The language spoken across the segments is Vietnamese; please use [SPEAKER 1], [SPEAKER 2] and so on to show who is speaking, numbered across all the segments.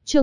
[SPEAKER 1] Chương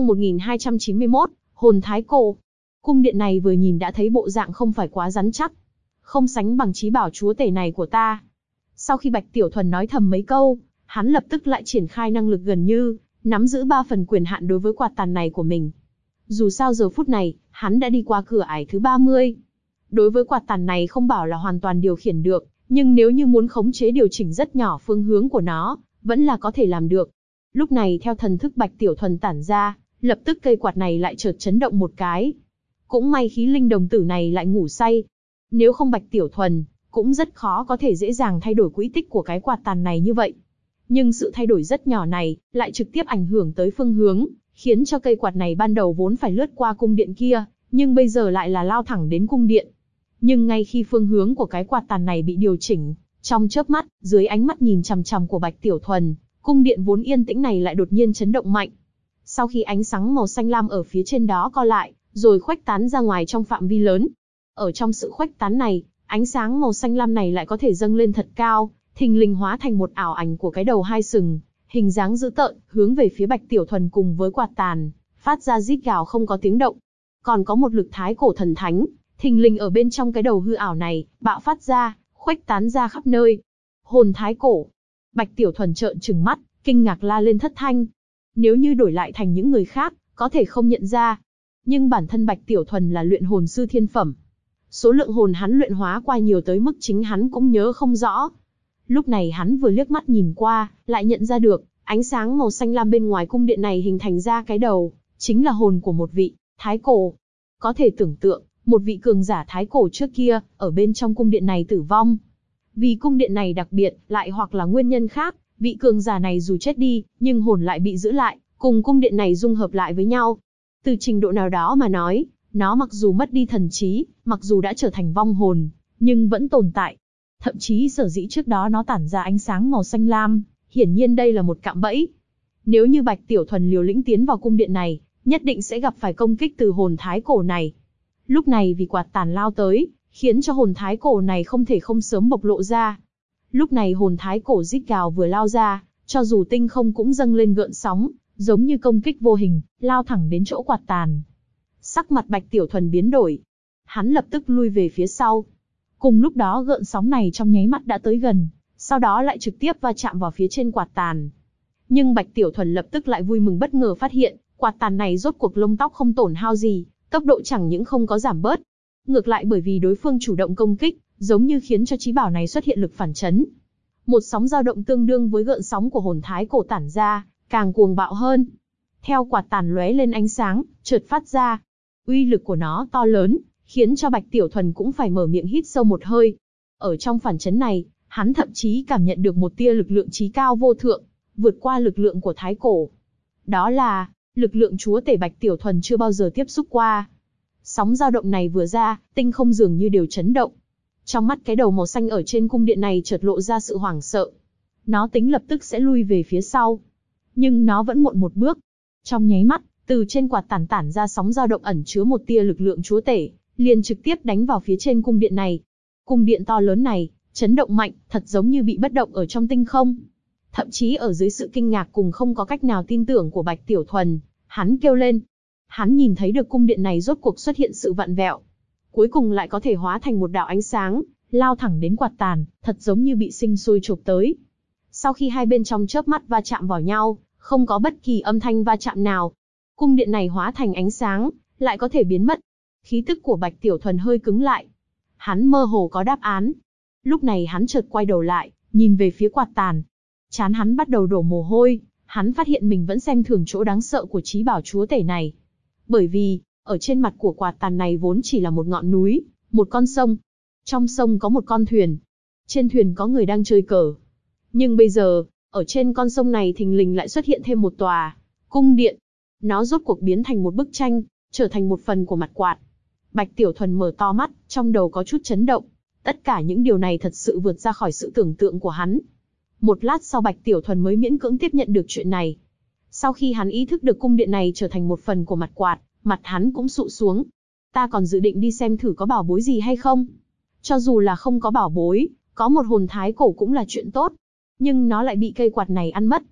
[SPEAKER 1] 1291, Hồn Thái Cổ. Cung điện này vừa nhìn đã thấy bộ dạng không phải quá rắn chắc. Không sánh bằng chí bảo chúa tể này của ta. Sau khi Bạch Tiểu Thuần nói thầm mấy câu, hắn lập tức lại triển khai năng lực gần như nắm giữ 3 phần quyền hạn đối với quạt tàn này của mình. Dù sao giờ phút này, hắn đã đi qua cửa ải thứ 30. Đối với quạt tàn này không bảo là hoàn toàn điều khiển được, nhưng nếu như muốn khống chế điều chỉnh rất nhỏ phương hướng của nó, vẫn là có thể làm được. Lúc này theo thần thức Bạch Tiểu Thuần tản ra, lập tức cây quạt này lại chợt chấn động một cái. Cũng may khí linh đồng tử này lại ngủ say. Nếu không Bạch Tiểu Thuần, cũng rất khó có thể dễ dàng thay đổi quỹ tích của cái quạt tàn này như vậy. Nhưng sự thay đổi rất nhỏ này, lại trực tiếp ảnh hưởng tới phương hướng, khiến cho cây quạt này ban đầu vốn phải lướt qua cung điện kia, nhưng bây giờ lại là lao thẳng đến cung điện. Nhưng ngay khi phương hướng của cái quạt tàn này bị điều chỉnh, trong chớp mắt, dưới ánh mắt nhìn chằm chằm của Bạch Tiểu Thuần, cung điện vốn yên tĩnh này lại đột nhiên chấn động mạnh. Sau khi ánh sáng màu xanh lam ở phía trên đó co lại, rồi khuếch tán ra ngoài trong phạm vi lớn. Ở trong sự khuếch tán này, ánh sáng màu xanh lam này lại có thể dâng lên thật cao, thình lình hóa thành một ảo ảnh của cái đầu 2 sừng, hình dáng dữ tợn, hướng về phía Bạch Tiểu Thuần cùng với quạt tàn, phát ra rít gào không có tiếng động. Còn có một lực thái cổ thần thánh, thình lình ở bên trong cái đầu hư ảo này, bạo phát ra, khuếch tán ra khắp nơi. Hồn Thái Cổ. Bạch Tiểu Thuần trợn trừng mắt, kinh ngạc la lên thất thanh. Nếu như đổi lại thành những người khác, có thể không nhận ra. Nhưng bản thân Bạch Tiểu Thuần là luyện hồn sư thiên phẩm. Số lượng hồn hắn luyện hóa qua nhiều tới mức chính hắn cũng nhớ không rõ. Lúc này hắn vừa liếc mắt nhìn qua, lại nhận ra được, ánh sáng màu xanh lam bên ngoài cung điện này hình thành ra cái đầu, chính là hồn của một vị Thái Cổ. Có thể tưởng tượng, một vị cường giả Thái Cổ trước kia, ở bên trong cung điện này tử vong. Vì cung điện này đặc biệt, lại hoặc là nguyên nhân khác, vị cường giả này dù chết đi, nhưng hồn lại bị giữ lại, cùng cung điện này dung hợp lại với nhau. Từ trình độ nào đó mà nói, nó mặc dù mất đi thần trí, mặc dù đã trở thành vong hồn, nhưng vẫn tồn tại. Thậm chí sở dĩ trước đó nó tản ra ánh sáng màu xanh lam, hiển nhiên đây là một cạm bẫy. Nếu như Bạch Tiểu Thuần liều lĩnh tiến vào cung điện này, nhất định sẽ gặp phải công kích từ hồn Thái Cổ này. Lúc này vì quạt tàn lao tới, khiến cho hồn Thái Cổ này không thể không sớm bộc lộ ra. Lúc này hồn Thái Cổ rít gào vừa lao ra, cho dù tinh không cũng dâng lên gợn sóng, giống như công kích vô hình, lao thẳng đến chỗ quạt tàn. Sắc mặt Bạch Tiểu Thuần biến đổi. Hắn lập tức lui về phía sau. Cùng lúc đó gợn sóng này trong nháy mắt đã tới gần, sau đó lại trực tiếp va chạm vào phía trên quạt tàn. Nhưng Bạch Tiểu Thuần lập tức lại vui mừng bất ngờ phát hiện, quạt tàn này rốt cuộc lông tóc không tổn hao gì, tốc độ chẳng những không có giảm bớt. Ngược lại bởi vì đối phương chủ động công kích, giống như khiến cho chí bảo này xuất hiện lực phản chấn. Một sóng dao động tương đương với gợn sóng của hồn Thái Cổ tản ra, càng cuồng bạo hơn. Theo quạt tàn lóe lên ánh sáng, chợt phát ra. Uy lực của nó to lớn, khiến cho Bạch Tiểu Thuần cũng phải mở miệng hít sâu một hơi. Ở trong phản chấn này, hắn thậm chí cảm nhận được một tia lực lượng chí cao vô thượng, vượt qua lực lượng của Thái Cổ. Đó là lực lượng chúa tể Bạch Tiểu Thuần chưa bao giờ tiếp xúc qua. Sóng dao động này vừa ra, tinh không dường như đều chấn động. Trong mắt cái đầu màu xanh ở trên cung điện này chợt lộ ra sự hoảng sợ. Nó tính lập tức sẽ lui về phía sau. Nhưng nó vẫn muộn một bước. Trong nháy mắt, từ trên quạt tản ra sóng dao động ẩn chứa một tia lực lượng chúa tể, liền trực tiếp đánh vào phía trên cung điện này. Cung điện to lớn này, chấn động mạnh, thật giống như bị bất động ở trong tinh không. Thậm chí ở dưới sự kinh ngạc cùng không có cách nào tin tưởng của Bạch Tiểu Thuần, hắn kêu lên. Hắn nhìn thấy được cung điện này rốt cuộc xuất hiện sự vặn vẹo. Cuối cùng lại có thể hóa thành một đạo ánh sáng, lao thẳng đến quạt tàn, thật giống như bị sinh sôi chộp tới. Sau khi hai bên trong chớp mắt va chạm vào nhau, không có bất kỳ âm thanh va chạm nào. Cung điện này hóa thành ánh sáng, lại có thể biến mất. Khí tức của Bạch Tiểu Thuần hơi cứng lại. Hắn mơ hồ có đáp án. Lúc này hắn chợt quay đầu lại, nhìn về phía quạt tàn. Trán hắn bắt đầu đổ mồ hôi, hắn phát hiện mình vẫn xem thường chỗ đáng sợ của chí bảo chúa tể này. Bởi vì, ở trên mặt của quạt tàn này vốn chỉ là một ngọn núi, một con sông. Trong sông có một con thuyền. Trên thuyền có người đang chơi cờ. Nhưng bây giờ, ở trên con sông này thình lình lại xuất hiện thêm một tòa cung điện. Nó rốt cuộc biến thành một bức tranh, trở thành một phần của mặt quạt. Bạch Tiểu Thuần mở to mắt, trong đầu có chút chấn động. Tất cả những điều này thật sự vượt ra khỏi sự tưởng tượng của hắn. Một lát sau Bạch Tiểu Thuần mới miễn cưỡng tiếp nhận được chuyện này. Sau khi hắn ý thức được cung điện này trở thành một phần của mặt quạt, mặt hắn cũng sụ xuống. Ta còn dự định đi xem thử có bảo bối gì hay không. Cho dù là không có bảo bối, có một hồn Thái Cổ cũng là chuyện tốt. Nhưng nó lại bị cây quạt này ăn mất.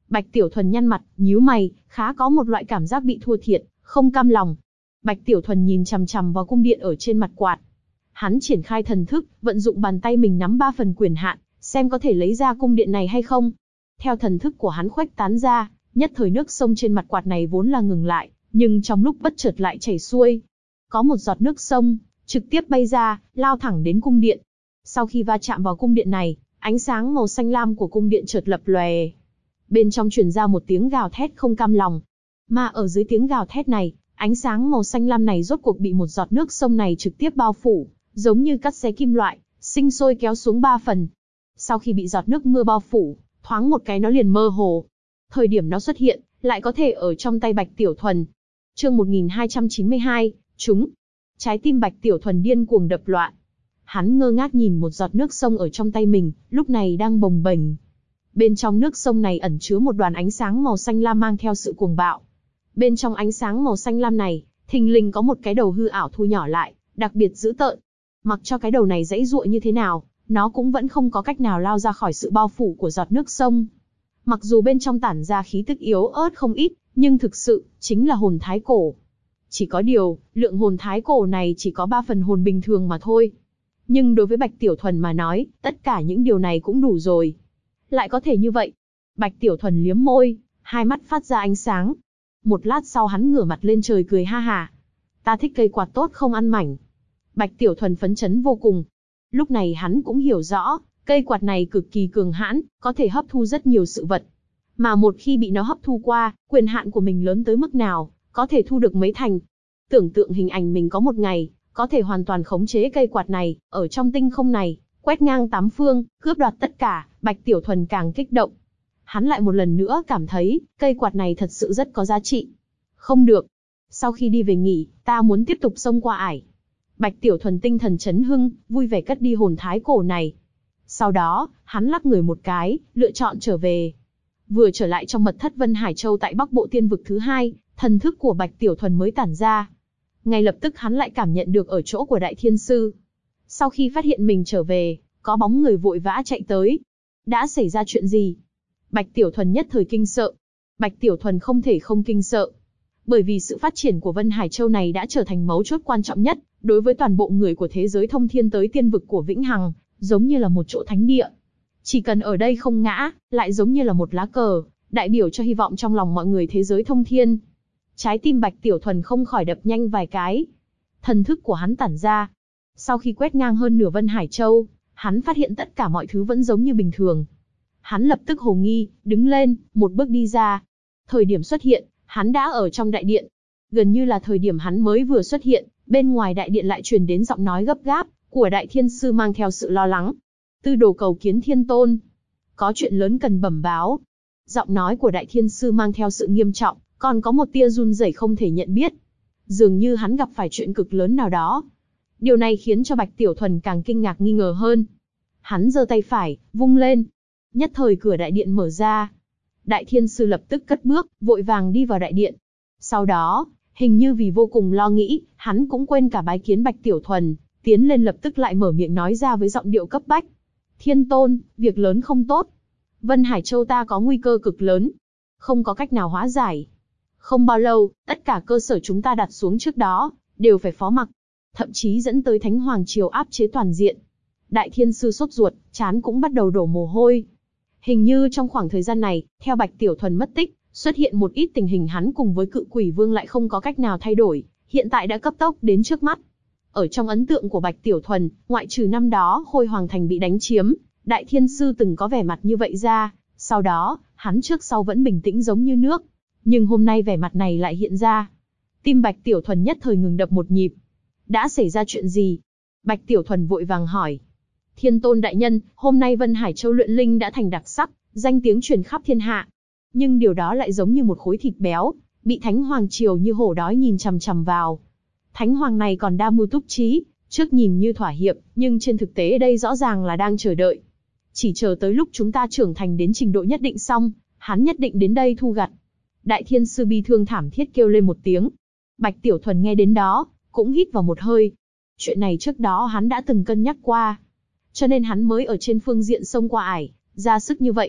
[SPEAKER 1] Bạch Tiểu Thuần nhăn mặt, nhíu mày, khá có một loại cảm giác bị thua thiệt, không cam lòng. Bạch Tiểu Thuần nhìn chằm chằm vào cung điện ở trên mặt quạt. Hắn triển khai thần thức, vận dụng bàn tay mình nắm 3 phần quyền hạn, xem có thể lấy ra cung điện này hay không. Theo thần thức của hắn khuếch tán ra, nhất thời nước sông trên mặt quạt này vốn là ngừng lại, nhưng trong lúc bất chợt lại chảy xuôi. Có một giọt nước sông trực tiếp bay ra, lao thẳng đến cung điện. Sau khi va chạm vào cung điện này, ánh sáng màu xanh lam của cung điện chợt lập lòe. Bên trong truyền ra một tiếng gào thét không cam lòng. Mà ở dưới tiếng gào thét này, ánh sáng màu xanh lam này rốt cuộc bị một giọt nước sông này trực tiếp bao phủ, giống như cắt xé kim loại, sinh sôi kéo xuống 3 phần. Sau khi bị giọt nước mưa bao phủ, thoáng một cái nó liền mơ hồ. Thời điểm nó xuất hiện, lại có thể ở trong tay Bạch Tiểu Thuần. Chương 1292, chúng. Trái tim Bạch Tiểu Thuần điên cuồng đập loạn. Hắn ngơ ngác nhìn một giọt nước sông ở trong tay mình, lúc này đang bồng bềnh. Bên trong nước sông này ẩn chứa một đoàn ánh sáng màu xanh lam mang theo sự cuồng bạo. Bên trong ánh sáng màu xanh lam này, thình lình có một cái đầu hư ảo thu nhỏ lại, đặc biệt dữ tợn. Mặc cho cái đầu này giãy giụa như thế nào, nó cũng vẫn không có cách nào lao ra khỏi sự bao phủ của giọt nước sông. Mặc dù bên trong tản ra khí tức yếu ớt không ít, nhưng thực sự, chính là hồn thái cổ. Chỉ có điều, lượng hồn thái cổ này chỉ có 3 phần hồn bình thường mà thôi. Nhưng đối với Bạch Tiểu Thuần mà nói, tất cả những điều này cũng đủ rồi. Lại có thể như vậy. Bạch Tiểu Thuần liếm môi, hai mắt phát ra ánh sáng. Một lát sau hắn ngửa mặt lên trời cười ha hả. Ta thích cây quạt tốt không ăn mảnh. Bạch Tiểu Thuần phấn chấn vô cùng. Lúc này hắn cũng hiểu rõ, cây quạt này cực kỳ cường hãn, có thể hấp thu rất nhiều sự vật. Mà một khi bị nó hấp thu qua, quyền hạn của mình lớn tới mức nào, có thể thu được mấy thành. Tưởng tượng hình ảnh mình có một ngày, có thể hoàn toàn khống chế cây quạt này, ở trong tinh không này, quét ngang 8 phương, cướp đoạt tất cả, Bạch Tiểu Thuần càng kích động. Hắn lại một lần nữa cảm thấy, cây quạt này thật sự rất có giá trị. Không được. Sau khi đi về nghỉ, ta muốn tiếp tục xông qua ải. Bạch Tiểu Thuần tinh thần chấn hưng, vui vẻ cất đi hồn thái cổ này. Sau đó, hắn lắc người một cái, lựa chọn trở về. Vừa trở lại trong mật thất Vân Hải Châu tại Bắc Bộ Tiên Vực thứ 2, thần thức của Bạch Tiểu Thuần mới tản ra. Ngay lập tức hắn lại cảm nhận được ở chỗ của Đại Thiên Sư. Sau khi phát hiện mình trở về, có bóng người vội vã chạy tới. Đã xảy ra chuyện gì? Bạch Tiểu Thuần nhất thời kinh sợ. Bạch Tiểu Thuần không thể không kinh sợ. Bởi vì sự phát triển của Vân Hải Châu này đã trở thành mấu chốt quan trọng nhất, đối với toàn bộ người của thế giới thông thiên tới tiên vực của Vĩnh Hằng, giống như là một chỗ thánh địa. Chỉ cần ở đây không ngã, lại giống như là một lá cờ, đại biểu cho hy vọng trong lòng mọi người thế giới thông thiên. Trái tim Bạch Tiểu Thuần không khỏi đập nhanh vài cái. Thần thức của hắn tản ra. Sau khi quét ngang hơn nửa Vân Hải Châu, hắn phát hiện tất cả mọi thứ vẫn giống như bình thường. Hắn lập tức hồ nghi, đứng lên, một bước đi ra. Thời điểm xuất hiện, hắn đã ở trong đại điện. Gần như là thời điểm hắn mới vừa xuất hiện, bên ngoài đại điện lại truyền đến giọng nói gấp gáp của Đại Thiên Sư mang theo sự lo lắng. Tư đồ cầu kiến Thiên Tôn. Có chuyện lớn cần bẩm báo. Giọng nói của Đại Thiên Sư mang theo sự nghiêm trọng, còn có một tia run rẩy không thể nhận biết. Dường như hắn gặp phải chuyện cực lớn nào đó. Điều này khiến cho Bạch Tiểu Thuần càng kinh ngạc nghi ngờ hơn. Hắn giơ tay phải, vung lên. Nhất thời cửa đại điện mở ra. Đại Thiên Sư lập tức cất bước, vội vàng đi vào đại điện. Sau đó, hình như vì vô cùng lo nghĩ, hắn cũng quên cả bái kiến Bạch Tiểu Thuần, tiến lên lập tức lại mở miệng nói ra với giọng điệu cấp bách. Thiên Tôn, việc lớn không tốt. Vân Hải Châu ta có nguy cơ cực lớn. Không có cách nào hóa giải. Không bao lâu, tất cả cơ sở chúng ta đặt xuống trước đó, đều phải phó mặc. Thậm chí dẫn tới Thánh Hoàng Triều áp chế toàn diện. Đại Thiên Sư sốt ruột, trán cũng bắt đầu đổ mồ hôi. Hình như trong khoảng thời gian này, theo Bạch Tiểu Thuần mất tích, xuất hiện một ít tình hình hắn cùng với Cự Quỷ Vương lại không có cách nào thay đổi, hiện tại đã cấp tốc đến trước mắt. Ở trong ấn tượng của Bạch Tiểu Thuần, ngoại trừ năm đó Khôi Hoàng Thành bị đánh chiếm, Đại Thiên Sư từng có vẻ mặt như vậy ra, sau đó, hắn trước sau vẫn bình tĩnh giống như nước. Nhưng hôm nay vẻ mặt này lại hiện ra. Tim Bạch Tiểu Thuần nhất thời ngừng đập một nhịp. Đã xảy ra chuyện gì? Bạch Tiểu Thuần vội vàng hỏi. Thiên Tôn đại nhân, hôm nay Vân Hải Châu luyện linh đã thành đặc sắc, danh tiếng truyền khắp thiên hạ. Nhưng điều đó lại giống như một khối thịt béo, bị Thánh Hoàng Triều như hổ đói nhìn chằm chằm vào. Thánh Hoàng này còn đa mưu túc trí, trước nhìn như thỏa hiệp, nhưng trên thực tế đây rõ ràng là đang chờ đợi. Chỉ chờ tới lúc chúng ta trưởng thành đến trình độ nhất định xong, hắn nhất định đến đây thu gặt. Đại Thiên Sư bi thương thảm thiết kêu lên một tiếng. Bạch Tiểu Thuần nghe đến đó, cũng hít vào một hơi. Chuyện này trước đó hắn đã từng cân nhắc qua. Cho nên hắn mới ở trên phương diện xông qua ải, ra sức như vậy.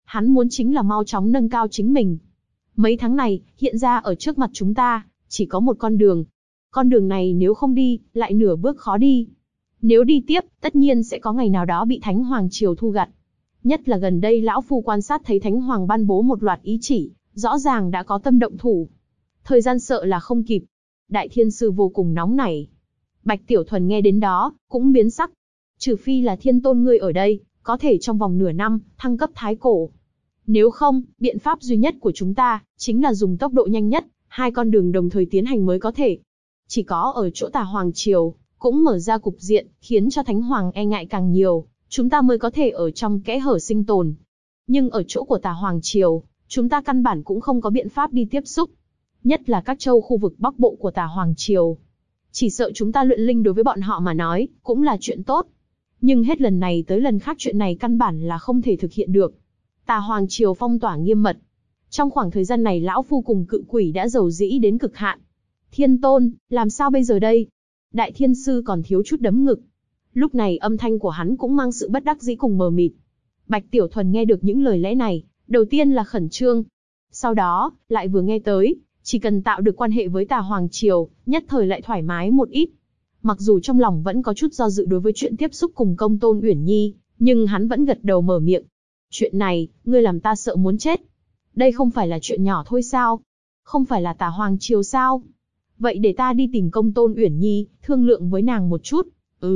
[SPEAKER 1] Hắn muốn chính là mau chóng nâng cao chính mình. Mấy tháng này, hiện ra ở trước mặt chúng ta, chỉ có một con đường. Con đường này nếu không đi, lại nửa bước khó đi. Nếu đi tiếp, tất nhiên sẽ có ngày nào đó bị Thánh Hoàng Triều thu gặt. Nhất là gần đây lão phu quan sát thấy Thánh Hoàng ban bố một loạt ý chỉ, rõ ràng đã có tâm động thủ. Thời gian sợ là không kịp. Đại Thiên Sư vô cùng nóng nảy. Bạch Tiểu Thuần nghe đến đó, cũng biến sắc. Trừ phi là Thiên Tôn ngươi ở đây, có thể trong vòng nửa năm, thăng cấp Thái Cổ. Nếu không, biện pháp duy nhất của chúng ta, chính là dùng tốc độ nhanh nhất, hai con đường đồng thời tiến hành mới có thể. Chỉ có ở chỗ Tà Hoàng Triều, cũng mở ra cục diện, khiến cho Thánh Hoàng e ngại càng nhiều, chúng ta mới có thể ở trong kẽ hở sinh tồn. Nhưng ở chỗ của Tà Hoàng Triều, chúng ta căn bản cũng không có biện pháp đi tiếp xúc. Nhất là các châu khu vực bắc bộ của Tà Hoàng Triều. Chỉ sợ chúng ta luyện linh đối với bọn họ mà nói, cũng là chuyện tốt. Nhưng hết lần này tới lần khác chuyện này căn bản là không thể thực hiện được. Tà Hoàng Triều phong tỏa nghiêm mật. Trong khoảng thời gian này lão phu cùng cự quỷ đã dầu dĩ đến cực hạn. Thiên Tôn, làm sao bây giờ đây? Đại Thiên Sư còn thiếu chút đấm ngực. Lúc này âm thanh của hắn cũng mang sự bất đắc dĩ cùng mờ mịt. Bạch Tiểu Thuần nghe được những lời lẽ này, đầu tiên là khẩn trương. Sau đó, lại vừa nghe tới, chỉ cần tạo được quan hệ với Tà Hoàng Triều, nhất thời lại thoải mái một ít. Mặc dù trong lòng vẫn có chút do dự đối với chuyện tiếp xúc cùng Công Tôn Uyển Nhi, nhưng hắn vẫn gật đầu mở miệng. Chuyện này, ngươi làm ta sợ muốn chết. Đây không phải là chuyện nhỏ thôi sao? Không phải là Tà Hoàng Triều sao? Vậy để ta đi tìm Công Tôn Uyển Nhi, thương lượng với nàng một chút.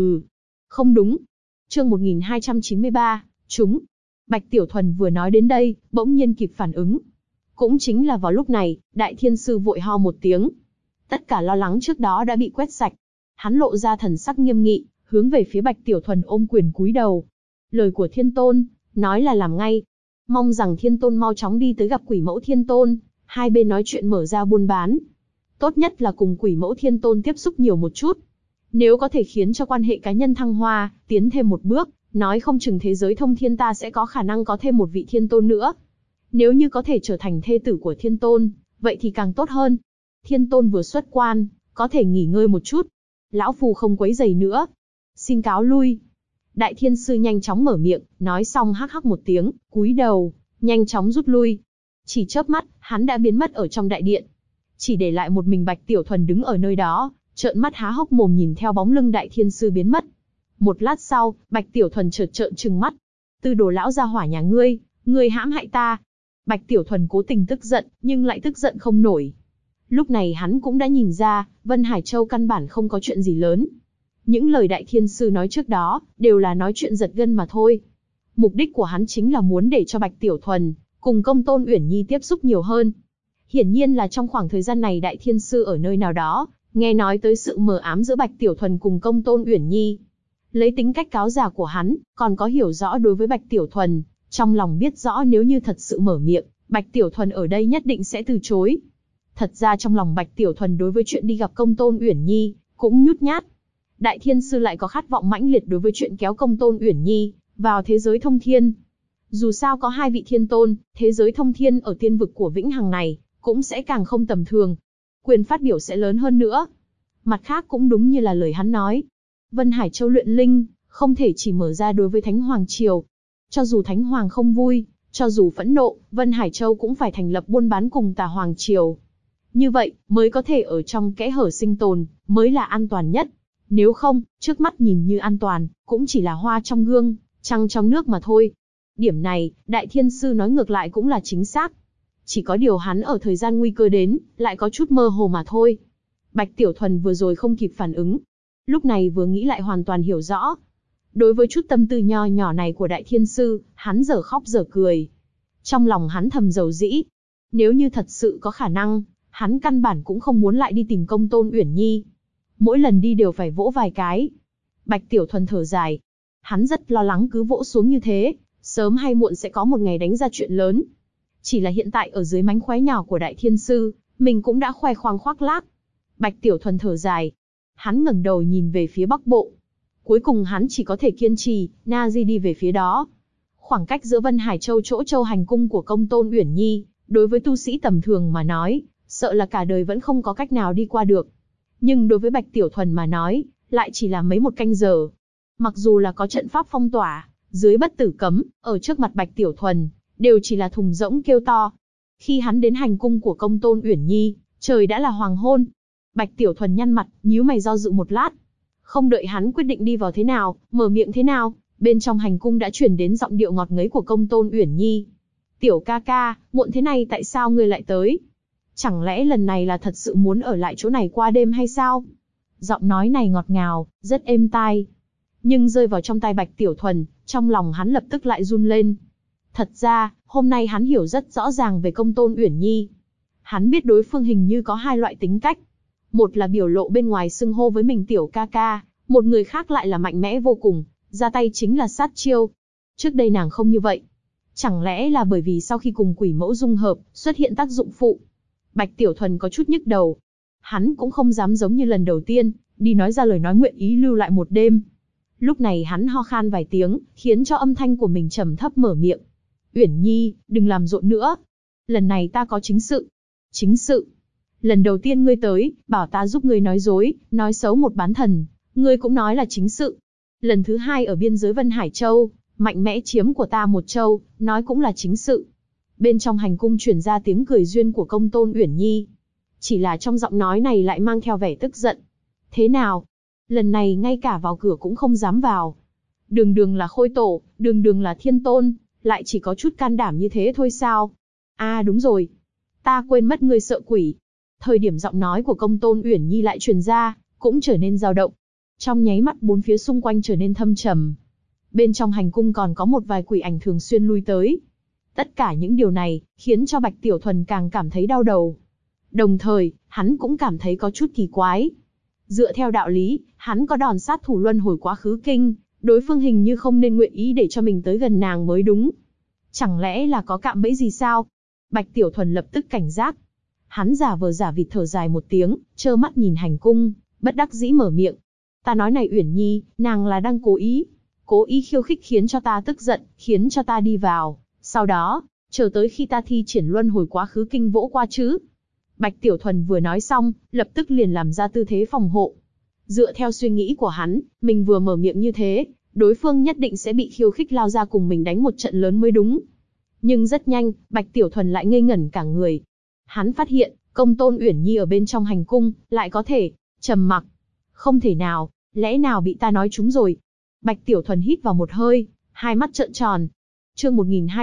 [SPEAKER 1] Không đúng. Chương 1293, chúng. Bạch Tiểu Thuần vừa nói đến đây, bỗng nhiên kịp phản ứng. Cũng chính là vào lúc này, Đại Thiên Sư vội ho một tiếng. Tất cả lo lắng trước đó đã bị quét sạch. Hắn lộ ra thần sắc nghiêm nghị, hướng về phía Bạch Tiểu Thuần ôm quyền cúi đầu. Lời của Thiên Tôn, nói là làm ngay. Mong rằng Thiên Tôn mau chóng đi tới gặp Quỷ Mẫu Thiên Tôn, hai bên nói chuyện mở ra buôn bán. Tốt nhất là cùng Quỷ Mẫu Thiên Tôn tiếp xúc nhiều một chút. Nếu có thể khiến cho quan hệ cá nhân thăng hoa, tiến thêm một bước, nói không chừng thế giới thông thiên ta sẽ có khả năng có thêm một vị Thiên Tôn nữa. Nếu như có thể trở thành thê tử của Thiên Tôn, vậy thì càng tốt hơn. Thiên Tôn vừa xuất quan, có thể nghỉ ngơi một chút. Lão Phu không quấy rầy nữa. Xin cáo lui. Đại Thiên Sư nhanh chóng mở miệng, nói xong hắc hắc một tiếng, cúi đầu, nhanh chóng rút lui. Chỉ chớp mắt, hắn đã biến mất ở trong đại điện. Chỉ để lại một mình Bạch Tiểu Thuần đứng ở nơi đó, trợn mắt há hốc mồm nhìn theo bóng lưng Đại Thiên Sư biến mất. Một lát sau, Bạch Tiểu Thuần chợt trợn trừng mắt. Tư đồ lão gia hỏa nhà ngươi hãm hại ta. Bạch Tiểu Thuần cố tình tức giận, nhưng lại tức giận không nổi. Lúc này hắn cũng đã nhìn ra, Vân Hải Châu căn bản không có chuyện gì lớn. Những lời Đại Thiên Sư nói trước đó, đều là nói chuyện giật gân mà thôi. Mục đích của hắn chính là muốn để cho Bạch Tiểu Thuần, cùng Công Tôn Uyển Nhi tiếp xúc nhiều hơn. Hiển nhiên là trong khoảng thời gian này Đại Thiên Sư ở nơi nào đó, nghe nói tới sự mờ ám giữa Bạch Tiểu Thuần cùng Công Tôn Uyển Nhi. Lấy tính cách cáo già của hắn, còn có hiểu rõ đối với Bạch Tiểu Thuần, trong lòng biết rõ nếu như thật sự mở miệng, Bạch Tiểu Thuần ở đây nhất định sẽ từ chối. Thật ra trong lòng Bạch Tiểu Thuần đối với chuyện đi gặp Công Tôn Uyển Nhi, cũng nhút nhát. Đại Thiên Sư lại có khát vọng mãnh liệt đối với chuyện kéo Công Tôn Uyển Nhi vào thế giới thông thiên. Dù sao có hai vị Thiên Tôn, thế giới thông thiên ở tiên vực của Vĩnh Hằng này, cũng sẽ càng không tầm thường. Quyền phát biểu sẽ lớn hơn nữa. Mặt khác cũng đúng như là lời hắn nói. Vân Hải Châu luyện linh, không thể chỉ mở ra đối với Thánh Hoàng Triều. Cho dù Thánh Hoàng không vui, cho dù phẫn nộ, Vân Hải Châu cũng phải thành lập buôn bán cùng Tà Hoàng Triều. Như vậy, mới có thể ở trong kẽ hở sinh tồn, mới là an toàn nhất. Nếu không, trước mắt nhìn như an toàn, cũng chỉ là hoa trong gương, trăng trong nước mà thôi. Điểm này, Đại Thiên Sư nói ngược lại cũng là chính xác. Chỉ có điều hắn ở thời gian nguy cơ đến, lại có chút mơ hồ mà thôi. Bạch Tiểu Thuần vừa rồi không kịp phản ứng. Lúc này vừa nghĩ lại hoàn toàn hiểu rõ. Đối với chút tâm tư nho nhỏ này của Đại Thiên Sư, hắn dở khóc dở cười. Trong lòng hắn thầm dầu dĩ. Nếu như thật sự có khả năng, hắn căn bản cũng không muốn lại đi tìm Công Tôn Uyển Nhi. Mỗi lần đi đều phải vỗ vài cái. Bạch Tiểu Thuần thở dài. Hắn rất lo lắng cứ vỗ xuống như thế, sớm hay muộn sẽ có một ngày đánh ra chuyện lớn. Chỉ là hiện tại ở dưới mánh khóe nhỏ của Đại Thiên Sư, mình cũng đã khoe khoang khoác lác. Bạch Tiểu Thuần thở dài. Hắn ngẩng đầu nhìn về phía Bắc Bộ. Cuối cùng hắn chỉ có thể kiên trì, Nazi đi về phía đó. Khoảng cách giữa Vân Hải Châu chỗ châu hành cung của Công Tôn Uyển Nhi, đối với tu sĩ tầm thường mà nói, sợ là cả đời vẫn không có cách nào đi qua được. Nhưng đối với Bạch Tiểu Thuần mà nói, lại chỉ là mấy một canh giờ. Mặc dù là có trận pháp phong tỏa, dưới bất tử cấm, ở trước mặt Bạch Tiểu Thuần, đều chỉ là thùng rỗng kêu to. Khi hắn đến hành cung của Công Tôn Uyển Nhi, trời đã là hoàng hôn. Bạch Tiểu Thuần nhăn mặt, nhíu mày do dự một lát. Không đợi hắn quyết định đi vào thế nào, mở miệng thế nào, bên trong hành cung đã truyền đến giọng điệu ngọt ngấy của Công Tôn Uyển Nhi. Tiểu ca ca, muộn thế này tại sao ngươi lại tới? Chẳng lẽ lần này là thật sự muốn ở lại chỗ này qua đêm hay sao? Giọng nói này ngọt ngào, rất êm tai. Nhưng rơi vào trong tai Bạch Tiểu Thuần, trong lòng hắn lập tức lại run lên. Thật ra, hôm nay hắn hiểu rất rõ ràng về Công Tôn Uyển Nhi. Hắn biết đối phương hình như có hai loại tính cách. Một là biểu lộ bên ngoài xưng hô với mình tiểu ca ca, một người khác lại là mạnh mẽ vô cùng, ra tay chính là sát chiêu. Trước đây nàng không như vậy. Chẳng lẽ là bởi vì sau khi cùng quỷ mẫu dung hợp, xuất hiện tác dụng phụ? Bạch Tiểu Thuần có chút nhức đầu. Hắn cũng không dám giống như lần đầu tiên, đi nói ra lời nói nguyện ý lưu lại một đêm. Lúc này hắn ho khan vài tiếng, khiến cho âm thanh của mình trầm thấp mở miệng. Uyển Nhi, đừng làm rộn nữa. Lần này ta có chính sự. Chính sự? Lần đầu tiên ngươi tới, bảo ta giúp ngươi nói dối, nói xấu một bán thần, ngươi cũng nói là chính sự. Lần thứ hai ở biên giới Vân Hải Châu, mạnh mẽ chiếm của ta một châu, nói cũng là chính sự. Bên trong hành cung truyền ra tiếng cười duyên của Công Tôn Uyển Nhi. Chỉ là trong giọng nói này lại mang theo vẻ tức giận. Thế nào? Lần này ngay cả vào cửa cũng không dám vào. Đường đường là Khôi Tổ, đường đường là Thiên Tôn, lại chỉ có chút can đảm như thế thôi sao? À đúng rồi. Ta quên mất ngươi sợ quỷ. Thời điểm giọng nói của Công Tôn Uyển Nhi lại truyền ra, cũng trở nên dao động. Trong nháy mắt bốn phía xung quanh trở nên thâm trầm. Bên trong hành cung còn có một vài quỷ ảnh thường xuyên lui tới. Tất cả những điều này, khiến cho Bạch Tiểu Thuần càng cảm thấy đau đầu. Đồng thời, hắn cũng cảm thấy có chút kỳ quái. Dựa theo đạo lý, hắn có đòn sát thủ luân hồi quá khứ kinh, đối phương hình như không nên nguyện ý để cho mình tới gần nàng mới đúng. Chẳng lẽ là có cạm bẫy gì sao? Bạch Tiểu Thuần lập tức cảnh giác. Hắn giả vờ giả vịt thở dài một tiếng, trơ mắt nhìn hành cung, bất đắc dĩ mở miệng. Ta nói này Uyển Nhi, nàng là đang cố ý khiêu khích khiến cho ta tức giận, khiến cho ta đi vào. Sau đó, chờ tới khi ta thi triển luân hồi quá khứ kinh vỗ qua chứ. Bạch Tiểu Thuần vừa nói xong, lập tức liền làm ra tư thế phòng hộ. Dựa theo suy nghĩ của hắn, mình vừa mở miệng như thế, đối phương nhất định sẽ bị khiêu khích lao ra cùng mình đánh một trận lớn mới đúng. Nhưng rất nhanh, Bạch Tiểu Thuần lại ngây ngẩn cả người. Hắn phát hiện, Công Tôn Uyển Nhi ở bên trong hành cung, lại có thể trầm mặc. Không thể nào, lẽ nào bị ta nói trúng rồi? Bạch Tiểu Thuần hít vào một hơi, hai mắt trợn tròn. Chương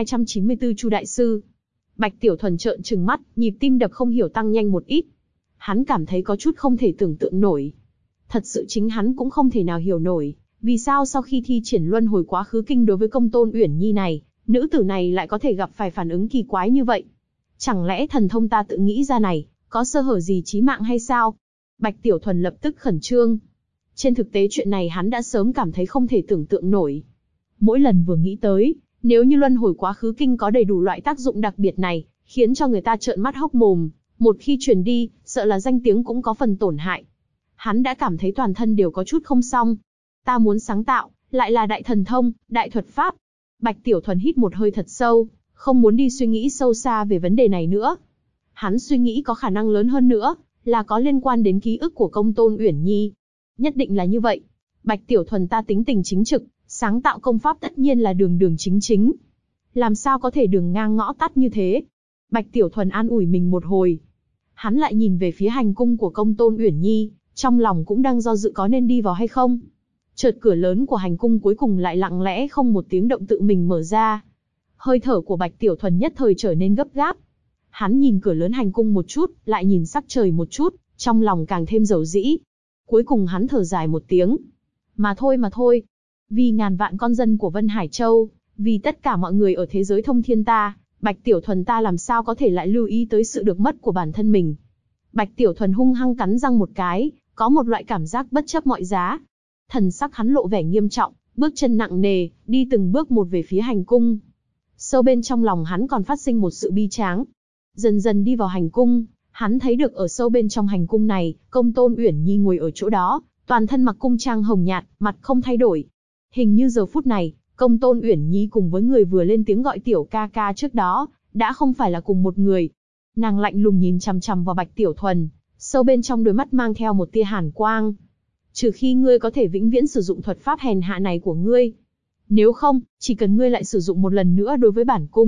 [SPEAKER 1] 1294 Chu đại sư. Bạch Tiểu Thuần trợn trừng mắt, nhịp tim đập không hiểu tăng nhanh một ít. Hắn cảm thấy có chút không thể tưởng tượng nổi. Thật sự chính hắn cũng không thể nào hiểu nổi, vì sao sau khi thi triển luân hồi quá khứ kinh đối với Công Tôn Uyển Nhi này, nữ tử này lại có thể gặp phải phản ứng kỳ quái như vậy. Chẳng lẽ thần thông ta tự nghĩ ra này, có sơ hở gì chí mạng hay sao? Bạch Tiểu Thuần lập tức khẩn trương. Trên thực tế chuyện này hắn đã sớm cảm thấy không thể tưởng tượng nổi. Mỗi lần vừa nghĩ tới, nếu như luân hồi quá khứ kinh có đầy đủ loại tác dụng đặc biệt này, khiến cho người ta trợn mắt hốc mồm, một khi truyền đi, sợ là danh tiếng cũng có phần tổn hại. Hắn đã cảm thấy toàn thân đều có chút không xong. Ta muốn sáng tạo, lại là đại thần thông, đại thuật pháp. Bạch Tiểu Thuần hít một hơi thật sâu, không muốn đi suy nghĩ sâu xa về vấn đề này nữa. Hắn suy nghĩ có khả năng lớn hơn nữa, là có liên quan đến ký ức của Công Tôn Uyển Nhi. Nhất định là như vậy. Bạch Tiểu Thuần ta tính tình chính trực, sáng tạo công pháp tất nhiên là đường đường chính chính. Làm sao có thể đường ngang ngõ tắt như thế? Bạch Tiểu Thuần an ủi mình một hồi. Hắn lại nhìn về phía hành cung của Công Tôn Uyển Nhi, trong lòng cũng đang do dự có nên đi vào hay không. Chợt cửa lớn của hành cung cuối cùng lại lặng lẽ không một tiếng động tự mình mở ra. Hơi thở của Bạch Tiểu Thuần nhất thời trở nên gấp gáp. Hắn nhìn cửa lớn hành cung một chút, lại nhìn sắc trời một chút, trong lòng càng thêm dầu dĩ. Cuối cùng hắn thở dài một tiếng. Mà thôi. Vì ngàn vạn con dân của Vân Hải Châu, vì tất cả mọi người ở thế giới thông thiên ta, Bạch Tiểu Thuần ta làm sao có thể lại lưu ý tới sự được mất của bản thân mình. Bạch Tiểu Thuần hung hăng cắn răng một cái, có một loại cảm giác bất chấp mọi giá. Thần sắc hắn lộ vẻ nghiêm trọng, bước chân nặng nề, đi từng bước một về phía hành cung. Sâu bên trong lòng hắn còn phát sinh một sự bi tráng. Dần dần đi vào hành cung, hắn thấy được ở sâu bên trong hành cung này, Công Tôn Uyển Nhi ngồi ở chỗ đó, toàn thân mặc cung trang hồng nhạt, mặt không thay đổi. Hình như giờ phút này, Công Tôn Uyển Nhi cùng với người vừa lên tiếng gọi tiểu ca ca trước đó, đã không phải là cùng một người. Nàng lạnh lùng nhìn chằm chằm vào Bạch Tiểu Thuần, sâu bên trong đôi mắt mang theo một tia hàn quang. Trừ khi ngươi có thể vĩnh viễn sử dụng thuật pháp hèn hạ này của ngươi. Nếu không, chỉ cần ngươi lại sử dụng một lần nữa đối với bản cung,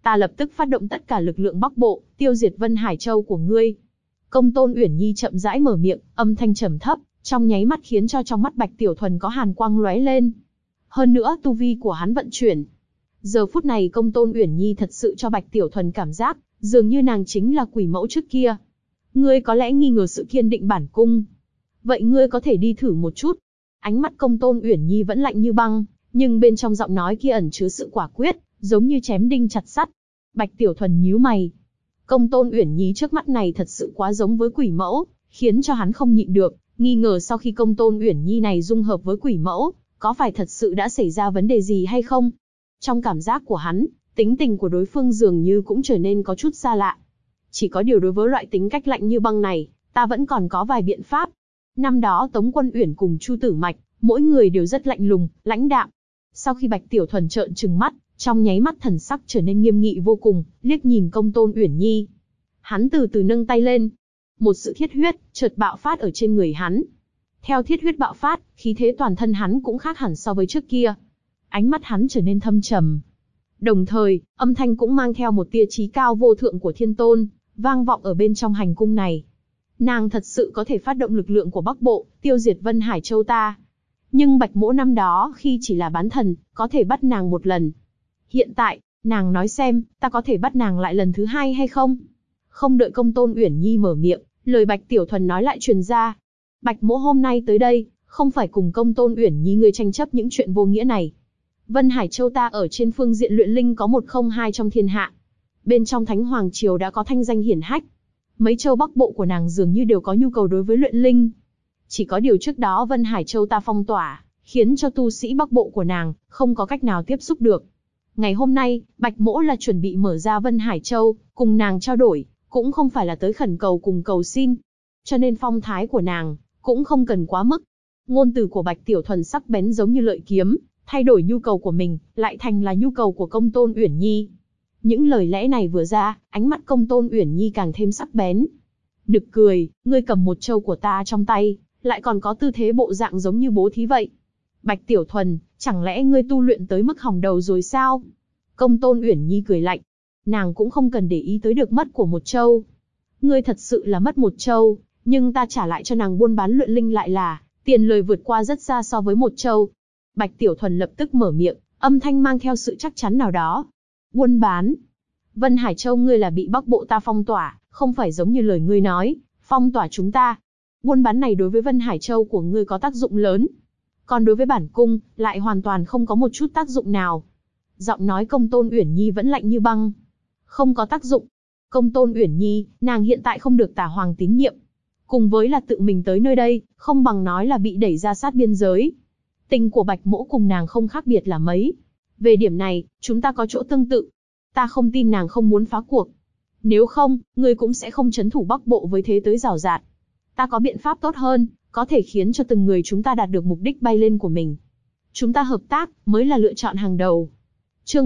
[SPEAKER 1] ta lập tức phát động tất cả lực lượng Bắc Bộ, tiêu diệt Vân Hải Châu của ngươi. Công Tôn Uyển Nhi chậm rãi mở miệng, âm thanh trầm thấp, trong nháy mắt khiến cho trong mắt Bạch Tiểu Thuần có hàn quang lóe lên. Hơn nữa tu vi của hắn vận chuyển. Giờ phút này Công Tôn Uyển Nhi thật sự cho Bạch Tiểu Thuần cảm giác, dường như nàng chính là quỷ mẫu trước kia. Ngươi có lẽ nghi ngờ sự kiên định bản cung. Vậy ngươi có thể đi thử một chút. Ánh mắt Công Tôn Uyển Nhi vẫn lạnh như băng, nhưng bên trong giọng nói kia ẩn chứa sự quả quyết, giống như chém đinh chặt sắt. Bạch Tiểu Thuần nhíu mày. Công Tôn Uyển Nhi trước mắt này thật sự quá giống với quỷ mẫu, khiến cho hắn không nhịn được, nghi ngờ sau khi Công Tôn Uyển Nhi này dung hợp với quỷ mẫu, có phải thật sự đã xảy ra vấn đề gì hay không? Trong cảm giác của hắn, tính tình của đối phương dường như cũng trở nên có chút xa lạ. Chỉ có điều đối với loại tính cách lạnh như băng này, ta vẫn còn có vài biện pháp. Năm đó Tống Quân Uyển cùng Chu Tử Mạch, mỗi người đều rất lạnh lùng, lãnh đạm. Sau khi Bạch Tiểu Thuần trợn trừng mắt, trong nháy mắt thần sắc trở nên nghiêm nghị vô cùng, liếc nhìn Công Tôn Uyển Nhi. Hắn từ từ nâng tay lên. Một sự thiết huyết, chợt bạo phát ở trên người hắn. Theo thiết huyết bạo phát, khí thế toàn thân hắn cũng khác hẳn so với trước kia. Ánh mắt hắn trở nên thâm trầm. Đồng thời, âm thanh cũng mang theo một tia chí cao vô thượng của Thiên Tôn, vang vọng ở bên trong hành cung này. Nàng thật sự có thể phát động lực lượng của Bắc Bộ, tiêu diệt Vân Hải Châu ta. Nhưng Bạch Mỗ năm đó khi chỉ là bán thần, có thể bắt nàng một lần. Hiện tại, nàng nói xem, ta có thể bắt nàng lại lần thứ hai hay không? Không đợi Công Tôn Uyển Nhi mở miệng, lời Bạch Tiểu Thuần nói lại truyền ra. Bạch Mỗ hôm nay tới đây, không phải cùng Công Tôn Uyển Nhi ngươi tranh chấp những chuyện vô nghĩa này. Vân Hải Châu ta ở trên phương diện luyện linh có một không hai trong thiên hạ. Bên trong Thánh Hoàng Triều đã có thanh danh hiển hách. Mấy châu Bắc Bộ của nàng dường như đều có nhu cầu đối với luyện linh. Chỉ có điều trước đó Vân Hải Châu ta phong tỏa, khiến cho tu sĩ Bắc Bộ của nàng không có cách nào tiếp xúc được. Ngày hôm nay, Bạch Mỗ là chuẩn bị mở ra Vân Hải Châu, cùng nàng trao đổi, cũng không phải là tới khẩn cầu cùng cầu xin. Cho nên phong thái của nàng cũng không cần quá mức. Ngôn từ của Bạch Tiểu Thuần sắc bén giống như lợi kiếm, thay đổi nhu cầu của mình, lại thành là nhu cầu của Công Tôn Uyển Nhi. Những lời lẽ này vừa ra, ánh mắt Công Tôn Uyển Nhi càng thêm sắc bén. Nực cười, ngươi cầm một châu của ta trong tay, lại còn có tư thế bộ dạng giống như bố thí vậy. Bạch Tiểu Thuần, chẳng lẽ ngươi tu luyện tới mức hỏng đầu rồi sao? Công Tôn Uyển Nhi cười lạnh. Nàng cũng không cần để ý tới được mất của một châu. Ngươi thật sự là mất một châu, nhưng ta trả lại cho nàng buôn bán luyện linh lại là tiền lời vượt qua rất xa so với một châu. Bạch Tiểu Thuần lập tức mở miệng, âm thanh mang theo sự chắc chắn nào đó. Buôn bán? Vân Hải Châu ngươi là bị Bắc Bộ ta phong tỏa, không phải giống như lời ngươi nói, phong tỏa chúng ta. Buôn bán này đối với Vân Hải Châu của ngươi có tác dụng lớn. Còn đối với bản cung, lại hoàn toàn không có một chút tác dụng nào. Giọng nói Công Tôn Uyển Nhi vẫn lạnh như băng. Không có tác dụng. Công Tôn Uyển Nhi, nàng hiện tại không được Tả Hoàng tín nhiệm. Cùng với là tự mình tới nơi đây, không bằng nói là bị đẩy ra sát biên giới. Tình của Bạch Mỗ cùng nàng không khác biệt là mấy. Về điểm này, chúng ta có chỗ tương tự. Ta không tin nàng không muốn phá cuộc. Nếu không, ngươi cũng sẽ không trấn thủ Bắc Bộ với thế tới rào rạt. Ta có biện pháp tốt hơn, có thể khiến cho từng người chúng ta đạt được mục đích bay lên của mình. Chúng ta hợp tác, mới là lựa chọn hàng đầu. Chương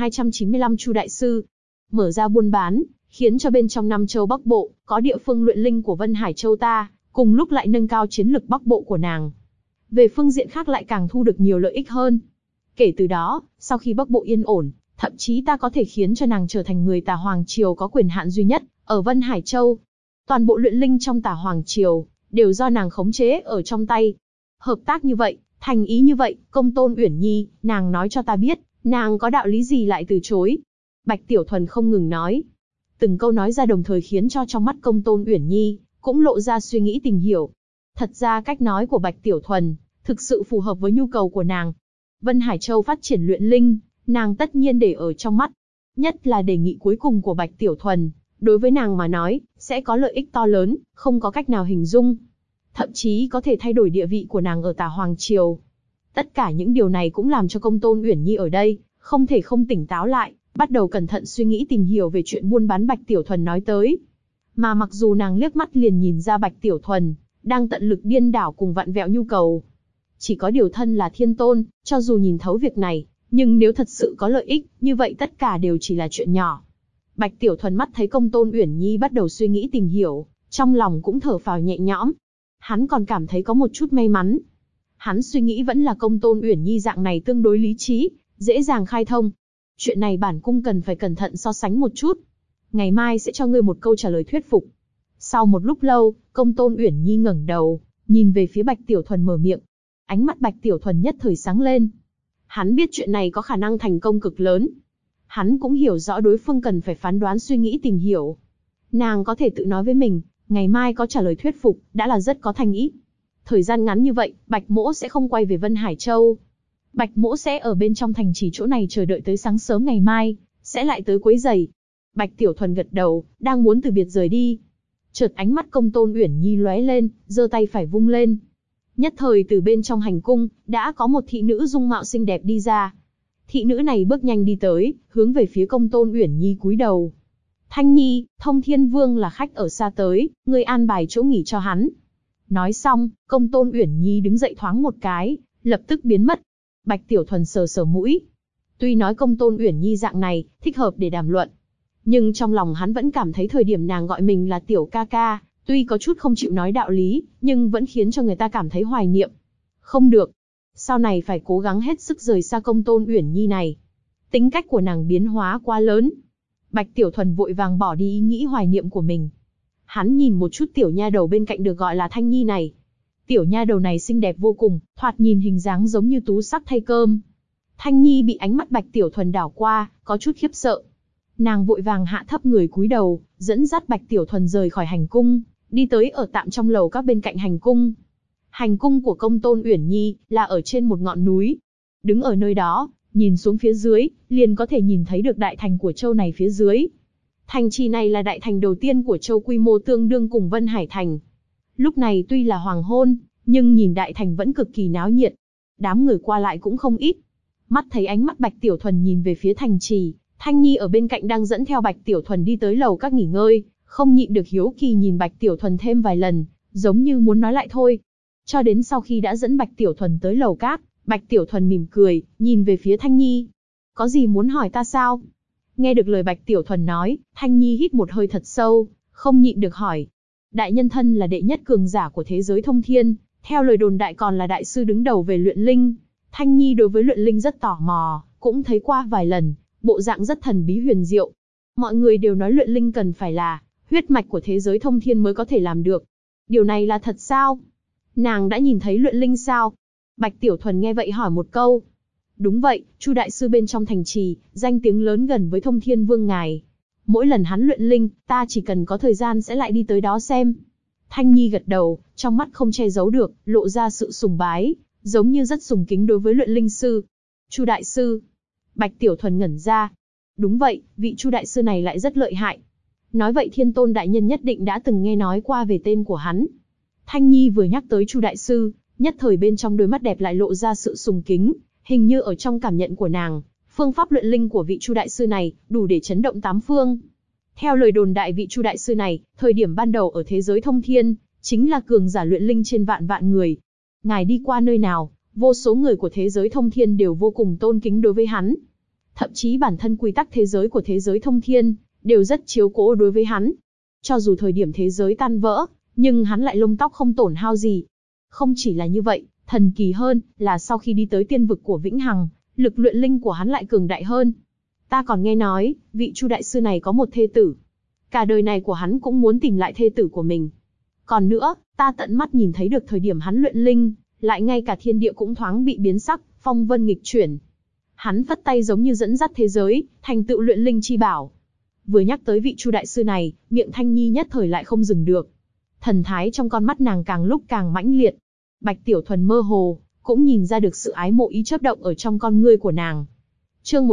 [SPEAKER 1] 1295 Chu Đại Sư. Mở ra buôn bán, khiến cho bên trong năm châu Bắc Bộ, có địa phương luyện linh của Vân Hải Châu ta, cùng lúc lại nâng cao chiến lực Bắc Bộ của nàng. Về phương diện khác lại càng thu được nhiều lợi ích hơn. Kể từ đó, sau khi Bắc Bộ yên ổn, thậm chí ta có thể khiến cho nàng trở thành người Tả Hoàng Triều có quyền hạn duy nhất, ở Vân Hải Châu. Toàn bộ luyện linh trong Tả Hoàng Triều, đều do nàng khống chế ở trong tay. Hợp tác như vậy, thành ý như vậy, Công Tôn Uyển Nhi, nàng nói cho ta biết, nàng có đạo lý gì lại từ chối. Bạch Tiểu Thuần không ngừng nói. Từng câu nói ra đồng thời khiến cho trong mắt Công Tôn Uyển Nhi, cũng lộ ra suy nghĩ tìm hiểu. Thật ra cách nói của Bạch Tiểu Thuần, thực sự phù hợp với nhu cầu của nàng. Vân Hải Châu phát triển luyện linh, nàng tất nhiên để ở trong mắt. Nhất là đề nghị cuối cùng của Bạch Tiểu Thuần, đối với nàng mà nói, sẽ có lợi ích to lớn, không có cách nào hình dung. Thậm chí có thể thay đổi địa vị của nàng ở Tả Hoàng Triều. Tất cả những điều này cũng làm cho Công Tôn Uyển Nhi ở đây, không thể không tỉnh táo lại, bắt đầu cẩn thận suy nghĩ tìm hiểu về chuyện buôn bán Bạch Tiểu Thuần nói tới. Mà mặc dù nàng liếc mắt liền nhìn ra Bạch Tiểu Thuần, đang tận lực điên đảo cùng vặn vẹo nhu cầu. Chỉ có điều thân là thiên tôn, cho dù nhìn thấu việc này, nhưng nếu thật sự có lợi ích, như vậy tất cả đều chỉ là chuyện nhỏ. Bạch Tiểu Thuần mắt thấy Công Tôn Uyển Nhi bắt đầu suy nghĩ tìm hiểu, trong lòng cũng thở phào nhẹ nhõm. Hắn còn cảm thấy có một chút may mắn. Hắn suy nghĩ vẫn là Công Tôn Uyển Nhi dạng này tương đối lý trí, dễ dàng khai thông. Chuyện này bản cung cần phải cẩn thận so sánh một chút. Ngày mai sẽ cho ngươi một câu trả lời thuyết phục. Sau một lúc lâu, Công Tôn Uyển Nhi ngẩng đầu, nhìn về phía Bạch Tiểu Thuần mở miệng. Ánh mắt Bạch Tiểu Thuần nhất thời sáng lên. Hắn biết chuyện này có khả năng thành công cực lớn. Hắn cũng hiểu rõ đối phương cần phải phán đoán suy nghĩ tìm hiểu. Nàng có thể tự nói với mình, ngày mai có trả lời thuyết phục, đã là rất có thành ý. Thời gian ngắn như vậy, Bạch Mỗ sẽ không quay về Vân Hải Châu. Bạch Mỗ sẽ ở bên trong thành trì chỗ này chờ đợi tới sáng sớm ngày mai, sẽ lại tới quấy rầy. Bạch Tiểu Thuần gật đầu, đang muốn từ biệt rời đi. Chợt ánh mắt Công Tôn Uyển Nhi lóe lên, giơ tay phải vung lên. Nhất thời từ bên trong hành cung, đã có một thị nữ dung mạo xinh đẹp đi ra. Thị nữ này bước nhanh đi tới, hướng về phía Công Tôn Uyển Nhi cúi đầu. Thanh Nhi, Thông Thiên Vương là khách ở xa tới, ngươi an bài chỗ nghỉ cho hắn. Nói xong, Công Tôn Uyển Nhi đứng dậy thoáng một cái, lập tức biến mất. Bạch Tiểu Thuần sờ sờ mũi. Tuy nói Công Tôn Uyển Nhi dạng này, thích hợp để đàm luận. Nhưng trong lòng hắn vẫn cảm thấy thời điểm nàng gọi mình là tiểu ca ca, tuy có chút không chịu nói đạo lý, nhưng vẫn khiến cho người ta cảm thấy hoài niệm. Không được. Sau này phải cố gắng hết sức rời xa Công Tôn Uyển Nhi này. Tính cách của nàng biến hóa quá lớn. Bạch Tiểu Thuần vội vàng bỏ đi ý nghĩ hoài niệm của mình. Hắn nhìn một chút tiểu nha đầu bên cạnh được gọi là Thanh Nhi này. Tiểu nha đầu này xinh đẹp vô cùng, thoạt nhìn hình dáng giống như tú sắc thay cơm. Thanh Nhi bị ánh mắt Bạch Tiểu Thuần đảo qua, có chút khiếp sợ. Nàng vội vàng hạ thấp người cúi đầu, dẫn dắt Bạch Tiểu Thuần rời khỏi hành cung, đi tới ở tạm trong lầu các bên cạnh hành cung. Hành cung của Công Tôn Uyển Nhi là ở trên một ngọn núi. Đứng ở nơi đó, nhìn xuống phía dưới, liền có thể nhìn thấy được đại thành của châu này phía dưới. Thành trì này là đại thành đầu tiên của châu, quy mô tương đương cùng Vân Hải Thành. Lúc này tuy là hoàng hôn, nhưng nhìn đại thành vẫn cực kỳ náo nhiệt. Đám người qua lại cũng không ít. Mắt thấy ánh mắt Bạch Tiểu Thuần nhìn về phía thành trì, Thanh Nhi ở bên cạnh đang dẫn theo Bạch Tiểu Thuần đi tới lầu các nghỉ ngơi, không nhịn được hiếu kỳ nhìn Bạch Tiểu Thuần thêm vài lần, giống như muốn nói lại thôi. Cho đến sau khi đã dẫn Bạch Tiểu Thuần tới lầu các, Bạch Tiểu Thuần mỉm cười, nhìn về phía Thanh Nhi. Có gì muốn hỏi ta sao? Nghe được lời Bạch Tiểu Thuần nói, Thanh Nhi hít một hơi thật sâu, không nhịn được hỏi. Đại nhân thân là đệ nhất cường giả của thế giới thông thiên, theo lời đồn đại còn là đại sư đứng đầu về luyện linh. Thanh Nhi đối với luyện linh rất tò mò, cũng thấy qua vài lần, bộ dạng rất thần bí huyền diệu. Mọi người đều nói luyện linh cần phải là huyết mạch của thế giới thông thiên mới có thể làm được. Điều này là thật sao? Nàng đã nhìn thấy luyện linh sao? Bạch Tiểu Thuần nghe vậy hỏi một câu. Đúng vậy, Chu đại sư bên trong thành trì, danh tiếng lớn gần với Thông Thiên Vương ngài. Mỗi lần hắn luyện linh, ta chỉ cần có thời gian sẽ lại đi tới đó xem. Thanh Nhi gật đầu, trong mắt không che giấu được, lộ ra sự sùng bái, giống như rất sùng kính đối với luyện linh sư. Chu đại sư. Bạch Tiểu Thuần ngẩn ra. Đúng vậy, vị Chu đại sư này lại rất lợi hại. Nói vậy Thiên Tôn đại nhân nhất định đã từng nghe nói qua về tên của hắn. Thanh Nhi vừa nhắc tới Chu đại sư, nhất thời bên trong đôi mắt đẹp lại lộ ra sự sùng kính, hình như ở trong cảm nhận của nàng, phương pháp luyện linh của vị Chu đại sư này đủ để chấn động tám phương. Theo lời đồn đại vị Chu đại sư này, thời điểm ban đầu ở thế giới thông thiên, chính là cường giả luyện linh trên vạn vạn người. Ngài đi qua nơi nào, vô số người của thế giới thông thiên đều vô cùng tôn kính đối với hắn. Thậm chí bản thân quy tắc thế giới của thế giới thông thiên, đều rất chiếu cố đối với hắn. Cho dù thời điểm thế giới tan vỡ, nhưng hắn lại lông tóc không tổn hao gì. Không chỉ là như vậy, thần kỳ hơn, là sau khi đi tới tiên vực của Vĩnh Hằng, lực luyện linh của hắn lại cường đại hơn. Ta còn nghe nói, vị Chu đại sư này có một thê tử. Cả đời này của hắn cũng muốn tìm lại thê tử của mình. Còn nữa, ta tận mắt nhìn thấy được thời điểm hắn luyện linh, lại ngay cả thiên địa cũng thoáng bị biến sắc, phong vân nghịch chuyển. Hắn phất tay giống như dẫn dắt thế giới, thành tựu luyện linh chi bảo. Vừa nhắc tới vị Chu đại sư này, miệng Thanh Nhi nhất thời lại không dừng được. Thần thái trong con mắt nàng càng lúc càng mãnh liệt. Bạch Tiểu Thuần mơ hồ, cũng nhìn ra được sự ái mộ ý chớp động ở trong con ngươi của nàng. Chương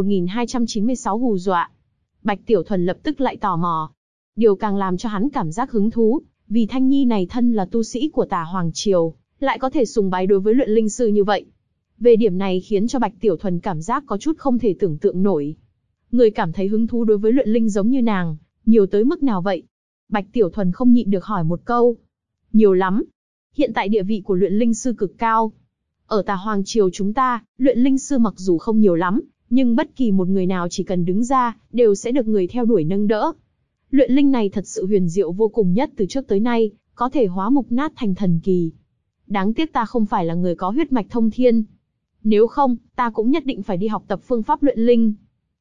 [SPEAKER 1] 1296 hù dọa. Bạch Tiểu Thuần lập tức lại tò mò. Điều càng làm cho hắn cảm giác hứng thú, vì Thanh Nhi này thân là tu sĩ của Tả Hoàng Triều, lại có thể sùng bái đối với luyện linh sư như vậy. Về điểm này khiến cho Bạch Tiểu Thuần cảm giác có chút không thể tưởng tượng nổi. Người cảm thấy hứng thú đối với luyện linh giống như nàng, nhiều tới mức nào vậy? Bạch Tiểu Thuần không nhịn được hỏi một câu. Nhiều lắm. Hiện tại địa vị của luyện linh sư cực cao. Ở Tà Hoàng Triều chúng ta, luyện linh sư mặc dù không nhiều lắm, nhưng bất kỳ một người nào chỉ cần đứng ra, đều sẽ được người theo đuổi nâng đỡ. Luyện linh này thật sự huyền diệu vô cùng nhất từ trước tới nay, có thể hóa mục nát thành thần kỳ. Đáng tiếc ta không phải là người có huyết mạch thông thiên. Nếu không, ta cũng nhất định phải đi học tập phương pháp luyện linh.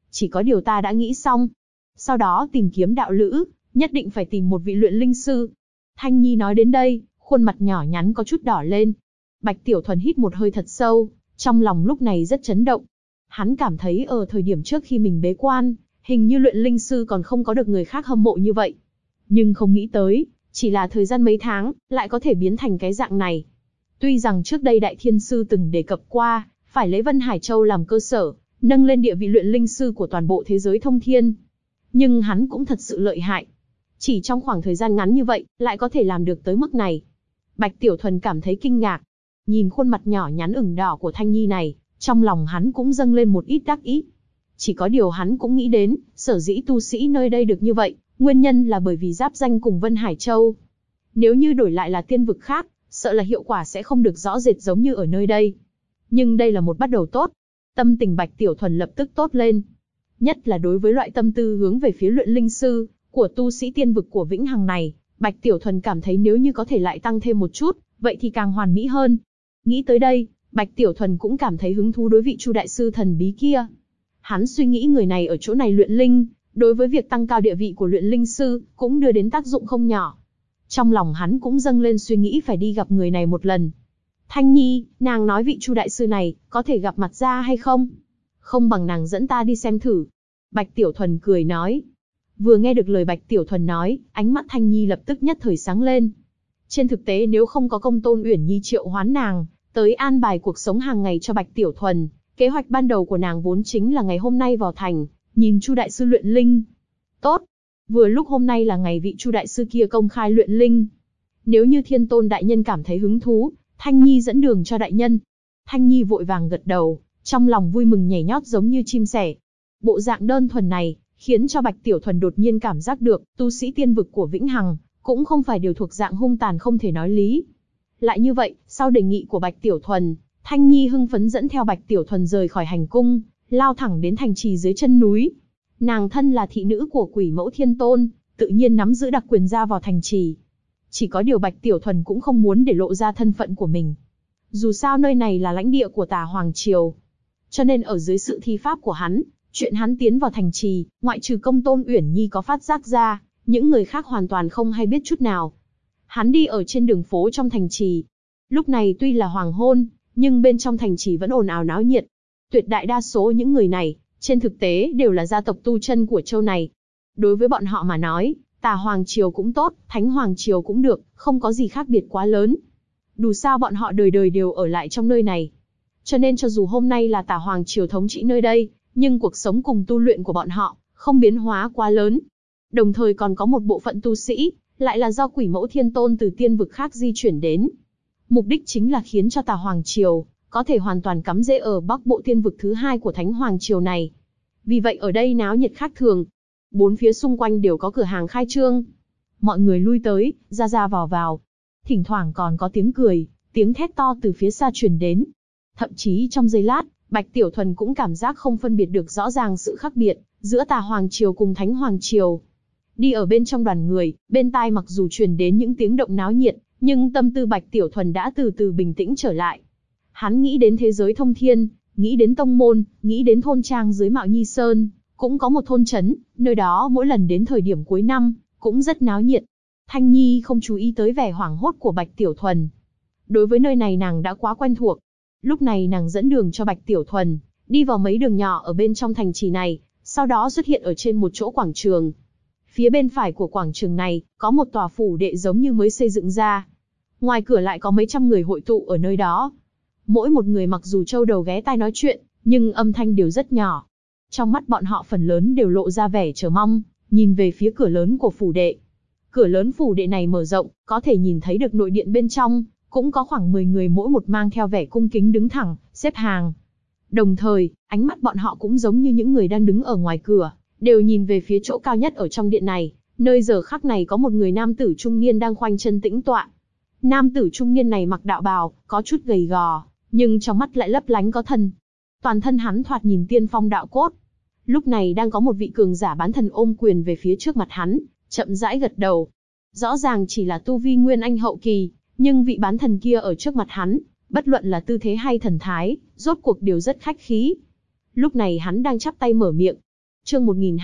[SPEAKER 1] Chỉ có điều ta đã nghĩ xong. Sau đó tìm kiếm đạo lữ, nhất định phải tìm một vị luyện linh sư. Thanh Nhi nói đến đây, khuôn mặt nhỏ nhắn có chút đỏ lên. Bạch Tiểu Thuần hít một hơi thật sâu, trong lòng lúc này rất chấn động. Hắn cảm thấy ở thời điểm trước khi mình bế quan, hình như luyện linh sư còn không có được người khác hâm mộ như vậy. Nhưng không nghĩ tới, chỉ là thời gian mấy tháng, lại có thể biến thành cái dạng này. Tuy rằng trước đây Đại Thiên Sư từng đề cập qua, phải lấy Vân Hải Châu làm cơ sở, nâng lên địa vị luyện linh sư của toàn bộ thế giới thông thiên. Nhưng hắn cũng thật sự lợi hại. Chỉ trong khoảng thời gian ngắn như vậy, lại có thể làm được tới mức này. Bạch Tiểu Thuần cảm thấy kinh ngạc. Nhìn khuôn mặt nhỏ nhắn ửng đỏ của Thanh Nhi này, trong lòng hắn cũng dâng lên một ít đắc ý. Chỉ có điều hắn cũng nghĩ đến, sở dĩ tu sĩ nơi đây được như vậy, nguyên nhân là bởi vì giáp danh cùng Vân Hải Châu. Nếu như đổi lại là tiên vực khác, sợ là hiệu quả sẽ không được rõ rệt giống như ở nơi đây. Nhưng đây là một bắt đầu tốt. Tâm tình Bạch Tiểu Thuần lập tức tốt lên. Nhất là đối với loại tâm tư hướng về phía luyện linh sư của tu sĩ tiên vực của Vĩnh Hằng này, Bạch Tiểu Thuần cảm thấy nếu như có thể lại tăng thêm một chút, vậy thì càng hoàn mỹ hơn. Nghĩ tới đây, Bạch Tiểu Thuần cũng cảm thấy hứng thú đối vị Chu đại sư thần bí kia. Hắn suy nghĩ người này ở chỗ này luyện linh, đối với việc tăng cao địa vị của luyện linh sư, cũng đưa đến tác dụng không nhỏ. Trong lòng hắn cũng dâng lên suy nghĩ phải đi gặp người này một lần. Thanh Nhi, nàng nói vị Chu đại sư này, có thể gặp mặt ra hay không? Không bằng nàng dẫn ta đi xem thử. Bạch Tiểu Thuần cười nói. Vừa nghe được lời Bạch Tiểu Thuần nói, ánh mắt Thanh Nhi lập tức nhất thời sáng lên. Trên thực tế nếu không có Công Tôn Uyển Nhi triệu hoán nàng, tới an bài cuộc sống hàng ngày cho Bạch Tiểu Thuần, kế hoạch ban đầu của nàng vốn chính là ngày hôm nay vào thành, nhìn Chu đại sư luyện linh. Tốt, vừa lúc hôm nay là ngày vị Chu đại sư kia công khai luyện linh. Nếu như Thiên Tôn đại nhân cảm thấy hứng thú, Thanh Nhi dẫn đường cho đại nhân. Thanh Nhi vội vàng gật đầu, trong lòng vui mừng nhảy nhót giống như chim sẻ. Bộ dạng đơn thuần này, khiến cho Bạch Tiểu Thuần đột nhiên cảm giác được, tu sĩ tiên vực của Vĩnh Hằng, cũng không phải đều thuộc dạng hung tàn không thể nói lý. Lại như vậy, sau đề nghị của Bạch Tiểu Thuần, Thanh Nhi hưng phấn dẫn theo Bạch Tiểu Thuần rời khỏi hành cung, lao thẳng đến thành trì dưới chân núi. Nàng thân là thị nữ của Quỷ Mẫu Thiên Tôn, tự nhiên nắm giữ đặc quyền ra vào thành trì. Chỉ có điều Bạch Tiểu Thuần cũng không muốn để lộ ra thân phận của mình. Dù sao nơi này là lãnh địa của Tà Hoàng Triều. Cho nên ở dưới sự thi pháp của hắn, chuyện hắn tiến vào thành trì, ngoại trừ Công Tôn Uyển Nhi có phát giác ra, những người khác hoàn toàn không hay biết chút nào. Hắn đi ở trên đường phố trong thành trì. Lúc này tuy là hoàng hôn, nhưng bên trong thành trì vẫn ồn ào náo nhiệt. Tuyệt đại đa số những người này, trên thực tế đều là gia tộc tu chân của châu này. Đối với bọn họ mà nói, Tà Hoàng Triều cũng tốt, Thánh Hoàng Triều cũng được, không có gì khác biệt quá lớn. Dù sao bọn họ đời đời đều ở lại trong nơi này. Cho nên cho dù hôm nay là Tà Hoàng Triều thống trị nơi đây, nhưng cuộc sống cùng tu luyện của bọn họ, không biến hóa quá lớn. Đồng thời còn có một bộ phận tu sĩ, lại là do Quỷ Mẫu Thiên Tôn từ tiên vực khác di chuyển đến. Mục đích chính là khiến cho Tà Hoàng Triều, có thể hoàn toàn cắm rễ ở bắc bộ tiên vực thứ hai của Thánh Hoàng Triều này. Vì vậy ở đây náo nhiệt khác thường. Bốn phía xung quanh đều có cửa hàng khai trương. Mọi người lui tới, ra ra vào vào. Thỉnh thoảng còn có tiếng cười, tiếng thét to từ phía xa truyền đến. Thậm chí trong giây lát, Bạch Tiểu Thuần cũng cảm giác không phân biệt được rõ ràng sự khác biệt giữa Tà Hoàng Triều cùng Thánh Hoàng Triều. Đi ở bên trong đoàn người, bên tai mặc dù truyền đến những tiếng động náo nhiệt, nhưng tâm tư Bạch Tiểu Thuần đã từ từ bình tĩnh trở lại. Hắn nghĩ đến thế giới thông thiên, nghĩ đến tông môn, nghĩ đến thôn trang dưới Mạo Nhi Sơn, cũng có một thôn trấn, nơi đó mỗi lần đến thời điểm cuối năm, cũng rất náo nhiệt. Thanh Nhi không chú ý tới vẻ hoảng hốt của Bạch Tiểu Thuần. Đối với nơi này nàng đã quá quen thuộc. Lúc này nàng dẫn đường cho Bạch Tiểu Thuần, đi vào mấy đường nhỏ ở bên trong thành trì này, sau đó xuất hiện ở trên một chỗ quảng trường. Phía bên phải của quảng trường này, có một tòa phủ đệ giống như mới xây dựng ra. Ngoài cửa lại có mấy trăm người hội tụ ở nơi đó. Mỗi một người mặc dù trâu đầu ghé tai nói chuyện, nhưng âm thanh đều rất nhỏ. Trong mắt bọn họ phần lớn đều lộ ra vẻ chờ mong, nhìn về phía cửa lớn của phủ đệ. Cửa lớn phủ đệ này mở rộng, có thể nhìn thấy được nội điện bên trong, cũng có khoảng 10 người mỗi một mang theo vẻ cung kính đứng thẳng, xếp hàng. Đồng thời, ánh mắt bọn họ cũng giống như những người đang đứng ở ngoài cửa, đều nhìn về phía chỗ cao nhất ở trong điện này, nơi giờ khắc này có một người nam tử trung niên đang khoanh chân tĩnh tọa. Nam tử trung niên này mặc đạo bào, có chút gầy gò, nhưng trong mắt lại lấp lánh có thần. Toàn thân hắn thoạt nhìn tiên phong đạo cốt. Lúc này đang có một vị cường giả bán thần ôm quyền về phía trước mặt hắn, chậm rãi gật đầu. Rõ ràng chỉ là tu vi nguyên anh hậu kỳ, nhưng vị bán thần kia ở trước mặt hắn, bất luận là tư thế hay thần thái, rốt cuộc đều rất khách khí. Lúc này hắn đang chắp tay mở miệng. Chương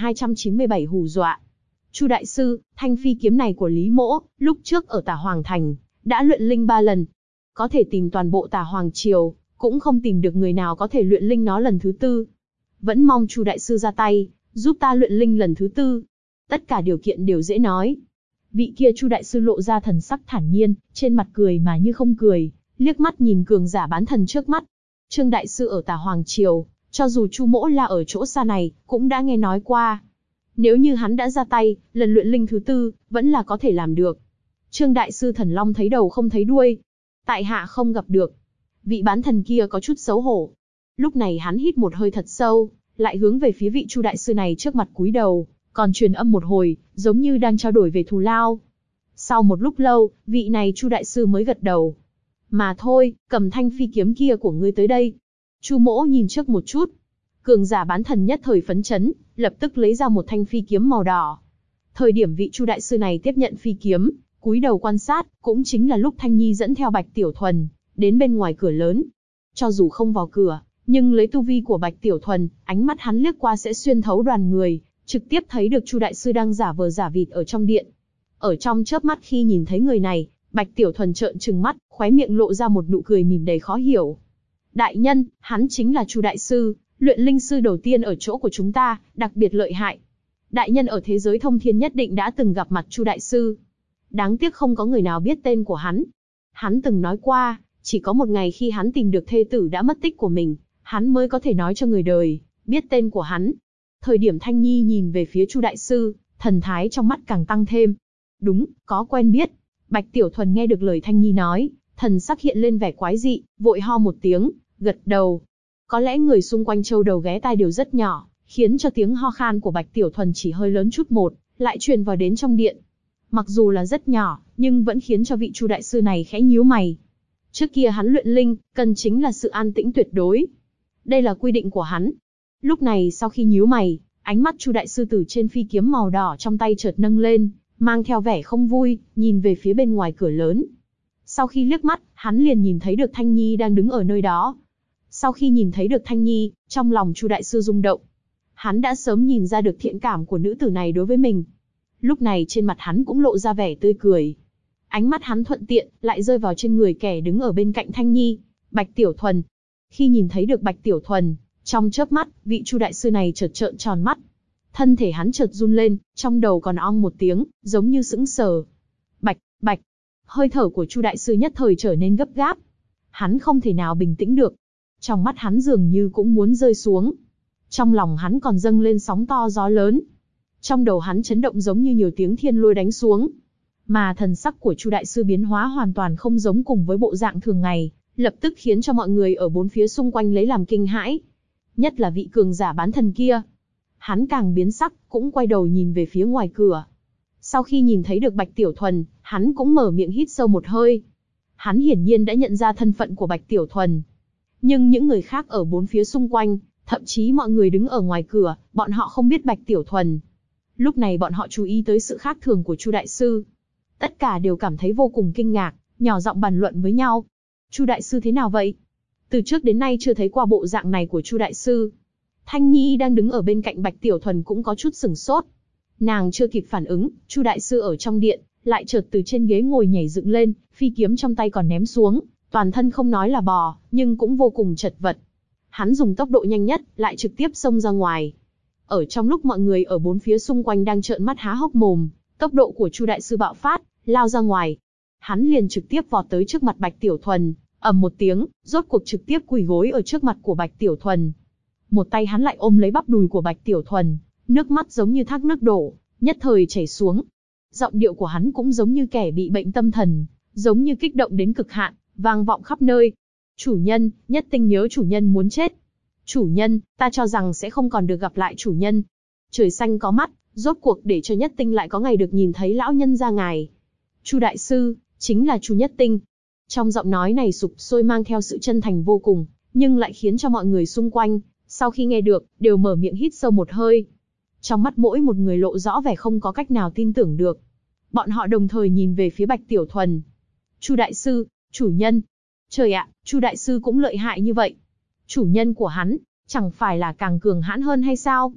[SPEAKER 1] 1297 hù dọa. Chu đại sư, thanh phi kiếm này của Lý Mỗ, lúc trước ở Tả Hoàng Thành, đã luyện linh 3 lần. Có thể tìm toàn bộ Tả Hoàng Triều, cũng không tìm được người nào có thể luyện linh nó lần thứ 4. Vẫn mong Chu đại sư ra tay, giúp ta luyện linh lần thứ 4. Tất cả điều kiện đều dễ nói. Vị kia Chu đại sư lộ ra thần sắc thản nhiên, trên mặt cười mà như không cười, liếc mắt nhìn cường giả bán thần trước mắt. Trương đại sư ở Tả Hoàng Triều, cho dù Chu Mỗ là ở chỗ xa này, cũng đã nghe nói qua. Nếu như hắn đã ra tay, lần luyện linh thứ 4, vẫn là có thể làm được. Trương đại sư thần long thấy đầu không thấy đuôi. Tại hạ không gặp được. Vị bán thần kia có chút xấu hổ. Lúc này hắn hít một hơi thật sâu, lại hướng về phía vị Chu đại sư này trước mặt cúi đầu, còn truyền âm một hồi, giống như đang trao đổi về thù lao. Sau một lúc lâu, vị này Chu đại sư mới gật đầu. Mà thôi, cầm thanh phi kiếm kia của ngươi tới đây. Chu Mỗ nhìn trước một chút. Cường giả bán thần nhất thời phấn chấn, lập tức lấy ra một thanh phi kiếm màu đỏ. Thời điểm vị Chu đại sư này tiếp nhận phi kiếm, cúi đầu quan sát, cũng chính là lúc Thanh Nhi dẫn theo Bạch Tiểu Thuần đến bên ngoài cửa lớn. Cho dù không vào cửa, nhưng lấy tu vi của Bạch Tiểu Thuần, ánh mắt hắn liếc qua sẽ xuyên thấu đoàn người, trực tiếp thấy được Chu đại sư đang giả vờ giả vịt ở trong điện. Ở trong chớp mắt khi nhìn thấy người này, Bạch Tiểu Thuần trợn trừng mắt, khóe miệng lộ ra một nụ cười mỉm đầy khó hiểu. Đại nhân, hắn chính là Chu đại sư, luyện linh sư đầu tiên ở chỗ của chúng ta, đặc biệt lợi hại. Đại nhân ở thế giới thông thiên nhất định đã từng gặp mặt Chu đại sư. Đáng tiếc không có người nào biết tên của hắn. Hắn từng nói qua, chỉ có một ngày khi hắn tìm được thê tử đã mất tích của mình, hắn mới có thể nói cho người đời biết tên của hắn. Thời điểm Thanh Nhi nhìn về phía Chu đại sư, thần thái trong mắt càng tăng thêm. Đúng, có quen biết. Bạch Tiểu Thuần nghe được lời Thanh Nhi nói, thần sắc hiện lên vẻ quái dị, vội ho một tiếng, gật đầu. Có lẽ người xung quanh châu đầu ghé tai đều rất nhỏ, khiến cho tiếng ho khan của Bạch Tiểu Thuần chỉ hơi lớn chút một, lại truyền vào đến trong điện. Mặc dù là rất nhỏ, nhưng vẫn khiến cho vị Chu đại sư này khẽ nhíu mày. Trước kia hắn luyện linh, cần chính là sự an tĩnh tuyệt đối. Đây là quy định của hắn. Lúc này sau khi nhíu mày, ánh mắt Chu đại sư từ trên phi kiếm màu đỏ trong tay chợt nâng lên, mang theo vẻ không vui, nhìn về phía bên ngoài cửa lớn. Sau khi liếc mắt, hắn liền nhìn thấy được Thanh Nhi đang đứng ở nơi đó. Sau khi nhìn thấy được Thanh Nhi, trong lòng Chu đại sư rung động. Hắn đã sớm nhìn ra được thiện cảm của nữ tử này đối với mình. Lúc này trên mặt hắn cũng lộ ra vẻ tươi cười. Ánh mắt hắn thuận tiện, lại rơi vào trên người kẻ đứng ở bên cạnh Thanh Nhi, Bạch Tiểu Thuần. Khi nhìn thấy được Bạch Tiểu Thuần, trong chớp mắt, vị Chu đại sư này chợt trợn tròn mắt. Thân thể hắn chợt run lên, trong đầu còn ong một tiếng, giống như sững sờ. Bạch, Bạch. Hơi thở của Chu đại sư nhất thời trở nên gấp gáp. Hắn không thể nào bình tĩnh được. Trong mắt hắn dường như cũng muốn rơi xuống. Trong lòng hắn còn dâng lên sóng to gió lớn. Trong đầu hắn chấn động giống như nhiều tiếng thiên lôi đánh xuống. Mà thần sắc của Chu đại sư biến hóa hoàn toàn không giống cùng với bộ dạng thường ngày, lập tức khiến cho mọi người ở bốn phía xung quanh lấy làm kinh hãi. Nhất là vị cường giả bán thần kia. Hắn càng biến sắc, cũng quay đầu nhìn về phía ngoài cửa. Sau khi nhìn thấy được Bạch Tiểu Thuần, hắn cũng mở miệng hít sâu một hơi. Hắn hiển nhiên đã nhận ra thân phận của Bạch Tiểu Thuần. Nhưng những người khác ở bốn phía xung quanh, thậm chí mọi người đứng ở ngoài cửa, bọn họ không biết Bạch Tiểu Thuần. Lúc này bọn họ chú ý tới sự khác thường của Chu đại sư. Tất cả đều cảm thấy vô cùng kinh ngạc, nhỏ giọng bàn luận với nhau. Chu đại sư thế nào vậy? Từ trước đến nay chưa thấy qua bộ dạng này của Chu đại sư. Thanh Nhi đang đứng ở bên cạnh Bạch Tiểu Thuần cũng có chút sửng sốt. Nàng chưa kịp phản ứng, Chu đại sư ở trong điện, lại chợt từ trên ghế ngồi nhảy dựng lên, phi kiếm trong tay còn ném xuống, toàn thân không nói là bò, nhưng cũng vô cùng chật vật. Hắn dùng tốc độ nhanh nhất, lại trực tiếp xông ra ngoài. Ở trong lúc mọi người ở bốn phía xung quanh đang trợn mắt há hốc mồm, tốc độ của Chu đại sư bạo phát, lao ra ngoài. Hắn liền trực tiếp vọt tới trước mặt Bạch Tiểu Thuần, ầm một tiếng, rốt cuộc trực tiếp quỳ gối ở trước mặt của Bạch Tiểu Thuần. Một tay hắn lại ôm lấy bắp đùi của Bạch Tiểu Thuần, nước mắt giống như thác nước đổ, nhất thời chảy xuống. Giọng điệu của hắn cũng giống như kẻ bị bệnh tâm thần, giống như kích động đến cực hạn, vang vọng khắp nơi. Chủ nhân, Nhất Tinh nhớ chủ nhân muốn chết. Chủ nhân, ta cho rằng sẽ không còn được gặp lại chủ nhân. Trời xanh có mắt, rốt cuộc để cho Nhất Tinh lại có ngày được nhìn thấy lão nhân gia ngài. Chu đại sư, chính là Chu Nhất Tinh. Trong giọng nói này sục sôi mang theo sự chân thành vô cùng, nhưng lại khiến cho mọi người xung quanh, sau khi nghe được, đều mở miệng hít sâu một hơi. Trong mắt mỗi một người lộ rõ vẻ không có cách nào tin tưởng được. Bọn họ đồng thời nhìn về phía Bạch Tiểu Thuần. Chu đại sư, chủ nhân. Trời ạ, Chu đại sư cũng lợi hại như vậy. Chủ nhân của hắn, chẳng phải là càng cường hãn hơn hay sao?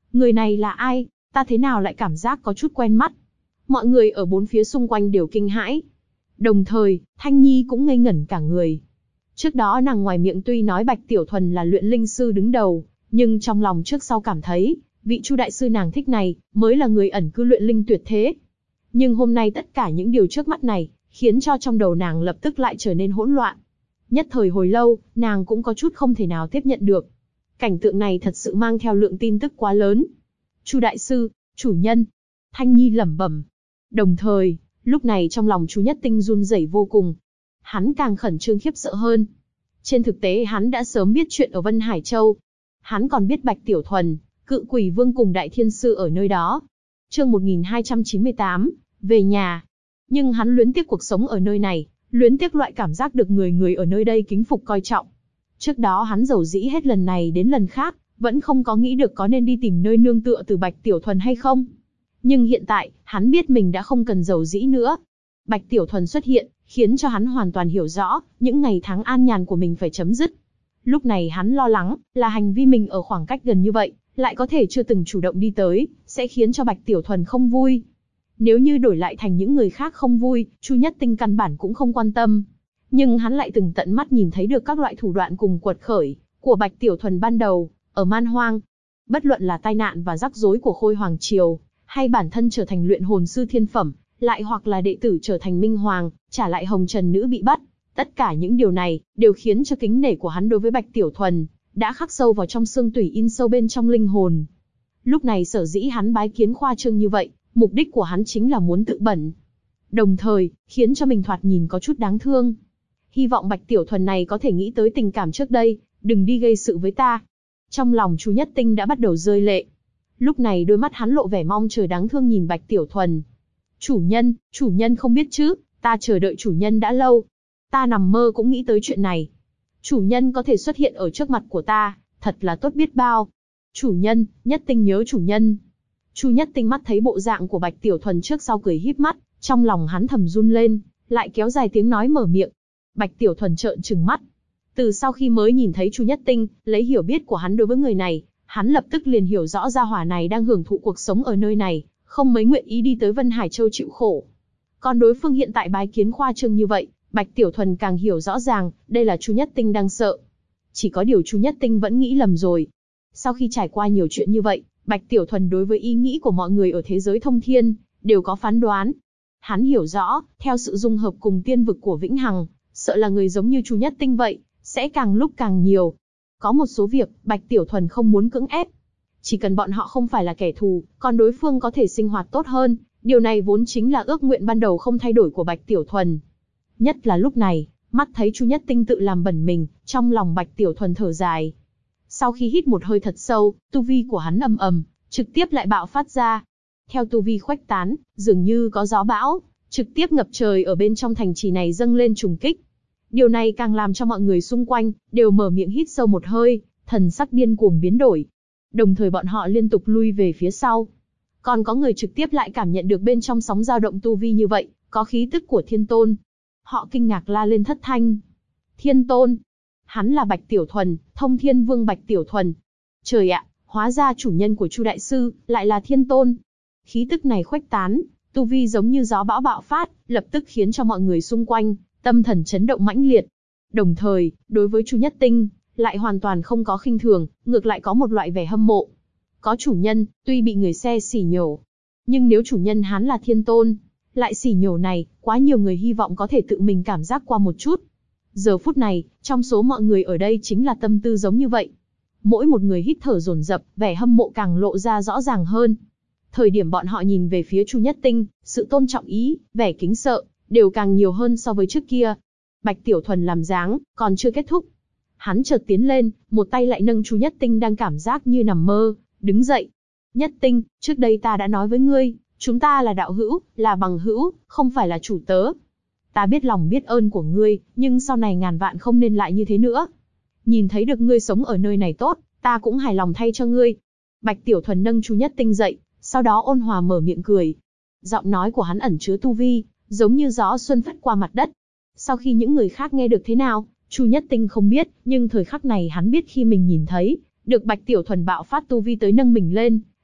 [SPEAKER 1] Người này là ai? Ta thế nào lại cảm giác có chút quen mắt? Mọi người ở bốn phía xung quanh đều kinh hãi. Đồng thời, Thanh Nhi cũng ngây ngẩn cả người. Trước đó nàng ngoài miệng tuy nói Bạch Tiểu Thuần là luyện linh sư đứng đầu, nhưng trong lòng trước sau cảm thấy, vị Chu đại sư nàng thích này, mới là người ẩn cư luyện linh tuyệt thế. Nhưng hôm nay tất cả những điều trước mắt này, khiến cho trong đầu nàng lập tức lại trở nên hỗn loạn. Nhất thời hồi lâu, nàng cũng có chút không thể nào tiếp nhận được. Cảnh tượng này thật sự mang theo lượng tin tức quá lớn. Chu đại sư, chủ nhân. Thanh Nhi lẩm bẩm. Đồng thời, lúc này trong lòng Chu Nhất Tinh run rẩy vô cùng. Hắn càng khẩn trương khiếp sợ hơn. Trên thực tế hắn đã sớm biết chuyện ở Vân Hải Châu. Hắn còn biết Bạch Tiểu Thuần, Cự Quỷ Vương cùng Đại Thiên Sư ở nơi đó. Chương 1298, về nhà. Nhưng hắn luyến tiếc cuộc sống ở nơi này, luyến tiếc loại cảm giác được người người ở nơi đây kính phục coi trọng. Trước đó hắn dầu dĩ hết lần này đến lần khác, vẫn không có nghĩ được có nên đi tìm nơi nương tựa từ Bạch Tiểu Thuần hay không. Nhưng hiện tại, hắn biết mình đã không cần dầu dĩ nữa. Bạch Tiểu Thuần xuất hiện, khiến cho hắn hoàn toàn hiểu rõ, những ngày tháng an nhàn của mình phải chấm dứt. Lúc này hắn lo lắng, là hành vi mình ở khoảng cách gần như vậy, lại có thể chưa từng chủ động đi tới, sẽ khiến cho Bạch Tiểu Thuần không vui. Nếu như đổi lại thành những người khác không vui, Chu Nhất Tinh căn bản cũng không quan tâm. Nhưng hắn lại từng tận mắt nhìn thấy được các loại thủ đoạn cùng quật khởi của Bạch Tiểu Thuần ban đầu, ở Man Hoang. Bất luận là tai nạn và rắc rối của Khôi Hoàng Triều, hay bản thân trở thành luyện hồn sư thiên phẩm, lại hoặc là đệ tử trở thành Minh Hoàng, trả lại Hồng Trần Nữ bị bắt. Tất cả những điều này, đều khiến cho kính nể của hắn đối với Bạch Tiểu Thuần, đã khắc sâu vào trong xương tủy in sâu bên trong linh hồn. Lúc này sở dĩ hắn bái kiến khoa trương như vậy, mục đích của hắn chính là muốn tự bẩn. Đồng thời, khiến cho mình thoạt nhìn có chút đáng thương. Hy vọng Bạch Tiểu Thuần này có thể nghĩ tới tình cảm trước đây, đừng đi gây sự với ta. Trong lòng Chu Nhất Tinh đã bắt đầu rơi lệ. Lúc này đôi mắt hắn lộ vẻ mong chờ đáng thương nhìn Bạch Tiểu Thuần. Chủ nhân không biết chứ, ta chờ đợi chủ nhân đã lâu. Ta nằm mơ cũng nghĩ tới chuyện này. Chủ nhân có thể xuất hiện ở trước mặt của ta, thật là tốt biết bao. Chủ nhân, Nhất Tinh nhớ chủ nhân. Chu Nhất Tinh mắt thấy bộ dạng của Bạch Tiểu Thuần trước sau cười híp mắt, trong lòng hắn thầm run lên, lại kéo dài tiếng nói mở miệng. Bạch Tiểu Thuần trợn trừng mắt. Từ sau khi mới nhìn thấy Chu Nhất Tinh, lấy hiểu biết của hắn đối với người này, hắn lập tức liền hiểu rõ gia hỏa này đang hưởng thụ cuộc sống ở nơi này, không mấy nguyện ý đi tới Vân Hải Châu chịu khổ. Còn đối phương hiện tại bái kiến khoa trương như vậy, Bạch Tiểu Thuần càng hiểu rõ ràng, đây là Chu Nhất Tinh đang sợ. Chỉ có điều Chu Nhất Tinh vẫn nghĩ lầm rồi. Sau khi trải qua nhiều chuyện như vậy, Bạch Tiểu Thuần đối với ý nghĩ của mọi người ở thế giới thông thiên, đều có phán đoán. Hắn hiểu rõ, theo sự dung hợp cùng tiên vực của Vĩnh Hằng, sợ là người giống như Chu Nhất Tinh vậy, sẽ càng lúc càng nhiều. Có một số việc, Bạch Tiểu Thuần không muốn cưỡng ép. Chỉ cần bọn họ không phải là kẻ thù, còn đối phương có thể sinh hoạt tốt hơn, điều này vốn chính là ước nguyện ban đầu không thay đổi của Bạch Tiểu Thuần. Nhất là lúc này, mắt thấy Chu Nhất Tinh tự làm bẩn mình, trong lòng Bạch Tiểu Thuần thở dài. Sau khi hít một hơi thật sâu, tu vi của hắn ầm ầm, trực tiếp lại bạo phát ra. Theo tu vi khuếch tán, dường như có gió bão, trực tiếp ngập trời ở bên trong thành trì này dâng lên trùng kích. Điều này càng làm cho mọi người xung quanh, đều mở miệng hít sâu một hơi, thần sắc điên cuồng biến đổi. Đồng thời bọn họ liên tục lui về phía sau. Còn có người trực tiếp lại cảm nhận được bên trong sóng dao động tu vi như vậy, có khí tức của Thiên Tôn. Họ kinh ngạc la lên thất thanh. Thiên Tôn! Hắn là Bạch Tiểu Thuần, Thông Thiên Vương Bạch Tiểu Thuần. Trời ạ, hóa ra chủ nhân của Chu đại sư lại là Thiên Tôn. Khí tức này khuếch tán, tu vi giống như gió bão bạo phát, lập tức khiến cho mọi người xung quanh tâm thần chấn động mãnh liệt. Đồng thời, đối với Chu Nhất Tinh, lại hoàn toàn không có khinh thường, ngược lại có một loại vẻ hâm mộ. Có chủ nhân, tuy bị người xe xỉ nhổ, nhưng nếu chủ nhân hắn là Thiên Tôn, lại xỉ nhổ này, quá nhiều người hy vọng có thể tự mình cảm giác qua một chút. Giờ phút này, trong số mọi người ở đây chính là tâm tư giống như vậy. Mỗi một người hít thở dồn dập, vẻ hâm mộ càng lộ ra rõ ràng hơn. Thời điểm bọn họ nhìn về phía Chu Nhất Tinh, sự tôn trọng ý, vẻ kính sợ, đều càng nhiều hơn so với trước kia. Bạch Tiểu Thuần làm dáng, còn chưa kết thúc. Hắn chợt tiến lên, một tay lại nâng Chu Nhất Tinh đang cảm giác như nằm mơ, đứng dậy. Nhất Tinh, trước đây ta đã nói với ngươi, chúng ta là đạo hữu, là bằng hữu, không phải là chủ tớ. Ta biết lòng biết ơn của ngươi, nhưng sau này ngàn vạn không nên lại như thế nữa. Nhìn thấy được ngươi sống ở nơi này tốt, ta cũng hài lòng thay cho ngươi. Bạch Tiểu Thuần nâng Chu Nhất Tinh dậy, sau đó ôn hòa mở miệng cười. Giọng nói của hắn ẩn chứa tu vi, giống như gió xuân phất qua mặt đất. Sau khi những người khác nghe được thế nào, Chu Nhất Tinh không biết, nhưng thời khắc này hắn biết khi mình nhìn thấy được Bạch Tiểu Thuần bạo phát tu vi tới nâng mình lên,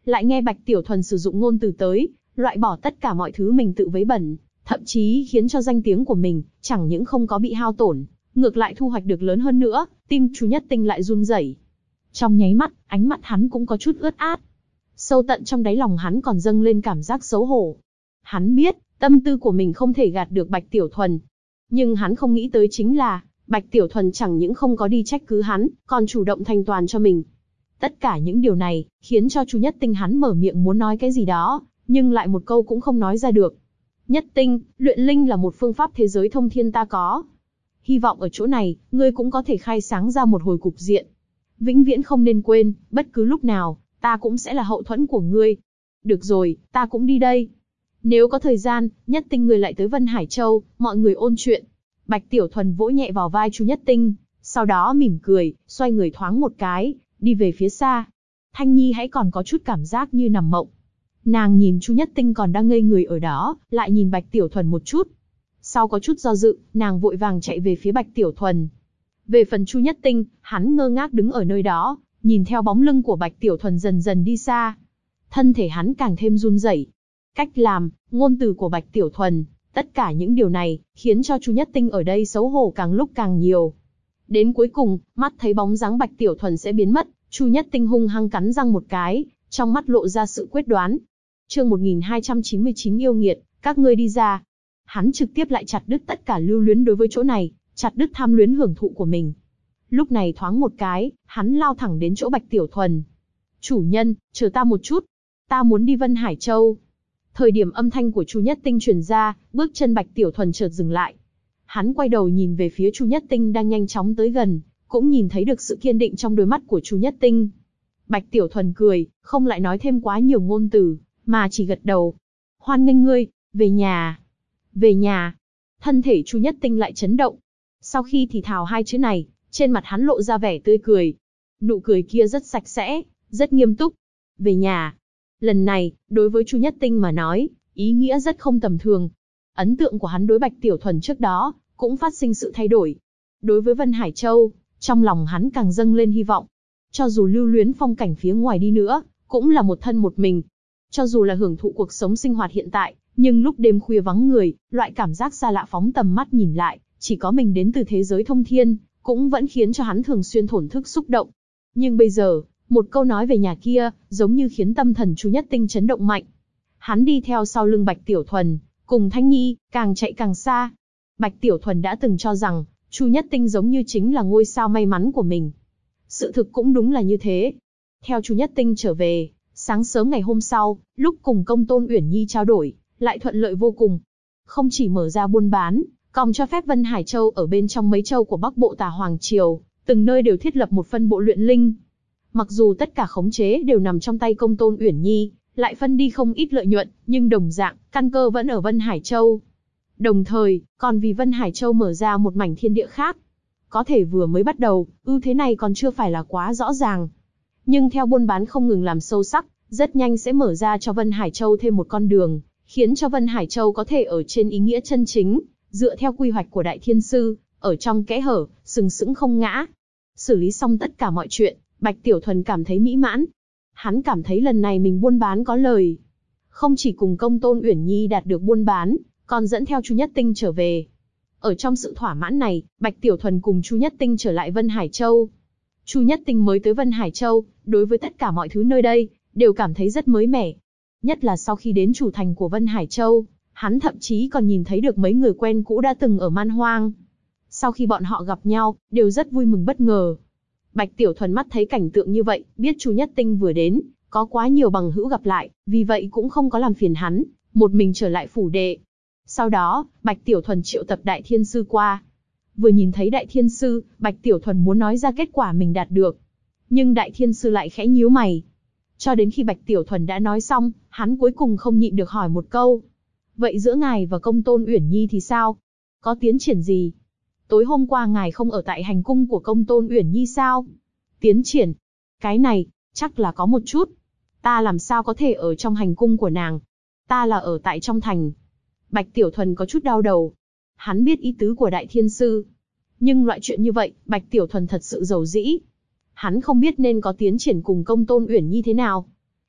[SPEAKER 1] lại nghe Bạch Tiểu Thuần sử dụng ngôn từ tới, loại bỏ tất cả mọi thứ mình tự vấy bẩn, thậm chí khiến cho danh tiếng của mình, chẳng những không có bị hao tổn, ngược lại thu hoạch được lớn hơn nữa, tim Chu Nhất Tinh lại run rẩy. Trong nháy mắt, ánh mắt hắn cũng có chút ướt át. Sâu tận trong đáy lòng hắn còn dâng lên cảm giác xấu hổ. Hắn biết, tâm tư của mình không thể gạt được Bạch Tiểu Thuần. Nhưng hắn không nghĩ tới chính là, Bạch Tiểu Thuần chẳng những không có đi trách cứ hắn, còn chủ động thanh toàn cho mình. Tất cả những điều này, khiến cho Chu Nhất Tinh hắn mở miệng muốn nói cái gì đó, nhưng lại một câu cũng không nói ra được. Nhất Tinh, luyện linh là một phương pháp thế giới thông thiên ta có. Hy vọng ở chỗ này, ngươi cũng có thể khai sáng ra một hồi cục diện. Vĩnh viễn không nên quên, bất cứ lúc nào, ta cũng sẽ là hậu thuẫn của ngươi. Được rồi, ta cũng đi đây. Nếu có thời gian, Nhất Tinh ngươi lại tới Vân Hải Châu, mọi người ôn chuyện. Bạch Tiểu Thuần vỗ nhẹ vào vai Chu Nhất Tinh, sau đó mỉm cười, xoay người thoáng một cái, đi về phía xa. Thanh Nhi hãy còn có chút cảm giác như nằm mộng. Nàng nhìn Chu Nhất Tinh còn đang ngây người ở đó, lại nhìn Bạch Tiểu Thuần một chút. Sau có chút do dự, nàng vội vàng chạy về phía Bạch Tiểu Thuần. Về phần Chu Nhất Tinh, hắn ngơ ngác đứng ở nơi đó, nhìn theo bóng lưng của Bạch Tiểu Thuần dần dần đi xa. Thân thể hắn càng thêm run rẩy. Cách làm, ngôn từ của Bạch Tiểu Thuần, tất cả những điều này, khiến cho Chu Nhất Tinh ở đây xấu hổ càng lúc càng nhiều. Đến cuối cùng, mắt thấy bóng dáng Bạch Tiểu Thuần sẽ biến mất, Chu Nhất Tinh hung hăng cắn răng một cái, trong mắt lộ ra sự quyết đoán. Chương 1299 yêu nghiệt, các ngươi đi ra. Hắn trực tiếp lại chặt đứt tất cả lưu luyến đối với chỗ này, chặt đứt tham luyến hưởng thụ của mình. Lúc này thoáng một cái, hắn lao thẳng đến chỗ Bạch Tiểu Thuần. Chủ nhân, chờ ta một chút. Ta muốn đi Vân Hải Châu. Thời điểm âm thanh của Chu Nhất Tinh truyền ra, bước chân Bạch Tiểu Thuần chợt dừng lại. Hắn quay đầu nhìn về phía Chu Nhất Tinh đang nhanh chóng tới gần, cũng nhìn thấy được sự kiên định trong đôi mắt của Chu Nhất Tinh. Bạch Tiểu Thuần cười, không lại nói thêm quá nhiều ngôn từ, mà chỉ gật đầu. Hoan nghênh ngươi, về nhà. Về nhà. Thân thể Chu Nhất Tinh lại chấn động. Sau khi thì thào hai chữ này, trên mặt hắn lộ ra vẻ tươi cười. Nụ cười kia rất sạch sẽ, rất nghiêm túc. Về nhà. Lần này, đối với Chu Nhất Tinh mà nói, ý nghĩa rất không tầm thường. Ấn tượng của hắn đối Bạch Tiểu Thuần trước đó, cũng phát sinh sự thay đổi. Đối với Vân Hải Châu, trong lòng hắn càng dâng lên hy vọng. Cho dù lưu luyến phong cảnh phía ngoài đi nữa, cũng là một thân một mình. Cho dù là hưởng thụ cuộc sống sinh hoạt hiện tại, nhưng lúc đêm khuya vắng người, loại cảm giác xa lạ phóng tầm mắt nhìn lại, chỉ có mình đến từ thế giới thông thiên, cũng vẫn khiến cho hắn thường xuyên thổn thức xúc động. Nhưng bây giờ, một câu nói về nhà kia, giống như khiến tâm thần Chu Nhất Tinh chấn động mạnh. Hắn đi theo sau lưng Bạch Tiểu Thuần, cùng Thanh Nhi, càng chạy càng xa. Bạch Tiểu Thuần đã từng cho rằng, Chu Nhất Tinh giống như chính là ngôi sao may mắn của mình. Sự thực cũng đúng là như thế. Theo Chu Nhất Tinh trở về, sáng sớm ngày hôm sau, lúc cùng Công Tôn Uyển Nhi trao đổi, lại thuận lợi vô cùng. Không chỉ mở ra buôn bán, còn cho phép Vân Hải Châu ở bên trong mấy châu của Bắc Bộ Tả Hoàng Triều, từng nơi đều thiết lập một phân bộ luyện linh. Mặc dù tất cả khống chế đều nằm trong tay Công Tôn Uyển Nhi, lại phân đi không ít lợi nhuận, nhưng đồng dạng, căn cơ vẫn ở Vân Hải Châu. Đồng thời, còn vì Vân Hải Châu mở ra một mảnh thiên địa khác. Có thể vừa mới bắt đầu, ưu thế này còn chưa phải là quá rõ ràng. Nhưng theo buôn bán không ngừng làm sâu sắc, rất nhanh sẽ mở ra cho Vân Hải Châu thêm một con đường, khiến cho Vân Hải Châu có thể ở trên ý nghĩa chân chính, dựa theo quy hoạch của Đại Thiên Sư, ở trong kẽ hở, sừng sững không ngã. Xử lý xong tất cả mọi chuyện, Bạch Tiểu Thuần cảm thấy mỹ mãn. Hắn cảm thấy lần này mình buôn bán có lời. Không chỉ cùng Công Tôn Uyển Nhi đạt được buôn bán, còn dẫn theo Chu Nhất Tinh trở về. Ở trong sự thỏa mãn này, Bạch Tiểu Thuần cùng Chu Nhất Tinh trở lại Vân Hải Châu. Chu Nhất Tinh mới tới Vân Hải Châu, đối với tất cả mọi thứ nơi đây, đều cảm thấy rất mới mẻ. Nhất là sau khi đến chủ thành của Vân Hải Châu, hắn thậm chí còn nhìn thấy được mấy người quen cũ đã từng ở Man Hoang. Sau khi bọn họ gặp nhau, đều rất vui mừng bất ngờ. Bạch Tiểu Thuần mắt thấy cảnh tượng như vậy, biết Chu Nhất Tinh vừa đến, có quá nhiều bằng hữu gặp lại, vì vậy cũng không có làm phiền hắn, một mình trở lại phủ đệ. Sau đó, Bạch Tiểu Thuần triệu tập Đại Thiên Sư qua. Vừa nhìn thấy Đại Thiên Sư, Bạch Tiểu Thuần muốn nói ra kết quả mình đạt được. Nhưng Đại Thiên Sư lại khẽ nhíu mày. Cho đến khi Bạch Tiểu Thuần đã nói xong, hắn cuối cùng không nhịn được hỏi một câu. Vậy giữa ngài và Công Tôn Uyển Nhi thì sao? Có tiến triển gì? Tối hôm qua ngài không ở tại hành cung của Công Tôn Uyển Nhi sao? Tiến triển? Cái này, chắc là có một chút. Ta làm sao có thể ở trong hành cung của nàng? Ta là ở tại trong thành. Bạch Tiểu Thuần có chút đau đầu. Hắn biết ý tứ của Đại Thiên Sư. Nhưng loại chuyện như vậy, Bạch Tiểu Thuần thật sự giàu dĩ. Hắn không biết nên có tiến triển cùng Công Tôn Uyển Nhi thế nào.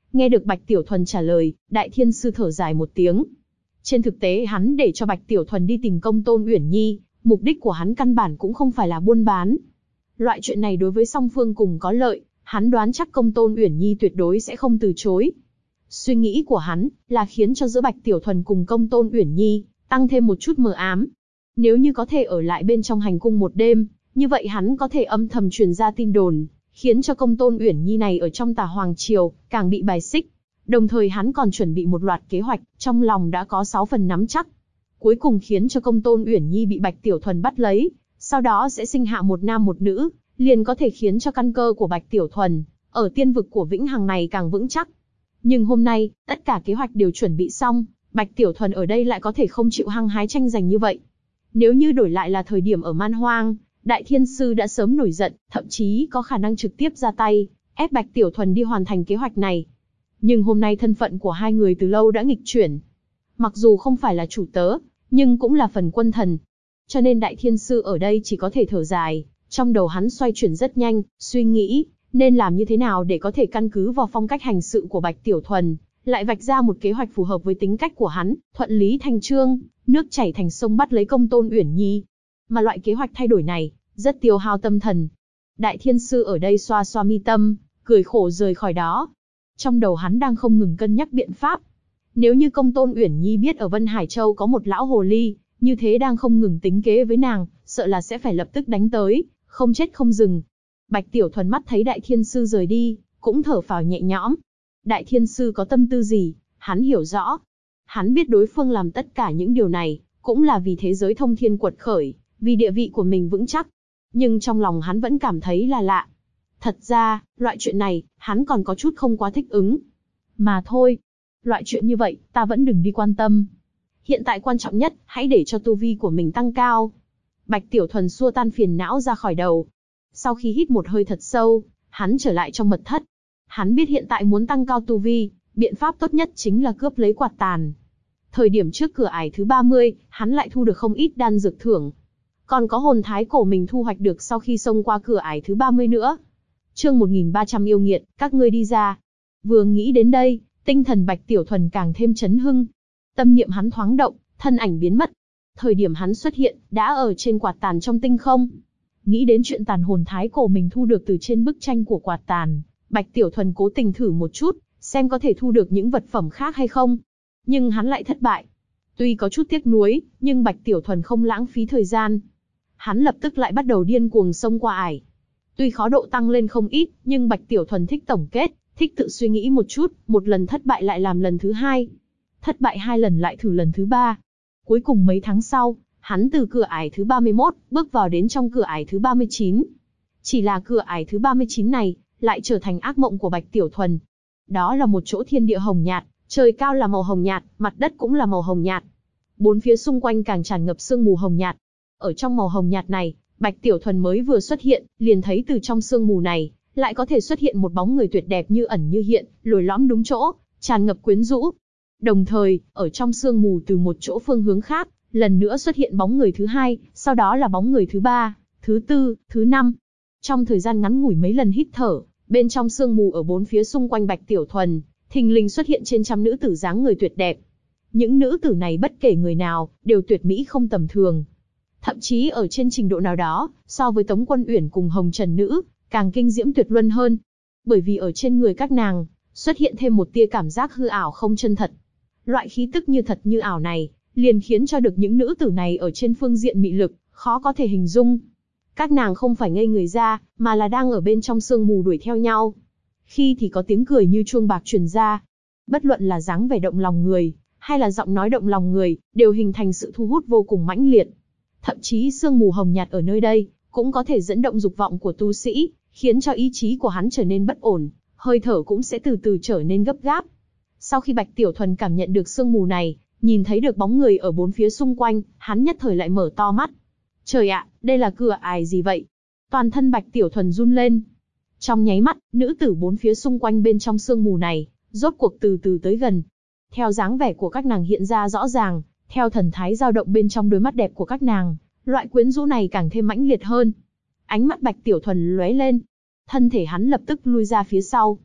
[SPEAKER 1] Nghe được Bạch Tiểu Thuần trả lời, Đại Thiên Sư thở dài một tiếng. Trên thực tế hắn để cho Bạch Tiểu Thuần đi tìm Công Tôn Uyển Nhi, mục đích của hắn căn bản cũng không phải là buôn bán. Loại chuyện này đối với song phương cùng có lợi, hắn đoán chắc Công Tôn Uyển Nhi tuyệt đối sẽ không từ chối. Suy nghĩ của hắn là khiến cho giữa Bạch Tiểu Thuần cùng Công Tôn Uyển Nhi tăng thêm một chút mờ ám. Nếu như có thể ở lại bên trong hành cung một đêm, như vậy hắn có thể âm thầm truyền ra tin đồn, khiến cho Công Tôn Uyển Nhi này ở trong Tà Hoàng triều càng bị bài xích. Đồng thời hắn còn chuẩn bị một loạt kế hoạch, trong lòng đã có 6 phần nắm chắc. Cuối cùng khiến cho Công Tôn Uyển Nhi bị Bạch Tiểu Thuần bắt lấy, sau đó sẽ sinh hạ một nam một nữ, liền có thể khiến cho căn cơ của Bạch Tiểu Thuần ở tiên vực của Vĩnh Hằng này càng vững chắc. Nhưng hôm nay, tất cả kế hoạch đều chuẩn bị xong, Bạch Tiểu Thuần ở đây lại có thể không chịu hăng hái tranh giành như vậy. Nếu như đổi lại là thời điểm ở Man Hoang, Đại Thiên Sư đã sớm nổi giận, thậm chí có khả năng trực tiếp ra tay, ép Bạch Tiểu Thuần đi hoàn thành kế hoạch này. Nhưng hôm nay thân phận của hai người từ lâu đã nghịch chuyển. Mặc dù không phải là chủ tớ, nhưng cũng là phần quân thần. Cho nên Đại Thiên Sư ở đây chỉ có thể thở dài, trong đầu hắn xoay chuyển rất nhanh, suy nghĩ, nên làm như thế nào để có thể căn cứ vào phong cách hành sự của Bạch Tiểu Thuần, lại vạch ra một kế hoạch phù hợp với tính cách của hắn, thuận lý thành chương, nước chảy thành sông bắt lấy Công Tôn Uyển Nhi. Mà loại kế hoạch thay đổi này, rất tiêu hao tâm thần. Đại Thiên Sư ở đây xoa xoa mi tâm, cười khổ rời khỏi đó. Trong đầu hắn đang không ngừng cân nhắc biện pháp. Nếu như Công Tôn Uyển Nhi biết ở Vân Hải Châu có một lão hồ ly, như thế đang không ngừng tính kế với nàng, sợ là sẽ phải lập tức đánh tới, không chết không dừng. Bạch Tiểu Thuần mắt thấy Đại Thiên Sư rời đi, cũng thở phào nhẹ nhõm. Đại Thiên Sư có tâm tư gì, hắn hiểu rõ. Hắn biết đối phương làm tất cả những điều này, cũng là vì thế giới thông thiên quật khởi, vì địa vị của mình vững chắc. Nhưng trong lòng hắn vẫn cảm thấy là lạ. Thật ra, loại chuyện này, hắn còn có chút không quá thích ứng. Mà thôi, loại chuyện như vậy, ta vẫn đừng đi quan tâm. Hiện tại quan trọng nhất, hãy để cho tu vi của mình tăng cao. Bạch Tiểu Thuần xua tan phiền não ra khỏi đầu. Sau khi hít một hơi thật sâu, hắn trở lại trong mật thất. Hắn biết hiện tại muốn tăng cao tu vi, biện pháp tốt nhất chính là cướp lấy quạt tàn. Thời điểm trước cửa ải thứ 30, hắn lại thu được không ít đan dược thưởng. Còn có hồn thái cổ mình thu hoạch được sau khi xông qua cửa ải thứ 30 nữa. Chương 1300 yêu nghiệt, các ngươi đi ra. Vừa nghĩ đến đây, tinh thần Bạch Tiểu Thuần càng thêm chấn hưng. Tâm niệm hắn thoáng động, thân ảnh biến mất. Thời điểm hắn xuất hiện, đã ở trên quạt tàn trong tinh không. Nghĩ đến chuyện tàn hồn thái cổ mình thu được từ trên bức tranh của quạt tàn, Bạch Tiểu Thuần cố tình thử một chút, xem có thể thu được những vật phẩm khác hay không. Nhưng hắn lại thất bại. Tuy có chút tiếc nuối, nhưng Bạch Tiểu Thuần không lãng phí thời gian. Hắn lập tức lại bắt đầu điên cuồng xông qua ải. Tuy khó độ tăng lên không ít, nhưng Bạch Tiểu Thuần thích tổng kết, thích tự suy nghĩ một chút, một lần thất bại lại làm lần thứ 2. Thất bại 2 lần lại thử lần thứ 3. Cuối cùng mấy tháng sau, hắn từ cửa ải thứ 31, bước vào đến trong cửa ải thứ 39. Chỉ là cửa ải thứ 39 này, lại trở thành ác mộng của Bạch Tiểu Thuần. Đó là một chỗ thiên địa hồng nhạt, trời cao là màu hồng nhạt, mặt đất cũng là màu hồng nhạt. Bốn phía xung quanh càng tràn ngập sương mù hồng nhạt. Ở trong màu hồng nhạt này, Bạch Tiểu Thuần mới vừa xuất hiện, liền thấy từ trong sương mù này, lại có thể xuất hiện một bóng người tuyệt đẹp như ẩn như hiện, lồi lõm đúng chỗ, tràn ngập quyến rũ. Đồng thời, ở trong sương mù từ một chỗ phương hướng khác, lần nữa xuất hiện bóng người thứ 2, sau đó là bóng người thứ 3, thứ 4, thứ 5. Trong thời gian ngắn ngủi mấy lần hít thở, bên trong sương mù ở bốn phía xung quanh Bạch Tiểu Thuần, thình lình xuất hiện trên trăm nữ tử dáng người tuyệt đẹp. Những nữ tử này bất kể người nào, đều tuyệt mỹ không tầm thường. Thậm chí ở trên trình độ nào đó, so với Tống Quân Uyển cùng Hồng Trần Nữ, càng kinh diễm tuyệt luân hơn. Bởi vì ở trên người các nàng, xuất hiện thêm một tia cảm giác hư ảo không chân thật. Loại khí tức như thật như ảo này, liền khiến cho được những nữ tử này ở trên phương diện mị lực, khó có thể hình dung. Các nàng không phải ngây người ra, mà là đang ở bên trong sương mù đuổi theo nhau. Khi thì có tiếng cười như chuông bạc truyền ra. Bất luận là dáng vẻ động lòng người, hay là giọng nói động lòng người, đều hình thành sự thu hút vô cùng mãnh liệt. Thậm chí sương mù hồng nhạt ở nơi đây, cũng có thể dẫn động dục vọng của tu sĩ, khiến cho ý chí của hắn trở nên bất ổn, hơi thở cũng sẽ từ từ trở nên gấp gáp. Sau khi Bạch Tiểu Thuần cảm nhận được sương mù này, nhìn thấy được bóng người ở bốn phía xung quanh, hắn nhất thời lại mở to mắt. Trời ạ, đây là cửa ải gì vậy? Toàn thân Bạch Tiểu Thuần run lên. Trong nháy mắt, nữ tử bốn phía xung quanh bên trong sương mù này, rốt cuộc từ từ tới gần. Theo dáng vẻ của các nàng hiện ra rõ ràng, theo thần thái dao động bên trong đôi mắt đẹp của các nàng, loại quyến rũ này càng thêm mãnh liệt hơn. Ánh mắt Bạch Tiểu Thuần lóe lên, thân thể hắn lập tức lui ra phía sau.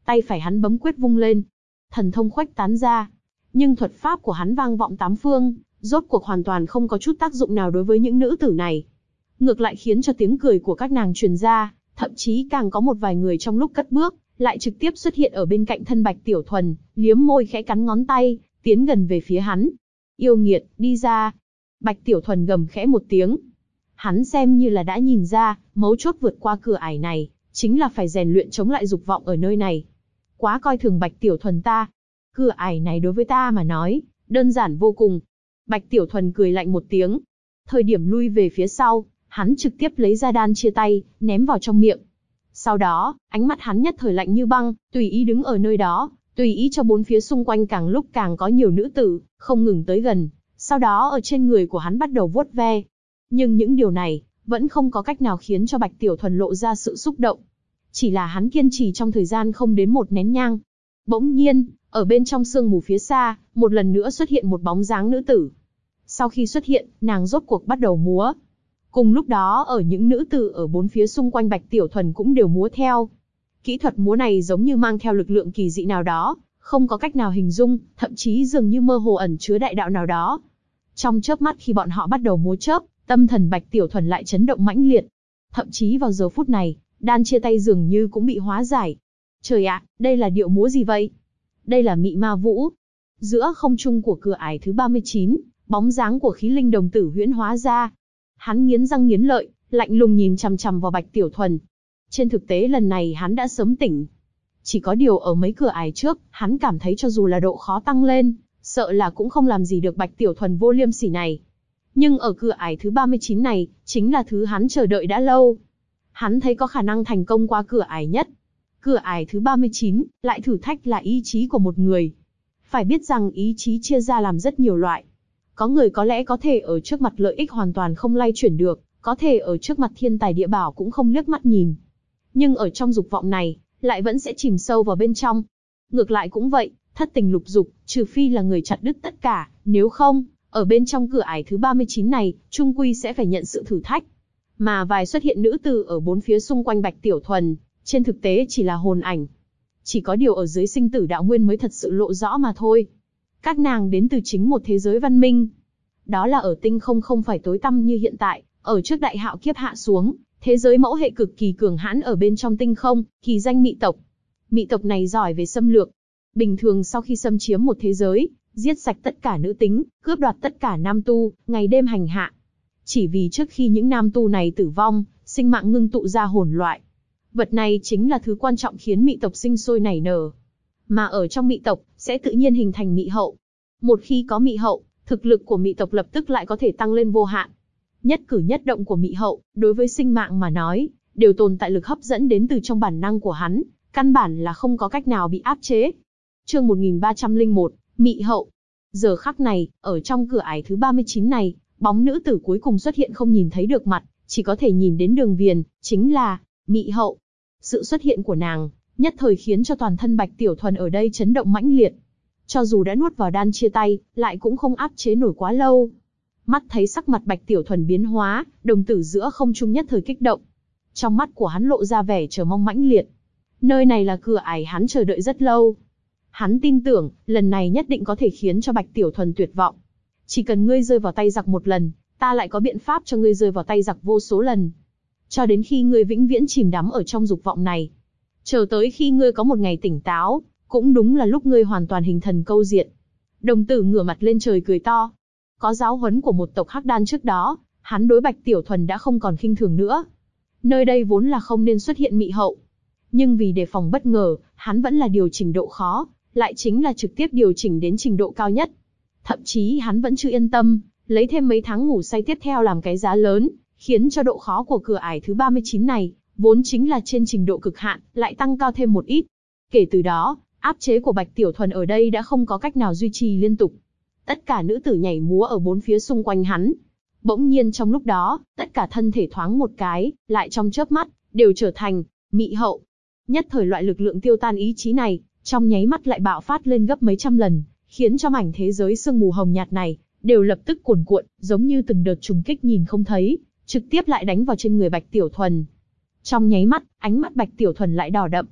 [SPEAKER 1] Tay phải hắn bấm quyết vung lên, thần thông khuếch tán ra. Nhưng thuật pháp của hắn vang vọng tám phương, rốt cuộc hoàn toàn không có chút tác dụng nào đối với những nữ tử này. Ngược lại khiến cho tiếng cười của các nàng truyền ra, thậm chí càng có một vài người trong lúc cất bước, lại trực tiếp xuất hiện ở bên cạnh thân Bạch Tiểu Thuần, liếm môi khẽ cắn ngón tay, tiến gần về phía hắn. Yêu nghiệt, đi ra. Bạch Tiểu Thuần gầm khẽ một tiếng. Hắn xem như là đã nhìn ra, mấu chốt vượt qua cửa ải này, chính là phải rèn luyện chống lại dục vọng ở nơi này. Quá coi thường Bạch Tiểu Thuần ta. Cửa ải này đối với ta mà nói, đơn giản vô cùng. Bạch Tiểu Thuần cười lạnh một tiếng. Thời điểm lui về phía sau, hắn trực tiếp lấy ra đan chia tay, ném vào trong miệng. Sau đó, ánh mắt hắn nhất thời lạnh như băng, tùy ý đứng ở nơi đó, tùy ý cho bốn phía xung quanh càng lúc càng có nhiều nữ tử, không ngừng tới gần. Sau đó ở trên người của hắn bắt đầu vuốt ve. Nhưng những điều này, vẫn không có cách nào khiến cho Bạch Tiểu Thuần lộ ra sự xúc động. Chỉ là hắn kiên trì trong thời gian không đến một nén nhang. Bỗng nhiên, ở bên trong sương mù phía xa, một lần nữa xuất hiện một bóng dáng nữ tử. Sau khi xuất hiện, nàng rốt cuộc bắt đầu múa. Cùng lúc đó ở những nữ tử ở bốn phía xung quanh Bạch Tiểu Thuần cũng đều múa theo. Kỹ thuật múa này giống như mang theo lực lượng kỳ dị nào đó, không có cách nào hình dung, thậm chí dường như mơ hồ ẩn chứa đại đạo nào đó. Trong chớp mắt khi bọn họ bắt đầu múa chớp, tâm thần Bạch Tiểu Thuần lại chấn động mãnh liệt. Thậm chí vào giờ phút này, đan chia tay dường như cũng bị hóa giải. Trời ạ, đây là điệu múa gì vậy? Đây là Mị Ma Vũ. Giữa không trung của cửa ải thứ 39, bóng dáng của khí linh đồng tử huyễn hóa ra. Hắn nghiến răng nghiến lợi, lạnh lùng nhìn chằm chằm vào Bạch Tiểu Thuần. Trên thực tế lần này hắn đã sớm tỉnh. Chỉ có điều ở mấy cửa ải trước, hắn cảm thấy cho dù là độ khó tăng lên, sợ là cũng không làm gì được Bạch Tiểu Thuần vô liêm sỉ này. Nhưng ở cửa ải thứ 39 này, chính là thứ hắn chờ đợi đã lâu. Hắn thấy có khả năng thành công qua cửa ải nhất. Cửa ải thứ 39, lại thử thách là ý chí của một người. Phải biết rằng ý chí chia ra làm rất nhiều loại. Có người có lẽ có thể ở trước mặt lợi ích hoàn toàn không lay chuyển được, có thể ở trước mặt thiên tài địa bảo cũng không liếc mắt nhìn. Nhưng ở trong dục vọng này, lại vẫn sẽ chìm sâu vào bên trong. Ngược lại cũng vậy, thất tình lục dục, trừ phi là người chặt đứt tất cả, nếu không, ở bên trong cửa ải thứ 39 này, chung quy sẽ phải nhận sự thử thách. Mà vài xuất hiện nữ tử ở bốn phía xung quanh Bạch Tiểu Thuần, trên thực tế chỉ là hồn ảnh. Chỉ có điều ở dưới sinh tử đạo nguyên mới thật sự lộ rõ mà thôi. Các nàng đến từ chính một thế giới văn minh. Đó là ở tinh không phải tối tăm như hiện tại, ở trước đại hạo kiếp hạ xuống, thế giới mẫu hệ cực kỳ cường hãn ở bên trong tinh không, kỳ danh Mị tộc. Mị tộc này giỏi về xâm lược. Bình thường sau khi xâm chiếm một thế giới, giết sạch tất cả nữ tính, cướp đoạt tất cả nam tu, ngày đêm hành hạ. Chỉ vì trước khi những nam tu này tử vong, sinh mạng ngưng tụ ra hồn loại. Vật này chính là thứ quan trọng khiến Mị tộc sinh sôi nảy nở. Mà ở trong Mị tộc, sẽ tự nhiên hình thành Mị hậu. Một khi có Mị hậu, thực lực của Mị tộc lập tức lại có thể tăng lên vô hạn. Nhất cử nhất động của Mị hậu, đối với sinh mạng mà nói, đều tồn tại lực hấp dẫn đến từ trong bản năng của hắn, căn bản là không có cách nào bị áp chế. Chương 1301, Mị hậu. Giờ khắc này, ở trong cửa ải thứ 39 này, bóng nữ tử cuối cùng xuất hiện không nhìn thấy được mặt, chỉ có thể nhìn đến đường viền, chính là Mị hậu. Sự xuất hiện của nàng, nhất thời khiến cho toàn thân Bạch Tiểu Thuần ở đây chấn động mãnh liệt. Cho dù đã nuốt vào đan chia tay, lại cũng không áp chế nổi quá lâu. Mắt thấy sắc mặt Bạch Tiểu Thuần biến hóa, đồng tử giữa không trung nhất thời kích động. Trong mắt của hắn lộ ra vẻ chờ mong mãnh liệt. Nơi này là cửa ải hắn chờ đợi rất lâu. Hắn tin tưởng, lần này nhất định có thể khiến cho Bạch Tiểu Thuần tuyệt vọng. Chỉ cần ngươi rơi vào tay giặc một lần, ta lại có biện pháp cho ngươi rơi vào tay giặc vô số lần. Cho đến khi ngươi vĩnh viễn chìm đắm ở trong dục vọng này. Chờ tới khi ngươi có một ngày tỉnh táo, cũng đúng là lúc ngươi hoàn toàn hình thần câu diện. Đồng tử ngửa mặt lên trời cười to. Có giáo huấn của một tộc Hắc Đan trước đó, hắn đối Bạch Tiểu Thuần đã không còn khinh thường nữa. Nơi đây vốn là không nên xuất hiện Mị hậu. Nhưng vì đề phòng bất ngờ, hắn vẫn là điều chỉnh độ khó, lại chính là trực tiếp điều chỉnh đến trình độ cao nhất. Thậm chí hắn vẫn chưa yên tâm, lấy thêm mấy tháng ngủ say tiếp theo làm cái giá lớn, khiến cho độ khó của cửa ải thứ 39 này, vốn chính là trên trình độ cực hạn, lại tăng cao thêm một ít. Kể từ đó, áp chế của Bạch Tiểu Thuần ở đây đã không có cách nào duy trì liên tục. Tất cả nữ tử nhảy múa ở bốn phía xung quanh hắn. Bỗng nhiên trong lúc đó, tất cả thân thể thoáng một cái, lại trong chớp mắt, đều trở thành Mị hậu. Nhất thời loại lực lượng tiêu tan ý chí này, trong nháy mắt lại bạo phát lên gấp mấy trăm lần, khiến cho mảnh thế giới sương mù hồng nhạt này, đều lập tức cuồn cuộn, giống như từng đợt trùng kích nhìn không thấy, trực tiếp lại đánh vào trên người Bạch Tiểu Thuần. Trong nháy mắt, ánh mắt Bạch Tiểu Thuần lại đỏ đậm.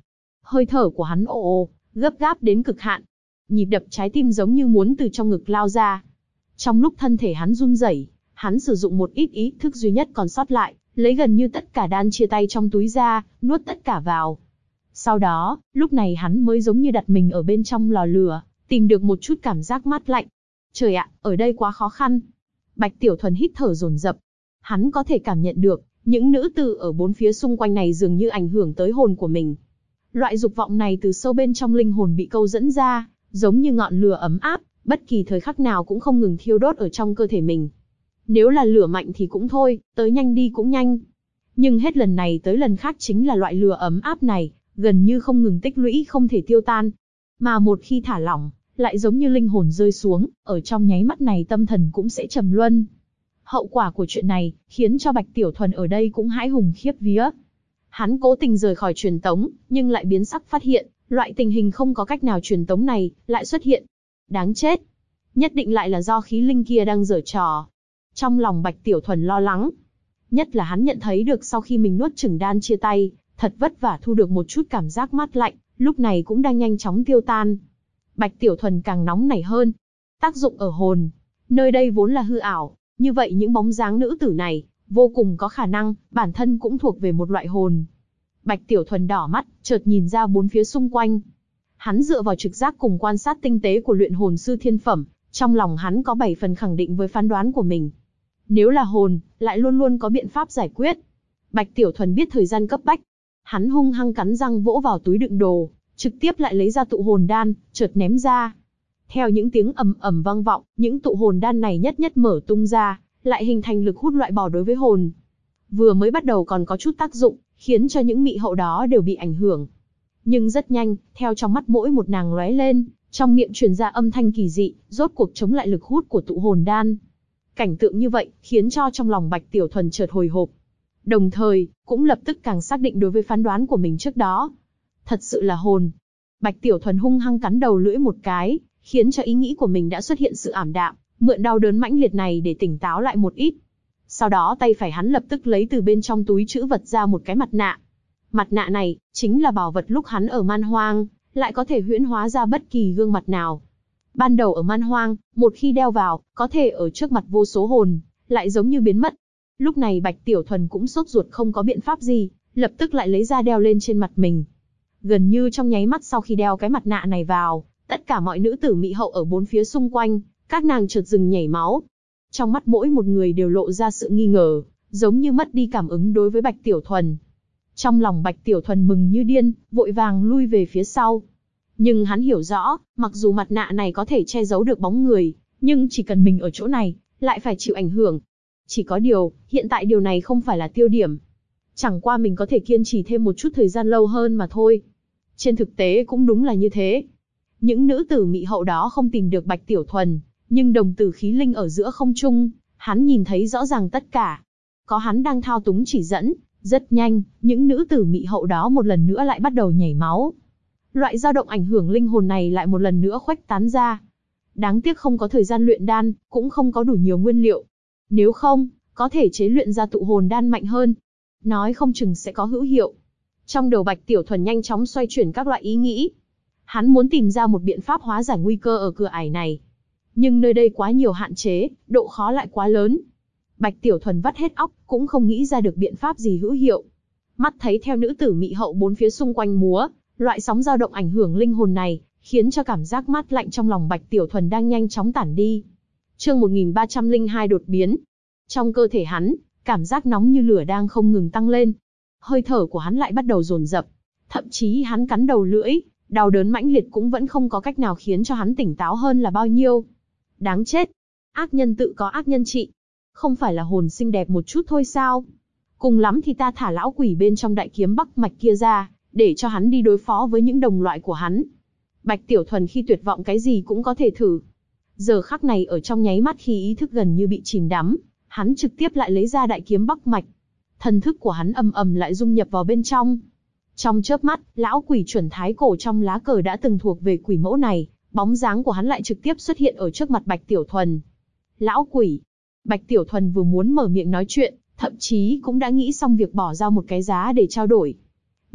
[SPEAKER 1] Hơi thở của hắn ồ, gấp gáp đến cực hạn. Nhịp đập trái tim giống như muốn từ trong ngực lao ra. Trong lúc thân thể hắn run rẩy, hắn sử dụng một ít ý thức duy nhất còn sót lại, lấy gần như tất cả đan chia tay trong túi ra, nuốt tất cả vào. Sau đó, lúc này hắn mới giống như đặt mình ở bên trong lò lửa, tìm được một chút cảm giác mát lạnh. Trời ạ, ở đây quá khó khăn. Bạch Tiểu Thuần hít thở dồn dập. Hắn có thể cảm nhận được, những nữ tử ở bốn phía xung quanh này dường như ảnh hưởng tới hồn của mình. Loại dục vọng này từ sâu bên trong linh hồn bị câu dẫn ra, giống như ngọn lửa ấm áp, bất kỳ thời khắc nào cũng không ngừng thiêu đốt ở trong cơ thể mình. Nếu là lửa mạnh thì cũng thôi, tới nhanh đi cũng nhanh. Nhưng hết lần này tới lần khác chính là loại lửa ấm áp này, gần như không ngừng tích lũy không thể tiêu tan. Mà một khi thả lỏng, lại giống như linh hồn rơi xuống, ở trong nháy mắt này tâm thần cũng sẽ trầm luân. Hậu quả của chuyện này, khiến cho Bạch Tiểu Thuần ở đây cũng hãi hùng khiếp vía. Hắn cố tình rời khỏi truyền tống, nhưng lại biến sắc phát hiện, loại tình hình không có cách nào truyền tống này, lại xuất hiện. Đáng chết! Nhất định lại là do khí linh kia đang giở trò. Trong lòng Bạch Tiểu Thuần lo lắng. Nhất là hắn nhận thấy được sau khi mình nuốt chửng đan chia tay, thật vất vả thu được một chút cảm giác mát lạnh, lúc này cũng đang nhanh chóng tiêu tan. Bạch Tiểu Thuần càng nóng nảy hơn. Tác dụng ở hồn. Nơi đây vốn là hư ảo, như vậy những bóng dáng nữ tử này, vô cùng có khả năng, bản thân cũng thuộc về một loại hồn. Bạch Tiểu Thuần đỏ mắt, chợt nhìn ra bốn phía xung quanh. Hắn dựa vào trực giác cùng quan sát tinh tế của luyện hồn sư thiên phẩm, trong lòng hắn có 7 phần khẳng định với phán đoán của mình. Nếu là hồn, lại luôn luôn có biện pháp giải quyết. Bạch Tiểu Thuần biết thời gian cấp bách. Hắn hung hăng cắn răng vỗ vào túi đựng đồ, trực tiếp lại lấy ra tụ hồn đan, chợt ném ra. Theo những tiếng ầm ầm vang vọng, những tụ hồn đan này nhất nhất mở tung ra, lại hình thành lực hút loại bỏ đối với hồn. Vừa mới bắt đầu còn có chút tác dụng, khiến cho những mị hậu đó đều bị ảnh hưởng. Nhưng rất nhanh, theo trong mắt mỗi một nàng lóe lên, trong miệng truyền ra âm thanh kỳ dị, rốt cuộc chống lại lực hút của tụ hồn đan. Cảnh tượng như vậy, khiến cho trong lòng Bạch Tiểu Thuần chợt hồi hộp. Đồng thời, cũng lập tức càng xác định đối với phán đoán của mình trước đó. Thật sự là hồn. Bạch Tiểu Thuần hung hăng cắn đầu lưỡi một cái, khiến cho ý nghĩ của mình đã xuất hiện sự ảm đạm, mượn đau đớn mãnh liệt này để tỉnh táo lại một ít. Sau đó tay phải hắn lập tức lấy từ bên trong túi trữ vật ra một cái mặt nạ. Mặt nạ này, chính là bảo vật lúc hắn ở Man Hoang, lại có thể huyễn hóa ra bất kỳ gương mặt nào. Ban đầu ở Man Hoang, một khi đeo vào, có thể ở trước mặt vô số hồn, lại giống như biến mất. Lúc này Bạch Tiểu Thuần cũng sốt ruột không có biện pháp gì, lập tức lại lấy ra đeo lên trên mặt mình. Gần như trong nháy mắt sau khi đeo cái mặt nạ này vào, tất cả mọi nữ tử mỹ hậu ở bốn phía xung quanh, các nàng chợt dừng nhảy máu. Trong mắt mỗi một người đều lộ ra sự nghi ngờ, giống như mất đi cảm ứng đối với Bạch Tiểu Thuần. Trong lòng Bạch Tiểu Thuần mừng như điên, vội vàng lui về phía sau. Nhưng hắn hiểu rõ, mặc dù mặt nạ này có thể che giấu được bóng người, nhưng chỉ cần mình ở chỗ này, lại phải chịu ảnh hưởng. Chỉ có điều, hiện tại điều này không phải là tiêu điểm. Chẳng qua mình có thể kiên trì thêm một chút thời gian lâu hơn mà thôi. Trên thực tế cũng đúng là như thế. Những nữ tử mỹ hậu đó không tìm được Bạch Tiểu Thuần, nhưng đồng tử khí linh ở giữa không trung, hắn nhìn thấy rõ ràng tất cả. Có hắn đang thao túng chỉ dẫn, rất nhanh, những nữ tử mỹ hậu đó một lần nữa lại bắt đầu nhảy máu. Loại dao động ảnh hưởng linh hồn này lại một lần nữa khuếch tán ra. Đáng tiếc không có thời gian luyện đan, cũng không có đủ nhiều nguyên liệu. Nếu không, có thể chế luyện ra tụ hồn đan mạnh hơn. Nói không chừng sẽ có hữu hiệu. Trong đầu Bạch Tiểu Thuần nhanh chóng xoay chuyển các loại ý nghĩ. Hắn muốn tìm ra một biện pháp hóa giải nguy cơ ở cửa ải này. Nhưng nơi đây quá nhiều hạn chế, độ khó lại quá lớn. Bạch Tiểu Thuần vắt hết óc, cũng không nghĩ ra được biện pháp gì hữu hiệu. Mắt thấy theo nữ tử mỹ hậu bốn phía xung quanh múa, loại sóng dao động ảnh hưởng linh hồn này, khiến cho cảm giác mát lạnh trong lòng Bạch Tiểu Thuần đang nhanh chóng tản đi. Chương 1302 đột biến. Trong cơ thể hắn, cảm giác nóng như lửa đang không ngừng tăng lên. Hơi thở của hắn lại bắt đầu dồn dập. Thậm chí hắn cắn đầu lưỡi, đau đớn mãnh liệt cũng vẫn không có cách nào khiến cho hắn tỉnh táo hơn là bao nhiêu. Đáng chết. Ác nhân tự có ác nhân trị. Không phải là hồn xinh đẹp một chút thôi sao? Cùng lắm thì ta thả lão quỷ bên trong đại kiếm Bắc Mạch kia ra, để cho hắn đi đối phó với những đồng loại của hắn. Bạch Tiểu Thuần khi tuyệt vọng cái gì cũng có thể thử. Giờ khắc này ở trong nháy mắt khi ý thức gần như bị chìm đắm, hắn trực tiếp lại lấy ra đại kiếm Bắc Mạch. Thần thức của hắn ầm ầm lại dung nhập vào bên trong. Trong chớp mắt, lão quỷ chuẩn thái cổ trong lá cờ đã từng thuộc về quỷ mẫu này, bóng dáng của hắn lại trực tiếp xuất hiện ở trước mặt Bạch Tiểu Thuần. Lão quỷ. Bạch Tiểu Thuần vừa muốn mở miệng nói chuyện, thậm chí cũng đã nghĩ xong việc bỏ ra một cái giá để trao đổi.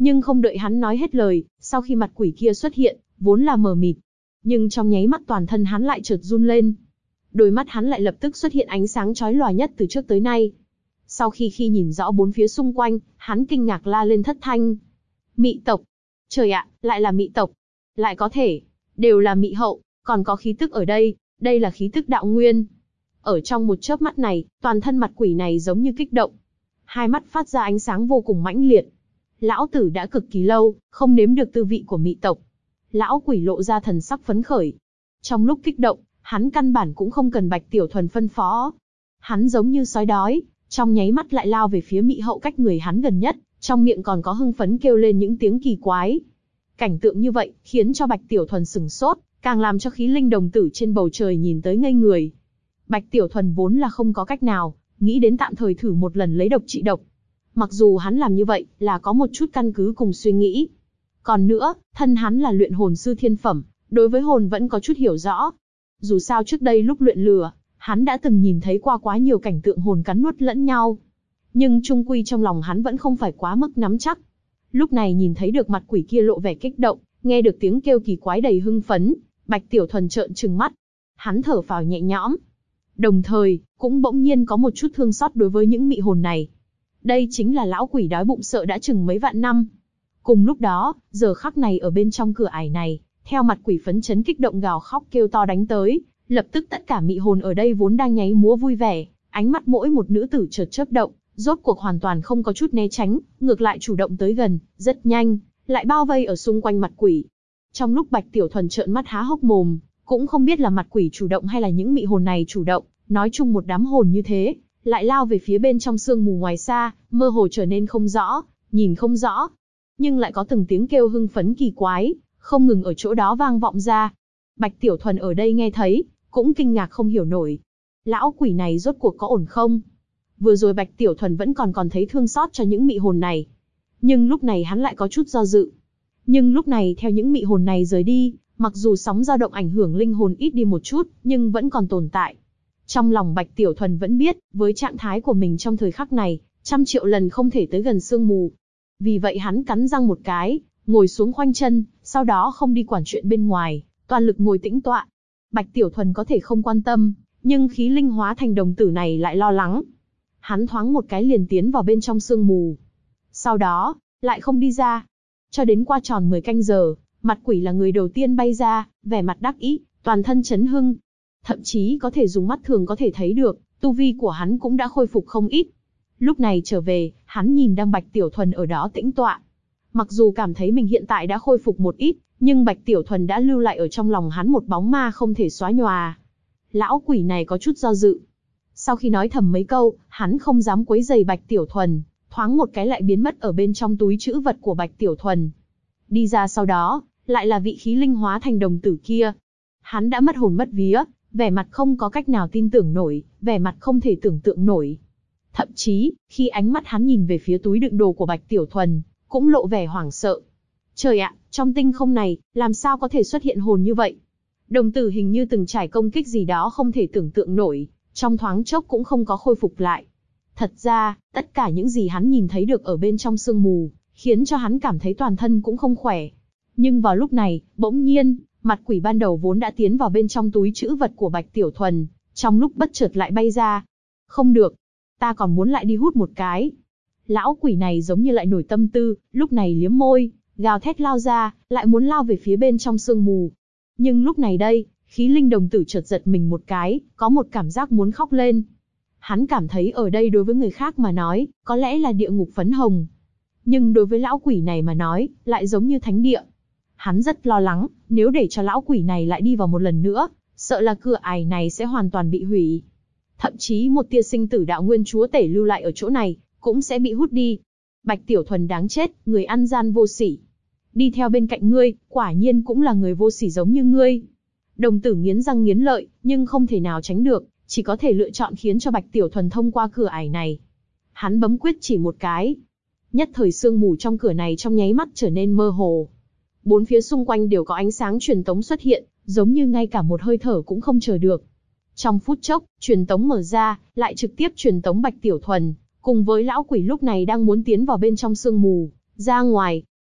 [SPEAKER 1] Nhưng không đợi hắn nói hết lời, sau khi mặt quỷ kia xuất hiện, vốn là mờ mịt, nhưng trong nháy mắt toàn thân hắn lại chợt run lên. Đôi mắt hắn lại lập tức xuất hiện ánh sáng chói lòa nhất từ trước tới nay. Sau khi nhìn rõ bốn phía xung quanh, hắn kinh ngạc la lên thất thanh. Mị tộc! Trời ạ, lại là mị tộc! Lại có thể, đều là mị hậu, còn có khí tức ở đây, đây là khí tức đạo nguyên. Ở trong một chớp mắt này, toàn thân mặt quỷ này giống như kích động. Hai mắt phát ra ánh sáng vô cùng mãnh liệt. Lão tử đã cực kỳ lâu, không nếm được tư vị của mị tộc. Lão quỷ lộ ra thần sắc phấn khởi. Trong lúc kích động, hắn căn bản cũng không cần Bạch Tiểu Thuần phân phó. Hắn giống như sói đói, trong nháy mắt lại lao về phía mị hậu cách người hắn gần nhất, trong miệng còn có hưng phấn kêu lên những tiếng kỳ quái. Cảnh tượng như vậy, khiến cho Bạch Tiểu Thuần sửng sốt, càng làm cho khí linh đồng tử trên bầu trời nhìn tới ngây người. Bạch Tiểu Thuần vốn là không có cách nào, nghĩ đến tạm thời thử một lần lấy độc trị độc. Mặc dù hắn làm như vậy, là có một chút căn cứ cùng suy nghĩ. Còn nữa, thân hắn là luyện hồn sư thiên phẩm, đối với hồn vẫn có chút hiểu rõ. Dù sao trước đây lúc luyện lửa, hắn đã từng nhìn thấy qua quá nhiều cảnh tượng hồn cắn nuốt lẫn nhau. Nhưng chung quy trong lòng hắn vẫn không phải quá mức nắm chắc. Lúc này nhìn thấy được mặt quỷ kia lộ vẻ kích động, nghe được tiếng kêu kỳ quái đầy hưng phấn, Bạch Tiểu Thuần trợn trừng mắt. Hắn thở phào nhẹ nhõm. Đồng thời, cũng bỗng nhiên có một chút thương xót đối với những mị hồn này. Đây chính là lão quỷ đói bụng sợ đã chừng mấy vạn năm. Cùng lúc đó, giờ khắc này ở bên trong cửa ải này, theo mặt quỷ phấn chấn kích động gào khóc kêu to đánh tới, lập tức tất cả mị hồn ở đây vốn đang nháy múa vui vẻ, ánh mắt mỗi một nữ tử chợt chớp động, rốt cuộc hoàn toàn không có chút né tránh, ngược lại chủ động tới gần, rất nhanh, lại bao vây ở xung quanh mặt quỷ. Trong lúc Bạch Tiểu Thuần trợn mắt há hốc mồm, cũng không biết là mặt quỷ chủ động hay là những mị hồn này chủ động, nói chung một đám hồn như thế, lại lao về phía bên trong sương mù ngoài xa, mơ hồ trở nên không rõ, nhìn không rõ, nhưng lại có từng tiếng kêu hưng phấn kỳ quái, không ngừng ở chỗ đó vang vọng ra. Bạch Tiểu Thuần ở đây nghe thấy, cũng kinh ngạc không hiểu nổi. Lão quỷ này rốt cuộc có ổn không? Vừa rồi Bạch Tiểu Thuần vẫn còn thấy thương xót cho những mị hồn này. Nhưng lúc này hắn lại có chút do dự. Nhưng lúc này theo những mị hồn này rời đi, mặc dù sóng dao động ảnh hưởng linh hồn ít đi một chút, nhưng vẫn còn tồn tại. Trong lòng Bạch Tiểu Thuần vẫn biết, với trạng thái của mình trong thời khắc này, 100 triệu lần không thể tới gần sương mù. Vì vậy hắn cắn răng một cái, ngồi xuống khoanh chân, sau đó không đi quản chuyện bên ngoài, toàn lực ngồi tĩnh tọa. Bạch Tiểu Thuần có thể không quan tâm, nhưng khí linh hóa thành đồng tử này lại lo lắng. Hắn thoáng một cái liền tiến vào bên trong sương mù. Sau đó, lại không đi ra. Cho đến qua tròn 10 canh giờ, mặt quỷ là người đầu tiên bay ra, vẻ mặt đắc ý, toàn thân chấn hưng. Thậm chí có thể dùng mắt thường có thể thấy được, tu vi của hắn cũng đã khôi phục không ít. Lúc này trở về, hắn nhìn đang Bạch Tiểu Thuần ở đó tĩnh tọa. Mặc dù cảm thấy mình hiện tại đã khôi phục một ít, nhưng Bạch Tiểu Thuần đã lưu lại ở trong lòng hắn một bóng ma không thể xóa nhòa. Lão quỷ này có chút do dự. Sau khi nói thầm mấy câu, hắn không dám quấy rầy Bạch Tiểu Thuần, thoáng một cái lại biến mất ở bên trong túi trữ vật của Bạch Tiểu Thuần. Đi ra sau đó, lại là vị khí linh hóa thành đồng tử kia. Hắn đã mất hồn mất vía, vẻ mặt không có cách nào tin tưởng nổi, vẻ mặt không thể tưởng tượng nổi. Thậm chí, khi ánh mắt hắn nhìn về phía túi đựng đồ của Bạch Tiểu Thuần, cũng lộ vẻ hoảng sợ. Trời ạ, trong tinh không này, làm sao có thể xuất hiện hồn như vậy? Đồng tử hình như từng trải công kích gì đó không thể tưởng tượng nổi, trong thoáng chốc cũng không có khôi phục lại. Thật ra, tất cả những gì hắn nhìn thấy được ở bên trong sương mù, khiến cho hắn cảm thấy toàn thân cũng không khỏe. Nhưng vào lúc này, bỗng nhiên, mặt quỷ ban đầu vốn đã tiến vào bên trong túi trữ vật của Bạch Tiểu Thuần, trong lúc bất chợt lại bay ra. Không được, ta còn muốn lại đi hút một cái. Lão quỷ này giống như lại nổi tâm tư, lúc này liếm môi, gào thét lao ra, lại muốn lao về phía bên trong sương mù. Nhưng lúc này đây, khí linh đồng tử chợt giật mình một cái, có một cảm giác muốn khóc lên. Hắn cảm thấy ở đây đối với người khác mà nói, có lẽ là địa ngục phấn hồng. Nhưng đối với lão quỷ này mà nói, lại giống như thánh địa. Hắn rất lo lắng, nếu để cho lão quỷ này lại đi vào một lần nữa, sợ là cửa ải này sẽ hoàn toàn bị hủy. Thậm chí một tia sinh tử đạo nguyên chúa tể lưu lại ở chỗ này, cũng sẽ bị hút đi. Bạch Tiểu Thuần đáng chết, người ăn gian vô sỉ. Đi theo bên cạnh ngươi, quả nhiên cũng là người vô sỉ giống như ngươi. Đồng tử nghiến răng nghiến lợi, nhưng không thể nào tránh được, chỉ có thể lựa chọn khiến cho Bạch Tiểu Thuần thông qua cửa ải này. Hắn bấm quyết chỉ một cái. Nhất thời sương mù trong cửa này trong nháy mắt trở nên mơ hồ. Bốn phía xung quanh đều có ánh sáng truyền tống xuất hiện, giống như ngay cả một hơi thở cũng không chờ được. Trong phút chốc, truyền tống mở ra, lại trực tiếp truyền tống Bạch Tiểu Thuần, cùng với lão quỷ lúc này đang muốn tiến vào bên trong sương mù, ra ngoài.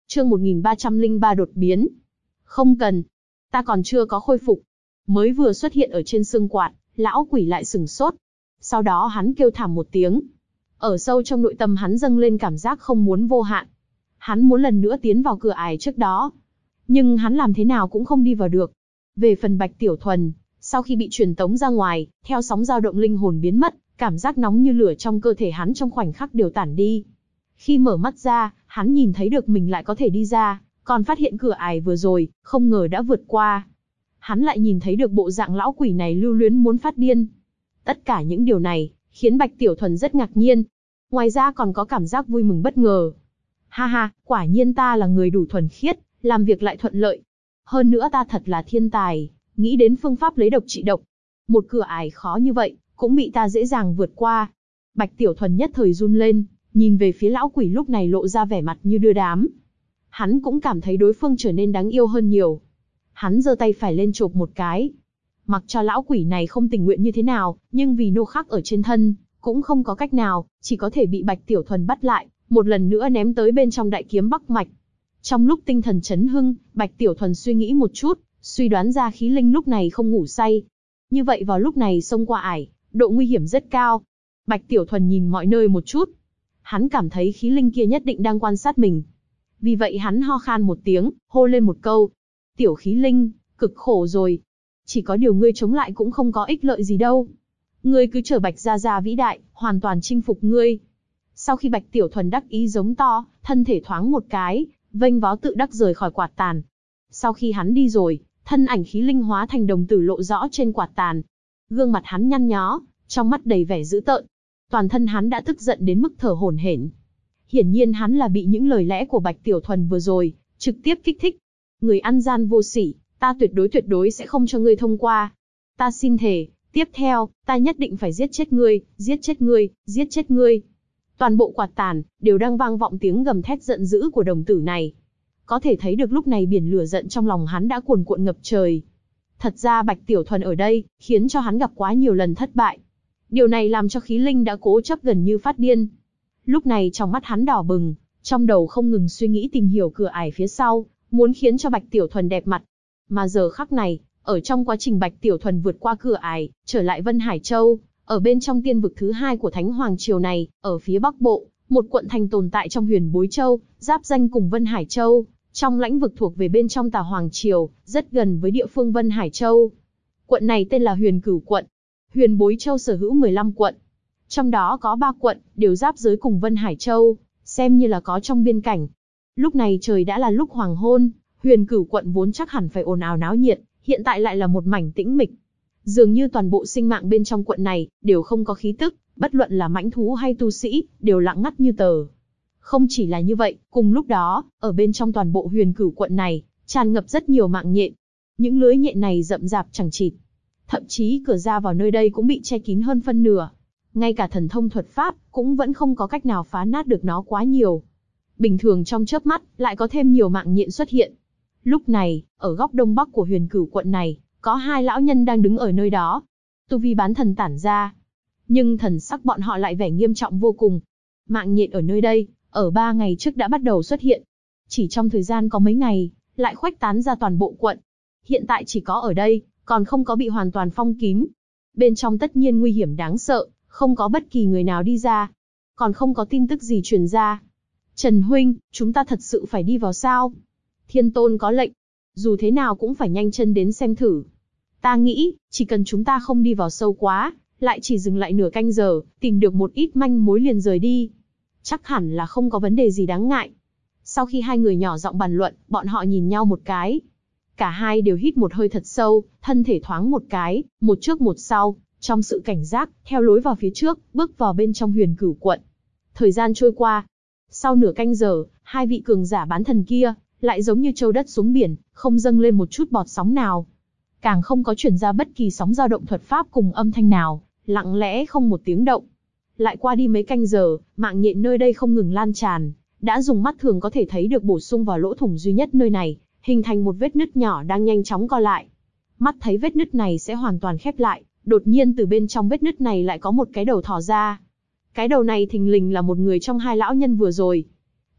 [SPEAKER 1] Chương 1303 đột biến. Không cần. Ta còn chưa có khôi phục. Mới vừa xuất hiện ở trên xương quạt, lão quỷ lại sửng sốt. Sau đó hắn kêu thảm một tiếng. Ở sâu trong nội tâm hắn dâng lên cảm giác không muốn vô hạn. Hắn muốn lần nữa tiến vào cửa ải trước đó. Nhưng hắn làm thế nào cũng không đi vào được. Về phần Bạch Tiểu Thuần, sau khi bị truyền tống ra ngoài, theo sóng dao động linh hồn biến mất, cảm giác nóng như lửa trong cơ thể hắn trong khoảnh khắc đều tản đi. Khi mở mắt ra, hắn nhìn thấy được mình lại có thể đi ra, còn phát hiện cửa ải vừa rồi, không ngờ đã vượt qua. Hắn lại nhìn thấy được bộ dạng lão quỷ này lưu luyến muốn phát điên. Tất cả những điều này, khiến Bạch Tiểu Thuần rất ngạc nhiên. Ngoài ra còn có cảm giác vui mừng bất ngờ. Ha ha, quả nhiên ta là người đủ thuần khiết, làm việc lại thuận lợi. Hơn nữa ta thật là thiên tài, nghĩ đến phương pháp lấy độc trị độc. Một cửa ải khó như vậy, cũng bị ta dễ dàng vượt qua. Bạch Tiểu Thuần nhất thời run lên, nhìn về phía lão quỷ lúc này lộ ra vẻ mặt như đưa đám. Hắn cũng cảm thấy đối phương trở nên đáng yêu hơn nhiều. Hắn giơ tay phải lên chộp một cái. Mặc cho lão quỷ này không tình nguyện như thế nào, nhưng vì nô khắc ở trên thân, cũng không có cách nào, chỉ có thể bị Bạch Tiểu Thuần bắt lại, một lần nữa ném tới bên trong đại kiếm Bắc Mạch. Trong lúc tinh thần chấn hưng, Bạch Tiểu Thuần suy nghĩ một chút, suy đoán ra khí linh lúc này không ngủ say. Như vậy vào lúc này xông qua ải, độ nguy hiểm rất cao. Bạch Tiểu Thuần nhìn mọi nơi một chút. Hắn cảm thấy khí linh kia nhất định đang quan sát mình. Vì vậy hắn ho khan một tiếng, hô lên một câu. Tiểu khí linh, cực khổ rồi. Chỉ có điều ngươi chống lại cũng không có ích lợi gì đâu. Ngươi cứ chờ Bạch Gia Gia vĩ đại, hoàn toàn chinh phục ngươi. Sau khi Bạch Tiểu Thuần đắc ý giống to, thân thể thoáng một cái, vênh váo tự đắc rời khỏi quạt tàn. Sau khi hắn đi rồi, thân ảnh khí linh hóa thành đồng tử lộ rõ trên quạt tàn. Gương mặt hắn nhăn nhó, trong mắt đầy vẻ dữ tợn. Toàn thân hắn đã tức giận đến mức thở hổn hển. Hiển nhiên hắn là bị những lời lẽ của Bạch Tiểu Thuần vừa rồi trực tiếp kích thích. Người ăn gian vô sỉ, ta tuyệt đối sẽ không cho ngươi thông qua. Ta xin thề, tiếp theo, ta nhất định phải giết chết ngươi, giết chết ngươi, giết chết ngươi. Toàn bộ quạt tàn đều đang vang vọng tiếng gầm thét giận dữ của đồng tử này. Có thể thấy được lúc này biển lửa giận trong lòng hắn đã cuồn cuộn ngập trời. Thật ra Bạch Tiểu Thuần ở đây, khiến cho hắn gặp quá nhiều lần thất bại. Điều này làm cho khí linh đã cố chấp gần như phát điên. Lúc này trong mắt hắn đỏ bừng, trong đầu không ngừng suy nghĩ tìm hiểu cửa ải phía sau, muốn khiến cho Bạch Tiểu Thuần đẹp mặt. Mà giờ khắc này, ở trong quá trình Bạch Tiểu Thuần vượt qua cửa ải, trở lại Vân Hải Châu, ở bên trong tiên vực thứ 2 của Thánh Hoàng Triều này, ở phía Bắc Bộ, một quận thành tồn tại trong Huyền Bối Châu, giáp danh cùng Vân Hải Châu, trong lãnh vực thuộc về bên trong Tà Hoàng Triều, rất gần với địa phương Vân Hải Châu. Quận này tên là Huyền Cửu quận. Huyền Bối Châu sở hữu 15 quận. Trong đó có 3 quận, đều giáp giới cùng Vân Hải Châu, xem như là có trong biên cảnh. Lúc này trời đã là lúc hoàng hôn, Huyền Cửu quận vốn chắc hẳn phải ồn ào náo nhiệt, hiện tại lại là một mảnh tĩnh mịch. Dường như toàn bộ sinh mạng bên trong quận này, đều không có khí tức, bất luận là mãnh thú hay tu sĩ, đều lặng ngắt như tờ. Không chỉ là như vậy, cùng lúc đó, ở bên trong toàn bộ Huyền Cửu quận này, tràn ngập rất nhiều mạng nhện. Những lưới nhện này rậm rạp chằng chịt. Thậm chí cửa ra vào nơi đây cũng bị che kín hơn phân nửa. Ngay cả thần thông thuật pháp, cũng vẫn không có cách nào phá nát được nó quá nhiều. Bình thường trong chớp mắt, lại có thêm nhiều mạng nhện xuất hiện. Lúc này, ở góc đông bắc của Huyền Cửu quận này, có 2 lão nhân đang đứng ở nơi đó. Tu vi bán thần tản ra. Nhưng thần sắc bọn họ lại vẻ nghiêm trọng vô cùng. Mạng nhện ở nơi đây, ở 3 ngày trước đã bắt đầu xuất hiện. Chỉ trong thời gian có mấy ngày, lại khuếch tán ra toàn bộ quận. Hiện tại chỉ có ở đây, còn không có bị hoàn toàn phong kín. Bên trong tất nhiên nguy hiểm đáng sợ, không có bất kỳ người nào đi ra. Còn không có tin tức gì truyền ra. Trần huynh, chúng ta thật sự phải đi vào sao? Thiên Tôn có lệnh. Dù thế nào cũng phải nhanh chân đến xem thử. Ta nghĩ, chỉ cần chúng ta không đi vào sâu quá, lại chỉ dừng lại nửa canh giờ, tìm được một ít manh mối liền rời đi. Chắc hẳn là không có vấn đề gì đáng ngại. Sau khi 2 người nhỏ giọng bàn luận, bọn họ nhìn nhau một cái. Cả hai đều hít một hơi thật sâu, thân thể thoáng một cái, một trước một sau, trong sự cảnh giác, theo lối vào phía trước, bước vào bên trong Huyền Cửu quận. Thời gian trôi qua. Sau nửa canh giờ, 2 vị cường giả bán thần kia, lại giống như trâu đất xuống biển, không dâng lên một chút bọt sóng nào. Càng không có truyền ra bất kỳ sóng dao động thuật pháp cùng âm thanh nào, lặng lẽ không một tiếng động. Lại qua đi mấy canh giờ, mạng nhện nơi đây không ngừng lan tràn, đã dùng mắt thường có thể thấy được bổ sung vào lỗ thủng duy nhất nơi này, hình thành một vết nứt nhỏ đang nhanh chóng co lại. Mắt thấy vết nứt này sẽ hoàn toàn khép lại, đột nhiên từ bên trong vết nứt này lại có một cái đầu thò ra. Cái đầu này thình lình là một người trong 2 lão nhân vừa rồi.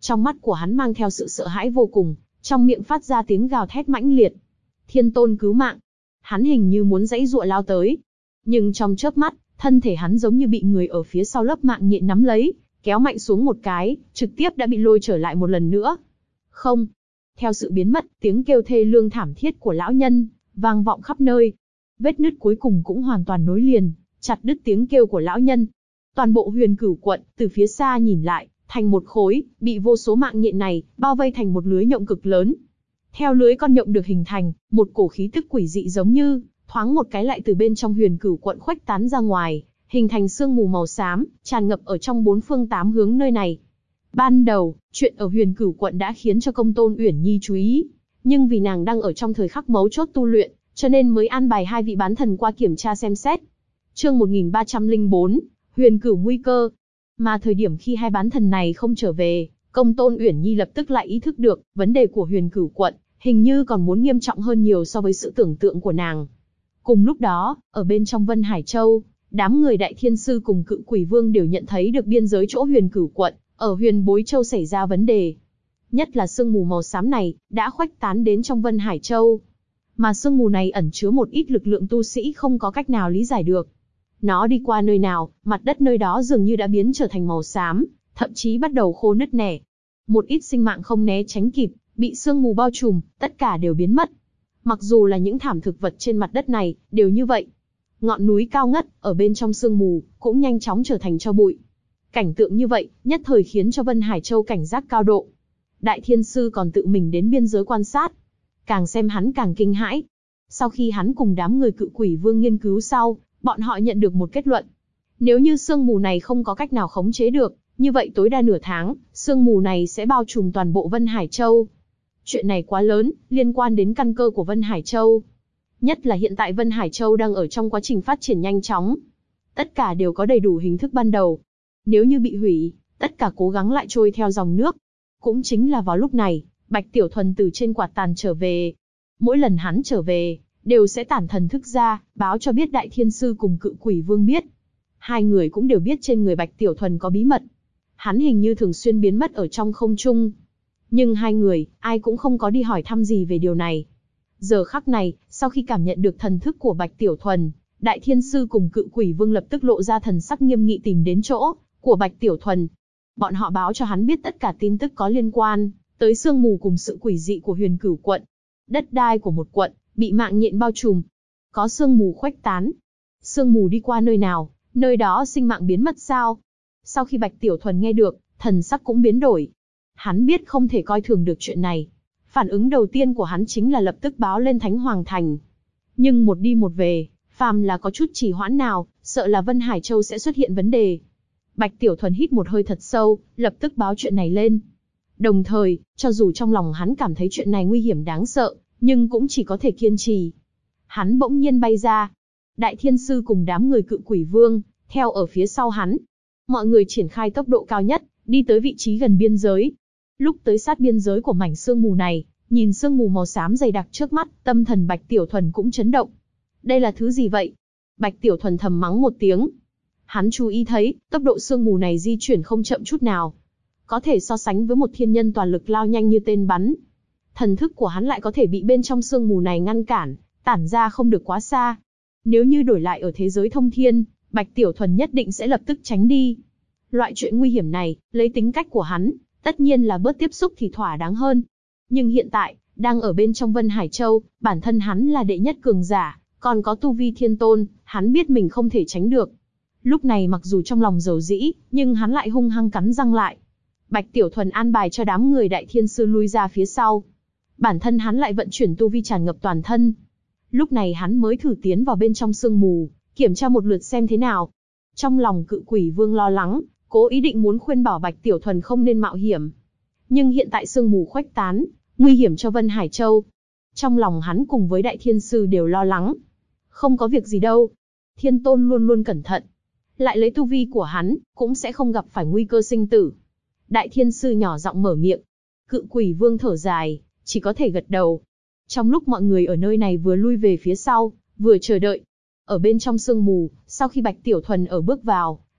[SPEAKER 1] Trong mắt của hắn mang theo sự sợ hãi vô cùng, trong miệng phát ra tiếng gào thét mãnh liệt. Thiên tôn cứu mạng! Hắn hình như muốn giãy giụa lao tới. Nhưng trong chớp mắt, thân thể hắn giống như bị người ở phía sau lớp mạng nhện nắm lấy, kéo mạnh xuống một cái, trực tiếp đã bị lôi trở lại một lần nữa. Không! Theo sự biến mất, tiếng kêu thê lương thảm thiết của lão nhân vang vọng khắp nơi. Vết nứt cuối cùng cũng hoàn toàn nối liền, chặt đứt tiếng kêu của lão nhân. Toàn bộ Huyền Cửu quận, từ phía xa nhìn lại, thành một khối, bị vô số mạng nhện này bao vây thành một lưới nhộng cực lớn. Theo lưới con nhộng được hình thành, một cổ khí tức quỷ dị giống như thoáng một cái lại từ bên trong Huyền Cửu quận khuếch tán ra ngoài, hình thành sương mù màu xám, tràn ngập ở trong bốn phương tám hướng nơi này. Ban đầu, chuyện ở Huyền Cửu quận đã khiến cho Công Tôn Uyển Nhi chú ý, nhưng vì nàng đang ở trong thời khắc mấu chốt tu luyện, cho nên mới an bài hai vị bán thần qua kiểm tra xem xét. Chương 1304, Huyền Cửu nguy cơ. Mà thời điểm khi hai bán thần này không trở về, Công Tôn Uyển Nhi lập tức lại ý thức được, vấn đề của Huyền Cửu quận hình như còn muốn nghiêm trọng hơn nhiều so với sự tưởng tượng của nàng. Cùng lúc đó, ở bên trong Vân Hải Châu, đám người Đại Thiên Sư cùng Cự Quỷ Vương đều nhận thấy được biên giới chỗ Huyền Cửu quận ở Huyền Bối Châu xảy ra vấn đề. Nhất là sương mù màu xám này đã khuếch tán đến trong Vân Hải Châu, mà sương mù này ẩn chứa một ít lực lượng tu sĩ không có cách nào lý giải được. Nó đi qua nơi nào, mặt đất nơi đó dường như đã biến trở thành màu xám, thậm chí bắt đầu khô nứt nẻ. Một ít sinh mạng không né tránh kịp, bị sương mù bao trùm, tất cả đều biến mất. Mặc dù là những thảm thực vật trên mặt đất này, đều như vậy. Ngọn núi cao ngất, ở bên trong sương mù, cũng nhanh chóng trở thành tro bụi. Cảnh tượng như vậy, nhất thời khiến cho Vân Hải Châu cảnh giác cao độ. Đại Thiên Sư còn tự mình đến biên giới quan sát. Càng xem hắn càng kinh hãi. Sau khi hắn cùng đám người Cự Quỷ Vương nghiên cứu sau, bọn họ nhận được một kết luận. Nếu như sương mù này không có cách nào khống chế được, như vậy tối đa nửa tháng, sương mù này sẽ bao trùm toàn bộ Vân Hải Châu. Chuyện này quá lớn, liên quan đến căn cơ của Vân Hải Châu. Nhất là hiện tại Vân Hải Châu đang ở trong quá trình phát triển nhanh chóng. Tất cả đều có đầy đủ hình thức ban đầu. Nếu như bị hủy, tất cả cố gắng lại trôi theo dòng nước. Cũng chính là vào lúc này, Bạch Tiểu Thuần từ trên quạt tàn trở về. Mỗi lần hắn trở về, đều sẽ tản thần thức ra, báo cho biết Đại Thiên Sư cùng Cự Quỷ Vương biết. Hai người cũng đều biết trên người Bạch Tiểu Thuần có bí mật. Hắn hình như thường xuyên biến mất ở trong không trung. Nhưng hai người, ai cũng không có đi hỏi thăm gì về điều này. Giờ khắc này, sau khi cảm nhận được thần thức của Bạch Tiểu Thuần, Đại Thiên Sư cùng Cự Quỷ Vương lập tức lộ ra thần sắc nghiêm nghị tìm đến chỗ của Bạch Tiểu Thuần. Bọn họ báo cho hắn biết tất cả tin tức có liên quan tới sương mù cùng sự quỷ dị của Huyền Cửu quận. Đất đai của một quận bị mạng nhện bao trùm, có sương mù khuếch tán. Sương mù đi qua nơi nào, nơi đó sinh mạng biến mất sao? Sau khi Bạch Tiểu Thuần nghe được, thần sắc cũng biến đổi. Hắn biết không thể coi thường được chuyện này. Phản ứng đầu tiên của hắn chính là lập tức báo lên Thánh Hoàng Thành. Nhưng một đi một về, phàm là có chút trì hoãn nào, sợ là Vân Hải Châu sẽ xuất hiện vấn đề. Bạch Tiểu Thuần hít một hơi thật sâu, lập tức báo chuyện này lên. Đồng thời, cho dù trong lòng hắn cảm thấy chuyện này nguy hiểm đáng sợ, nhưng cũng chỉ có thể kiên trì. Hắn bỗng nhiên bay ra. Đại Thiên Sư cùng đám người Cự Quỷ Vương, theo ở phía sau hắn. Mọi người triển khai tốc độ cao nhất, đi tới vị trí gần biên giới. Lúc tới sát biên giới của mảnh sương mù này, nhìn sương mù màu xám dày đặc trước mắt, tâm thần Bạch Tiểu Thuần cũng chấn động. Đây là thứ gì vậy? Bạch Tiểu Thuần thầm mắng một tiếng. Hắn chú ý thấy, tốc độ sương mù này di chuyển không chậm chút nào. Có thể so sánh với một thiên nhân toàn lực lao nhanh như tên bắn. Thần thức của hắn lại có thể bị bên trong sương mù này ngăn cản, tản ra không được quá xa. Nếu như đổi lại ở thế giới thông thiên, Bạch Tiểu Thuần nhất định sẽ lập tức tránh đi. Loại chuyện nguy hiểm này, lấy tính cách của hắn, tất nhiên là bớt tiếp xúc thì thỏa đáng hơn. Nhưng hiện tại, đang ở bên trong Vân Hải Châu, bản thân hắn là đệ nhất cường giả, còn có tu vi thiên tôn, hắn biết mình không thể tránh được. Lúc này mặc dù trong lòng dầu dĩ, nhưng hắn lại hung hăng cắn răng lại. Bạch Tiểu Thuần an bài cho đám người Đại Thiên Sư lui ra phía sau. Bản thân hắn lại vận chuyển tu vi tràn ngập toàn thân. Lúc này hắn mới thử tiến vào bên trong sương mù, kiểm tra một lượt xem thế nào. Trong lòng Cự Quỷ Vương lo lắng, cố ý định muốn khuyên bảo Bạch Tiểu Thuần không nên mạo hiểm. Nhưng hiện tại sương mù khuếch tán, nguy hiểm cho Vân Hải Châu. Trong lòng hắn cùng với Đại Thiên Sư đều lo lắng. Không có việc gì đâu. Thiên Tôn luôn luôn cẩn thận. Lại lấy tu vi của hắn, cũng sẽ không gặp phải nguy cơ sinh tử. Đại Thiên Sư nhỏ giọng mở miệng. Cự Quỷ Vương thở dài, chỉ có thể gật đầu. Trong lúc mọi người ở nơi này vừa lui về phía sau, vừa chờ đợi. Ở bên trong sương mù, sau khi Bạch Tiểu Thuần ở bước vào,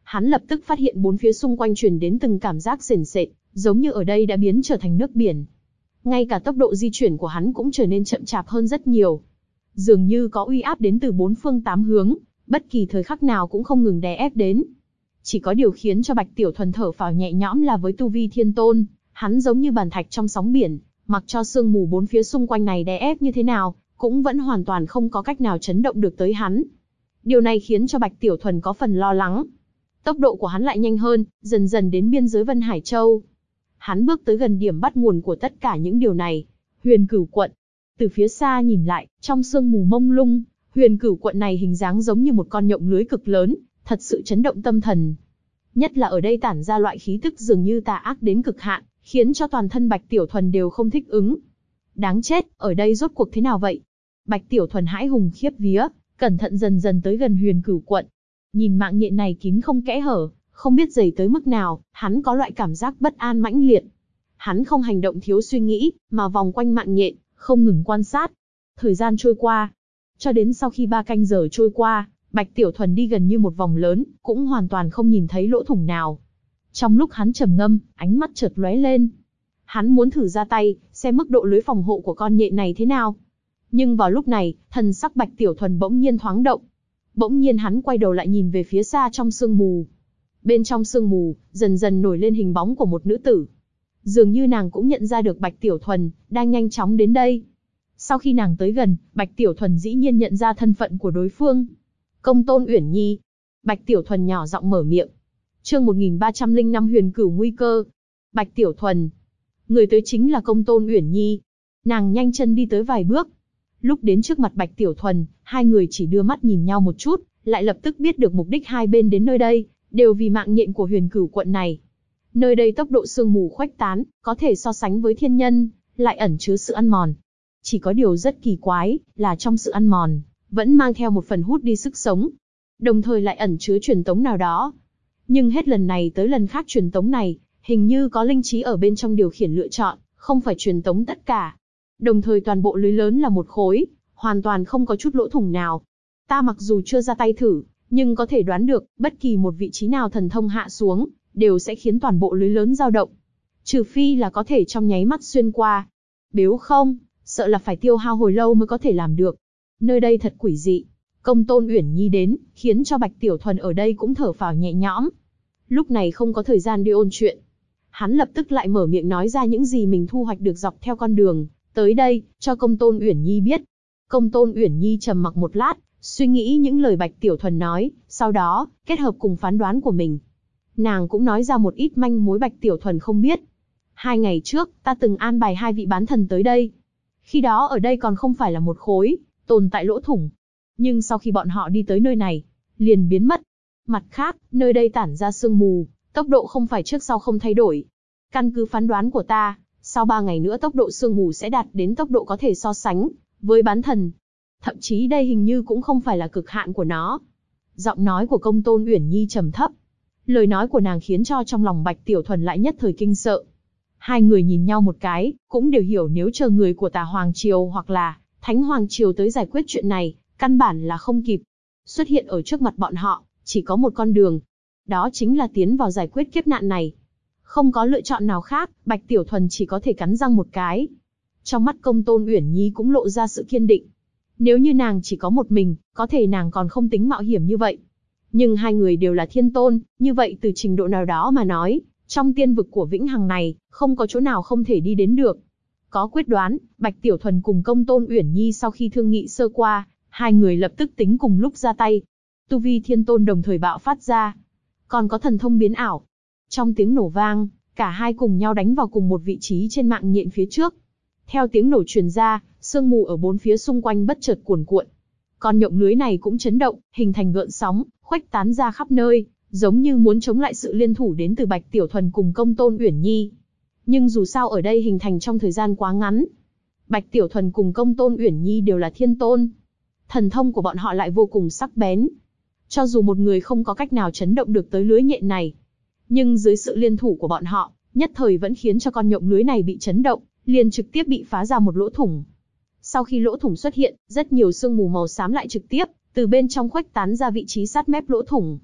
[SPEAKER 1] Hắn lập tức phát hiện bốn phía xung quanh truyền đến từng cảm giác sền sệt, giống như ở đây đã biến trở thành nước biển. Ngay cả tốc độ di chuyển của hắn cũng trở nên chậm chạp hơn rất nhiều. Dường như có uy áp đến từ bốn phương tám hướng, bất kỳ thời khắc nào cũng không ngừng đè ép đến. Chỉ có điều khiến cho Bạch Tiểu Thuần thở phào nhẹ nhõm là với tu vi thiên tôn, hắn giống như bàn thạch trong sóng biển, mặc cho sương mù bốn phía xung quanh này đè ép như thế nào, cũng vẫn hoàn toàn không có cách nào chấn động được tới hắn. Điều này khiến cho Bạch Tiểu Thuần có phần lo lắng. Tốc độ của hắn lại nhanh hơn, dần dần đến biên giới Vân Hải Châu. Hắn bước tới gần điểm bắt nguồn của tất cả những điều này, Huyền Cửu quận. Từ phía xa nhìn lại, trong sương mù mông lung, Huyền Cửu quận này hình dáng giống như một con nhộng lưới cực lớn, thật sự chấn động tâm thần. Nhất là ở đây tản ra loại khí tức dường như tà ác đến cực hạn, khiến cho toàn thân Bạch Tiểu Thuần đều không thích ứng. Đáng chết, ở đây rốt cuộc thế nào vậy? Bạch Tiểu Thuần hãi hùng khiếp vía, cẩn thận dần dần tới gần Huyền Cửu quận. Nhìn mạng nhện này kín không kẽ hở, không biết dày tới mức nào, hắn có loại cảm giác bất an mãnh liệt. Hắn không hành động thiếu suy nghĩ, mà vòng quanh mạng nhện, không ngừng quan sát. Thời gian trôi qua, cho đến sau khi 3 canh giờ trôi qua, Bạch Tiểu Thuần đi gần như một vòng lớn, cũng hoàn toàn không nhìn thấy lỗ thủng nào. Trong lúc hắn trầm ngâm, ánh mắt chợt lóe lên. Hắn muốn thử ra tay, xem mức độ lưới phòng hộ của con nhện này thế nào. Nhưng vào lúc này, thần sắc Bạch Tiểu Thuần bỗng nhiên thoáng động. Bỗng nhiên hắn quay đầu lại nhìn về phía xa trong sương mù. Bên trong sương mù, dần dần nổi lên hình bóng của một nữ tử. Dường như nàng cũng nhận ra được Bạch Tiểu Thuần, đang nhanh chóng đến đây. Sau khi nàng tới gần, Bạch Tiểu Thuần dĩ nhiên nhận ra thân phận của đối phương. Công Tôn Uyển Nhi. Bạch Tiểu Thuần nhỏ giọng mở miệng. Chương 1305 Huyền Cửu nguy cơ. Bạch Tiểu Thuần. Người tới chính là Công Tôn Uyển Nhi. Nàng nhanh chân đi tới vài bước. Lúc đến trước mặt Bạch Tiểu Thuần, hai người chỉ đưa mắt nhìn nhau một chút, lại lập tức biết được mục đích hai bên đến nơi đây, đều vì mạng nhện của Huyền Cửu quận này. Nơi đây tốc độ sương mù khuếch tán, có thể so sánh với thiên nhân, lại ẩn chứa sự ăn mòn. Chỉ có điều rất kỳ quái, là trong sự ăn mòn, vẫn mang theo một phần hút đi sức sống, đồng thời lại ẩn chứa truyền tống nào đó. Nhưng hết lần này tới lần khác truyền tống này, hình như có linh trí ở bên trong điều khiển lựa chọn, không phải truyền tống tất cả. Đồng thời toàn bộ lưới lớn là một khối, hoàn toàn không có chút lỗ thủng nào. Ta mặc dù chưa ra tay thử, nhưng có thể đoán được, bất kỳ một vị trí nào thần thông hạ xuống, đều sẽ khiến toàn bộ lưới lớn dao động. Trừ phi là có thể trong nháy mắt xuyên qua. Nếu không, sợ là phải tiêu hao hồi lâu mới có thể làm được. Nơi đây thật quỷ dị. Công Tôn Uyển Nhi đến, khiến cho Bạch Tiểu Thuần ở đây cũng thở phào nhẹ nhõm. Lúc này không có thời gian đi ôn chuyện. Hắn lập tức lại mở miệng nói ra những gì mình thu hoạch được dọc theo con đường tới đây, cho Công Tôn Uyển Nhi biết. Công Tôn Uyển Nhi trầm mặc một lát, suy nghĩ những lời Bạch Tiểu Thuần nói, sau đó, kết hợp cùng phán đoán của mình. Nàng cũng nói ra một ít manh mối Bạch Tiểu Thuần không biết. 2 ngày trước, ta từng an bài 2 vị bán thần tới đây. Khi đó ở đây còn không phải là một khối, tồn tại lỗ thủng. Nhưng sau khi bọn họ đi tới nơi này, liền biến mất. Mặt khác, nơi đây tản ra sương mù, tốc độ không phải trước sau không thay đổi. Căn cứ phán đoán của ta, sau 3 ngày nữa tốc độ sương mù sẽ đạt đến tốc độ có thể so sánh với bán thần. Thậm chí đây hình như cũng không phải là cực hạn của nó. Giọng nói của Công Tôn Uyển Nhi trầm thấp. Lời nói của nàng khiến cho trong lòng Bạch Tiểu Thuần lại nhất thời kinh sợ. Hai người nhìn nhau một cái, cũng đều hiểu nếu chờ người của Tà Hoàng Triều hoặc là Thánh Hoàng Triều tới giải quyết chuyện này, căn bản là không kịp. Xuất hiện ở trước mặt bọn họ, chỉ có một con đường. Đó chính là tiến vào giải quyết kiếp nạn này. Không có lựa chọn nào khác, Bạch Tiểu Thuần chỉ có thể cắn răng một cái. Trong mắt Công Tôn Uyển Nhi cũng lộ ra sự kiên định. Nếu như nàng chỉ có một mình, có thể nàng còn không tính mạo hiểm như vậy. Nhưng hai người đều là thiên tôn, như vậy từ trình độ nào đó mà nói, trong tiên vực của Vĩnh Hằng này, không có chỗ nào không thể đi đến được. Có quyết đoán, Bạch Tiểu Thuần cùng Công Tôn Uyển Nhi sau khi thương nghị sơ qua, hai người lập tức tính cùng lúc ra tay. Tu vi thiên tôn đồng thời bạo phát ra. Còn có thần thông biến ảo. Trong tiếng nổ vang, cả hai cùng nhau đánh vào cùng một vị trí trên mạng nhện phía trước. Theo tiếng nổ truyền ra, sương mù ở bốn phía xung quanh bất chợt cuồn cuộn. Con nhộng lưới này cũng chấn động, hình thành gợn sóng, khuếch tán ra khắp nơi, giống như muốn chống lại sự liên thủ đến từ Bạch Tiểu Thuần cùng Công Tôn Uyển Nhi. Nhưng dù sao ở đây hình thành trong thời gian quá ngắn. Bạch Tiểu Thuần cùng Công Tôn Uyển Nhi đều là thiên tôn. Thần thông của bọn họ lại vô cùng sắc bén. Cho dù một người không có cách nào chấn động được tới lưới nhện này, nhưng dưới sự liên thủ của bọn họ, nhất thời vẫn khiến cho con nhộng lưới này bị chấn động, liền trực tiếp bị phá ra một lỗ thủng. Sau khi lỗ thủng xuất hiện, rất nhiều sương mù màu xám lại trực tiếp từ bên trong khuếch tán ra vị trí sát mép lỗ thủng.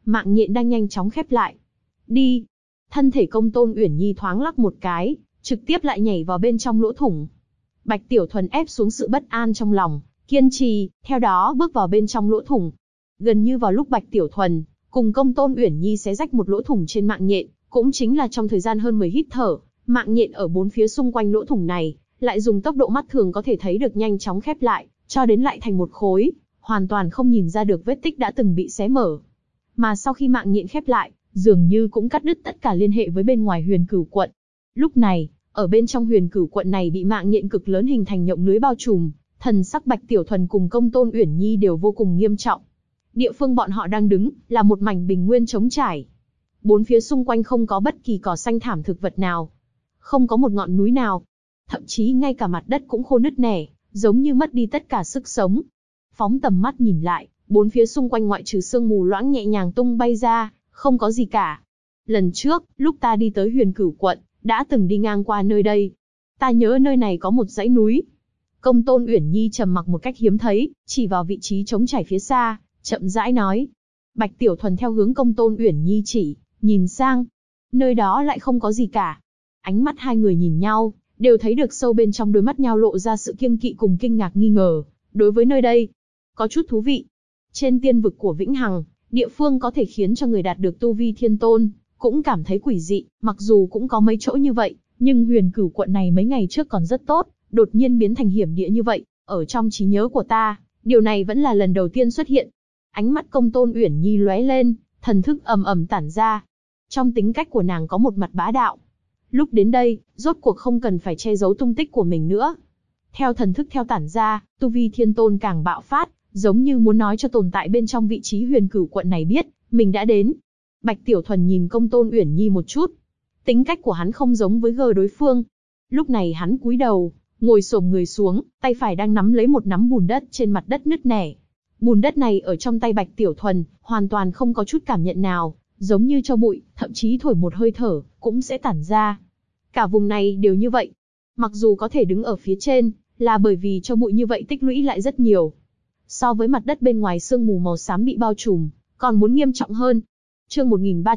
[SPEAKER 1] mạng nhện đang nhanh chóng khép lại. Đi! Thân thể Công Tôn Uyển Nhi thoáng lắc một cái, trực tiếp lại nhảy vào bên trong lỗ thủng. Bạch Tiểu Thuần ép xuống sự bất an trong lòng, kiên trì, theo đó bước vào bên trong lỗ thủng. Gần như vào lúc Bạch Tiểu Thuần cùng Công Tôn Uyển Nhi xé rách một lỗ thủng trên mạng nhện, cũng chính là trong thời gian hơn 10 hít thở, mạng nhện ở bốn phía xung quanh lỗ thủng này, lại dùng tốc độ mắt thường có thể thấy được nhanh chóng khép lại, cho đến lại thành một khối, hoàn toàn không nhìn ra được vết tích đã từng bị xé mở. Mà sau khi mạng nhện khép lại, dường như cũng cắt đứt tất cả liên hệ với bên ngoài Huyền Cửu quận. Lúc này, ở bên trong Huyền Cửu quận này bị mạng nhện cực lớn hình thành nhộng lưới bao trùm, thần sắc Bạch Tiểu Thuần cùng Công Tôn Uyển Nhi đều vô cùng nghiêm trọng. Địa phương bọn họ đang đứng là một mảnh bình nguyên trống trải. Bốn phía xung quanh không có bất kỳ cỏ xanh thảm thực vật nào, không có một ngọn núi nào, thậm chí ngay cả mặt đất cũng khô nứt nẻ, giống như mất đi tất cả sức sống. Phóng tầm mắt nhìn lại, bốn phía xung quanh ngoại trừ sương mù loãng nhẹ nhàng tung bay ra, không có gì cả. Lần trước, lúc ta đi tới Huyền Cửu quận, đã từng đi ngang qua nơi đây. Ta nhớ nơi này có một dãy núi. Công Tôn Uyển Nhi trầm mặc một cách hiếm thấy, chỉ vào vị trí trống trải phía xa, chậm rãi nói. Bạch Tiểu Thuần theo hướng Công Tôn Uyển Nhi chỉ, nhìn sang. Nơi đó lại không có gì cả. Ánh mắt hai người nhìn nhau, đều thấy được sâu bên trong đôi mắt nhau lộ ra sự kiêng kỵ cùng kinh ngạc nghi ngờ. Đối với nơi đây, có chút thú vị. Trên tiên vực của Vĩnh Hằng, địa phương có thể khiến cho người đạt được tu vi thiên tôn, cũng cảm thấy quỷ dị, mặc dù cũng có mấy chỗ như vậy, nhưng Huyền Cửu quận này mấy ngày trước còn rất tốt, đột nhiên biến thành hiểm địa như vậy, ở trong trí nhớ của ta, điều này vẫn là lần đầu tiên xuất hiện. Ánh mắt Công Tôn Uyển Nhi lóe lên, thần thức ầm ầm tản ra. Trong tính cách của nàng có một mặt bá đạo. Lúc đến đây, rốt cuộc không cần phải che giấu tung tích của mình nữa. Theo thần thức theo tản ra, tu vi thiên tôn càng bạo phát, giống như muốn nói cho tồn tại bên trong vị trí Huyền Cửu quận này biết, mình đã đến. Bạch Tiểu Thuần nhìn Công Tôn Uyển Nhi một chút. Tính cách của hắn không giống với đối phương. Lúc này hắn cúi đầu, ngồi xổm người xuống, tay phải đang nắm lấy một nắm bùn đất trên mặt đất nứt nẻ. Bùn đất này ở trong tay Bạch Tiểu Thuần, hoàn toàn không có chút cảm nhận nào, giống như cho bụi, thậm chí thổi một hơi thở, cũng sẽ tản ra. Cả vùng này đều như vậy. Mặc dù có thể đứng ở phía trên, là bởi vì cho bụi như vậy tích lũy lại rất nhiều. So với mặt đất bên ngoài sương mù màu xám bị bao trùm, còn muốn nghiêm trọng hơn. Chương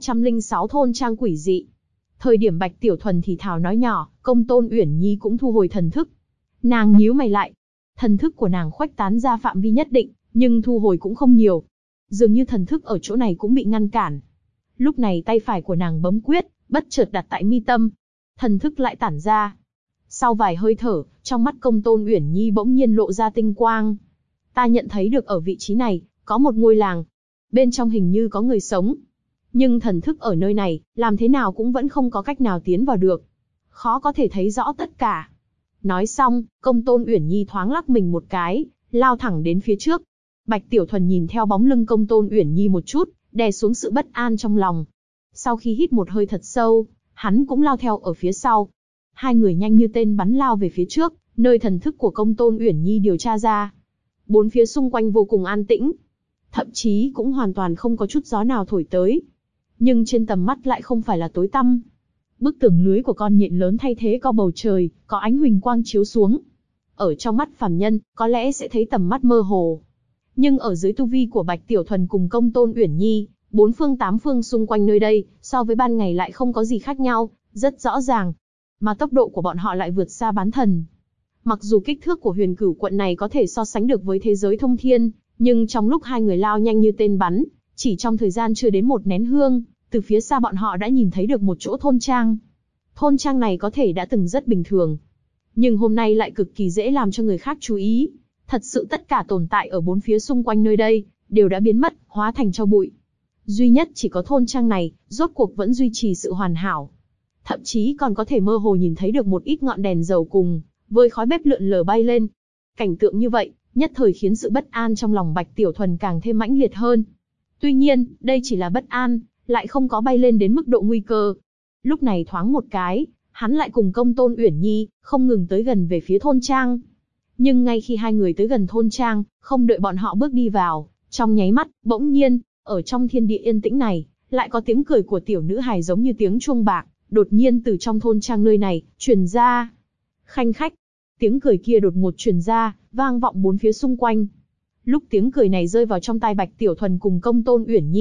[SPEAKER 1] 1306 thôn trang quỷ dị. Thời điểm Bạch Tiểu Thuần thì thào nói nhỏ, Công Tôn Uyển Nhi cũng thu hồi thần thức. Nàng nhíu mày lại. Thần thức của nàng khuếch tán ra phạm vi nhất định, nhưng thu hồi cũng không nhiều. Dường như thần thức ở chỗ này cũng bị ngăn cản. Lúc này tay phải của nàng bấm quyết, bất chợt đặt tại mi tâm. Thần thức lại tản ra. Sau vài hơi thở, trong mắt Công Tôn Uyển Nhi bỗng nhiên lộ ra tinh quang. Ta nhận thấy được ở vị trí này, có một ngôi làng. Bên trong hình như có người sống. Nhưng thần thức ở nơi này, làm thế nào cũng vẫn không có cách nào tiến vào được. Khó có thể thấy rõ tất cả. Nói xong, Công Tôn Uyển Nhi thoáng lắc mình một cái, lao thẳng đến phía trước. Bạch Tiểu Thuần nhìn theo bóng lưng Công Tôn Uyển Nhi một chút, đè xuống sự bất an trong lòng. Sau khi hít một hơi thật sâu, hắn cũng lao theo ở phía sau. Hai người nhanh như tên bắn lao về phía trước, nơi thần thức của Công Tôn Uyển Nhi điều tra ra. Bốn phía xung quanh vô cùng an tĩnh. Thậm chí cũng hoàn toàn không có chút gió nào thổi tới. Nhưng trên tầm mắt lại không phải là tối tăm. Bức tường lưới của con nhện lớn thay thế có bầu trời, có ánh huỳnh quang chiếu xuống. Ở trong mắt phàm nhân, có lẽ sẽ thấy tầm mắt mơ hồ. Nhưng ở dưới tu vi của Bạch Tiểu Thuần cùng Công Tôn Uyển Nhi, bốn phương tám phương xung quanh nơi đây, so với ban ngày lại không có gì khác nhau, rất rõ ràng. Mà tốc độ của bọn họ lại vượt xa bán thần. Mặc dù kích thước của Huyền Cửu quận này có thể so sánh được với thế giới thông thiên, nhưng trong lúc hai người lao nhanh như tên bắn, chỉ trong thời gian chưa đến một nén hương, từ phía xa bọn họ đã nhìn thấy được một chỗ thôn trang. Thôn trang này có thể đã từng rất bình thường, nhưng hôm nay lại cực kỳ dễ làm cho người khác chú ý. Thật sự tất cả tồn tại ở bốn phía xung quanh nơi đây, đều đã biến mất, hóa thành tro bụi. Duy nhất chỉ có thôn trang này, rốt cuộc vẫn duy trì sự hoàn hảo. Thậm chí còn có thể mơ hồ nhìn thấy được một ít ngọn đèn dầu cùng với khói bếp lượn lờ bay lên. Cảnh tượng như vậy, nhất thời khiến sự bất an trong lòng Bạch Tiểu Thuần càng thêm mãnh liệt hơn. Tuy nhiên, đây chỉ là bất an, lại không có bay lên đến mức độ nguy cơ. Lúc này thoáng một cái, hắn lại cùng Công Tôn Uyển Nhi, không ngừng tới gần về phía thôn trang. Nhưng ngay khi hai người tới gần thôn trang, không đợi bọn họ bước đi vào, trong nháy mắt, bỗng nhiên, ở trong thiên địa yên tĩnh này, lại có tiếng cười của tiểu nữ hài giống như tiếng chuông bạc, đột nhiên từ trong thôn trang nơi này, truyền ra. Khanh khách, tiếng cười kia đột ngột truyền ra, vang vọng bốn phía xung quanh. Lúc tiếng cười này rơi vào trong tai Bạch Tiểu Thuần cùng Công Tôn Uyển Nhi,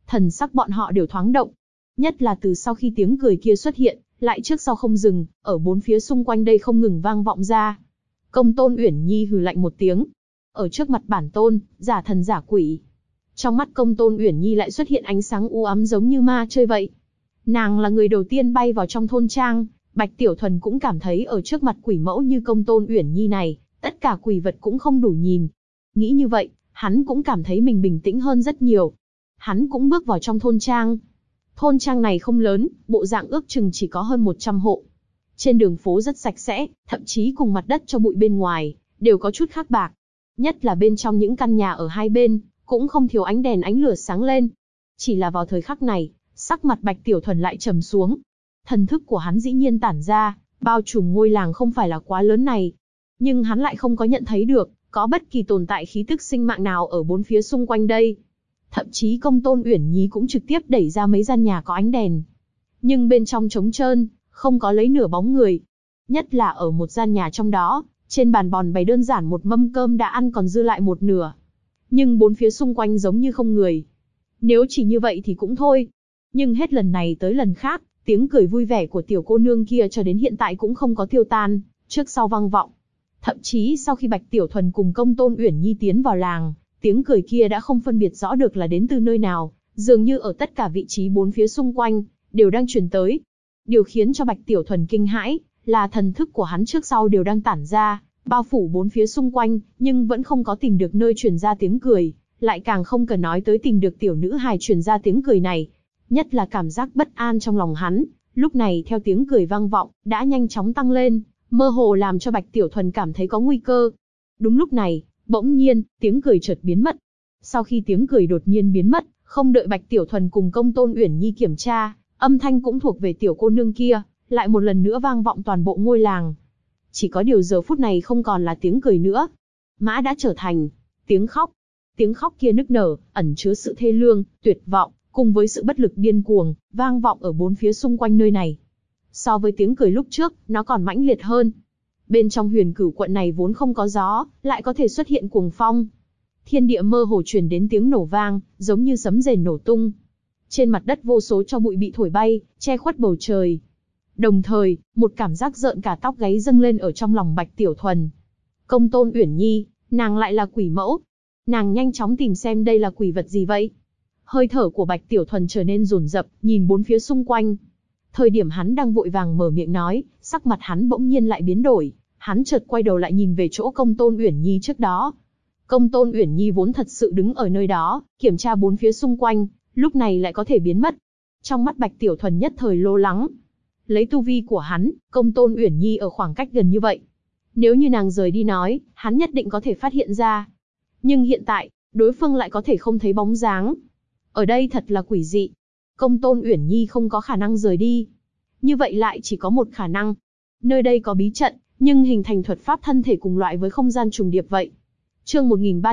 [SPEAKER 1] thần sắc bọn họ đều thoáng động. Nhất là từ sau khi tiếng cười kia xuất hiện, lại trước sau không dừng, ở bốn phía xung quanh đây không ngừng vang vọng ra. Công Tôn Uyển Nhi hừ lạnh một tiếng. Ở trước mặt bản tôn, giả thần giả quỷ. Trong mắt Công Tôn Uyển Nhi lại xuất hiện ánh sáng u ám giống như ma chơi vậy. Nàng là người đầu tiên bay vào trong thôn trang, Bạch Tiểu Thuần cũng cảm thấy ở trước mặt quỷ mẫu như Công Tôn Uyển Nhi này, tất cả quỷ vật cũng không đủ nhìn. Nghĩ như vậy, hắn cũng cảm thấy mình bình tĩnh hơn rất nhiều. Hắn cũng bước vào trong thôn trang. Thôn trang này không lớn, bộ dạng ước chừng chỉ có hơn 100 hộ. Trên đường phố rất sạch sẽ, thậm chí cùng mặt đất cho bụi bên ngoài, đều có chút khác bạc. Nhất là bên trong những căn nhà ở hai bên, cũng không thiếu ánh đèn ánh lửa sáng lên. Chỉ là vào thời khắc này, sắc mặt Bạch Tiểu Thuần lại trầm xuống. Thần thức của hắn dĩ nhiên tản ra, bao trùm ngôi làng không phải là quá lớn này. Nhưng hắn lại không có nhận thấy được, có bất kỳ tồn tại khí tức sinh mạng nào ở bốn phía xung quanh đây. Thậm chí Công Tôn Uyển Nhi cũng trực tiếp đẩy ra mấy gian nhà có ánh đèn. Nhưng bên trong trống trơn, không có lấy nửa bóng người. Nhất là ở một gian nhà trong đó, trên bàn bòn bày đơn giản một mâm cơm đã ăn còn dư lại một nửa. Nhưng bốn phía xung quanh giống như không người. Nếu chỉ như vậy thì cũng thôi. Nhưng hết lần này tới lần khác, tiếng cười vui vẻ của tiểu cô nương kia cho đến hiện tại cũng không có tiêu tan, trước sau vang vọng. Thậm chí sau khi Bạch Tiểu Thuần cùng Công Tôn Uyển Nhi tiến vào làng, tiếng cười kia đã không phân biệt rõ được là đến từ nơi nào, dường như ở tất cả vị trí bốn phía xung quanh, đều đang truyền tới. Điều khiến cho Bạch Tiểu Thuần kinh hãi, là thần thức của hắn trước sau đều đang tản ra, bao phủ bốn phía xung quanh, nhưng vẫn không có tìm được nơi truyền ra tiếng cười, lại càng không cần nói tới tìm được tiểu nữ hài truyền ra tiếng cười này. Nhất là cảm giác bất an trong lòng hắn, lúc này theo tiếng cười vang vọng, đã nhanh chóng tăng lên, mơ hồ làm cho Bạch Tiểu Thuần cảm thấy có nguy cơ. Đúng lúc này, bỗng nhiên, tiếng cười chợt biến mất. Sau khi tiếng cười đột nhiên biến mất, không đợi Bạch Tiểu Thuần cùng Công Tôn Uyển Nhi kiểm tra, âm thanh cũng thuộc về tiểu cô nương kia, lại một lần nữa vang vọng toàn bộ ngôi làng. Chỉ có điều giờ phút này không còn là tiếng cười nữa, mã đã trở thành tiếng khóc. Tiếng khóc kia nức nở, ẩn chứa sự thê lương, tuyệt vọng, cùng với sự bất lực điên cuồng, vang vọng ở bốn phía xung quanh nơi này. So với tiếng cười lúc trước, nó còn mãnh liệt hơn. Bên trong Huyền Cửu quận này vốn không có gió, lại có thể xuất hiện cuồng phong. Thiên địa mơ hồ truyền đến tiếng nổ vang, giống như sấm rền nổ tung. Trên mặt đất vô số tro bụi bị thổi bay, che khuất bầu trời. Đồng thời, một cảm giác rợn cả tóc gáy dâng lên ở trong lòng Bạch Tiểu Thuần. Công Tôn Uyển Nhi, nàng lại là quỷ mẫu. Nàng nhanh chóng tìm xem đây là quỷ vật gì vậy. Hơi thở của Bạch Tiểu Thuần trở nên dồn dập, nhìn bốn phía xung quanh. Thời điểm hắn đang vội vàng mở miệng nói, sắc mặt hắn bỗng nhiên lại biến đổi. Hắn chợt quay đầu lại nhìn về chỗ Công Tôn Uyển Nhi trước đó. Công Tôn Uyển Nhi vốn thật sự đứng ở nơi đó, kiểm tra bốn phía xung quanh, lúc này lại có thể biến mất. Trong mắt Bạch Tiểu Thuần nhất thời lo lắng. Lấy tu vi của hắn, Công Tôn Uyển Nhi ở khoảng cách gần như vậy. Nếu như nàng rời đi nói, hắn nhất định có thể phát hiện ra. Nhưng hiện tại, đối phương lại có thể không thấy bóng dáng. Ở đây thật là quỷ dị. Công Tôn Uyển Nhi không có khả năng rời đi. Như vậy lại chỉ có một khả năng. Nơi đây có bí trận, nhưng hình thành thuật pháp thân thể cùng loại với không gian trùng điệp vậy. Chương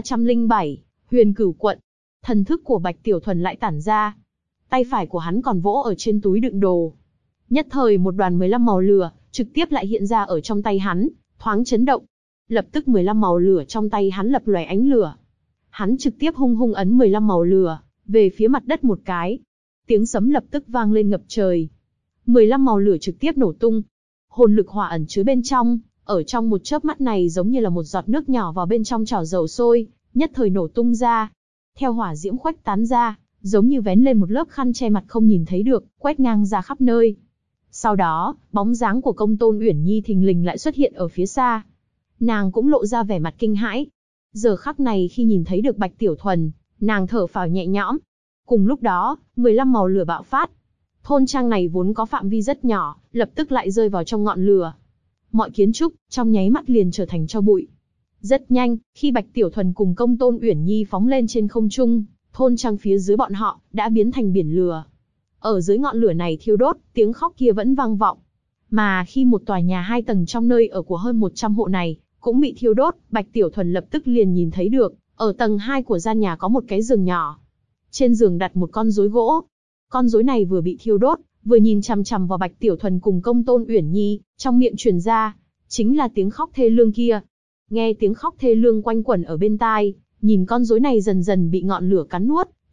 [SPEAKER 1] 1307, Huyền Cửu quận. Thần thức của Bạch Tiểu Thuần lại tản ra. Tay phải của hắn còn vỗ ở trên túi đựng đồ. Nhất thời một đoàn 15 màu lửa, trực tiếp lại hiện ra ở trong tay hắn, thoáng chấn động. Lập tức 15 màu lửa trong tay hắn lập lòe ánh lửa. Hắn trực tiếp hung hung ấn 15 màu lửa, về phía mặt đất một cái. Tiếng sấm lập tức vang lên ngập trời. 15 màu lửa trực tiếp nổ tung. Hồn lực hỏa ẩn chứa bên trong, ở trong một chớp mắt này giống như là một giọt nước nhỏ vào bên trong chảo dầu sôi, nhất thời nổ tung ra. Theo hỏa diễm khuếch tán ra, giống như vén lên một lớp khăn che mặt không nhìn thấy được, quét ngang ra khắp nơi. Sau đó, bóng dáng của Công Tôn Uyển Nhi thình lình lại xuất hiện ở phía xa. Nàng cũng lộ ra vẻ mặt kinh hãi. Giờ khắc này khi nhìn thấy được Bạch Tiểu Thuần, nàng thở phào nhẹ nhõm. Cùng lúc đó, 15 màu lửa bạo phát. Thôn trang này vốn có phạm vi rất nhỏ, lập tức lại rơi vào trong ngọn lửa. Mọi kiến trúc, trong nháy mắt liền trở thành tro bụi. Rất nhanh, khi Bạch Tiểu Thuần cùng Công Tôn Uyển Nhi phóng lên trên không trung, thôn trang phía dưới bọn họ, đã biến thành biển lửa. Ở dưới ngọn lửa này thiêu đốt, tiếng khóc kia vẫn vang vọng. Mà khi một tòa nhà 2 tầng trong nơi ở của hơn 100 hộ này, cũng bị thiêu đốt, Bạch Tiểu Thuần lập tức liền nhìn thấy được, ở tầng 2 của gian nhà có một cái giường nhỏ. Trên giường đặt một con rối gỗ. Con rối này vừa bị thiêu đốt, vừa nhìn chằm chằm vào Bạch Tiểu Thuần cùng Công Tôn Uyển Nhi, trong miệng truyền ra, chính là tiếng khóc thê lương kia. Nghe tiếng khóc thê lương quanh quẩn ở bên tai, nhìn con rối này dần dần bị ngọn lửa cắn nuốt,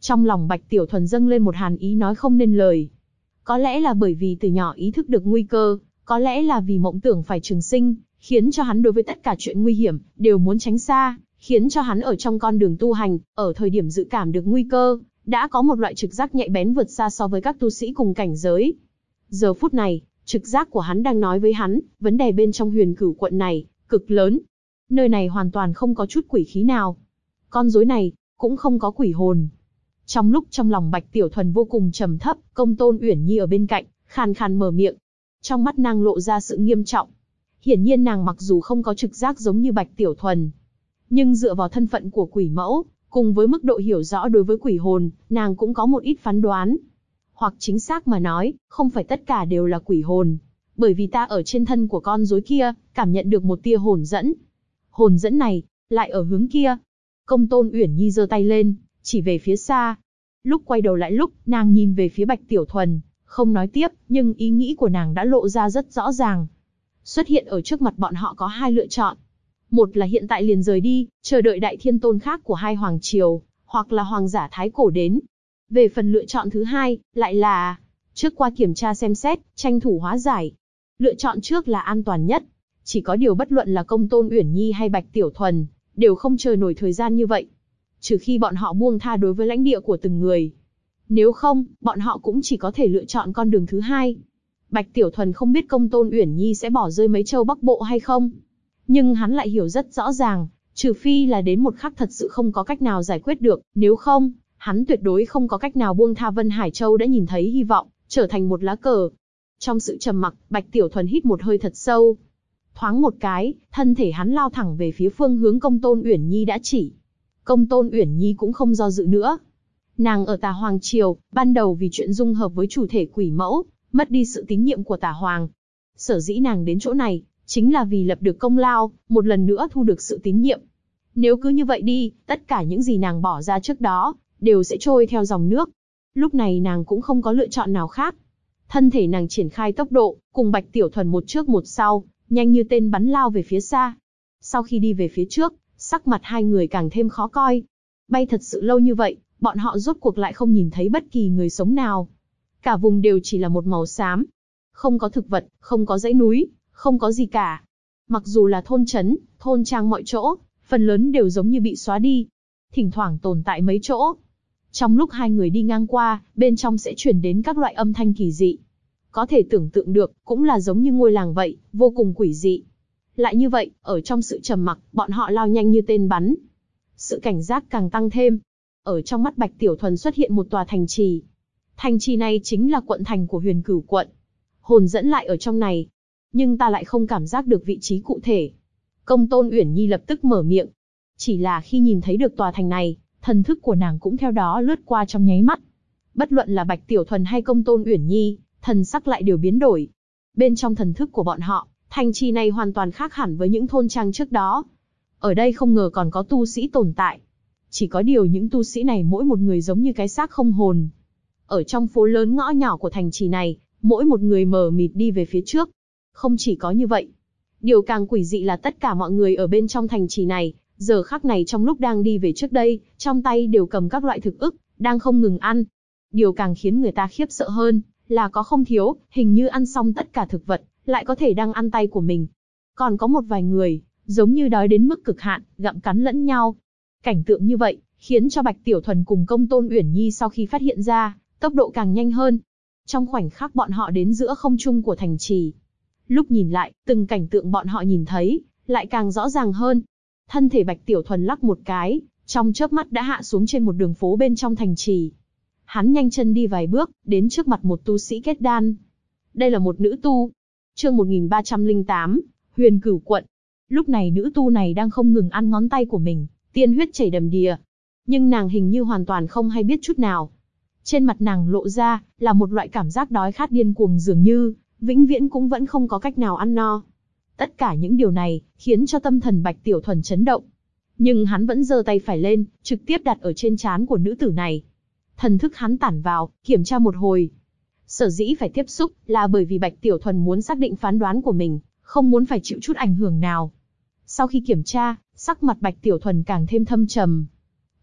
[SPEAKER 1] Trong lòng Bạch Tiểu Thuần dâng lên một hàn ý nói không nên lời. Có lẽ là bởi vì từ nhỏ ý thức được nguy cơ, có lẽ là vì mộng tưởng phải trường sinh, khiến cho hắn đối với tất cả chuyện nguy hiểm, đều muốn tránh xa, khiến cho hắn ở trong con đường tu hành, ở thời điểm dự cảm được nguy cơ, đã có một loại trực giác nhạy bén vượt xa so với các tu sĩ cùng cảnh giới. Giờ phút này, trực giác của hắn đang nói với hắn, vấn đề bên trong Huyền Cửu quận này, cực lớn. Nơi này hoàn toàn không có chút quỷ khí nào. Con rối này, cũng không có quỷ hồn. Trong lúc trong lòng Bạch Tiểu Thuần vô cùng trầm thấp, Công Tôn Uyển Nhi ở bên cạnh, khàn khàn mở miệng. Trong mắt nàng lộ ra sự nghiêm trọng. Hiển nhiên nàng mặc dù không có trực giác giống như Bạch Tiểu Thuần, nhưng dựa vào thân phận của quỷ mẫu, cùng với mức độ hiểu rõ đối với quỷ hồn, nàng cũng có một ít phán đoán. Hoặc chính xác mà nói, không phải tất cả đều là quỷ hồn. Bởi vì ta ở trên thân của con rối kia, cảm nhận được một tia hồn dẫn. Hồn dẫn này, lại ở hướng kia. Công Tôn Uyển Nhi giơ tay lên, chỉ về phía xa. Lúc quay đầu lại lúc, nàng nhìn về phía Bạch Tiểu Thuần, không nói tiếp, nhưng ý nghĩ của nàng đã lộ ra rất rõ ràng. Xuất hiện ở trước mặt bọn họ có hai lựa chọn. Một là hiện tại liền rời đi, chờ đợi đại thiên tôn khác của hai hoàng triều, hoặc là hoàng giả thái cổ đến. Về phần lựa chọn thứ hai, lại là trước qua kiểm tra xem xét, tranh thủ hóa giải. Lựa chọn trước là an toàn nhất. Chỉ có điều bất luận là Công Tôn Uyển Nhi hay Bạch Tiểu Thuần, đều không chờ nổi thời gian như vậy. Trừ khi bọn họ buông tha đối với lãnh địa của từng người. Nếu không, bọn họ cũng chỉ có thể lựa chọn con đường thứ hai. Bạch Tiểu Thuần không biết Công Tôn Uyển Nhi sẽ bỏ rơi mấy châu Bắc Bộ hay không. Nhưng hắn lại hiểu rất rõ ràng, trừ phi là đến một khắc thật sự không có cách nào giải quyết được, nếu không, hắn tuyệt đối không có cách nào buông tha Vân Hải Châu đã nhìn thấy hy vọng, trở thành một lá cờ. Trong sự trầm mặc, Bạch Tiểu Thuần hít một hơi thật sâu. Thoáng một cái, thân thể hắn lao thẳng về phía phương hướng Công Tôn Uyển Nhi đã chỉ. Công Tôn Uyển Nhi cũng không do dự nữa. Nàng ở Tà Hoàng Triều, ban đầu vì chuyện dung hợp với chủ thể quỷ mẫu, mất đi sự tín nhiệm của Tà Hoàng. Sở dĩ nàng đến chỗ này, chính là vì lập được công lao, một lần nữa thu được sự tín nhiệm. Nếu cứ như vậy đi, tất cả những gì nàng bỏ ra trước đó, đều sẽ trôi theo dòng nước. Lúc này nàng cũng không có lựa chọn nào khác. Thân thể nàng triển khai tốc độ, cùng Bạch Tiểu Thuần một trước một sau, nhanh như tên bắn lao về phía xa. Sau khi đi về phía trước, sắc mặt hai người càng thêm khó coi. Bay thật sự lâu như vậy, bọn họ rốt cuộc lại không nhìn thấy bất kỳ người sống nào. Cả vùng đều chỉ là một màu xám. Không có thực vật, không có dãy núi, không có gì cả. Mặc dù là thôn trấn, thôn trang mọi chỗ, phần lớn đều giống như bị xóa đi. Thỉnh thoảng tồn tại mấy chỗ. Trong lúc hai người đi ngang qua, bên trong sẽ truyền đến các loại âm thanh kỳ dị. Có thể tưởng tượng được, cũng là giống như ngôi làng vậy, vô cùng quỷ dị. Lại như vậy, ở trong sự trầm mặc, bọn họ lao nhanh như tên bắn. Sự cảnh giác càng tăng thêm. Ở trong mắt Bạch Tiểu Thuần xuất hiện một tòa thành trì. Thành trì này chính là quận thành của Huyền Cửu quận. Hồn dẫn lại ở trong này. Nhưng ta lại không cảm giác được vị trí cụ thể. Công Tôn Uyển Nhi lập tức mở miệng. Chỉ là khi nhìn thấy được tòa thành này, thần thức của nàng cũng theo đó lướt qua trong nháy mắt. Bất luận là Bạch Tiểu Thuần hay Công Tôn Uyển Nhi, thần sắc lại đều biến đổi. Bên trong thần thức của bọn họ, thành trì này hoàn toàn khác hẳn với những thôn trang trước đó. Ở đây không ngờ còn có tu sĩ tồn tại. Chỉ có điều những tu sĩ này mỗi một người giống như cái xác không hồn. Ở trong phố lớn ngõ nhỏ của thành trì này, mỗi một người mờ mịt đi về phía trước. Không chỉ có như vậy. Điều càng quỷ dị là tất cả mọi người ở bên trong thành trì này, giờ khắc này trong lúc đang đi về trước đây, trong tay đều cầm các loại thực ức, đang không ngừng ăn. Điều càng khiến người ta khiếp sợ hơn, là có không thiếu, hình như ăn xong tất cả thực vật, lại có thể đang ăn tay của mình. Còn có một vài người, giống như đói đến mức cực hạn, gặm cắn lẫn nhau. Cảnh tượng như vậy, khiến cho Bạch Tiểu Thuần cùng Công Tôn Uyển Nhi sau khi phát hiện ra, tốc độ càng nhanh hơn. Trong khoảnh khắc bọn họ đến giữa không trung của thành trì. Lúc nhìn lại, từng cảnh tượng bọn họ nhìn thấy, lại càng rõ ràng hơn. Thân thể Bạch Tiểu Thuần lắc một cái, trong chớp mắt đã hạ xuống trên một đường phố bên trong thành trì. Hắn nhanh chân đi vài bước, đến trước mặt một tu sĩ kết đan. Đây là một nữ tu. Chương 1308, Huyền Cửu quận. Lúc này nữ tu này đang không ngừng ăn ngón tay của mình, tiên huyết chảy đầm đìa. Nhưng nàng hình như hoàn toàn không hay biết chút nào. Trên mặt nàng lộ ra, là một loại cảm giác đói khát điên cuồng dường như, vĩnh viễn cũng vẫn không có cách nào ăn no. Tất cả những điều này, khiến cho tâm thần Bạch Tiểu Thuần chấn động. Nhưng hắn vẫn giơ tay phải lên, trực tiếp đặt ở trên trán của nữ tử này. Thần thức hắn tản vào, kiểm tra một hồi. Sở dĩ phải tiếp xúc, là bởi vì Bạch Tiểu Thuần muốn xác định phán đoán của mình, không muốn phải chịu chút ảnh hưởng nào. Sau khi kiểm tra, sắc mặt Bạch Tiểu Thuần càng thêm thâm trầm.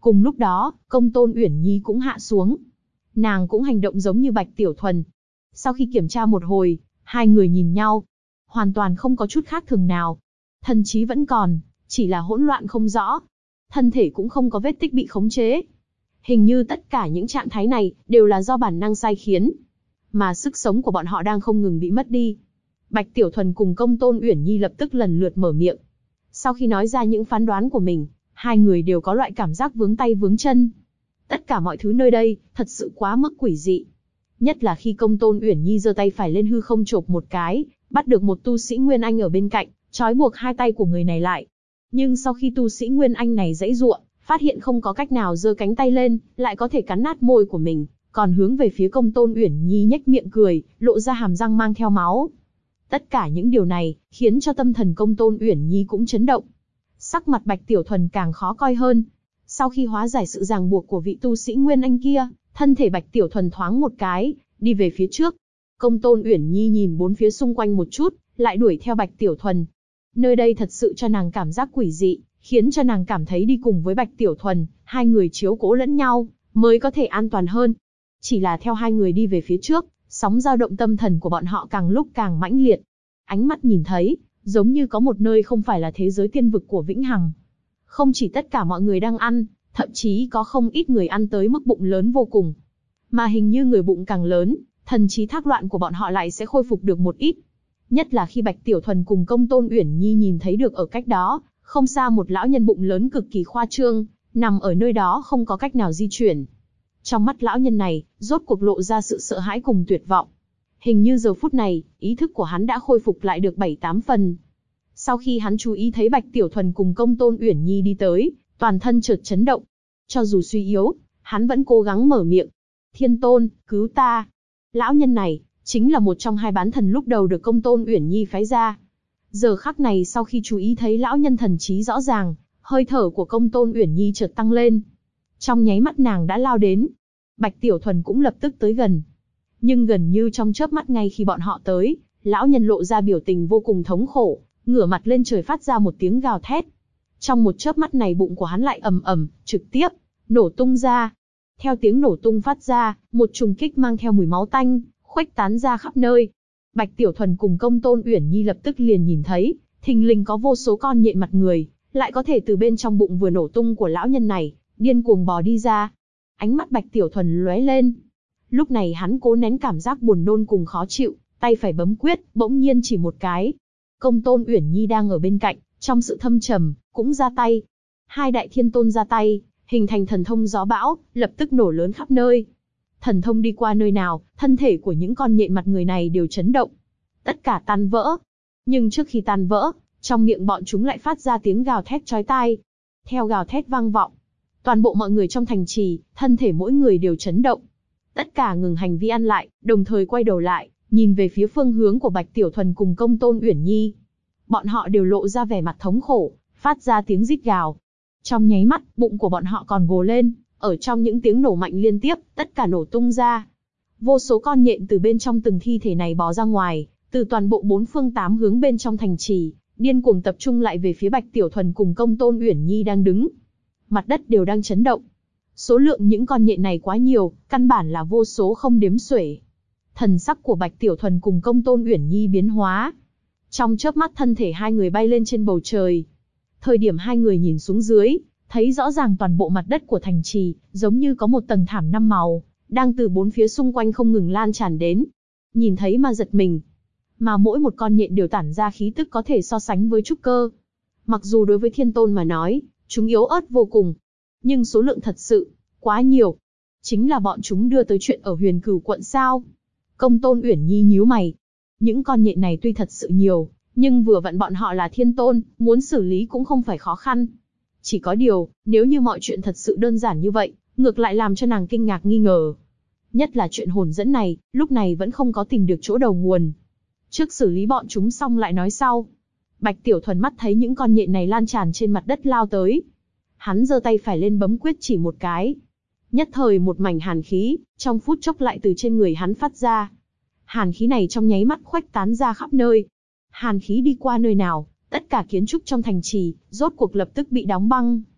[SPEAKER 1] Cùng lúc đó, Công Tôn Uyển Nhi cũng hạ xuống. Nàng cũng hành động giống như Bạch Tiểu Thuần. Sau khi kiểm tra một hồi, hai người nhìn nhau. Hoàn toàn không có chút khác thường nào. Thần trí vẫn còn, chỉ là hỗn loạn không rõ. Thân thể cũng không có vết tích bị khống chế. Hình như tất cả những trạng thái này đều là do bản năng sai khiến. Mà sức sống của bọn họ đang không ngừng bị mất đi. Bạch Tiểu Thuần cùng Công Tôn Uyển Nhi lập tức lần lượt mở miệng. Sau khi nói ra những phán đoán của mình, hai người đều có loại cảm giác vướng tay vướng chân. Tất cả mọi thứ nơi đây, thật sự quá mức quỷ dị. Nhất là khi Công Tôn Uyển Nhi giơ tay phải lên hư không chộp một cái, bắt được một tu sĩ Nguyên Anh ở bên cạnh, trói buộc hai tay của người này lại. Nhưng sau khi tu sĩ Nguyên Anh này giãy giụa, phát hiện không có cách nào giơ cánh tay lên, lại có thể cắn nát môi của mình, còn hướng về phía Công Tôn Uyển Nhi nhếch miệng cười, lộ ra hàm răng mang theo máu. Tất cả những điều này, khiến cho tâm thần Công Tôn Uyển Nhi cũng chấn động. Sắc mặt Bạch Tiểu Thuần càng khó coi hơn. Sau khi hóa giải sự ràng buộc của vị tu sĩ Nguyên Anh kia, thân thể Bạch Tiểu Thuần thoáng một cái, đi về phía trước. Công Tôn Uyển Nhi nhìn bốn phía xung quanh một chút, lại đuổi theo Bạch Tiểu Thuần. Nơi đây thật sự cho nàng cảm giác quỷ dị, khiến cho nàng cảm thấy đi cùng với Bạch Tiểu Thuần, hai người chiếu cố lẫn nhau, mới có thể an toàn hơn. Chỉ là theo hai người đi về phía trước, sóng dao động tâm thần của bọn họ càng lúc càng mãnh liệt. Ánh mắt nhìn thấy, giống như có một nơi không phải là thế giới tiên vực của Vĩnh Hằng. Không chỉ tất cả mọi người đang ăn, thậm chí có không ít người ăn tới mức bụng lớn vô cùng. Mà hình như người bụng càng lớn, thần trí thác loạn của bọn họ lại sẽ khôi phục được một ít. Nhất là khi Bạch Tiểu Thuần cùng Công Tôn Uyển Nhi nhìn thấy được ở cách đó, không xa một lão nhân bụng lớn cực kỳ khoa trương, nằm ở nơi đó không có cách nào di chuyển. Trong mắt lão nhân này, rốt cuộc lộ ra sự sợ hãi cùng tuyệt vọng. Hình như giờ phút này, ý thức của hắn đã khôi phục lại được 7-8 phần. Sau khi hắn chú ý thấy Bạch Tiểu Thuần cùng Công Tôn Uyển Nhi đi tới, toàn thân chợt chấn động. Cho dù suy yếu, hắn vẫn cố gắng mở miệng. Thiên Tôn, cứu ta. Lão nhân này, chính là một trong hai bán thần lúc đầu được Công Tôn Uyển Nhi phái ra. Giờ khắc này sau khi chú ý thấy lão nhân thần trí rõ ràng, hơi thở của Công Tôn Uyển Nhi chợt tăng lên. Trong nháy mắt nàng đã lao đến. Bạch Tiểu Thuần cũng lập tức tới gần. Nhưng gần như trong chớp mắt ngay khi bọn họ tới, lão nhân lộ ra biểu tình vô cùng thống khổ, ngửa mặt lên trời phát ra một tiếng gào thét. Trong một chớp mắt này bụng của hắn lại ầm ầm, trực tiếp nổ tung ra. Theo tiếng nổ tung phát ra, một trùng kích mang theo mùi máu tanh, khuếch tán ra khắp nơi. Bạch Tiểu Thuần cùng Công Tôn Uyển Nhi lập tức liền nhìn thấy, thình lình có vô số con nhện mặt người, lại có thể từ bên trong bụng vừa nổ tung của lão nhân này, điên cuồng bò đi ra. Ánh mắt Bạch Tiểu Thuần lóe lên. Lúc này hắn cố nén cảm giác buồn nôn cùng khó chịu, tay phải bấm quyết, bỗng nhiên chỉ một cái. Công Tôn Uyển Nhi đang ở bên cạnh, trong sự thâm trầm, cũng ra tay. Hai đại thiên tôn ra tay, hình thành thần thông gió bão, lập tức nổ lớn khắp nơi. Thần thông đi qua nơi nào, thân thể của những con nhện mặt người này đều chấn động. Tất cả tan vỡ. Nhưng trước khi tan vỡ, trong miệng bọn chúng lại phát ra tiếng gào thét chói tai. Theo gào thét vang vọng, toàn bộ mọi người trong thành trì, thân thể mỗi người đều chấn động. Tất cả ngừng hành vi ăn lại, đồng thời quay đầu lại, nhìn về phía phương hướng của Bạch Tiểu Thuần cùng Công Tôn Uyển Nhi. Bọn họ đều lộ ra vẻ mặt thống khổ, phát ra tiếng rít gào. Trong nháy mắt, bụng của bọn họ còn gồ lên, ở trong những tiếng nổ mạnh liên tiếp, tất cả nổ tung ra. Vô số con nhện từ bên trong từng thi thể này bò ra ngoài, từ toàn bộ 4 phương 8 hướng bên trong thành trì, điên cuồng tập trung lại về phía Bạch Tiểu Thuần cùng Công Tôn Uyển Nhi đang đứng. Mặt đất đều đang chấn động. Số lượng những con nhện này quá nhiều, căn bản là vô số không đếm xuể. Thần sắc của Bạch Tiểu Thuần cùng Công Tôn Uyển Nhi biến hóa. Trong chớp mắt thân thể hai người bay lên trên bầu trời. Thời điểm hai người nhìn xuống dưới, thấy rõ ràng toàn bộ mặt đất của thành trì, giống như có một tầng thảm 5 màu, đang từ 4 phía xung quanh không ngừng lan tràn đến. Nhìn thấy mà giật mình. Mà mỗi một con nhện đều tản ra khí tức có thể so sánh với trúc cơ. Mặc dù đối với thiên tôn mà nói, chúng yếu ớt vô cùng. Nhưng số lượng thật sự, quá nhiều. Chính là bọn chúng đưa tới chuyện ở Huyền Cửu quận sao? Công Tôn Uyển Nhi nhíu mày. Những con nhện này tuy thật sự nhiều, nhưng vừa vặn bọn họ là thiên tôn, muốn xử lý cũng không phải khó khăn. Chỉ có điều, nếu như mọi chuyện thật sự đơn giản như vậy, ngược lại làm cho nàng kinh ngạc nghi ngờ. Nhất là chuyện hồn dẫn này, lúc này vẫn không có tìm được chỗ đầu nguồn. Trước xử lý bọn chúng xong lại nói sau. Bạch Tiểu Thuần mắt thấy những con nhện này lan tràn trên mặt đất lao tới. Hắn giơ tay phải lên bấm quyết chỉ một cái. Nhất thời một mảnh hàn khí, trong phút chốc lại từ trên người hắn phát ra. Hàn khí này trong nháy mắt khuếch tán ra khắp nơi. Hàn khí đi qua nơi nào, tất cả kiến trúc trong thành trì, rốt cuộc lập tức bị đóng băng.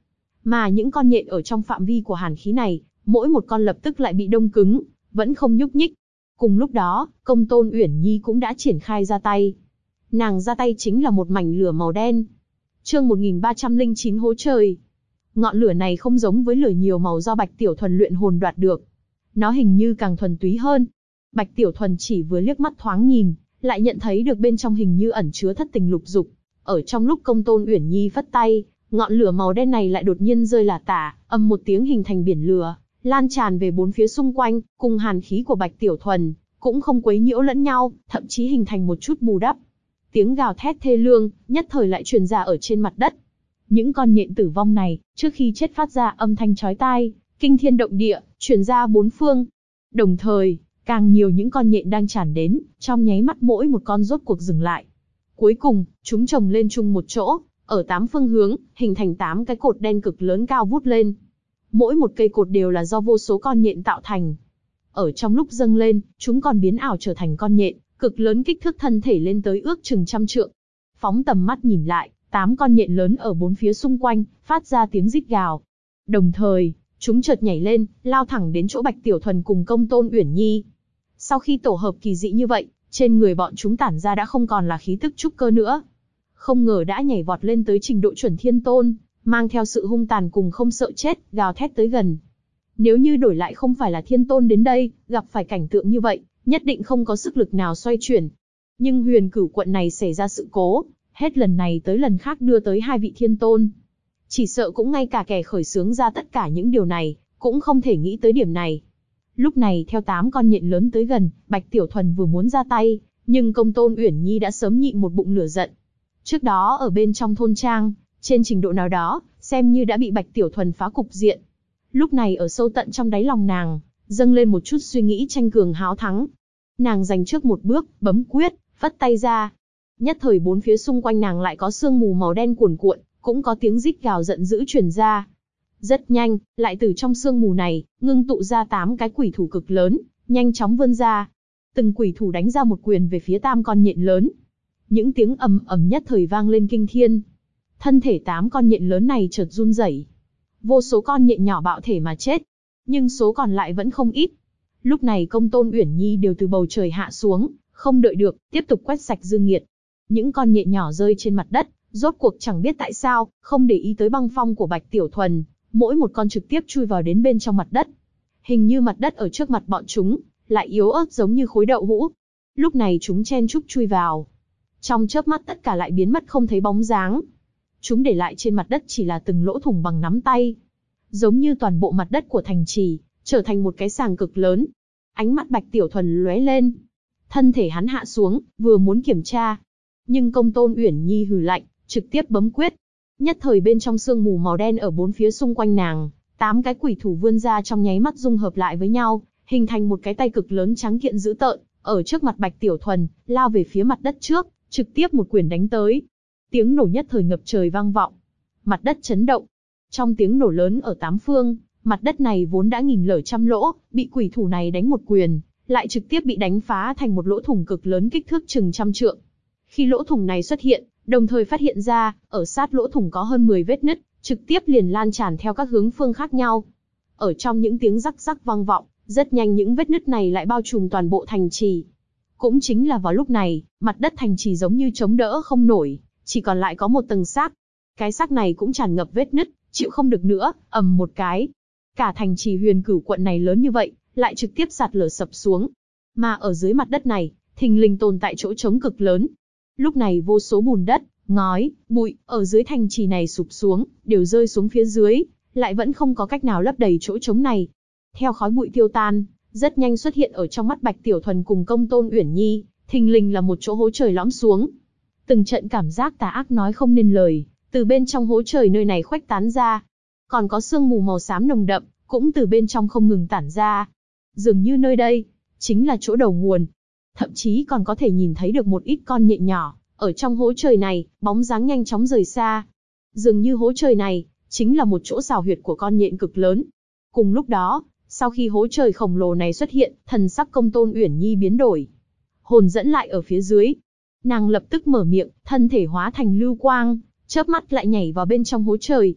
[SPEAKER 1] Mà những con nhện ở trong phạm vi của hàn khí này, mỗi một con lập tức lại bị đông cứng, vẫn không nhúc nhích. Cùng lúc đó, Công Tôn Uyển Nhi cũng đã triển khai ra tay. Nàng ra tay chính là một mảnh lửa màu đen. Chương 1309 hố trời. Ngọn lửa này không giống với lửa nhiều màu do Bạch Tiểu Thuần luyện hồn đoạt được. Nó hình như càng thuần túy hơn. Bạch Tiểu Thuần chỉ vừa liếc mắt thoáng nhìn, lại nhận thấy được bên trong hình như ẩn chứa thất tình lục dục. Ở trong lúc Công Tôn Uyển Nhi phất tay, ngọn lửa màu đen này lại đột nhiên rơi lả tả, ầm một tiếng hình thành biển lửa, lan tràn về bốn phía xung quanh, cùng hàn khí của Bạch Tiểu Thuần cũng không quấy nhiễu lẫn nhau, thậm chí hình thành một chút bù đắp. Tiếng gào thét thê lương, nhất thời lại truyền ra ở trên mặt đất. Những con nhện tử vong này, trước khi chết phát ra âm thanh chói tai, kinh thiên động địa, truyền ra bốn phương. Đồng thời, càng nhiều những con nhện đang tràn đến, trong nháy mắt mỗi một con rốt cuộc dừng lại. Cuối cùng, chúng chồng lên chung một chỗ, ở 8 phương hướng, hình thành 8 cái cột đen cực lớn cao vút lên. Mỗi một cây cột đều là do vô số con nhện tạo thành. Ở trong lúc dâng lên, chúng còn biến ảo trở thành con nhện, cực lớn kích thước thân thể lên tới ước chừng 100 trượng. Phóng tầm mắt nhìn lại, 8 con nhện lớn ở bốn phía xung quanh, phát ra tiếng rít gào. Đồng thời, chúng chợt nhảy lên, lao thẳng đến chỗ Bạch Tiểu Thuần cùng Công Tôn Uyển Nhi. Sau khi tổ hợp kỳ dị như vậy, trên người bọn chúng tản ra đã không còn là khí tức trúc cơ nữa. Không ngờ đã nhảy vọt lên tới trình độ chuẩn thiên tôn, mang theo sự hung tàn cùng không sợ chết, gào thét tới gần. Nếu như đổi lại không phải là thiên tôn đến đây, gặp phải cảnh tượng như vậy, nhất định không có sức lực nào xoay chuyển. Nhưng Huyền Cửu quận này xảy ra sự cố, hết lần này tới lần khác đưa tới 2 vị thiên tôn. Chỉ sợ cũng ngay cả kẻ khởi xướng ra tất cả những điều này, cũng không thể nghĩ tới điểm này. Lúc này theo 8 con nhện lớn tới gần, Bạch Tiểu Thuần vừa muốn ra tay, nhưng Công Tôn Uyển Nhi đã sớm nhịn một bụng lửa giận. Trước đó ở bên trong thôn trang, trên trình độ nào đó, xem như đã bị Bạch Tiểu Thuần phá cục diện. Lúc này ở sâu tận trong đáy lòng nàng, dâng lên một chút suy nghĩ tranh cường háo thắng. Nàng giành trước một bước, bấm quyết, vất tay ra. Nhất thời bốn phía xung quanh nàng lại có sương mù màu đen cuồn cuộn, cũng có tiếng rít gào giận dữ truyền ra. Rất nhanh, lại từ trong sương mù này, ngưng tụ ra 8 cái quỷ thủ cực lớn, nhanh chóng vươn ra. Từng quỷ thủ đánh ra một quyền về phía 8 con nhện lớn. Những tiếng ầm ầm nhất thời vang lên kinh thiên. Thân thể 8 con nhện lớn này chợt run rẩy. Vô số con nhện nhỏ bạo thể mà chết, nhưng số còn lại vẫn không ít. Lúc này Công Tôn Uyển Nhi đều từ bầu trời hạ xuống, không đợi được, tiếp tục quét sạch dư nghiệt. Những con nhện nhỏ rơi trên mặt đất, rốt cuộc chẳng biết tại sao, không để ý tới băng phong của Bạch Tiểu Thuần, mỗi một con trực tiếp chui vào đến bên trong mặt đất. Hình như mặt đất ở trước mặt bọn chúng, lại yếu ớt giống như khối đậu hũ. Lúc này chúng chen chúc chui vào. Trong chớp mắt tất cả lại biến mất không thấy bóng dáng. Chúng để lại trên mặt đất chỉ là từng lỗ thủng bằng nắm tay. Giống như toàn bộ mặt đất của thành trì, trở thành một cái sàng cực lớn. Ánh mắt Bạch Tiểu Thuần lóe lên. Thân thể hắn hạ xuống, vừa muốn kiểm tra. Nhưng Công Tôn Uyển Nhi hừ lạnh, trực tiếp bấm quyết. Nhất thời bên trong sương mù màu đen ở bốn phía xung quanh nàng, 8 cái quỷ thủ vươn ra trong nháy mắt dung hợp lại với nhau, hình thành một cái tay cực lớn trắng kiện dữ tợn, ở trước mặt Bạch Tiểu Thuần, lao về phía mặt đất trước, trực tiếp một quyền đánh tới. Tiếng nổ nhất thời ngập trời vang vọng. Mặt đất chấn động. Trong tiếng nổ lớn ở 8 phương, mặt đất này vốn đã nghìn lở trăm lỗ, bị quỷ thủ này đánh một quyền, lại trực tiếp bị đánh phá thành một lỗ thủng cực lớn kích thước chừng 100 trượng. Khi lỗ thủng này xuất hiện, đồng thời phát hiện ra, ở sát lỗ thủng có hơn 10 vết nứt, trực tiếp liền lan tràn theo các hướng phương khác nhau. Ở trong những tiếng rắc rắc vang vọng, rất nhanh những vết nứt này lại bao trùm toàn bộ thành trì. Cũng chính là vào lúc này, mặt đất thành trì giống như chống đỡ không nổi, chỉ còn lại có một tầng xác. Cái xác này cũng tràn ngập vết nứt, chịu không được nữa, ầm một cái. Cả thành trì Huyền Cửu quận này lớn như vậy, lại trực tiếp sạt lở sập xuống. Mà ở dưới mặt đất này, thình lình tồn tại chỗ trống cực lớn. Lúc này vô số bùn đất, ngói, bụi, ở dưới thành trì này sụp xuống, đều rơi xuống phía dưới, lại vẫn không có cách nào lấp đầy chỗ trống này. Theo khói bụi tiêu tan, rất nhanh xuất hiện ở trong mắt Bạch Tiểu Thuần cùng Công Tôn Uyển Nhi, thình lình là một chỗ hố trời lõm xuống. Từng trận cảm giác tà ác nói không nên lời, từ bên trong hố trời nơi này khuếch tán ra. Còn có sương mù màu xám nồng đậm, cũng từ bên trong không ngừng tản ra. Dường như nơi đây, chính là chỗ đầu nguồn. Thậm chí còn có thể nhìn thấy được một ít con nhện nhỏ, ở trong hố trời này, bóng dáng nhanh chóng rời xa. Dường như hố trời này, chính là một chỗ xào huyệt của con nhện cực lớn. Cùng lúc đó, sau khi hố trời khổng lồ này xuất hiện, thần sắc Công Tôn Uyển Nhi biến đổi. Hồn dẫn lại ở phía dưới. Nàng lập tức mở miệng, thân thể hóa thành lưu quang, chớp mắt lại nhảy vào bên trong hố trời.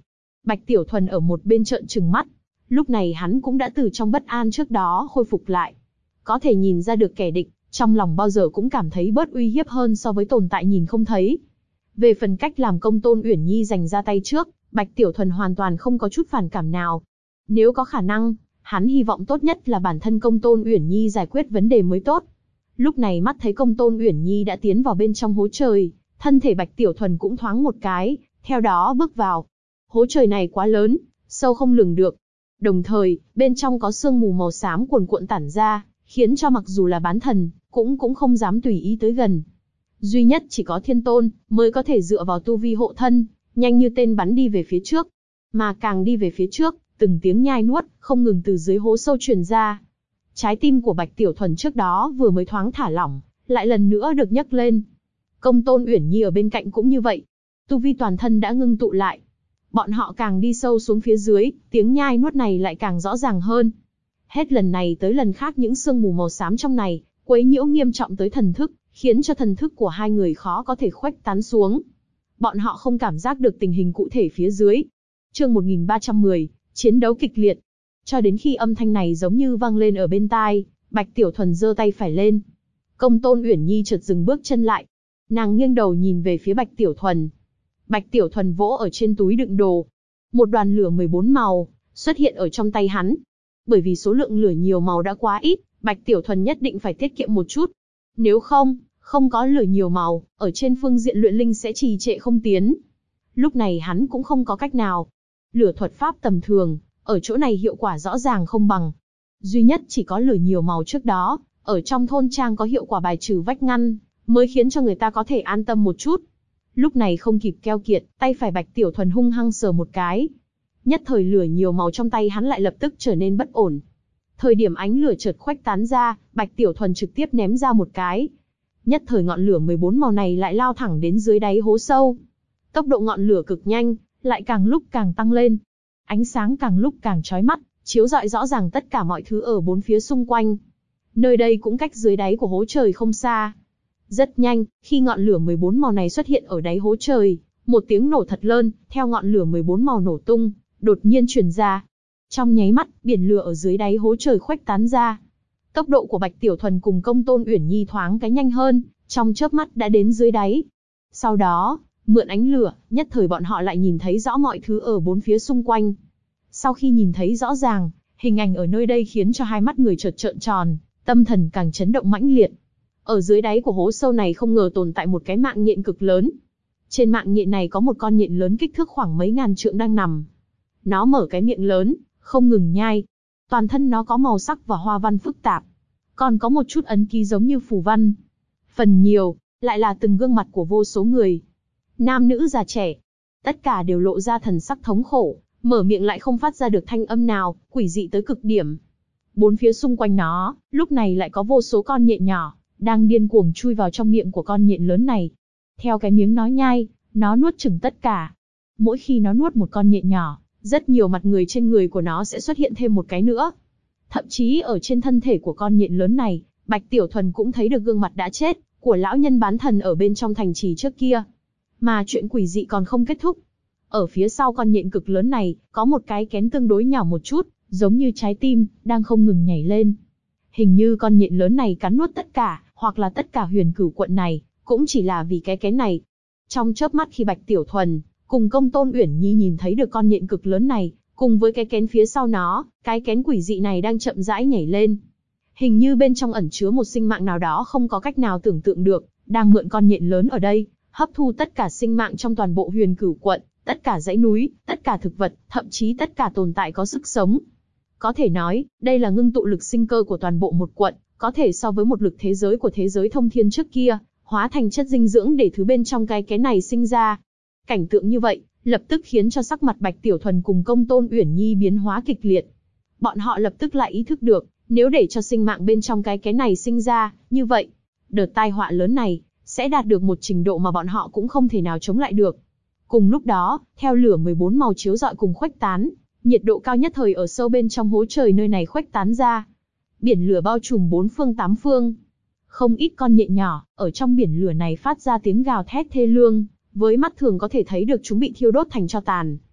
[SPEAKER 1] Bạch Tiểu Thuần ở một bên trợn trừng mắt. Lúc này hắn cũng đã từ trong bất an trước đó khôi phục lại. Có thể nhìn ra được kẻ địch, trong lòng bao giờ cũng cảm thấy bớt uy hiếp hơn so với tồn tại nhìn không thấy. Về phần cách làm Công Tôn Uyển Nhi giành ra tay trước, Bạch Tiểu Thuần hoàn toàn không có chút phản cảm nào. Nếu có khả năng, hắn hy vọng tốt nhất là bản thân Công Tôn Uyển Nhi giải quyết vấn đề mới tốt. Lúc này mắt thấy Công Tôn Uyển Nhi đã tiến vào bên trong hố trời, thân thể Bạch Tiểu Thuần cũng thoáng một cái, theo đó bước vào. Hố trời này quá lớn, sâu không lường được. Đồng thời, bên trong có sương mù màu xám cuồn cuộn tản ra, khiến cho mặc dù là bán thần, cũng không dám tùy ý tới gần. Duy nhất chỉ có Thiên Tôn mới có thể dựa vào tu vi hộ thân, nhanh như tên bắn đi về phía trước. Mà càng đi về phía trước, từng tiếng nhai nuốt không ngừng từ dưới hố sâu truyền ra. Trái tim của Bạch Tiểu Thuần trước đó vừa mới thoáng thả lỏng, lại lần nữa được nhấc lên. Công Tôn Uyển Nhi ở bên cạnh cũng như vậy, tu vi toàn thân đã ngưng tụ lại. Bọn họ càng đi sâu xuống phía dưới, tiếng nhai nuốt này lại càng rõ ràng hơn. Hết lần này tới lần khác những sương mù màu xám trong này, quấy nhiễu nghiêm trọng tới thần thức, khiến cho thần thức của hai người khó có thể khuếch tán xuống. Bọn họ không cảm giác được tình hình cụ thể phía dưới. Chương 1310, chiến đấu kịch liệt. Cho đến khi âm thanh này giống như vang lên ở bên tai, Bạch Tiểu Thuần giơ tay phải lên. Công Tôn Uyển Nhi chợt dừng bước chân lại. Nàng nghiêng đầu nhìn về phía Bạch Tiểu Thuần. Bạch Tiểu Thuần vỗ ở trên túi đựng đồ. Một đoàn lửa 14 màu xuất hiện ở trong tay hắn. Bởi vì số lượng lửa nhiều màu đã quá ít, Bạch Tiểu Thuần nhất định phải tiết kiệm một chút. Nếu không có lửa nhiều màu, ở trên phương diện luyện linh sẽ trì trệ không tiến. Lúc này hắn cũng không có cách nào. Lửa thuật pháp tầm thường, ở chỗ này hiệu quả rõ ràng không bằng. Duy nhất chỉ có lửa nhiều màu trước đó, ở trong thôn trang có hiệu quả bài trừ vách ngăn, mới khiến cho người ta có thể an tâm một chút. Lúc này không kịp keo kiệt, tay phải Bạch Tiểu Thuần hung hăng sờ một cái. Nhất thời lửa nhiều màu trong tay hắn lại lập tức trở nên bất ổn. Thời điểm ánh lửa chợt khuếch tán ra, Bạch Tiểu Thuần trực tiếp ném ra một cái. Nhất thời ngọn lửa 14 màu này lại lao thẳng đến dưới đáy hố sâu. Tốc độ ngọn lửa cực nhanh, lại càng lúc càng tăng lên. Ánh sáng càng lúc càng chói mắt, chiếu rọi rõ ràng tất cả mọi thứ ở bốn phía xung quanh. Nơi đây cũng cách dưới đáy của hố trời không xa. Rất nhanh, khi ngọn lửa 14 màu này xuất hiện ở đáy hố trời, một tiếng nổ thật lớn, theo ngọn lửa 14 màu nổ tung, đột nhiên truyền ra. Trong nháy mắt, biển lửa ở dưới đáy hố trời khuếch tán ra. Tốc độ của Bạch Tiểu Thuần cùng Công Tôn Uyển Nhi thoáng cái nhanh hơn, trong chớp mắt đã đến dưới đáy. Sau đó, mượn ánh lửa, nhất thời bọn họ lại nhìn thấy rõ mọi thứ ở bốn phía xung quanh. Sau khi nhìn thấy rõ ràng, hình ảnh ở nơi đây khiến cho hai mắt người chợt trợn tròn, tâm thần càng chấn động mãnh liệt. Ở dưới đáy của hố sâu này không ngờ tồn tại một cái mạng nhện cực lớn. Trên mạng nhện này có một con nhện lớn kích thước khoảng mấy ngàn trượng đang nằm. Nó mở cái miệng lớn, không ngừng nhai. Toàn thân nó có màu sắc và hoa văn phức tạp. Còn có một chút ấn ký giống như phù văn. Phần nhiều, lại là từng gương mặt của vô số người. Nam nữ già trẻ. Tất cả đều lộ ra thần sắc thống khổ, mở miệng lại không phát ra được thanh âm nào, quỷ dị tới cực điểm. Bốn phía xung quanh nó, lúc này lại có vô số con nhện nhỏ, đang điên cuồng chui vào trong miệng của con nhện lớn này. Theo cái miếng nó nhai, nó nuốt chửng tất cả. Mỗi khi nó nuốt một con nhện nhỏ, rất nhiều mặt người trên người của nó sẽ xuất hiện thêm một cái nữa. Thậm chí ở trên thân thể của con nhện lớn này, Bạch Tiểu Thuần cũng thấy được gương mặt đã chết của lão nhân bán thần ở bên trong thành trì trước kia. Mà chuyện quỷ dị còn không kết thúc. Ở phía sau con nhện cực lớn này, có một cái kén tương đối nhỏ một chút, giống như trái tim, đang không ngừng nhảy lên. Hình như con nhện lớn này cắn nuốt tất cả, hoặc là tất cả Huyền Cửu quận này, cũng chỉ là vì cái kén này. Trong chớp mắt khi Bạch Tiểu Thuần cùng Công Tôn Uyển Nhi nhìn thấy được con nhện cực lớn này, cùng với cái kén phía sau nó, cái kén quỷ dị này đang chậm rãi nhảy lên. Hình như bên trong ẩn chứa một sinh mạng nào đó không có cách nào tưởng tượng được, đang mượn con nhện lớn ở đây, hấp thu tất cả sinh mạng trong toàn bộ Huyền Cửu quận, tất cả dãy núi, tất cả thực vật, thậm chí tất cả tồn tại có sức sống. Có thể nói, đây là ngưng tụ lực sinh cơ của toàn bộ một quận, có thể so với một lực thế giới của thế giới thông thiên trước kia, hóa thành chất dinh dưỡng để thứ bên trong cái kén này sinh ra. Cảnh tượng như vậy, lập tức khiến cho sắc mặt Bạch Tiểu Thuần cùng Công Tôn Uyển Nhi biến hóa kịch liệt. Bọn họ lập tức lại ý thức được, nếu để cho sinh mạng bên trong cái kén này sinh ra, như vậy, đợt tai họa lớn này, sẽ đạt được một trình độ mà bọn họ cũng không thể nào chống lại được. Cùng lúc đó, theo lửa 14 màu chiếu rọi cùng khuếch tán, nhiệt độ cao nhất thời ở sâu bên trong hố trời nơi này khuếch tán ra. Biển lửa bao trùm bốn phương tám phương. Không ít con nhện nhỏ, ở trong biển lửa này phát ra tiếng gào thét thê lương, với mắt thường có thể thấy được chúng bị thiêu đốt thành tro tàn.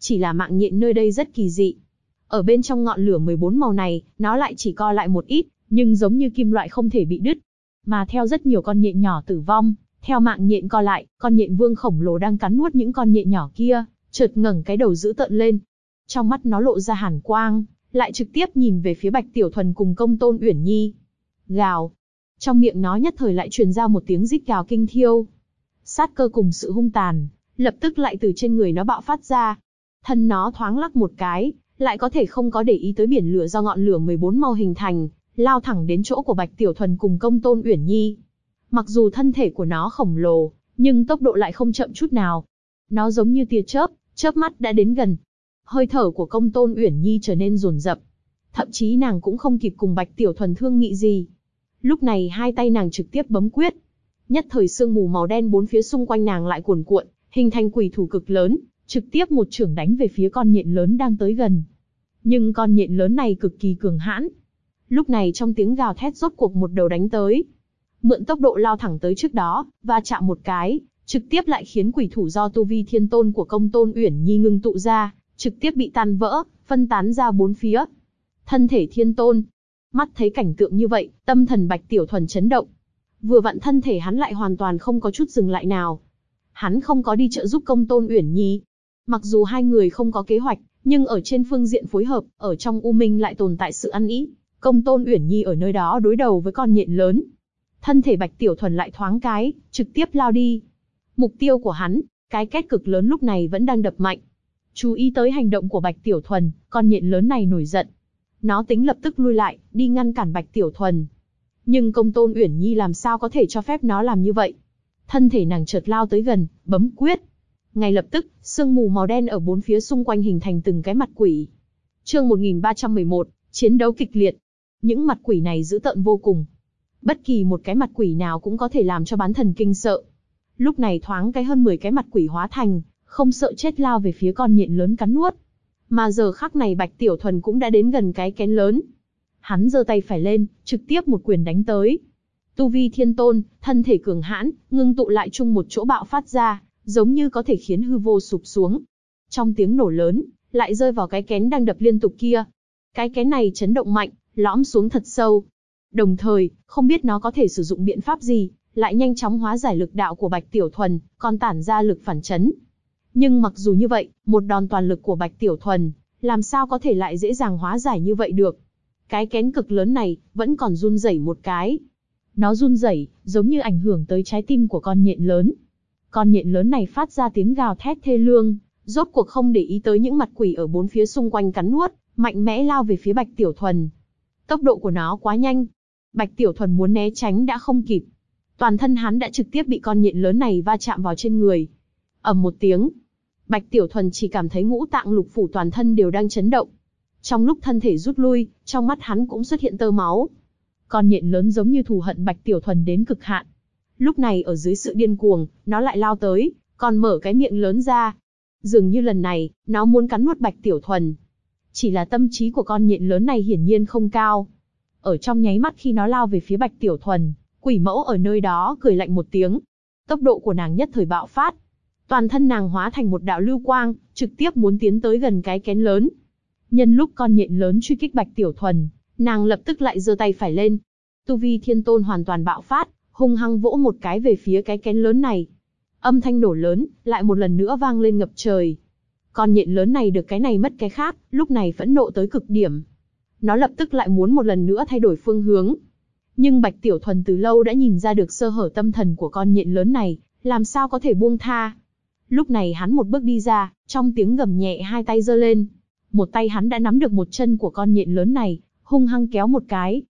[SPEAKER 1] Chỉ là mạng nhện nơi đây rất kỳ dị. Ở bên trong ngọn lửa 14 màu này, nó lại chỉ co lại một ít, nhưng giống như kim loại không thể bị đứt. Mà theo rất nhiều con nhện nhỏ tử vong, theo mạng nhện co lại, con nhện vương khổng lồ đang cắn nuốt những con nhện nhỏ kia, chợt ngẩng cái đầu dữ tợn lên. Trong mắt nó lộ ra hàn quang, lại trực tiếp nhìn về phía Bạch Tiểu Thuần cùng Công Tôn Uyển Nhi. Gào. Trong miệng nó nhất thời lại truyền ra một tiếng rít gào kinh thiêu. Sát cơ cùng sự hung tàn, lập tức lại từ trên người nó bạo phát ra. Thân nó thoáng lắc một cái, lại có thể không có để ý tới biển lửa do ngọn lửa 14 màu hình thành, lao thẳng đến chỗ của Bạch Tiểu Thuần cùng Công Tôn Uyển Nhi. Mặc dù thân thể của nó khổng lồ, nhưng tốc độ lại không chậm chút nào. Nó giống như tia chớp, chớp mắt đã đến gần. Hơi thở của Công Tôn Uyển Nhi trở nên dồn dập. Thậm chí nàng cũng không kịp cùng Bạch Tiểu Thuần thương nghị gì. Lúc này hai tay nàng trực tiếp bấm quyết. Nhất thời sương mù màu đen bốn phía xung quanh nàng lại cuồn cuộn, hình thành quỷ thủ cực lớn, trực tiếp một chưởng đánh về phía con nhện lớn đang tới gần. Nhưng con nhện lớn này cực kỳ cường hãn. Lúc này trong tiếng gào thét rốt cuộc một đầu đánh tới. Mượn tốc độ lao thẳng tới trước đó, va chạm một cái, trực tiếp lại khiến quỷ thủ do tu vi thiên tôn của Công Tôn Uyển Nhi ngưng tụ ra, trực tiếp bị tan vỡ, phân tán ra bốn phía. Thân thể thiên tôn. Mắt thấy cảnh tượng như vậy, tâm thần Bạch Tiểu Thuần chấn động. Vừa vặn thân thể hắn lại hoàn toàn không có chút dừng lại nào. Hắn không có đi trợ giúp Công Tôn Uyển Nhi. Mặc dù hai người không có kế hoạch, nhưng ở trên phương diện phối hợp, ở trong U Minh lại tồn tại sự ăn ý. Công Tôn Uyển Nhi ở nơi đó đối đầu với con nhện lớn. Thân thể Bạch Tiểu Thuần lại thoáng cái, trực tiếp lao đi. Mục tiêu của hắn, cái két cực lớn lúc này vẫn đang đập mạnh. Chú ý tới hành động của Bạch Tiểu Thuần, con nhện lớn này nổi giận. Nó tính lập tức lui lại, đi ngăn cản Bạch Tiểu Thuần. Nhưng Công Tôn Uyển Nhi làm sao có thể cho phép nó làm như vậy? Thân thể nàng chợt lao tới gần, bấm quyết. Ngay lập tức, sương mù màu đen ở bốn phía xung quanh hình thành từng cái mặt quỷ. Chương 1311, chiến đấu kịch liệt. Những mặt quỷ này dữ tợn vô cùng. Bất kỳ một cái mặt quỷ nào cũng có thể làm cho bán thần kinh sợ. Lúc này thoáng cái hơn 10 cái mặt quỷ hóa thành, không sợ chết lao về phía con nhện lớn cắn nuốt. Mà giờ khắc này Bạch Tiểu Thuần cũng đã đến gần cái kén lớn. Hắn giơ tay phải lên, trực tiếp một quyền đánh tới. Tu vi thiên tôn, thân thể cường hãn, ngưng tụ lại chung một chỗ bạo phát ra, giống như có thể khiến hư vô sụp xuống. Trong tiếng nổ lớn, lại rơi vào cái kén đang đập liên tục kia. Cái kén này chấn động mạnh, lõm xuống thật sâu. Đồng thời, không biết nó có thể sử dụng biện pháp gì, lại nhanh chóng hóa giải lực đạo của Bạch Tiểu Thuần, còn tản ra lực phản chấn. Nhưng mặc dù như vậy, một đòn toàn lực của Bạch Tiểu Thuần, làm sao có thể lại dễ dàng hóa giải như vậy được. Cái kén cực lớn này, vẫn còn run rẩy một cái. Nó run rẩy, giống như ảnh hưởng tới trái tim của con nhện lớn. Con nhện lớn này phát ra tiếng gào thét thê lương, rốt cuộc không để ý tới những mặt quỷ ở bốn phía xung quanh cắn nuốt, mạnh mẽ lao về phía Bạch Tiểu Thuần. Tốc độ của nó quá nhanh. Bạch Tiểu Thuần muốn né tránh đã không kịp. Toàn thân hắn đã trực tiếp bị con nhện lớn này va chạm vào trên người. Ầm một tiếng. Bạch Tiểu Thuần chỉ cảm thấy ngũ tạng lục phủ toàn thân đều đang chấn động. Trong lúc thân thể rút lui, trong mắt hắn cũng xuất hiện tơ máu. Con nhện lớn giống như thù hận Bạch Tiểu Thuần đến cực hạn. Lúc này ở dưới sự điên cuồng, nó lại lao tới, còn mở cái miệng lớn ra. Dường như lần này, nó muốn cắn nuốt Bạch Tiểu Thuần. Chỉ là tâm trí của con nhện lớn này hiển nhiên không cao. Ở trong nháy mắt khi nó lao về phía Bạch Tiểu Thuần, quỷ mẫu ở nơi đó cười lạnh một tiếng. Tốc độ của nàng nhất thời bạo phát. Toàn thân nàng hóa thành một đạo lưu quang, trực tiếp muốn tiến tới gần cái kén lớn. Nhân lúc con nhện lớn truy kích Bạch Tiểu Thuần, nàng lập tức lại giơ tay phải lên. Tu vi thiên tôn hoàn toàn bạo phát, hung hăng vỗ một cái về phía cái kén lớn này. Âm thanh nổ lớn, lại một lần nữa vang lên ngập trời. Con nhện lớn này được cái này mất cái khác, lúc này phẫn nộ tới cực điểm. Nó lập tức lại muốn một lần nữa thay đổi phương hướng. Nhưng Bạch Tiểu Thuần từ lâu đã nhìn ra được sơ hở tâm thần của con nhện lớn này, làm sao có thể buông tha. Lúc này hắn một bước đi ra, trong tiếng gầm nhẹ hai tay giơ lên. Một tay hắn đã nắm được một chân của con nhện lớn này, hung hăng kéo một cái.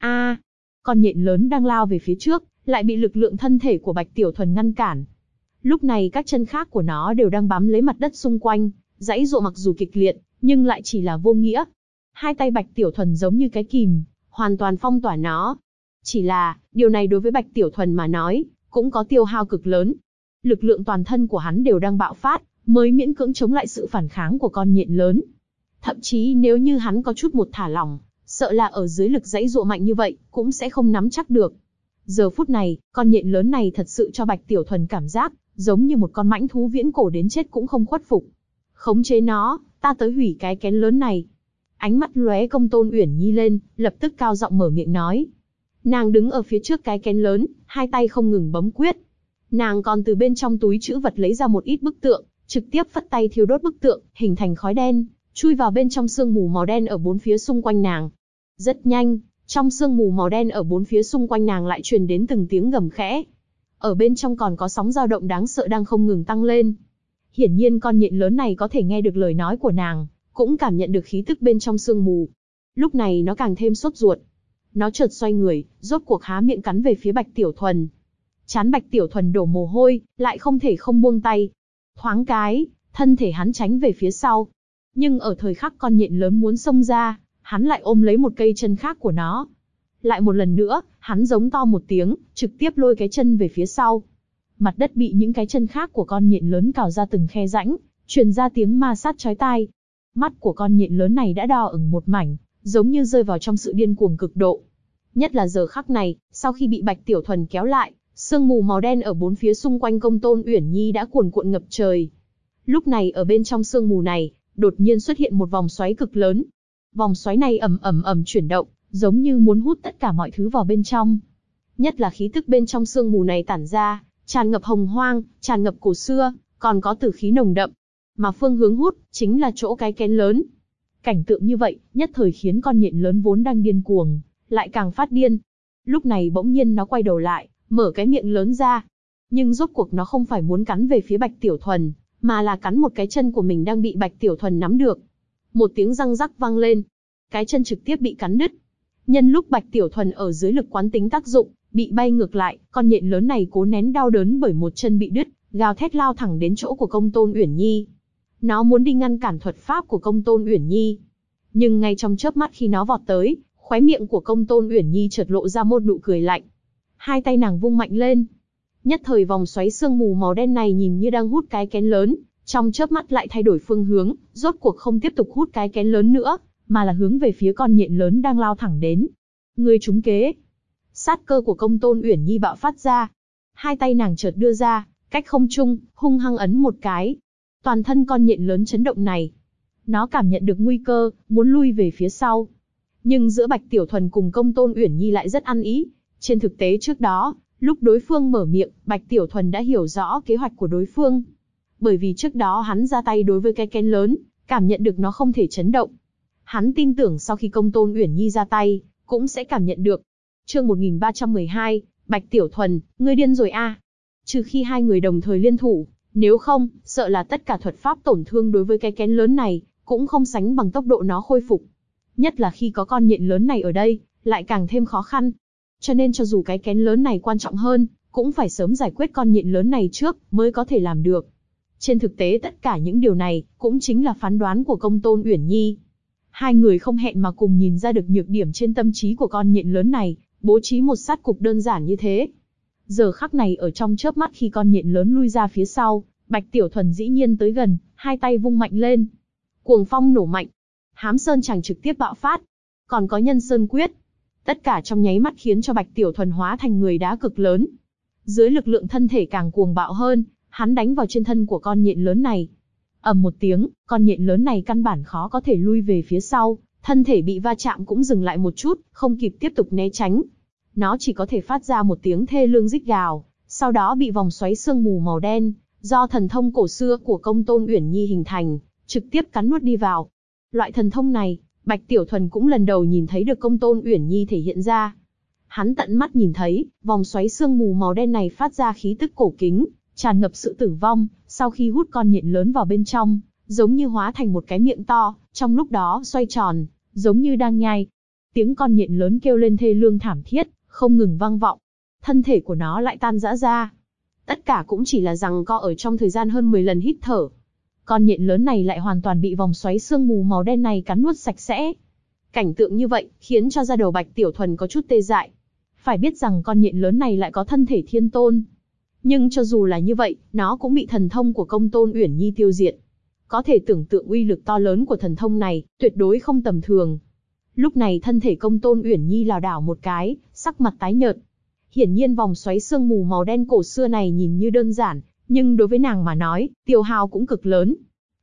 [SPEAKER 1] Con nhện lớn đang lao về phía trước, lại bị lực lượng thân thể của Bạch Tiểu Thuần ngăn cản. Lúc này các chân khác của nó đều đang bám lấy mặt đất xung quanh, giãy giụa mặc dù kịch liệt, nhưng lại chỉ là vô nghĩa. Hai tay Bạch Tiểu Thuần giống như cái kìm, hoàn toàn phong tỏa nó. Chỉ là, điều này đối với Bạch Tiểu Thuần mà nói, cũng có tiêu hao cực lớn. Lực lượng toàn thân của hắn đều đang bạo phát, mới miễn cưỡng chống lại sự phản kháng của con nhện lớn. Thậm chí nếu như hắn có chút một thả lỏng, sợ là ở dưới lực giãy giụa mạnh như vậy, cũng sẽ không nắm chắc được. Giờ phút này, con nhện lớn này thật sự cho Bạch Tiểu Thuần cảm giác, giống như một con mãnh thú viễn cổ đến chết cũng không khuất phục. Khống chế nó, ta tới hủy cái kén lớn này. Ánh mắt lóe Công Tôn Uyển Nhi lên, lập tức cao giọng mở miệng nói. Nàng đứng ở phía trước cái kén lớn, hai tay không ngừng bấm quyết. Nàng còn từ bên trong túi trữ vật lấy ra một ít bức tượng, trực tiếp phất tay thiêu đốt bức tượng, hình thành khói đen, chui vào bên trong sương mù màu đen ở bốn phía xung quanh nàng. Rất nhanh, trong sương mù màu đen ở bốn phía xung quanh nàng lại truyền đến từng tiếng gầm khẽ. Ở bên trong còn có sóng dao động đáng sợ đang không ngừng tăng lên. Hiển nhiên con nhện lớn này có thể nghe được lời nói của nàng, cũng cảm nhận được khí tức bên trong sương mù. Lúc này nó càng thêm sốt ruột. Nó chợt xoay người, rốt cuộc há miệng cắn về phía Bạch Tiểu Thuần. Trán Bạch Tiểu Thuần đổ mồ hôi, lại không thể không buông tay. Thoáng cái, thân thể hắn tránh về phía sau. Nhưng ở thời khắc con nhện lớn muốn xông ra, hắn lại ôm lấy một cây chân khác của nó. Lại một lần nữa, hắn giống to một tiếng, trực tiếp lôi cái chân về phía sau. Mặt đất bị những cái chân khác của con nhện lớn cào ra từng khe rãnh, truyền ra tiếng ma sát chói tai. Mắt của con nhện lớn này đã đỏ ửng một mảnh, giống như rơi vào trong sự điên cuồng cực độ. Nhất là giờ khắc này, sau khi bị Bạch Tiểu Thuần kéo lại, sương mù màu đen ở bốn phía xung quanh Công Tôn Uyển Nhi đã cuồn cuộn ngập trời. Lúc này ở bên trong sương mù này, đột nhiên xuất hiện một vòng xoáy cực lớn. Vòng xoáy này ầm chuyển động, giống như muốn hút tất cả mọi thứ vào bên trong. Nhất là khí tức bên trong sương mù này tản ra, tràn ngập hồng hoang, tràn ngập cổ xưa, còn có tử khí nồng đậm. Mà phương hướng hút, chính là chỗ cái kén lớn. Cảnh tượng như vậy, nhất thời khiến con nhện lớn vốn đang điên cuồng, lại càng phát điên. Lúc này bỗng nhiên nó quay đầu lại, mở cái miệng lớn ra. Nhưng rốt cuộc nó không phải muốn cắn về phía Bạch Tiểu Thuần, mà là cắn một cái chân của mình đang bị Bạch Tiểu Thuần nắm được. Một tiếng răng rắc vang lên, cái chân trực tiếp bị cắn đứt. Nhân lúc Bạch Tiểu Thuần ở dưới lực quán tính tác dụng, bị bay ngược lại, con nhện lớn này cố nén đau đớn bởi một chân bị đứt, gào thét lao thẳng đến chỗ của Công Tôn Uyển Nhi. Nó muốn đi ngăn cản thuật pháp của Công Tôn Uyển Nhi. Nhưng ngay trong chớp mắt khi nó vọt tới, khóe miệng của Công Tôn Uyển Nhi chợt lộ ra một nụ cười lạnh. Hai tay nàng vung mạnh lên. Nhất thời vòng xoáy sương mù màu đen này nhìn như đang hút cái kén lớn, trong chớp mắt lại thay đổi phương hướng, rốt cuộc không tiếp tục hút cái kén lớn nữa, mà là hướng về phía con nhện lớn đang lao thẳng đến. Ngươi trúng kế. Sát cơ của Công Tôn Uyển Nhi bạo phát ra. Hai tay nàng chợt đưa ra, cách không trung, hung hăng ấn một cái. Toàn thân con nhện lớn chấn động này. Nó cảm nhận được nguy cơ, muốn lui về phía sau. Nhưng giữa Bạch Tiểu Thuần cùng Công Tôn Uyển Nhi lại rất ăn ý. Trên thực tế trước đó, lúc đối phương mở miệng, Bạch Tiểu Thuần đã hiểu rõ kế hoạch của đối phương. Bởi vì trước đó hắn ra tay đối với cái kén lớn, cảm nhận được nó không thể chấn động. Hắn tin tưởng sau khi Công Tôn Uyển Nhi ra tay, cũng sẽ cảm nhận được. Chương 1312, Bạch Tiểu Thuần, ngươi điên rồi a? Trừ khi hai người đồng thời liên thủ, nếu không, sợ là tất cả thuật pháp tổn thương đối với cái kén lớn này, cũng không sánh bằng tốc độ nó khôi phục. Nhất là khi có con nhện lớn này ở đây, lại càng thêm khó khăn. Cho nên cho dù cái kén lớn này quan trọng hơn, cũng phải sớm giải quyết con nhện lớn này trước, mới có thể làm được. Trên thực tế tất cả những điều này, cũng chính là phán đoán của Công Tôn Uyển Nhi. Hai người không hẹn mà cùng nhìn ra được nhược điểm trên tâm trí của con nhện lớn này, bố trí một sát cục đơn giản như thế. Giờ khắc này ở trong chớp mắt khi con nhện lớn lui ra phía sau, Bạch Tiểu Thuần dĩ nhiên tới gần, hai tay vung mạnh lên. Cuồng phong nổ mạnh, Hám Sơn Tràng trực tiếp bạo phát, còn có Nhân Sơn Quyết. Tất cả trong nháy mắt khiến cho Bạch Tiểu Thuần hóa thành người đá cực lớn. Dưới lực lượng thân thể càng cuồng bạo hơn, hắn đánh vào trên thân của con nhện lớn này. Ầm một tiếng, con nhện lớn này căn bản khó có thể lui về phía sau, thân thể bị va chạm cũng dừng lại một chút, không kịp tiếp tục né tránh. Nó chỉ có thể phát ra một tiếng thê lương rít gào, sau đó bị vòng xoáy sương mù màu đen, do thần thông cổ xưa của Công Tôn Uyển Nhi hình thành, trực tiếp cắn nuốt đi vào. Loại thần thông này, Bạch Tiểu Thuần cũng lần đầu nhìn thấy được Công Tôn Uyển Nhi thể hiện ra. Hắn tận mắt nhìn thấy, vòng xoáy sương mù màu đen này phát ra khí tức cổ kính, tràn ngập sự tử vong, sau khi hút con nhện lớn vào bên trong, giống như hóa thành một cái miệng to, trong lúc đó xoay tròn, giống như đang nhai. Tiếng con nhện lớn kêu lên thê lương thảm thiết, không ngừng vang vọng. Thân thể của nó lại tan rã ra. Tất cả cũng chỉ là giằng co ở trong thời gian hơn 10 lần hít thở. Con nhện lớn này lại hoàn toàn bị vòng xoáy sương mù màu đen này cắn nuốt sạch sẽ. Cảnh tượng như vậy, khiến cho da đầu Bạch Tiểu Thuần có chút tê dại. Phải biết rằng con nhện lớn này lại có thân thể thiên tôn. Nhưng cho dù là như vậy, nó cũng bị thần thông của Công Tôn Uyển Nhi tiêu diệt. Có thể tưởng tượng uy lực to lớn của thần thông này, tuyệt đối không tầm thường. Lúc này thân thể Công Tôn Uyển Nhi lảo đảo một cái, sắc mặt tái nhợt. Hiển nhiên vòng xoáy sương mù màu đen cổ xưa này nhìn như đơn giản, nhưng đối với nàng mà nói, tiêu hao cũng cực lớn.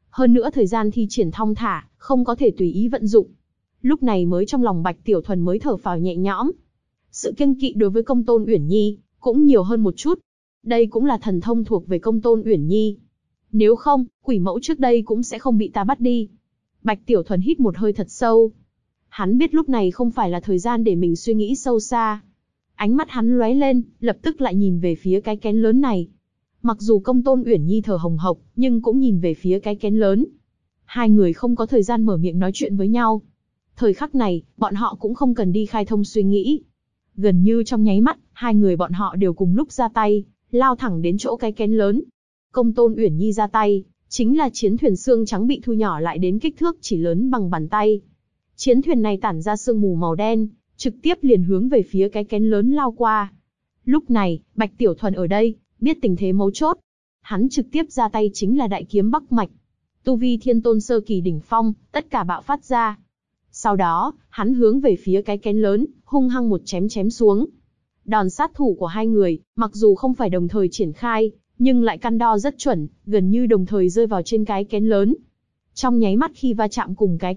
[SPEAKER 1] Hơn nữa thời gian thi triển thong thả, không có thể tùy ý vận dụng. Lúc này mới trong lòng Bạch Tiểu Thuần mới thở phào nhẹ nhõm. Sự kiêng kỵ đối với Công Tôn Uyển Nhi cũng nhiều hơn một chút. Đây cũng là thần thông thuộc về Công Tôn Uyển Nhi. Nếu không, quỷ mẫu trước đây cũng sẽ không bị ta bắt đi. Bạch Tiểu Thuần hít một hơi thật sâu. Hắn biết lúc này không phải là thời gian để mình suy nghĩ sâu xa. Ánh mắt hắn lóe lên, lập tức lại nhìn về phía cái kén lớn này. Mặc dù Công Tôn Uyển Nhi thở hồng hộc, nhưng cũng nhìn về phía cái kén lớn. Hai người không có thời gian mở miệng nói chuyện với nhau. Thời khắc này, bọn họ cũng không cần đi khai thông suy nghĩ. Gần như trong nháy mắt, hai người bọn họ đều cùng lúc ra tay, lao thẳng đến chỗ cái kén lớn. Công Tôn Uyển Nhi ra tay, chính là chiến thuyền xương trắng bị thu nhỏ lại đến kích thước chỉ lớn bằng bàn tay. Chiến thuyền này tản ra sương mù màu đen, trực tiếp liền hướng về phía cái kén lớn lao qua. Lúc này, Bạch Tiểu Thuần ở đây, biết tình thế mấu chốt. Hắn trực tiếp ra tay chính là đại kiếm Bắc Mạch. Tu vi Thiên Tôn sơ kỳ đỉnh phong, tất cả bạo phát ra. Sau đó, hắn hướng về phía cái kén lớn, hung hăng một chém chém xuống. Đòn sát thủ của hai người, mặc dù không phải đồng thời triển khai, nhưng lại căn đo rất chuẩn, gần như đồng thời rơi vào trên cái kén lớn. Trong nháy mắt khi va chạm cùng cái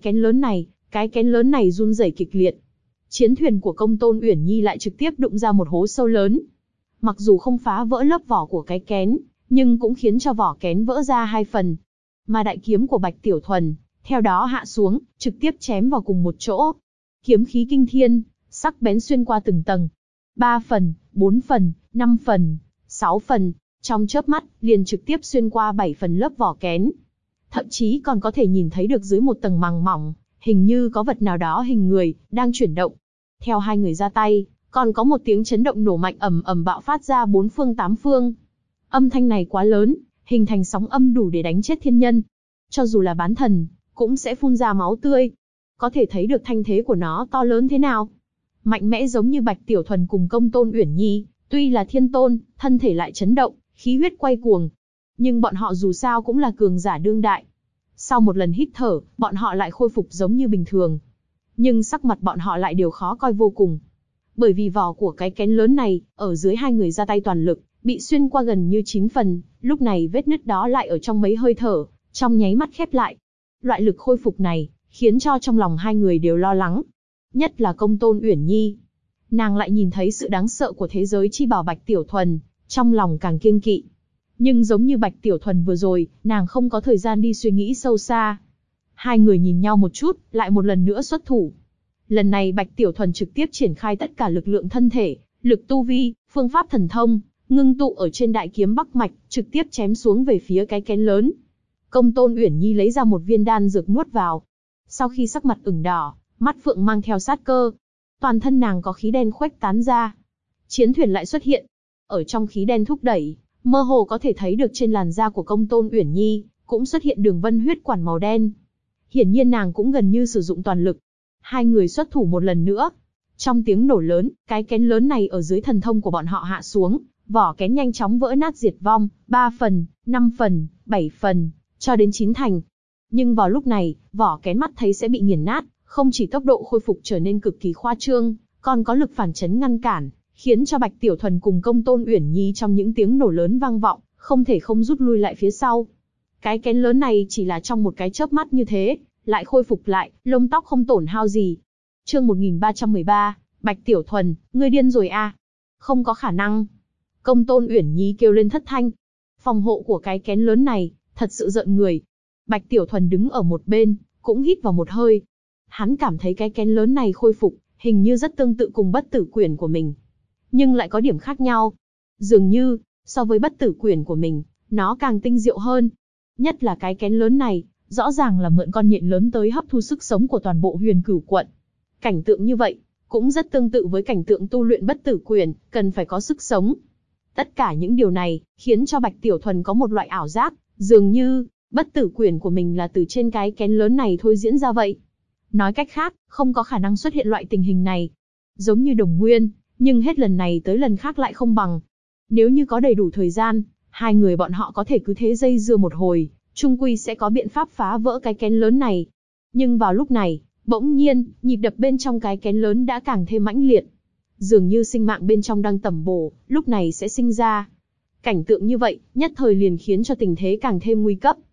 [SPEAKER 1] kén lớn này run rẩy kịch liệt. Chiến thuyền của Công Tôn Uyển Nhi lại trực tiếp đụng ra một hố sâu lớn. Mặc dù không phá vỡ lớp vỏ của cái kén, nhưng cũng khiến cho vỏ kén vỡ ra hai phần. Mà đại kiếm của Bạch Tiểu Thuần, theo đó hạ xuống, trực tiếp chém vào cùng một chỗ. Kiếm khí kinh thiên, sắc bén xuyên qua từng tầng. 3 phần, 4 phần, 5 phần, 6 phần, trong chớp mắt, liền trực tiếp xuyên qua 7 phần lớp vỏ kén. Thậm chí còn có thể nhìn thấy được dưới một tầng màng mỏng, hình như có vật nào đó hình người, đang chuyển động. Theo hai người ra tay, còn có một tiếng chấn động nổ mạnh ầm ầm bạo phát ra bốn phương tám phương. Âm thanh này quá lớn, hình thành sóng âm đủ để đánh chết thiên nhân. Cho dù là bán thần, cũng sẽ phun ra máu tươi. Có thể thấy được thanh thế của nó to lớn thế nào. Mạnh mẽ giống như Bạch Tiểu Thuần cùng Công Tôn Uyển Nhi, tuy là thiên tôn, thân thể lại chấn động, khí huyết quay cuồng. Nhưng bọn họ dù sao cũng là cường giả đương đại. Sau một lần hít thở, bọn họ lại khôi phục giống như bình thường. Nhưng sắc mặt bọn họ lại đều khó coi vô cùng. Bởi vì vỏ của cái kén lớn này, ở dưới hai người ra tay toàn lực, bị xuyên qua gần như 9 phần, lúc này vết nứt đó lại ở trong mấy hơi thở, trong nháy mắt khép lại. Loại lực khôi phục này, khiến cho trong lòng hai người đều lo lắng. Nhất là Công Tôn Uyển Nhi. Nàng lại nhìn thấy sự đáng sợ của thế giới chi bảo Bạch Tiểu Thuần, trong lòng càng kiêng kỵ. Nhưng giống như Bạch Tiểu Thuần vừa rồi, nàng không có thời gian đi suy nghĩ sâu xa. Hai người nhìn nhau một chút, lại một lần nữa xuất thủ. Lần này Bạch Tiểu Thuần trực tiếp triển khai tất cả lực lượng thân thể, lực tu vi, phương pháp thần thông, ngưng tụ ở trên đại kiếm Bắc Mạch, trực tiếp chém xuống về phía cái kén lớn. Công Tôn Uyển Nhi lấy ra một viên đan dược nuốt vào. Sau khi sắc mặt ửng đỏ, mắt phượng mang theo sát cơ, toàn thân nàng có khí đen khuếch tán ra. Chiến thuyền lại xuất hiện. Ở trong khí đen thúc đẩy, mơ hồ có thể thấy được trên làn da của Công Tôn Uyển Nhi, cũng xuất hiện đường vân huyết quản màu đen. Hiển nhiên nàng cũng gần như sử dụng toàn lực. Hai người xuất thủ một lần nữa. Trong tiếng nổ lớn, cái kén lớn này ở dưới thần thông của bọn họ hạ xuống, vỏ kén nhanh chóng vỡ nát diệt vong, 3 phần, 5 phần, 7 phần, cho đến 9 thành. Nhưng vào lúc này, vỏ kén mắt thấy sẽ bị nghiền nát, không chỉ tốc độ khôi phục trở nên cực kỳ khoa trương, còn có lực phản chấn ngăn cản, khiến cho Bạch Tiểu Thuần cùng Công Tôn Uyển Nhi trong những tiếng nổ lớn vang vọng, không thể không rút lui lại phía sau. Cái kén lớn này chỉ là trong một cái chớp mắt như thế, lại khôi phục lại, lông tóc không tổn hao gì. Chương 1313, Bạch Tiểu Thuần, ngươi điên rồi à? Không có khả năng. Công Tôn Uyển Nhi kêu lên thất thanh. Phòng hộ của cái kén lớn này, thật sự rợn người. Bạch Tiểu Thuần đứng ở một bên, cũng hít vào một hơi. Hắn cảm thấy cái kén lớn này khôi phục, hình như rất tương tự cùng bất tử quyển của mình. Nhưng lại có điểm khác nhau. Dường như, so với bất tử quyển của mình, nó càng tinh diệu hơn. Nhất là cái kén lớn này, rõ ràng là mượn con nhện lớn tới hấp thu sức sống của toàn bộ Huyền Cửu quận. Cảnh tượng như vậy, cũng rất tương tự với cảnh tượng tu luyện bất tử quyển, cần phải có sức sống. Tất cả những điều này, khiến cho Bạch Tiểu Thuần có một loại ảo giác, dường như, bất tử quyển của mình là từ trên cái kén lớn này thôi diễn ra vậy. Nói cách khác, không có khả năng xuất hiện loại tình hình này. Giống như đồng nguyên, nhưng hết lần này tới lần khác lại không bằng. Nếu như có đầy đủ thời gian, hai người bọn họ có thể cứ thế dây dưa một hồi, chung quy sẽ có biện pháp phá vỡ cái kén lớn này. Nhưng vào lúc này, bỗng nhiên, nhịp đập bên trong cái kén lớn đã càng thêm mãnh liệt. Dường như sinh mạng bên trong đang tẩm bổ, lúc này sẽ sinh ra. Cảnh tượng như vậy, nhất thời liền khiến cho tình thế càng thêm nguy cấp.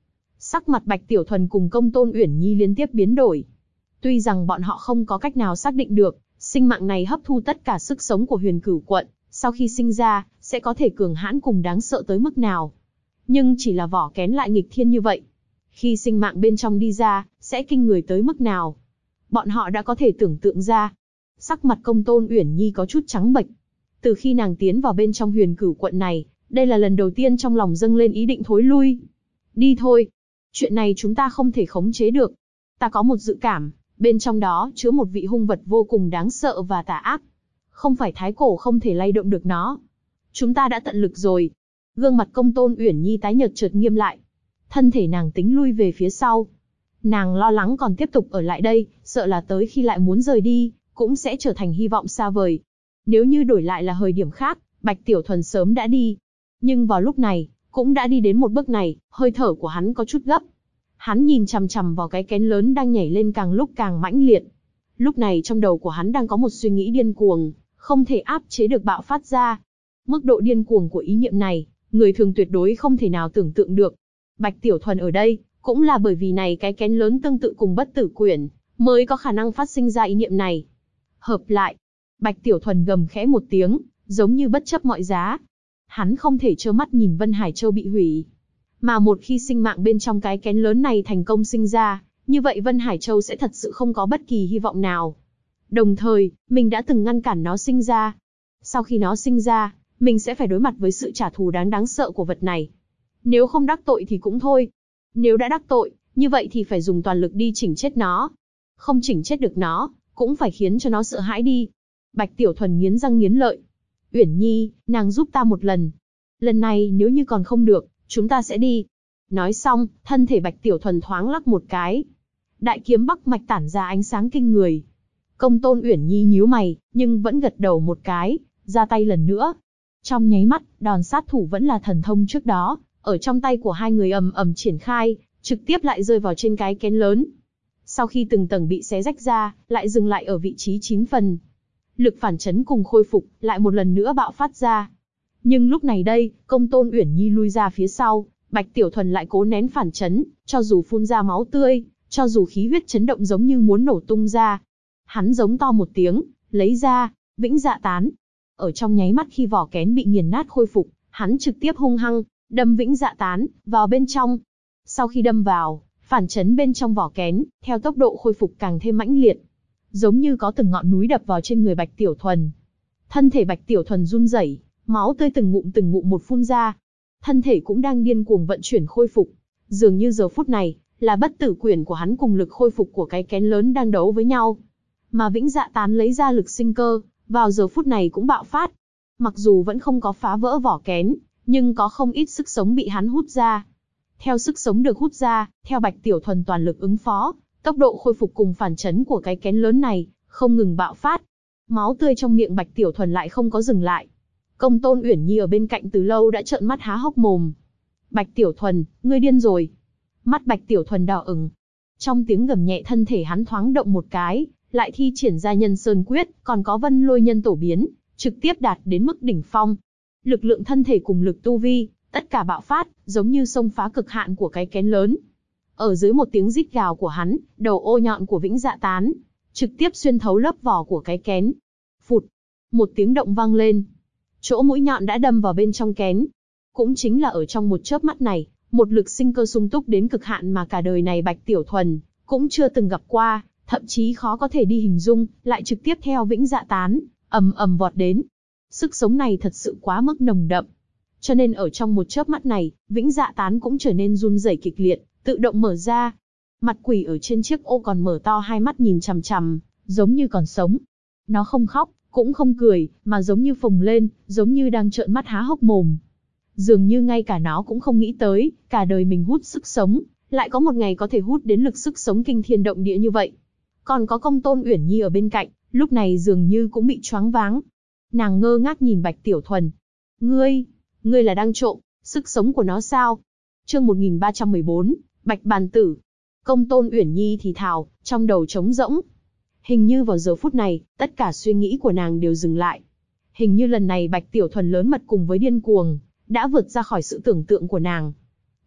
[SPEAKER 1] Sắc mặt Bạch Tiểu Thuần cùng Công Tôn Uyển Nhi liên tiếp biến đổi. Tuy rằng bọn họ không có cách nào xác định được, sinh mạng này hấp thu tất cả sức sống của Huyền Cửu quận, sau khi sinh ra, sẽ có thể cường hãn cùng đáng sợ tới mức nào. Nhưng chỉ là vỏ kén lại nghịch thiên như vậy. Khi sinh mạng bên trong đi ra, sẽ kinh người tới mức nào. Bọn họ đã có thể tưởng tượng ra. Sắc mặt Công Tôn Uyển Nhi có chút trắng bệch. Từ khi nàng tiến vào bên trong Huyền Cửu quận này, đây là lần đầu tiên trong lòng dâng lên ý định thối lui. Đi thôi. Chuyện này chúng ta không thể khống chế được. Ta có một dự cảm, bên trong đó chứa một vị hung vật vô cùng đáng sợ và tà ác. Không phải thái cổ không thể lay động được nó. Chúng ta đã tận lực rồi. Gương mặt Công Tôn Uyển Nhi tái nhợt chợt nghiêm lại. Thân thể nàng tính lui về phía sau. Nàng lo lắng còn tiếp tục ở lại đây, sợ là tới khi lại muốn rời đi, cũng sẽ trở thành hy vọng xa vời. Nếu như đổi lại là thời điểm khác, Bạch Tiểu Thuần sớm đã đi. Nhưng vào lúc này, cũng đã đi đến một bước này, hơi thở của hắn có chút gấp. Hắn nhìn chằm chằm vào cái kén lớn đang nhảy lên càng lúc càng mãnh liệt. Lúc này trong đầu của hắn đang có một suy nghĩ điên cuồng, không thể áp chế được bạo phát ra. Mức độ điên cuồng của ý niệm này, người thường tuyệt đối không thể nào tưởng tượng được. Bạch Tiểu Thuần ở đây, cũng là bởi vì này cái kén lớn tương tự cùng Bất Tử Quyển, mới có khả năng phát sinh ra ý niệm này. Hợp lại, Bạch Tiểu Thuần gầm khẽ một tiếng, giống như bất chấp mọi giá. Hắn không thể trơ mắt nhìn Vân Hải Châu bị hủy. Mà một khi sinh mạng bên trong cái kén lớn này thành công sinh ra, như vậy Vân Hải Châu sẽ thật sự không có bất kỳ hy vọng nào. Đồng thời, mình đã từng ngăn cản nó sinh ra. Sau khi nó sinh ra, mình sẽ phải đối mặt với sự trả thù đáng sợ của vật này. Nếu không đắc tội thì cũng thôi. Nếu đã đắc tội, như vậy thì phải dùng toàn lực đi chỉnh chết nó. Không chỉnh chết được nó, cũng phải khiến cho nó sợ hãi đi. Bạch Tiểu Thuần nghiến răng nghiến lợi. Uyển Nhi, nàng giúp ta một lần. Lần này nếu như còn không được, chúng ta sẽ đi. Nói xong, thân thể Bạch Tiểu Thuần thoáng lắc một cái. Đại kiếm Bắc Mạch tản ra ánh sáng kinh người. Công Tôn Uyển Nhi nhíu mày, nhưng vẫn gật đầu một cái, ra tay lần nữa. Trong nháy mắt, đòn sát thủ vẫn là thần thông trước đó, ở trong tay của hai người ầm ầm triển khai, trực tiếp lại rơi vào trên cái kén lớn. Sau khi từng tầng bị xé rách ra, lại dừng lại ở vị trí 9 phần. Lực phản chấn cùng khôi phục, lại một lần nữa bạo phát ra. Nhưng lúc này đây, Công Tôn Uyển Nhi lui ra phía sau, Bạch Tiểu Thuần lại cố nén phản chấn, cho dù phun ra máu tươi, cho dù khí huyết chấn động giống như muốn nổ tung ra. Hắn giống to một tiếng, lấy ra, Vĩnh Dạ Tán. Ở trong nháy mắt khi vỏ kén bị nghiền nát khôi phục, hắn trực tiếp hung hăng, đâm Vĩnh Dạ Tán, vào bên trong. Sau khi đâm vào, phản chấn bên trong vỏ kén, theo tốc độ khôi phục càng thêm mãnh liệt. Giống như có từng ngọn núi đập vào trên người Bạch Tiểu Thuần. Thân thể Bạch Tiểu Thuần run rẩy, máu tươi từng ngụm một phun ra. Thân thể cũng đang điên cuồng vận chuyển khôi phục. Dường như giờ phút này, là Bất Tử Quyển của hắn cùng lực khôi phục của cái kén lớn đang đấu với nhau. Mà Vĩnh Dạ Tán lấy ra lực sinh cơ, vào giờ phút này cũng bạo phát. Mặc dù vẫn không có phá vỡ vỏ kén, nhưng có không ít sức sống bị hắn hút ra. Theo sức sống được hút ra, theo Bạch Tiểu Thuần toàn lực ứng phó, tốc độ khôi phục cùng phản chấn của cái kén lớn này, không ngừng bạo phát. Máu tươi trong miệng Bạch Tiểu Thuần lại không có dừng lại. Công Tôn Uyển Nhi ở bên cạnh từ lâu đã trợn mắt há hốc mồm. Bạch Tiểu Thuần, ngươi điên rồi. Mắt Bạch Tiểu Thuần đỏ ửng. Trong tiếng gầm nhẹ thân thể hắn thoáng động một cái, lại thi triển ra Nhân Sơn Quyết, còn có Vân Lôi Nhân Tổ biến, trực tiếp đạt đến mức đỉnh phong. Lực lượng thân thể cùng lực tu vi, tất cả bạo phát, giống như xông phá cực hạn của cái kén lớn. Ở dưới một tiếng rít gào của hắn, đầu ô nhọn của Vĩnh Dạ Tán trực tiếp xuyên thấu lớp vỏ của cái kén. Phụt, một tiếng động vang lên. Chỗ mũi nhọn đã đâm vào bên trong kén. Cũng chính là ở trong một chớp mắt này, một lực sinh cơ sung túc đến cực hạn mà cả đời này Bạch Tiểu Thuần cũng chưa từng gặp qua, thậm chí khó có thể đi hình dung, lại trực tiếp theo Vĩnh Dạ Tán ầm ầm vọt đến. Sức sống này thật sự quá mức nồng đậm. Cho nên ở trong một chớp mắt này, Vĩnh Dạ Tán cũng trở nên run rẩy kịch liệt, tự động mở ra. Mặt quỷ ở trên chiếc ô còn mở to hai mắt nhìn chằm chằm, giống như còn sống. Nó không khóc, cũng không cười, mà giống như phồng lên, giống như đang trợn mắt há hốc mồm. Dường như ngay cả nó cũng không nghĩ tới, cả đời mình hút sức sống, lại có một ngày có thể hút đến lực sức sống kinh thiên động địa như vậy. Còn có Công Tôn Uyển Nhi ở bên cạnh, lúc này dường như cũng bị choáng váng. Nàng ngơ ngác nhìn Bạch Tiểu Thuần. Ngươi là đang trộm sức sống của nó sao? Chương 1314, Bạch Bàn Tử. Công Tôn Uyển Nhi thì thào, trong đầu trống rỗng. Hình như vào giờ phút này, tất cả suy nghĩ của nàng đều dừng lại. Hình như lần này Bạch Tiểu Thuần lớn mật cùng với điên cuồng, đã vượt ra khỏi sự tưởng tượng của nàng.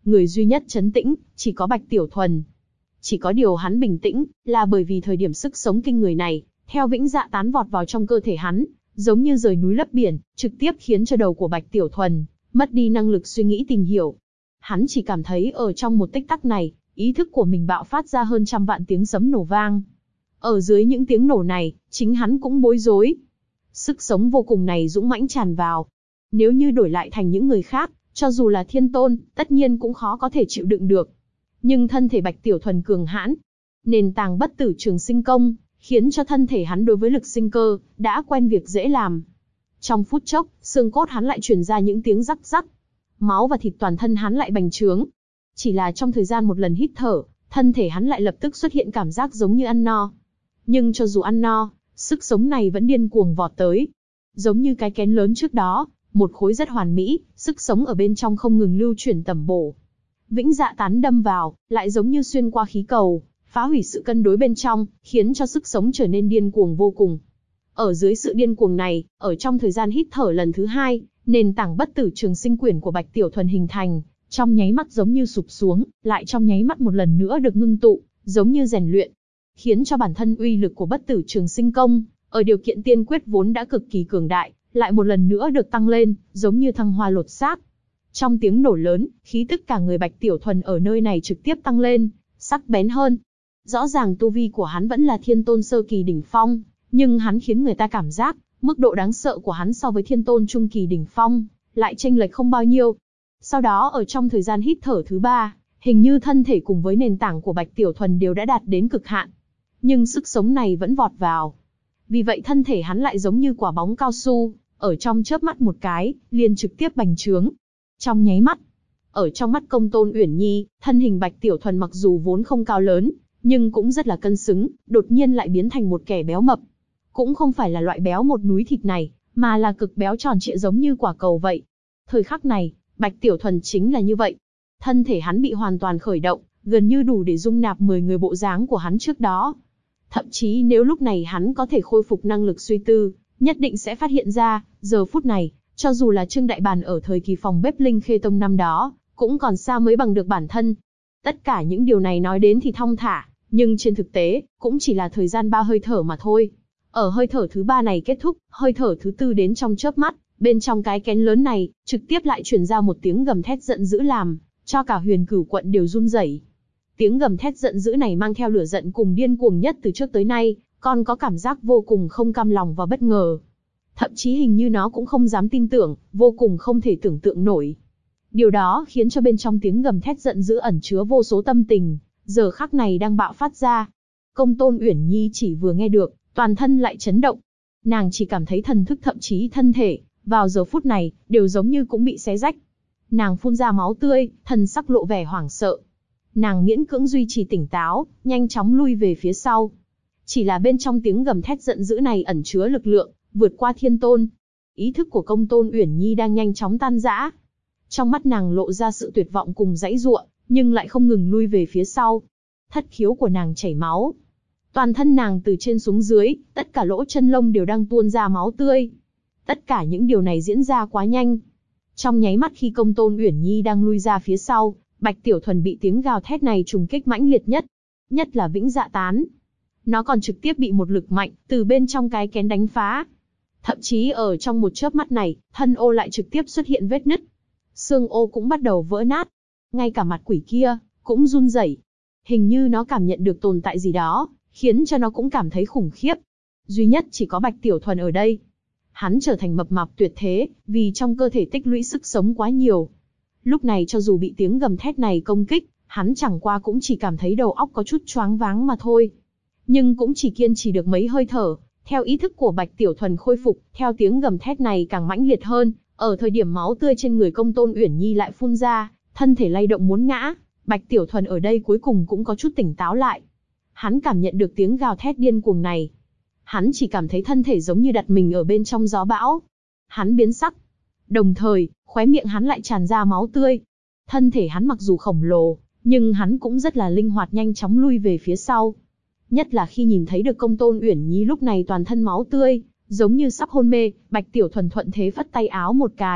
[SPEAKER 1] người duy nhất trấn tĩnh, chỉ có Bạch Tiểu Thuần. Chỉ có điều hắn bình tĩnh, là bởi vì thời điểm sức sống kinh người này, theo Vĩnh Dạ Tán vọt vào trong cơ thể hắn, giống như rời núi lấp biển, trực tiếp khiến cho đầu của Bạch Tiểu Thuần mất đi năng lực suy nghĩ tìm hiểu. Hắn chỉ cảm thấy ở trong một tích tắc này, ý thức của mình bạo phát ra hơn trăm vạn tiếng sấm nổ vang. Ở dưới những tiếng nổ này, chính hắn cũng bối rối. Sức sống vô cùng này dũng mãnh tràn vào. Nếu như đổi lại thành những người khác, cho dù là thiên tôn, tất nhiên cũng khó có thể chịu đựng được. Nhưng thân thể Bạch Tiểu Thuần cường hãn, nền tảng bất tử trường sinh công, khiến cho thân thể hắn đối với lực sinh cơ, đã quen việc dễ làm. Trong phút chốc, xương cốt hắn lại truyền ra những tiếng rắc rắc. Máu và thịt toàn thân hắn lại bành trướng. Chỉ là trong thời gian một lần hít thở, thân thể hắn lại lập tức xuất hiện cảm giác giống như ăn no. Nhưng cho dù ăn no, sức sống này vẫn điên cuồng vọt tới. Giống như cái kén lớn trước đó, một khối rất hoàn mỹ, sức sống ở bên trong không ngừng lưu chuyển tẩm bổ. Vĩnh Dạ Tán đâm vào, lại giống như xuyên qua khí cầu, phá hủy sự cân đối bên trong, khiến cho sức sống trở nên điên cuồng vô cùng. Ở dưới sự điên cuồng này, ở trong thời gian hít thở lần thứ hai, nền tảng bất tử trường sinh quyển của Bạch Tiểu Thuần hình thành, trong nháy mắt giống như sụp xuống, lại trong nháy mắt một lần nữa được ngưng tụ, giống như rèn luyện, khiến cho bản thân uy lực của bất tử trường sinh công, ở điều kiện tiên quyết vốn đã cực kỳ cường đại, lại một lần nữa được tăng lên, giống như thăng hoa lột xác. Trong tiếng nổ lớn, khí tức cả người Bạch Tiểu Thuần ở nơi này trực tiếp tăng lên, sắc bén hơn. Rõ ràng tu vi của hắn vẫn là thiên tôn sơ kỳ đỉnh phong, nhưng hắn khiến người ta cảm giác, mức độ đáng sợ của hắn so với thiên tôn trung kỳ đỉnh phong, lại chênh lệch không bao nhiêu. Sau đó ở trong thời gian hít thở thứ ba, hình như thân thể cùng với nền tảng của Bạch Tiểu Thuần đều đã đạt đến cực hạn. Nhưng sức sống này vẫn vọt vào. Vì vậy thân thể hắn lại giống như quả bóng cao su, ở trong chớp mắt một cái, liền trực tiếp bành trướng. Trong nháy mắt, ở trong mắt Công Tôn Uyển Nhi, thân hình Bạch Tiểu Thuần mặc dù vốn không cao lớn, nhưng cũng rất là cân xứng, đột nhiên lại biến thành một kẻ béo mập. Cũng không phải là loại béo một núi thịt này, mà là cực béo tròn trịa giống như quả cầu vậy. Thời khắc này, Bạch Tiểu Thuần chính là như vậy. Thân thể hắn bị hoàn toàn khởi động, gần như đủ để dung nạp 10 người bộ dáng của hắn trước đó. Thậm chí nếu lúc này hắn có thể khôi phục năng lực suy tư, nhất định sẽ phát hiện ra, giờ phút này, cho dù là Trương Đại Bàn ở thời kỳ phòng bếp Linh Khê Tông năm đó, cũng còn xa mới bằng được bản thân. Tất cả những điều này nói đến thì thong thả, nhưng trên thực tế, cũng chỉ là thời gian 3 hơi thở mà thôi. Ở hơi thở thứ 3 này kết thúc, hơi thở thứ 4 đến trong chớp mắt, bên trong cái kén lớn này, trực tiếp lại truyền ra một tiếng gầm thét giận dữ làm cho cả Huyền Cửu quận đều run rẩy. Tiếng gầm thét giận dữ này mang theo lửa giận cùng điên cuồng nhất từ trước tới nay, còn có cảm giác vô cùng không cam lòng và bất ngờ. Thậm chí hình như nó cũng không dám tin tưởng, vô cùng không thể tưởng tượng nổi. Điều đó khiến cho bên trong tiếng gầm thét giận dữ ẩn chứa vô số tâm tình, giờ khắc này đang bạo phát ra. Công Tôn Uyển Nhi chỉ vừa nghe được, toàn thân lại chấn động. Nàng chỉ cảm thấy thần thức thậm chí thân thể, vào giờ phút này, đều giống như cũng bị xé rách. Nàng phun ra máu tươi, thần sắc lộ vẻ hoảng sợ. Nàng miễn cưỡng duy trì tỉnh táo, nhanh chóng lui về phía sau. Chỉ là bên trong tiếng gầm thét giận dữ này ẩn chứa lực lượng, vượt qua thiên tôn. Ý thức của Công Tôn Uyển Nhi đang nhanh chóng tan rã. Trong mắt nàng lộ ra sự tuyệt vọng cùng giãy giụa, nhưng lại không ngừng lui về phía sau. Thất khiếu của nàng chảy máu. Toàn thân nàng từ trên xuống dưới, tất cả lỗ chân lông đều đang tuôn ra máu tươi. Tất cả những điều này diễn ra quá nhanh. Trong nháy mắt khi Công Tôn Uyển Nhi đang lui ra phía sau, Bạch Tiểu Thuần bị tiếng gào thét này trùng kích mãnh liệt nhất. Nhất là Vĩnh Dạ Tán. Nó còn trực tiếp bị một lực mạnh từ bên trong cái kén đánh phá. Thậm chí ở trong một chớp mắt này, thân ô lại trực tiếp xuất hiện vết nứt. Xương ô cũng bắt đầu vỡ nát. Ngay cả mặt quỷ kia cũng run rẩy. Hình như nó cảm nhận được tồn tại gì đó, khiến cho nó cũng cảm thấy khủng khiếp. Duy nhất chỉ có Bạch Tiểu Thuần ở đây. Hắn trở thành mập mạp tuyệt thế, vì trong cơ thể tích lũy sức sống quá nhiều. Lúc này cho dù bị tiếng gầm thét này công kích, hắn chẳng qua cũng chỉ cảm thấy đầu óc có chút choáng váng mà thôi. Nhưng cũng chỉ kiên trì được mấy hơi thở, theo ý thức của Bạch Tiểu Thuần khôi phục, theo tiếng gầm thét này càng mãnh liệt hơn, ở thời điểm máu tươi trên người Công Tôn Uyển Nhi lại phun ra, thân thể lay động muốn ngã, Bạch Tiểu Thuần ở đây cuối cùng cũng có chút tỉnh táo lại. Hắn cảm nhận được tiếng gào thét điên cuồng này. Hắn chỉ cảm thấy thân thể giống như đặt mình ở bên trong gió bão. Hắn biến sắc. Đồng thời, khóe miệng hắn lại tràn ra máu tươi. Thân thể hắn mặc dù khổng lồ, nhưng hắn cũng rất là linh hoạt nhanh chóng lui về phía sau. Nhất là khi nhìn thấy được Công Tôn Uyển Nhi lúc này toàn thân máu tươi, giống như sắp hôn mê, Bạch Tiểu Thuần thuận thế phất tay áo một cái,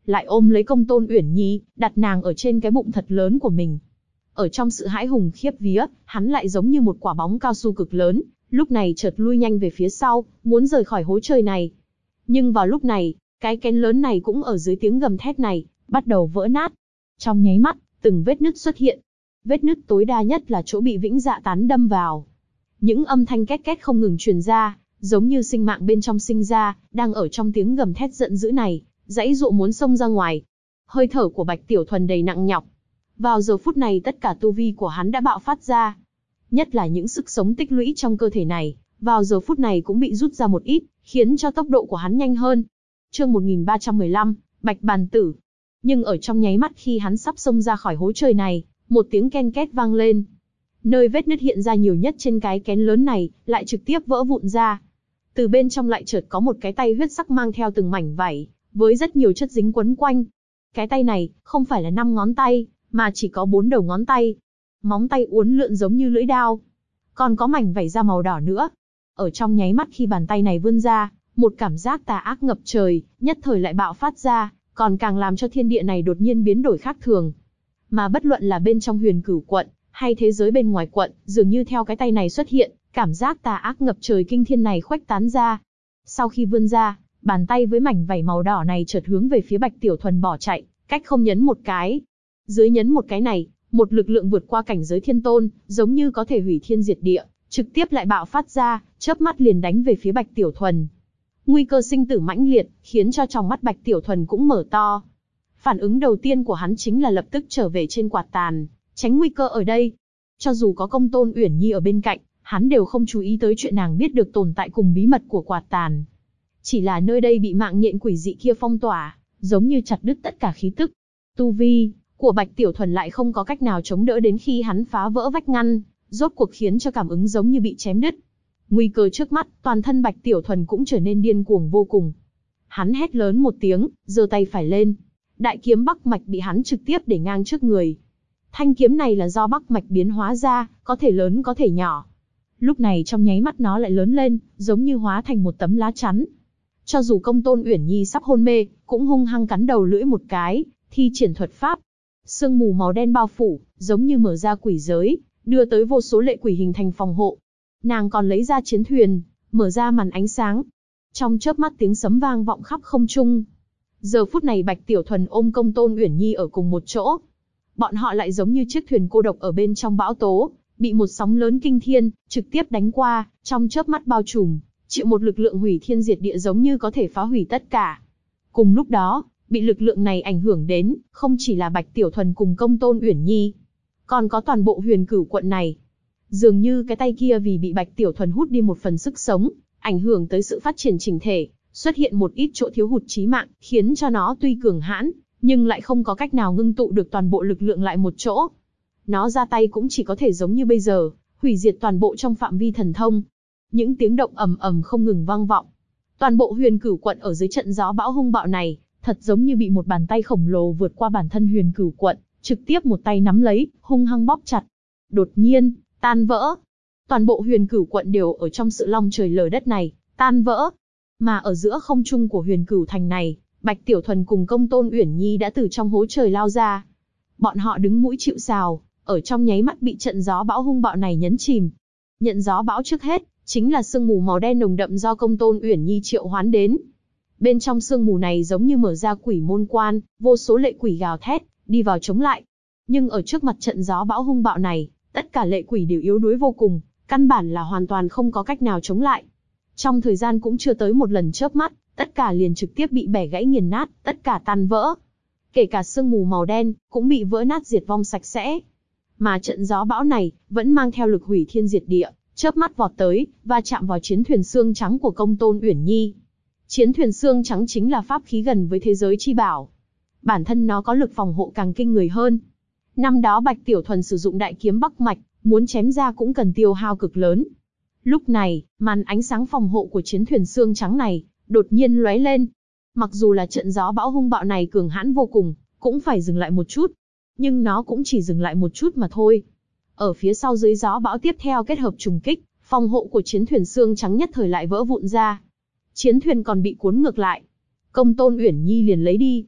[SPEAKER 1] lại ôm lấy Công Tôn Uyển Nhi, đặt nàng ở trên cái bụng thật lớn của mình. Ở trong sự hãi hùng khiếp vía, hắn lại giống như một quả bóng cao su cực lớn, lúc này chợt lui nhanh về phía sau, muốn rời khỏi hố trời này. Nhưng vào lúc này, cái kén lớn này cũng ở dưới tiếng gầm thét này, bắt đầu vỡ nát. Trong nháy mắt, từng vết nứt xuất hiện. Vết nứt tối đa nhất là chỗ bị Vĩnh Dạ Tán đâm vào. Những âm thanh két két không ngừng truyền ra, giống như sinh mạng bên trong sinh ra, đang ở trong tiếng gầm thét giận dữ này, giãy giụa muốn xông ra ngoài. Hơi thở của Bạch Tiểu Thuần đầy nặng nhọc. Vào giờ phút này tất cả tu vi của hắn đã bạo phát ra. Nhất là những sức sống tích lũy trong cơ thể này, vào giờ phút này cũng bị rút ra một ít, khiến cho tốc độ của hắn nhanh hơn. Chương 1315, Bạch Bàn Tử. Nhưng ở trong nháy mắt khi hắn sắp xông ra khỏi hố trời này, một tiếng ken két vang lên. Nơi vết nứt hiện ra nhiều nhất trên cái kén lớn này, lại trực tiếp vỡ vụn ra. Từ bên trong lại chợt có một cái tay huyết sắc mang theo từng mảnh vảy, với rất nhiều chất dính quấn quanh. Cái tay này, không phải là 5 ngón tay, mà chỉ có 4 đầu ngón tay. Móng tay uốn lượn giống như lưỡi dao. Còn có mảnh vảy da màu đỏ nữa. Ở trong nháy mắt khi bàn tay này vươn ra, một cảm giác tà ác ngập trời, nhất thời lại bạo phát ra, còn càng làm cho thiên địa này đột nhiên biến đổi khác thường. Mà bất luận là bên trong Huyền Cửu quận, hay thế giới bên ngoài quận, dường như theo cái tay này xuất hiện, cảm giác tà ác ngập trời kinh thiên này khuếch tán ra. Sau khi vươn ra, bàn tay với mảnh vảy màu đỏ này chợt hướng về phía Bạch Tiểu Thuần bỏ chạy, cách không nhấn một cái. Dưới nhấn một cái này, một lực lượng vượt qua cảnh giới thiên tôn, giống như có thể hủy thiên diệt địa, trực tiếp lại bạo phát ra, chớp mắt liền đánh về phía Bạch Tiểu Thuần. Nguy cơ sinh tử mãnh liệt, khiến cho trong mắt Bạch Tiểu Thuần cũng mở to. Phản ứng đầu tiên của hắn chính là lập tức trở về trên quạt tàn, tránh nguy cơ ở đây. Cho dù có Công Tôn Uyển Nhi ở bên cạnh, hắn đều không chú ý tới chuyện nàng biết được tồn tại cùng bí mật của quạt tàn. Chỉ là nơi đây bị mạng nhện quỷ dị kia phong tỏa, giống như chặt đứt tất cả khí tức. Tu vi của Bạch Tiểu Thuần lại không có cách nào chống đỡ đến khi hắn phá vỡ vách ngăn, rốt cuộc khiến cho cảm ứng giống như bị chém đứt. Nguy cơ trước mắt, toàn thân Bạch Tiểu Thuần cũng trở nên điên cuồng vô cùng. Hắn hét lớn một tiếng, giơ tay phải lên. Đại kiếm Bắc Mạch bị hắn trực tiếp để ngang trước người. Thanh kiếm này là do Bắc Mạch biến hóa ra, có thể lớn có thể nhỏ. Lúc này trong nháy mắt nó lại lớn lên, giống như hóa thành một tấm lá chắn. Cho dù Công Tôn Uyển Nhi sắp hôn mê, cũng hung hăng cắn đầu lưỡi một cái, thi triển thuật pháp. Sương mù màu đen bao phủ, giống như mở ra quỷ giới, đưa tới vô số lệ quỷ hình thành phòng hộ. Nàng còn lấy ra chiến thuyền, mở ra màn ánh sáng. Trong chớp mắt tiếng sấm vang vọng khắp không trung. Giờ phút này Bạch Tiểu Thuần ôm Công Tôn Uyển Nhi ở cùng một chỗ. Bọn họ lại giống như chiếc thuyền cô độc ở bên trong bão tố, bị một sóng lớn kinh thiên trực tiếp đánh qua, trong chớp mắt bao trùm, chịu một lực lượng hủy thiên diệt địa giống như có thể phá hủy tất cả. Cùng lúc đó, bị lực lượng này ảnh hưởng đến, không chỉ là Bạch Tiểu Thuần cùng Công Tôn Uyển Nhi, còn có toàn bộ Huyền Cửu quận này. Dường như cái tay kia vì bị Bạch Tiểu Thuần hút đi một phần sức sống, ảnh hưởng tới sự phát triển chỉnh thể, xuất hiện một ít chỗ thiếu hụt chí mạng, khiến cho nó tuy cường hãn, nhưng lại không có cách nào ngưng tụ được toàn bộ lực lượng lại một chỗ. Nó ra tay cũng chỉ có thể giống như bây giờ, hủy diệt toàn bộ trong phạm vi thần thông. Những tiếng động ầm ầm không ngừng vang vọng. Toàn bộ Huyền Cửu quận ở dưới trận gió bão hung bạo này, thật giống như bị một bàn tay khổng lồ vượt qua bản thân Huyền Cửu quận, trực tiếp một tay nắm lấy, hung hăng bóp chặt. Đột nhiên, tan vỡ. Toàn bộ Huyền Cửu quận đều ở trong sự long trời lở đất này, tan vỡ. Mà ở giữa không trung của Huyền Cửu thành này, Bạch Tiểu Thuần cùng Công Tôn Uyển Nhi đã từ trong hố trời lao ra. Bọn họ đứng mũi chịu sào, ở trong nháy mắt bị trận gió bão hung bạo này nhấn chìm. Nhận gió bão trước hết, chính là sương mù màu đen nồng đậm do Công Tôn Uyển Nhi triệu hoán đến. Bên trong sương mù này giống như mở ra quỷ môn quan, vô số lệ quỷ gào thét, đi vào chống lại. Nhưng ở trước mặt trận gió bão hung bạo này, tất cả lệ quỷ đều yếu đuối vô cùng, căn bản là hoàn toàn không có cách nào chống lại. Trong thời gian cũng chưa tới một lần chớp mắt, tất cả liền trực tiếp bị bẻ gãy nghiền nát, tất cả tan vỡ. Kể cả sương mù màu đen, cũng bị vỡ nát diệt vong sạch sẽ. Mà trận gió bão này, vẫn mang theo lực hủy thiên diệt địa, chớp mắt vọt tới, va chạm vào chiến thuyền xương trắng của Công Tôn Uyển Nhi. Chiến thuyền xương trắng chính là pháp khí gần với thế giới chi bảo. Bản thân nó có lực phòng hộ càng kinh người hơn. Năm đó Bạch Tiểu Thuần sử dụng đại kiếm Bắc Mạch, muốn chém ra cũng cần tiêu hao cực lớn. Lúc này, màn ánh sáng phòng hộ của chiến thuyền xương trắng này, đột nhiên lóe lên. Mặc dù là trận gió bão hung bạo này cường hãn vô cùng, cũng phải dừng lại một chút. Nhưng nó cũng chỉ dừng lại một chút mà thôi. Ở phía sau dưới gió bão tiếp theo kết hợp trùng kích, phòng hộ của chiến thuyền xương trắng nhất thời lại vỡ vụn ra. Chiến thuyền còn bị cuốn ngược lại. Công Tôn Uyển Nhi liền lấy đi.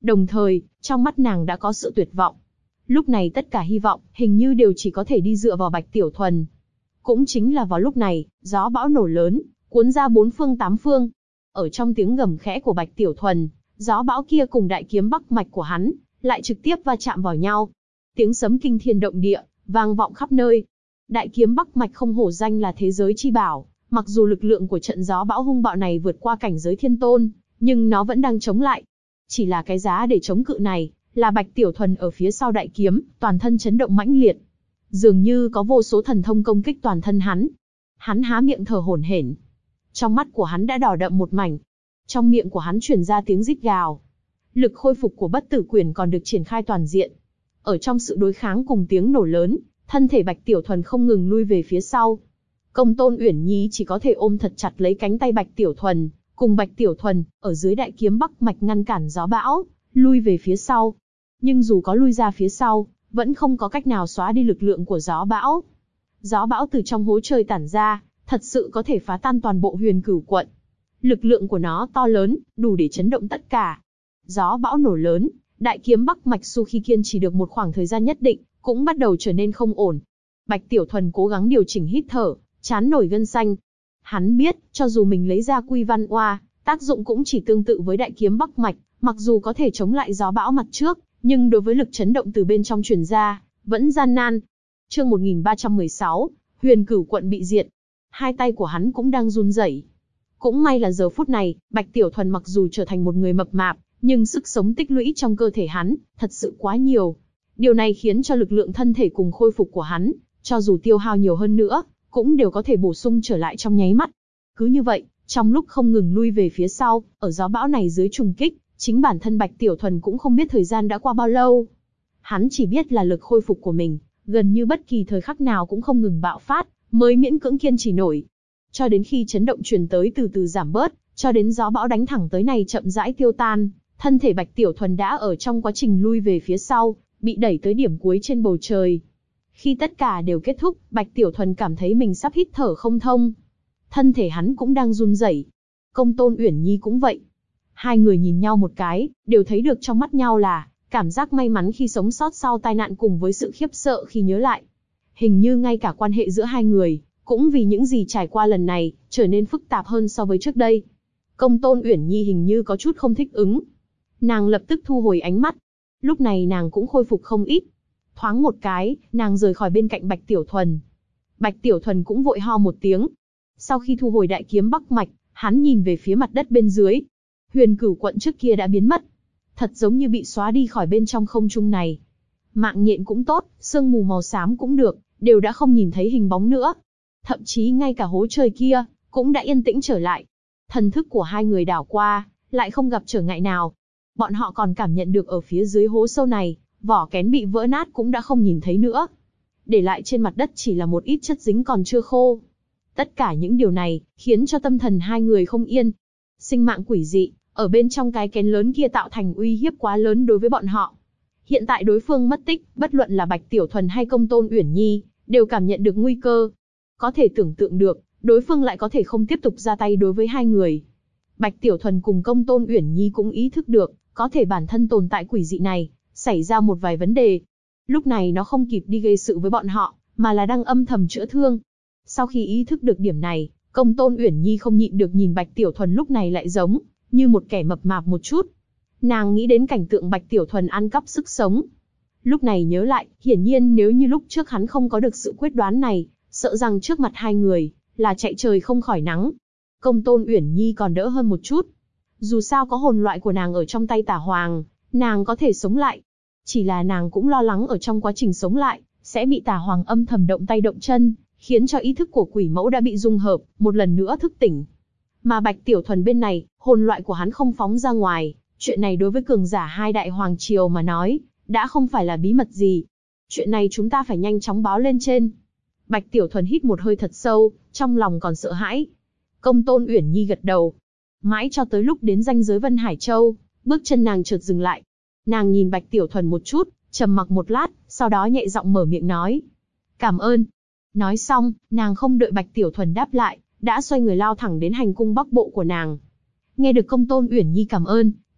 [SPEAKER 1] Đồng thời, trong mắt nàng đã có sự tuyệt vọng. Lúc này tất cả hy vọng, hình như đều chỉ có thể đi dựa vào Bạch Tiểu Thuần. Cũng chính là vào lúc này, gió bão nổ lớn, cuốn ra bốn phương tám phương. Ở trong tiếng gầm khẽ của Bạch Tiểu Thuần, gió bão kia cùng đại kiếm bắc mạch của hắn, lại trực tiếp va chạm vào nhau. Tiếng sấm kinh thiên động địa, vang vọng khắp nơi. Đại kiếm bắc mạch không hổ danh là thế giới chi bảo, mặc dù lực lượng của trận gió bão hung bạo này vượt qua cảnh giới thiên tôn, nhưng nó vẫn đang chống lại. Chỉ là cái giá để chống cự này, là Bạch Tiểu Thuần ở phía sau đại kiếm, toàn thân chấn động mãnh liệt. Dường như có vô số thần thông công kích toàn thân hắn. Hắn há miệng thở hổn hển. Trong mắt của hắn đã đỏ đậm một mảnh. Trong miệng của hắn truyền ra tiếng rít gào. Lực khôi phục của bất tử quyền còn được triển khai toàn diện. Ở trong sự đối kháng cùng tiếng nổ lớn, thân thể Bạch Tiểu Thuần không ngừng lui về phía sau. Công Tôn Uyển Nhi chỉ có thể ôm thật chặt lấy cánh tay Bạch Tiểu Thuần, cùng Bạch Tiểu Thuần, ở dưới đại kiếm bắc mạch ngăn cản gió bão, lui về phía sau. Nhưng dù có lui ra phía sau, vẫn không có cách nào xóa đi lực lượng của gió bão. Gió bão từ trong hố trời tản ra, thật sự có thể phá tan toàn bộ Huyền Cửu quận. Lực lượng của nó to lớn, đủ để chấn động tất cả. Gió bão nổ lớn, đại kiếm bắc mạch sau khi kiên trì được một khoảng thời gian nhất định, cũng bắt đầu trở nên không ổn. Bạch Tiểu Thuần cố gắng điều chỉnh hít thở, trán nổi gân xanh. Hắn biết, cho dù mình lấy ra Quy Văn Oa, tác dụng cũng chỉ tương tự với đại kiếm bắc mạch, mặc dù có thể chống lại gió bão mặt trước, nhưng đối với lực chấn động từ bên trong truyền ra, vẫn gian nan. Chương 1316, Huyền Cửu quận bị diệt. Hai tay của hắn cũng đang run rẩy. Cũng may là giờ phút này, Bạch Tiểu Thuần mặc dù trở thành một người mập mạp, nhưng sức sống tích lũy trong cơ thể hắn, thật sự quá nhiều. Điều này khiến cho lực lượng thân thể cùng khôi phục của hắn, cho dù tiêu hao nhiều hơn nữa, cũng đều có thể bổ sung trở lại trong nháy mắt. Cứ như vậy, trong lúc không ngừng lui về phía sau, ở gió bão này dưới trùng kích, chính bản thân Bạch Tiểu Thuần cũng không biết thời gian đã qua bao lâu. Hắn chỉ biết là lực khôi phục của mình, gần như bất kỳ thời khắc nào cũng không ngừng bạo phát, mới miễn cưỡng kiên trì nổi. Cho đến khi chấn động truyền tới từ từ giảm bớt, cho đến gió bão đánh thẳng tới này chậm rãi tiêu tan, thân thể Bạch Tiểu Thuần đã ở trong quá trình lui về phía sau, bị đẩy tới điểm cuối trên bầu trời. Khi tất cả đều kết thúc, Bạch Tiểu Thuần cảm thấy mình sắp hít thở không thông. Thân thể hắn cũng đang run rẩy. Công Tôn Uyển Nhi cũng vậy. Hai người nhìn nhau một cái, đều thấy được trong mắt nhau là cảm giác may mắn khi sống sót sau tai nạn cùng với sự khiếp sợ khi nhớ lại. Hình như ngay cả quan hệ giữa hai người, cũng vì những gì trải qua lần này, trở nên phức tạp hơn so với trước đây. Công Tôn Uyển Nhi hình như có chút không thích ứng. Nàng lập tức thu hồi ánh mắt. Lúc này nàng cũng khôi phục không ít. Thoáng một cái, nàng rời khỏi bên cạnh Bạch Tiểu Thuần. Bạch Tiểu Thuần cũng vội ho một tiếng. Sau khi thu hồi đại kiếm bắc mạch, hắn nhìn về phía mặt đất bên dưới. Huyền Cửu quận trước kia đã biến mất. Thật giống như bị xóa đi khỏi bên trong không trung này. Mạng nhện cũng tốt, sương mù màu xám cũng được, đều đã không nhìn thấy hình bóng nữa. Thậm chí ngay cả hố trời kia, cũng đã yên tĩnh trở lại. Thần thức của hai người đảo qua, lại không gặp trở ngại nào. Bọn họ còn cảm nhận được ở phía dưới hố sâu này, vỏ kén bị vỡ nát cũng đã không nhìn thấy nữa. Để lại trên mặt đất chỉ là một ít chất dính còn chưa khô. Tất cả những điều này, khiến cho tâm thần hai người không yên. Sinh mạng quỷ dị, ở bên trong cái kén lớn kia tạo thành uy hiếp quá lớn đối với bọn họ. Hiện tại đối phương mất tích, bất luận là Bạch Tiểu Thuần hay Công Tôn Uyển Nhi, đều cảm nhận được nguy cơ. Có thể tưởng tượng được, đối phương lại có thể không tiếp tục ra tay đối với hai người. Bạch Tiểu Thuần cùng Công Tôn Uyển Nhi cũng ý thức được, có thể bản thân tồn tại quỷ dị này, xảy ra một vài vấn đề. Lúc này nó không kịp đi gây sự với bọn họ, mà là đang âm thầm chữa thương. Sau khi ý thức được điểm này, Công Tôn Uyển Nhi không nhịn được nhìn Bạch Tiểu Thuần lúc này lại giống như một kẻ mập mạp một chút. Nàng nghĩ đến cảnh tượng Bạch Tiểu Thuần ăn cắp sức sống. Lúc này nhớ lại, hiển nhiên nếu như lúc trước hắn không có được sự quyết đoán này, sợ rằng trước mặt hai người, là chạy trời không khỏi nắng. Công Tôn Uyển Nhi còn đỡ hơn một chút. Dù sao có hồn loại của nàng ở trong tay Tả Hoàng, nàng có thể sống lại. Chỉ là nàng cũng lo lắng ở trong quá trình sống lại, sẽ bị Tả Hoàng âm thầm động tay động chân, khiến cho ý thức của quỷ mẫu đã bị dung hợp, một lần nữa thức tỉnh. Mà Bạch Tiểu Thuần bên này, hồn loại của hắn không phóng ra ngoài, chuyện này đối với cường giả hai đại hoàng triều mà nói, đã không phải là bí mật gì. Chuyện này chúng ta phải nhanh chóng báo lên trên. Bạch Tiểu Thuần hít một hơi thật sâu, trong lòng còn sợ hãi. Công Tôn Uyển Nhi gật đầu. Mãi cho tới lúc đến ranh giới Vân Hải Châu, bước chân nàng chợt dừng lại. Nàng nhìn Bạch Tiểu Thuần một chút, trầm mặc một lát, sau đó nhẹ giọng mở miệng nói. Cảm ơn. Nói xong, nàng không đợi Bạch Tiểu Thuần đáp lại, đã xoay người lao thẳng đến hành cung bắc bộ của nàng. Nghe được Công Tôn Uyển Nhi cảm ơn,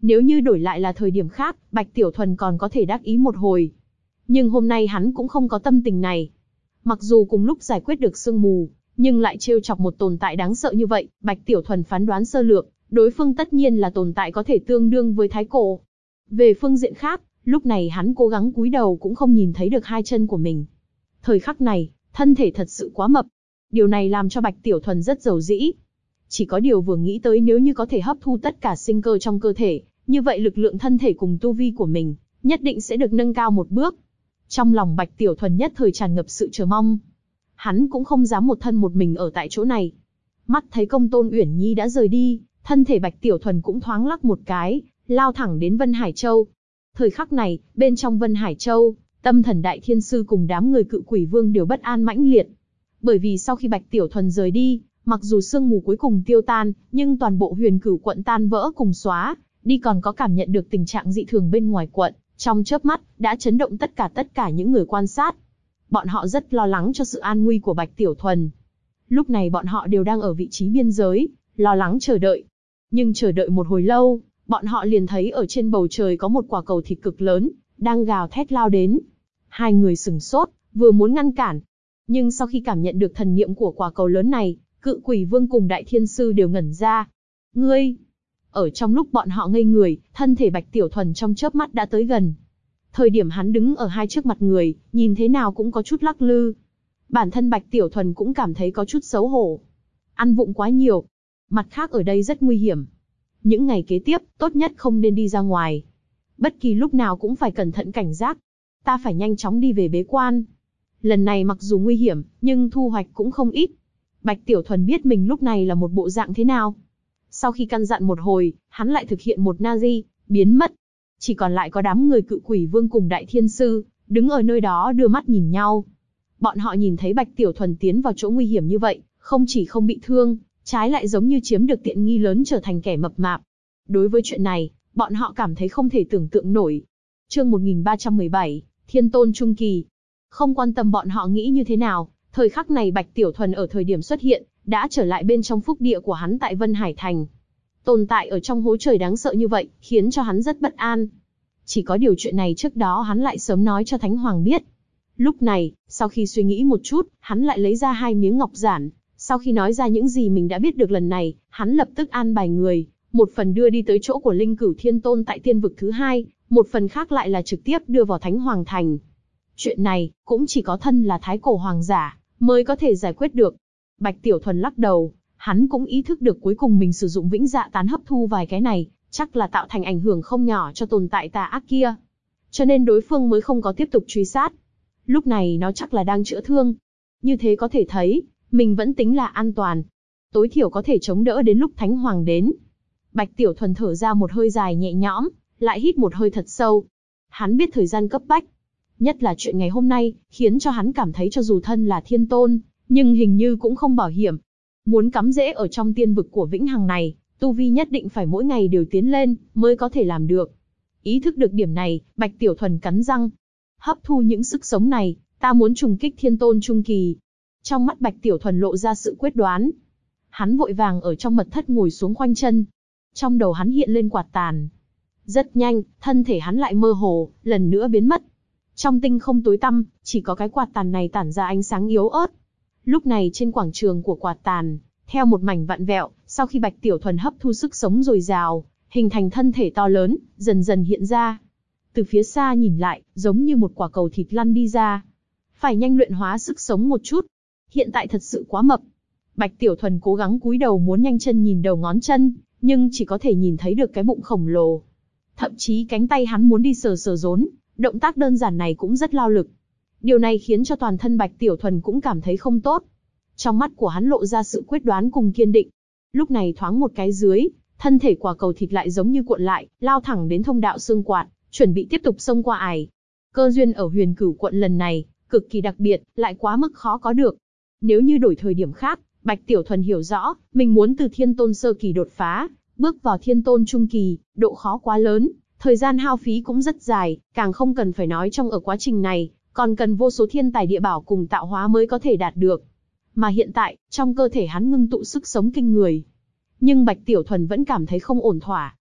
[SPEAKER 1] Nếu như đổi lại là thời điểm khác, Bạch Tiểu Thuần còn có thể đắc ý một hồi. Nhưng hôm nay hắn cũng không có tâm tình này. Mặc dù cùng lúc giải quyết được sương mù, nhưng lại trêu chọc một tồn tại đáng sợ như vậy, Bạch Tiểu Thuần phán đoán sơ lược, đối phương tất nhiên là tồn tại có thể tương đương với Thái Cổ. Về phương diện khác, lúc này hắn cố gắng cúi đầu cũng không nhìn thấy được hai chân của mình. Thời khắc này, thân thể thật sự quá mập. Điều này làm cho Bạch Tiểu Thuần rất giàu dĩ. Chỉ có điều vừa nghĩ tới nếu như có thể hấp thu tất cả sinh cơ trong cơ thể, như vậy lực lượng thân thể cùng tu vi của mình, nhất định sẽ được nâng cao một bước. Trong lòng Bạch Tiểu Thuần nhất thời tràn ngập sự chờ mong. Hắn cũng không dám một thân một mình ở tại chỗ này. Mắt thấy Công Tôn Uyển Nhi đã rời đi, thân thể Bạch Tiểu Thuần cũng thoáng lắc một cái, lao thẳng đến Vân Hải Châu. Thời khắc này, bên trong Vân Hải Châu, Tâm Thần Đại Thiên Sư cùng đám người Cự Quỷ Vương đều bất an mãnh liệt. Bởi vì sau khi Bạch Tiểu Thuần rời đi, mặc dù sương mù cuối cùng tiêu tan, nhưng toàn bộ Huyền Cửu quận tan vỡ cùng xóa, đi còn có cảm nhận được tình trạng dị thường bên ngoài quận, trong chớp mắt, đã chấn động tất cả những người quan sát. Bọn họ rất lo lắng cho sự an nguy của Bạch Tiểu Thuần. Lúc này bọn họ đều đang ở vị trí biên giới, lo lắng chờ đợi. Nhưng chờ đợi một hồi lâu, bọn họ liền thấy ở trên bầu trời có một quả cầu thịt cực lớn, đang gào thét lao đến. Hai người sửng sốt, vừa muốn ngăn cản. Nhưng sau khi cảm nhận được thần niệm của quả cầu lớn này, Cự Quỷ Vương cùng Đại Thiên Sư đều ngẩn ra. Ngươi! Ở trong lúc bọn họ ngây người, thân thể Bạch Tiểu Thuần trong chớp mắt đã tới gần. Thời điểm hắn đứng ở hai trước mặt người, nhìn thế nào cũng có chút lắc lư. Bản thân Bạch Tiểu Thuần cũng cảm thấy có chút xấu hổ. Ăn vụng quá nhiều. Mặt khác ở đây rất nguy hiểm. Những ngày kế tiếp, tốt nhất không nên đi ra ngoài. Bất kỳ lúc nào cũng phải cẩn thận cảnh giác. Ta phải nhanh chóng đi về bế quan. Lần này mặc dù nguy hiểm, nhưng thu hoạch cũng không ít. Bạch Tiểu Thuần biết mình lúc này là một bộ dạng thế nào. Sau khi căn dặn một hồi, hắn lại thực hiện một Nazi, biến mất. Chỉ còn lại có đám người Cự Quỷ Vương cùng Đại Thiên Sư, đứng ở nơi đó đưa mắt nhìn nhau. Bọn họ nhìn thấy Bạch Tiểu Thuần tiến vào chỗ nguy hiểm như vậy, không chỉ không bị thương, trái lại giống như chiếm được tiện nghi lớn trở thành kẻ mập mạp. Đối với chuyện này, bọn họ cảm thấy không thể tưởng tượng nổi. Chương 1317, Thiên Tôn Trung Kỳ. Không quan tâm bọn họ nghĩ như thế nào, thời khắc này Bạch Tiểu Thuần ở thời điểm xuất hiện, đã trở lại bên trong phúc địa của hắn tại Vân Hải Thành. Tồn tại ở trong hố trời đáng sợ như vậy, khiến cho hắn rất bất an. Chỉ có điều chuyện này trước đó hắn lại sớm nói cho Thánh Hoàng biết. Lúc này, sau khi suy nghĩ một chút, hắn lại lấy ra 2 miếng ngọc giản. Sau khi nói ra những gì mình đã biết được lần này, hắn lập tức an bài người, một phần đưa đi tới chỗ của Linh Cửu Thiên Tôn tại tiên vực thứ 2, một phần khác lại là trực tiếp đưa vào Thánh Hoàng Thành. Chuyện này, cũng chỉ có thân là Thái Cổ Hoàng giả, mới có thể giải quyết được. Bạch Tiểu Thuần lắc đầu, hắn cũng ý thức được cuối cùng mình sử dụng Vĩnh Dạ Tán hấp thu vài cái này, chắc là tạo thành ảnh hưởng không nhỏ cho tồn tại tà ác kia. Cho nên đối phương mới không có tiếp tục truy sát. Lúc này nó chắc là đang chữa thương. Như thế có thể thấy, mình vẫn tính là an toàn. Tối thiểu có thể chống đỡ đến lúc Thánh Hoàng đến. Bạch Tiểu Thuần thở ra một hơi dài nhẹ nhõm, lại hít một hơi thật sâu. Hắn biết thời gian cấp bách. Nhất là chuyện ngày hôm nay, khiến cho hắn cảm thấy cho dù thân là Thiên Tôn, nhưng hình như cũng không bảo hiểm. Muốn cắm rễ ở trong tiên vực của Vĩnh Hằng này, tu vi nhất định phải mỗi ngày đều tiến lên, mới có thể làm được. Ý thức được điểm này, Bạch Tiểu Thuần cắn răng. Hấp thu những sức sống này, ta muốn trùng kích Thiên Tôn Trung Kỳ. Trong mắt Bạch Tiểu Thuần lộ ra sự quyết đoán. Hắn vội vàng ở trong mật thất ngồi xuống khoanh chân. Trong đầu hắn hiện lên quạt tàn. Rất nhanh, thân thể hắn lại mơ hồ, lần nữa biến mất. Trong tinh không tối tăm, chỉ có cái quạt tàn này tản ra ánh sáng yếu ớt. Lúc này trên quảng trường của quạt tàn, theo một mảnh vặn vẹo, sau khi Bạch Tiểu Thuần hấp thu sức sống dồi dào, hình thành thân thể to lớn, dần dần hiện ra. Từ phía xa nhìn lại, giống như một quả cầu thịt lăn đi ra. Phải nhanh luyện hóa sức sống một chút. Hiện tại thật sự quá mập. Bạch Tiểu Thuần cố gắng cúi đầu muốn nhanh chân nhìn đầu ngón chân, nhưng chỉ có thể nhìn thấy được cái bụng khổng lồ. Thậm chí cánh tay hắn muốn đi sờ rốn, động tác đơn giản này cũng rất lao lực. Điều này khiến cho toàn thân Bạch Tiểu Thuần cũng cảm thấy không tốt. Trong mắt của hắn lộ ra sự quyết đoán cùng kiên định. Lúc này thoáng một cái dưới, thân thể quả cầu thịt lại giống như cuộn lại, lao thẳng đến thông đạo xương quạt, chuẩn bị tiếp tục xông qua ải. Cơ duyên ở Huyền Cửu quận lần này, cực kỳ đặc biệt, lại quá mức khó có được. Nếu như đổi thời điểm khác, Bạch Tiểu Thuần hiểu rõ, mình muốn từ Thiên Tôn Sơ Kỳ đột phá, bước vào Thiên Tôn Trung Kỳ, độ khó quá lớn, thời gian hao phí cũng rất dài, càng không cần phải nói trong ở quá trình này, còn cần vô số thiên tài địa bảo cùng tạo hóa mới có thể đạt được. Mà hiện tại, trong cơ thể hắn ngưng tụ sức sống kinh người. Nhưng Bạch Tiểu Thuần vẫn cảm thấy không ổn thỏa.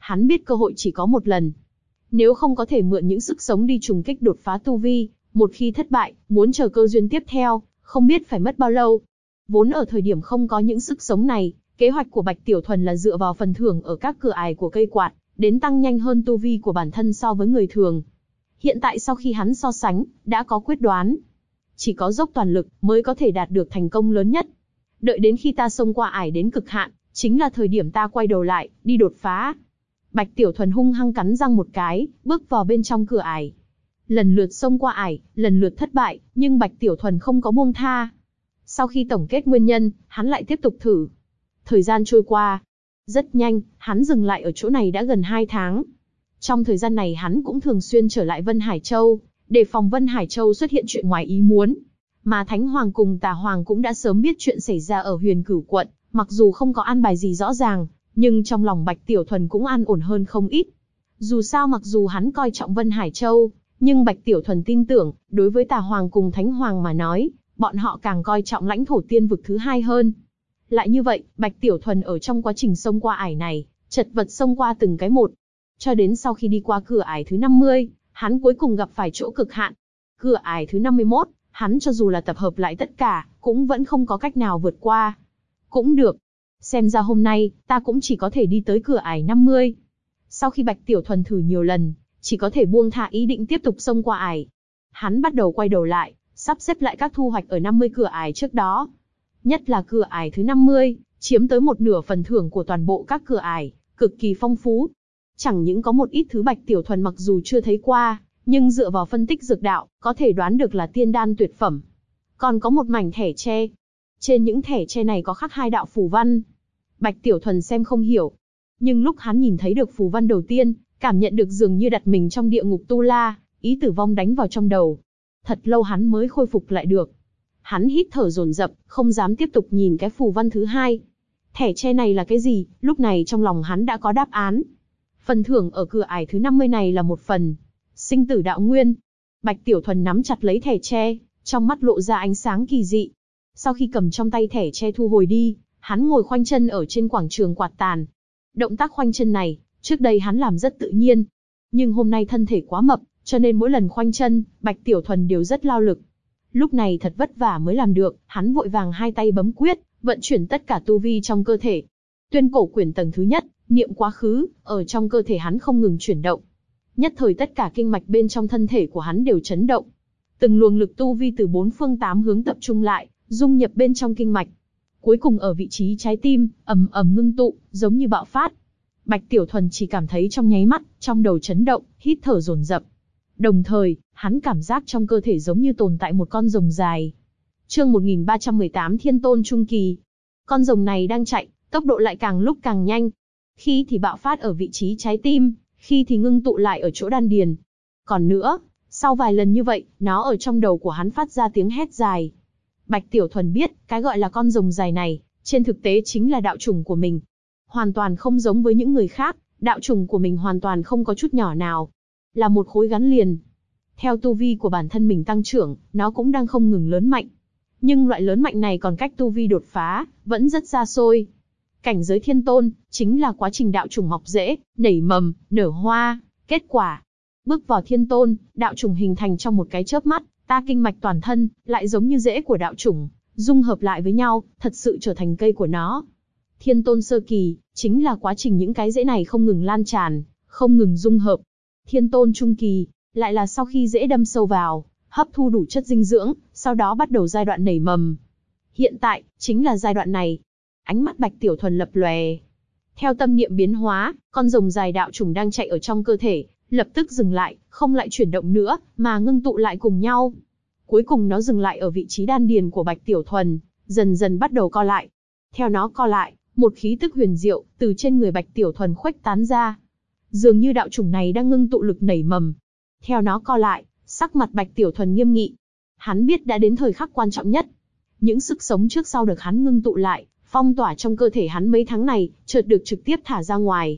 [SPEAKER 1] Hắn biết cơ hội chỉ có một lần. Nếu không có thể mượn những sức sống đi trùng kích đột phá tu vi, một khi thất bại, muốn chờ cơ duyên tiếp theo, không biết phải mất bao lâu. Vốn ở thời điểm không có những sức sống này, kế hoạch của Bạch Tiểu Thuần là dựa vào phần thưởng ở các cửa ải của cây quạt, đến tăng nhanh hơn tu vi của bản thân so với người thường. Hiện tại sau khi hắn so sánh, đã có quyết đoán. Chỉ có dốc toàn lực mới có thể đạt được thành công lớn nhất. Đợi đến khi ta xông qua ải đến cực hạn, chính là thời điểm ta quay đầu lại, đi đột phá. Bạch Tiểu Thuần hung hăng cắn răng một cái, bước vào bên trong cửa ải. Lần lượt xông qua ải, lần lượt thất bại, nhưng Bạch Tiểu Thuần không có buông tha. Sau khi tổng kết nguyên nhân, hắn lại tiếp tục thử. Thời gian trôi qua. Rất nhanh, hắn dừng lại ở chỗ này đã gần 2 tháng. Trong thời gian này hắn cũng thường xuyên trở lại Vân Hải Châu, để phòng Vân Hải Châu xuất hiện chuyện ngoài ý muốn. Mà Thánh Hoàng cùng Tà Hoàng cũng đã sớm biết chuyện xảy ra ở Huyền Cửu quận, mặc dù không có an bài gì rõ ràng, nhưng trong lòng Bạch Tiểu Thuần cũng an ổn hơn không ít. Dù sao mặc dù hắn coi trọng Vân Hải Châu, nhưng Bạch Tiểu Thuần tin tưởng, đối với Tà Hoàng cùng Thánh Hoàng mà nói, bọn họ càng coi trọng lãnh thổ tiên vực thứ hai hơn. Lại như vậy, Bạch Tiểu Thuần ở trong quá trình xông qua ải này, chật vật xông qua từng cái một. Cho đến sau khi đi qua cửa ải thứ 50, hắn cuối cùng gặp phải chỗ cực hạn. Cửa ải thứ 51, hắn cho dù là tập hợp lại tất cả, cũng vẫn không có cách nào vượt qua. Cũng được. Xem ra hôm nay, ta cũng chỉ có thể đi tới cửa ải 50. Sau khi Bạch Tiểu Thuần thử nhiều lần, chỉ có thể buông thả ý định tiếp tục xông qua ải. Hắn bắt đầu quay đầu lại, sắp xếp lại các thu hoạch ở 50 cửa ải trước đó. Nhất là cửa ải thứ 50, chiếm tới một nửa phần thưởng của toàn bộ các cửa ải, cực kỳ phong phú. Chẳng những có một ít thứ Bạch Tiểu Thuần mặc dù chưa thấy qua, nhưng dựa vào phân tích dược đạo, có thể đoán được là tiên đan tuyệt phẩm. Còn có một mảnh thẻ tre. Trên những thẻ tre này có khắc 2 đạo phù văn. Bạch Tiểu Thuần xem không hiểu. Nhưng lúc hắn nhìn thấy được phù văn đầu tiên, cảm nhận được dường như đặt mình trong địa ngục tu la, ý tử vong đánh vào trong đầu. Thật lâu hắn mới khôi phục lại được. Hắn hít thở dồn dập, không dám tiếp tục nhìn cái phù văn thứ 2. Thẻ tre này là cái gì? Lúc này trong lòng hắn đã có đáp án. Phần thưởng ở cửa ải thứ 50 này là một phần. Sinh tử đạo nguyên. Bạch Tiểu Thuần nắm chặt lấy thẻ tre, trong mắt lộ ra ánh sáng kỳ dị. Sau khi cầm trong tay thẻ tre thu hồi đi, hắn ngồi khoanh chân ở trên quảng trường quạt tàn. Động tác khoanh chân này, trước đây hắn làm rất tự nhiên. Nhưng hôm nay thân thể quá mập, cho nên mỗi lần khoanh chân, Bạch Tiểu Thuần đều rất lao lực. Lúc này thật vất vả mới làm được, hắn vội vàng hai tay bấm quyết, vận chuyển tất cả tu vi trong cơ thể. Tuyên cổ quyển tầng thứ nhất, niệm quá khứ, ở trong cơ thể hắn không ngừng chuyển động. Nhất thời tất cả kinh mạch bên trong thân thể của hắn đều chấn động. Từng luồng lực tu vi từ 4 phương 8 hướng tập trung lại, dung nhập bên trong kinh mạch. Cuối cùng ở vị trí trái tim, ầm ầm ngưng tụ, giống như bạo phát. Bạch Tiểu Thuần chỉ cảm thấy trong nháy mắt, trong đầu chấn động, hít thở dồn dập. Đồng thời, hắn cảm giác trong cơ thể giống như tồn tại một con rồng dài. Chương 1318 Thiên Tôn Trung Kỳ. Con rồng này đang chạy, tốc độ lại càng lúc càng nhanh. Khi thì bạo phát ở vị trí trái tim, khi thì ngưng tụ lại ở chỗ đan điền. Còn nữa, sau vài lần như vậy, nó ở trong đầu của hắn phát ra tiếng hét dài. Bạch Tiểu Thuần biết, cái gọi là con rồng dài này, trên thực tế chính là đạo chủng của mình. Hoàn toàn không giống với những người khác, đạo chủng của mình hoàn toàn không có chút nhỏ nào. Là một khối gắn liền. Theo tu vi của bản thân mình tăng trưởng, nó cũng đang không ngừng lớn mạnh. Nhưng loại lớn mạnh này còn cách tu vi đột phá, vẫn rất xa xôi. Cảnh giới thiên tôn, chính là quá trình đạo chủng mọc rễ, nảy mầm, nở hoa, kết quả. Bước vào thiên tôn, đạo chủng hình thành trong một cái chớp mắt, ta kinh mạch toàn thân, lại giống như rễ của đạo chủng, dung hợp lại với nhau, thật sự trở thành cây của nó. Thiên tôn sơ kỳ, chính là quá trình những cái rễ này không ngừng lan tràn, không ngừng dung hợp. Thiên tôn trung kỳ, lại là sau khi rễ đâm sâu vào, hấp thu đủ chất dinh dưỡng, sau đó bắt đầu giai đoạn nảy mầm. Hiện tại, chính là giai đoạn này. Ánh mắt Bạch Tiểu Thuần lập lòe. Theo tâm niệm biến hóa, con rồng dài đạo chủng đang chạy ở trong cơ thể, lập tức dừng lại, không lại chuyển động nữa, mà ngưng tụ lại cùng nhau. Cuối cùng nó dừng lại ở vị trí đan điền của Bạch Tiểu Thuần, dần dần bắt đầu co lại. Theo nó co lại, một khí tức huyền diệu từ trên người Bạch Tiểu Thuần khuếch tán ra. Dường như đạo chủng này đang ngưng tụ lực nảy mầm. Theo nó co lại, sắc mặt Bạch Tiểu Thuần nghiêm nghị. Hắn biết đã đến thời khắc quan trọng nhất. Những sức sống trước sau được hắn ngưng tụ lại, phong tỏa trong cơ thể hắn mấy tháng này, chợt được trực tiếp thả ra ngoài.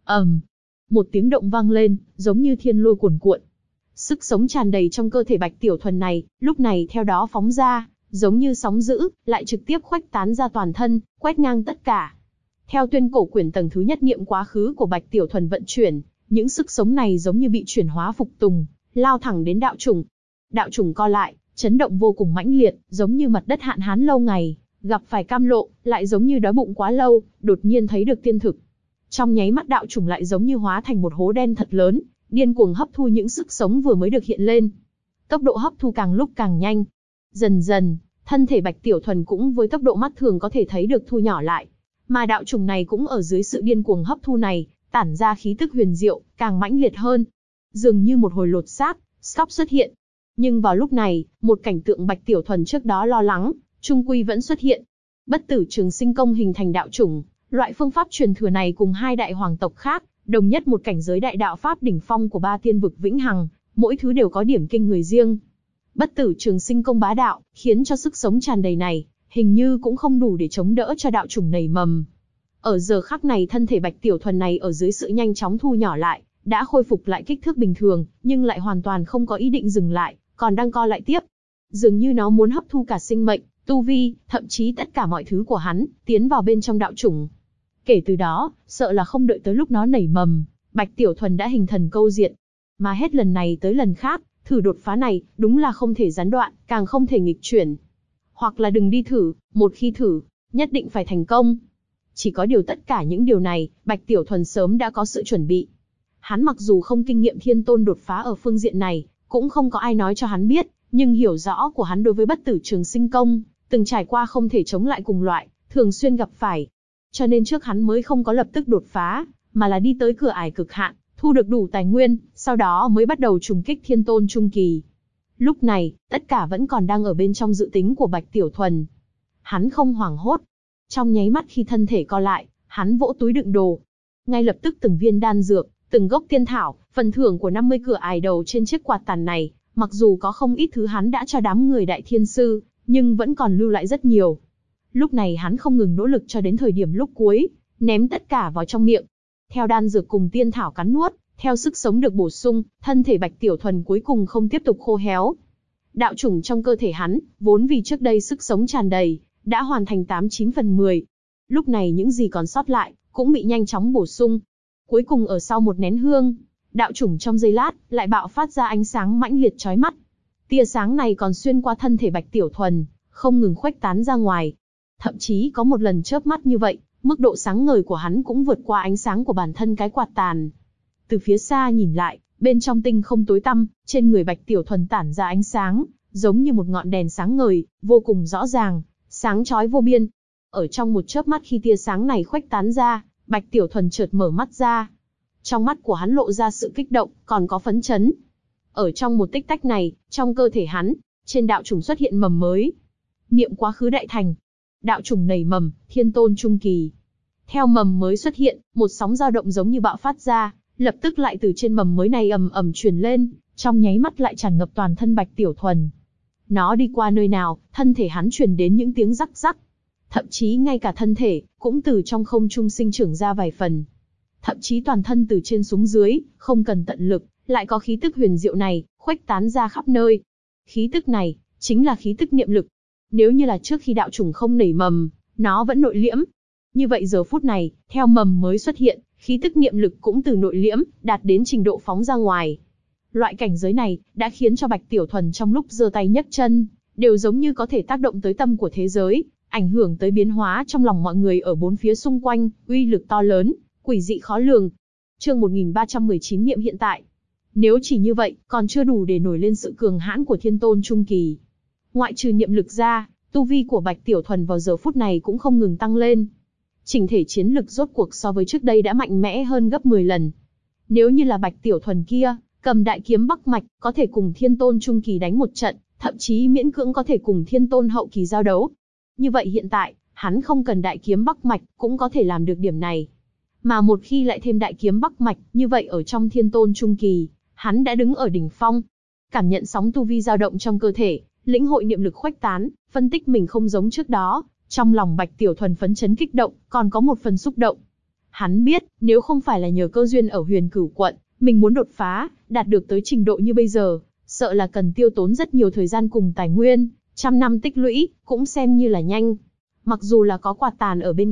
[SPEAKER 1] Một tiếng động vang lên, giống như thiên lôi cuồn cuộn. Sức sống tràn đầy trong cơ thể Bạch Tiểu Thuần này, lúc này theo đó phóng ra, giống như sóng dữ, lại trực tiếp khuếch tán ra toàn thân, quét ngang tất cả. Theo tuyên cổ quyển tầng thứ nhất niệm quá khứ của Bạch Tiểu Thuần vận chuyển, những sức sống này giống như bị chuyển hóa phục tùng, lao thẳng đến đạo chủng. Đạo chủng co lại, chấn động vô cùng mãnh liệt, giống như mặt đất hạn hán lâu ngày, gặp phải cam lộ, lại giống như đói bụng quá lâu, đột nhiên thấy được tiên thực. Trong nháy mắt đạo chủng lại giống như hóa thành một hố đen thật lớn, điên cuồng hấp thu những sức sống vừa mới được hiện lên. Tốc độ hấp thu càng lúc càng nhanh. Dần dần, thân thể Bạch Tiểu Thuần cũng với tốc độ mắt thường có thể thấy được thu nhỏ lại. Mà đạo chủng này cũng ở dưới sự điên cuồng hấp thu này, tản ra khí tức huyền diệu, càng mãnh liệt hơn. Dường như một hồi lột xác, sắp xuất hiện. Nhưng vào lúc này, một cảnh tượng Bạch Tiểu Thuần trước đó lo lắng, chung quy vẫn xuất hiện. Bất tử trường sinh công hình thành đạo chủng, loại phương pháp truyền thừa này cùng hai đại hoàng tộc khác, đồng nhất một cảnh giới đại đạo pháp đỉnh phong của ba tiên vực vĩnh hằng, mỗi thứ đều có điểm kinh người riêng. Bất tử trường sinh công bá đạo, khiến cho sức sống tràn đầy này, hình như cũng không đủ để chống đỡ cho đạo chủng nảy mầm. Ở giờ khắc này thân thể Bạch Tiểu Thuần này ở dưới sự nhanh chóng thu nhỏ lại, đã khôi phục lại kích thước bình thường, nhưng lại hoàn toàn không có ý định dừng lại, còn đang co lại tiếp. Dường như nó muốn hấp thu cả sinh mệnh, tu vi, thậm chí tất cả mọi thứ của hắn, tiến vào bên trong đạo chủng. Kể từ đó, sợ là không đợi tới lúc nó nảy mầm, Bạch Tiểu Thuần đã hình thần câu diện. Mà hết lần này tới lần khác, thử đột phá này, đúng là không thể gián đoạn, càng không thể nghịch chuyển. Hoặc là đừng đi thử, một khi thử, nhất định phải thành công. Chỉ có điều tất cả những điều này, Bạch Tiểu Thuần sớm đã có sự chuẩn bị. Hắn mặc dù không kinh nghiệm thiên tôn đột phá ở phương diện này, cũng không có ai nói cho hắn biết, nhưng hiểu rõ của hắn đối với bất tử trường sinh công, từng trải qua không thể chống lại cùng loại, thường xuyên gặp phải. Cho nên trước hắn mới không có lập tức đột phá, mà là đi tới cửa ải cực hạn, thu được đủ tài nguyên, sau đó mới bắt đầu trùng kích thiên tôn trung kỳ. Lúc này, tất cả vẫn còn đang ở bên trong dự tính của Bạch Tiểu Thuần. Hắn không hoảng hốt. Trong nháy mắt khi thân thể co lại, hắn vỗ túi đựng đồ. Ngay lập tức từng viên đan dược, từng gốc tiên thảo, phần thưởng của 50 cửa ải đầu trên chiếc quạt tàn này, mặc dù có không ít thứ hắn đã cho đám người đại thiên sư, nhưng vẫn còn lưu lại rất nhiều. Lúc này hắn không ngừng nỗ lực cho đến thời điểm lúc cuối, ném tất cả vào trong miệng. Theo đan dược cùng tiên thảo cắn nuốt, theo sức sống được bổ sung, thân thể Bạch Tiểu Thuần cuối cùng không tiếp tục khô héo. Đạo chủng trong cơ thể hắn, vốn vì trước đây sức sống tràn đầy, đã hoàn thành 89 phần 10. Lúc này những gì còn sót lại, cũng bị nhanh chóng bổ sung. Cuối cùng ở sau một nén hương, đạo chủng trong giây lát, lại bạo phát ra ánh sáng mãnh liệt chói mắt. Tia sáng này còn xuyên qua thân thể Bạch Tiểu Thuần, không ngừng khuếch tán ra ngoài. Thậm chí có một lần chớp mắt như vậy, mức độ sáng ngời của hắn cũng vượt qua ánh sáng của bản thân cái quạt tàn. Từ phía xa nhìn lại, bên trong tinh không tối tăm, trên người Bạch Tiểu Thuần tản ra ánh sáng, giống như một ngọn đèn sáng ngời, vô cùng rõ ràng, sáng chói vô biên. Ở trong một chớp mắt khi tia sáng này khuếch tán ra, Bạch Tiểu Thuần chợt mở mắt ra. Trong mắt của hắn lộ ra sự kích động, còn có phấn chấn. Ở trong một tích tắc này, trong cơ thể hắn, trên đạo chủng xuất hiện mầm mới. Niệm quá khứ đại thành. Đạo chủng nảy mầm, thiên tôn trung kỳ. Theo mầm mới xuất hiện, một sóng dao động giống như bạo phát ra, lập tức lại từ trên mầm mới này ầm ầm truyền lên, trong nháy mắt lại tràn ngập toàn thân Bạch Tiểu Thuần. Nó đi qua nơi nào, thân thể hắn truyền đến những tiếng rắc rắc. Thậm chí ngay cả thân thể, cũng từ trong không trung sinh trưởng ra vài phần. Thậm chí toàn thân từ trên xuống dưới, không cần tận lực, lại có khí tức huyền diệu này, khuếch tán ra khắp nơi. Khí tức này, chính là khí tức niệm lực. Nếu như là trước khi đạo chủng không nảy mầm, nó vẫn nội liễm. Như vậy giờ phút này, theo mầm mới xuất hiện, khí tức niệm lực cũng từ nội liễm, đạt đến trình độ phóng ra ngoài. Loại cảnh giới này, đã khiến cho Bạch Tiểu Thuần trong lúc giơ tay nhấc chân, đều giống như có thể tác động tới tâm của thế giới, ảnh hưởng tới biến hóa trong lòng mọi người ở bốn phía xung quanh, uy lực to lớn, quỷ dị khó lường. Chương 1319 niệm hiện tại. Nếu chỉ như vậy, còn chưa đủ để nổi lên sự cường hãn của thiên tôn trung kỳ. Ngoại trừ niệm lực ra, tu vi của Bạch Tiểu Thuần vào giờ phút này cũng không ngừng tăng lên. Chỉnh thể chiến lực rốt cuộc so với trước đây đã mạnh mẽ hơn gấp 10 lần. Nếu như là Bạch Tiểu Thuần kia, cầm đại kiếm Bắc Mạch, có thể cùng thiên tôn trung kỳ đánh một trận, thậm chí miễn cưỡng có thể cùng thiên tôn hậu kỳ giao đấu. Như vậy hiện tại, hắn không cần đại kiếm Bắc Mạch, cũng có thể làm được điểm này. Mà một khi lại thêm đại kiếm Bắc Mạch, như vậy ở trong thiên tôn trung kỳ, hắn đã đứng ở đỉnh phong. Cảm nhận sóng tu vi dao động trong cơ thể, lĩnh hội niệm lực khuếch tán, phân tích mình không giống trước đó, trong lòng Bạch Tiểu Thuần phấn chấn kích động, còn có một phần xúc động. Hắn biết, nếu không phải là nhờ cơ duyên ở Huyền Cửu quận, mình muốn đột phá, đạt được tới trình độ như bây giờ, sợ là cần tiêu tốn rất nhiều thời gian cùng tài nguyên, trăm năm tích lũy, cũng xem như là nhanh. Mặc dù là có quạt tàn ở bên cạnh,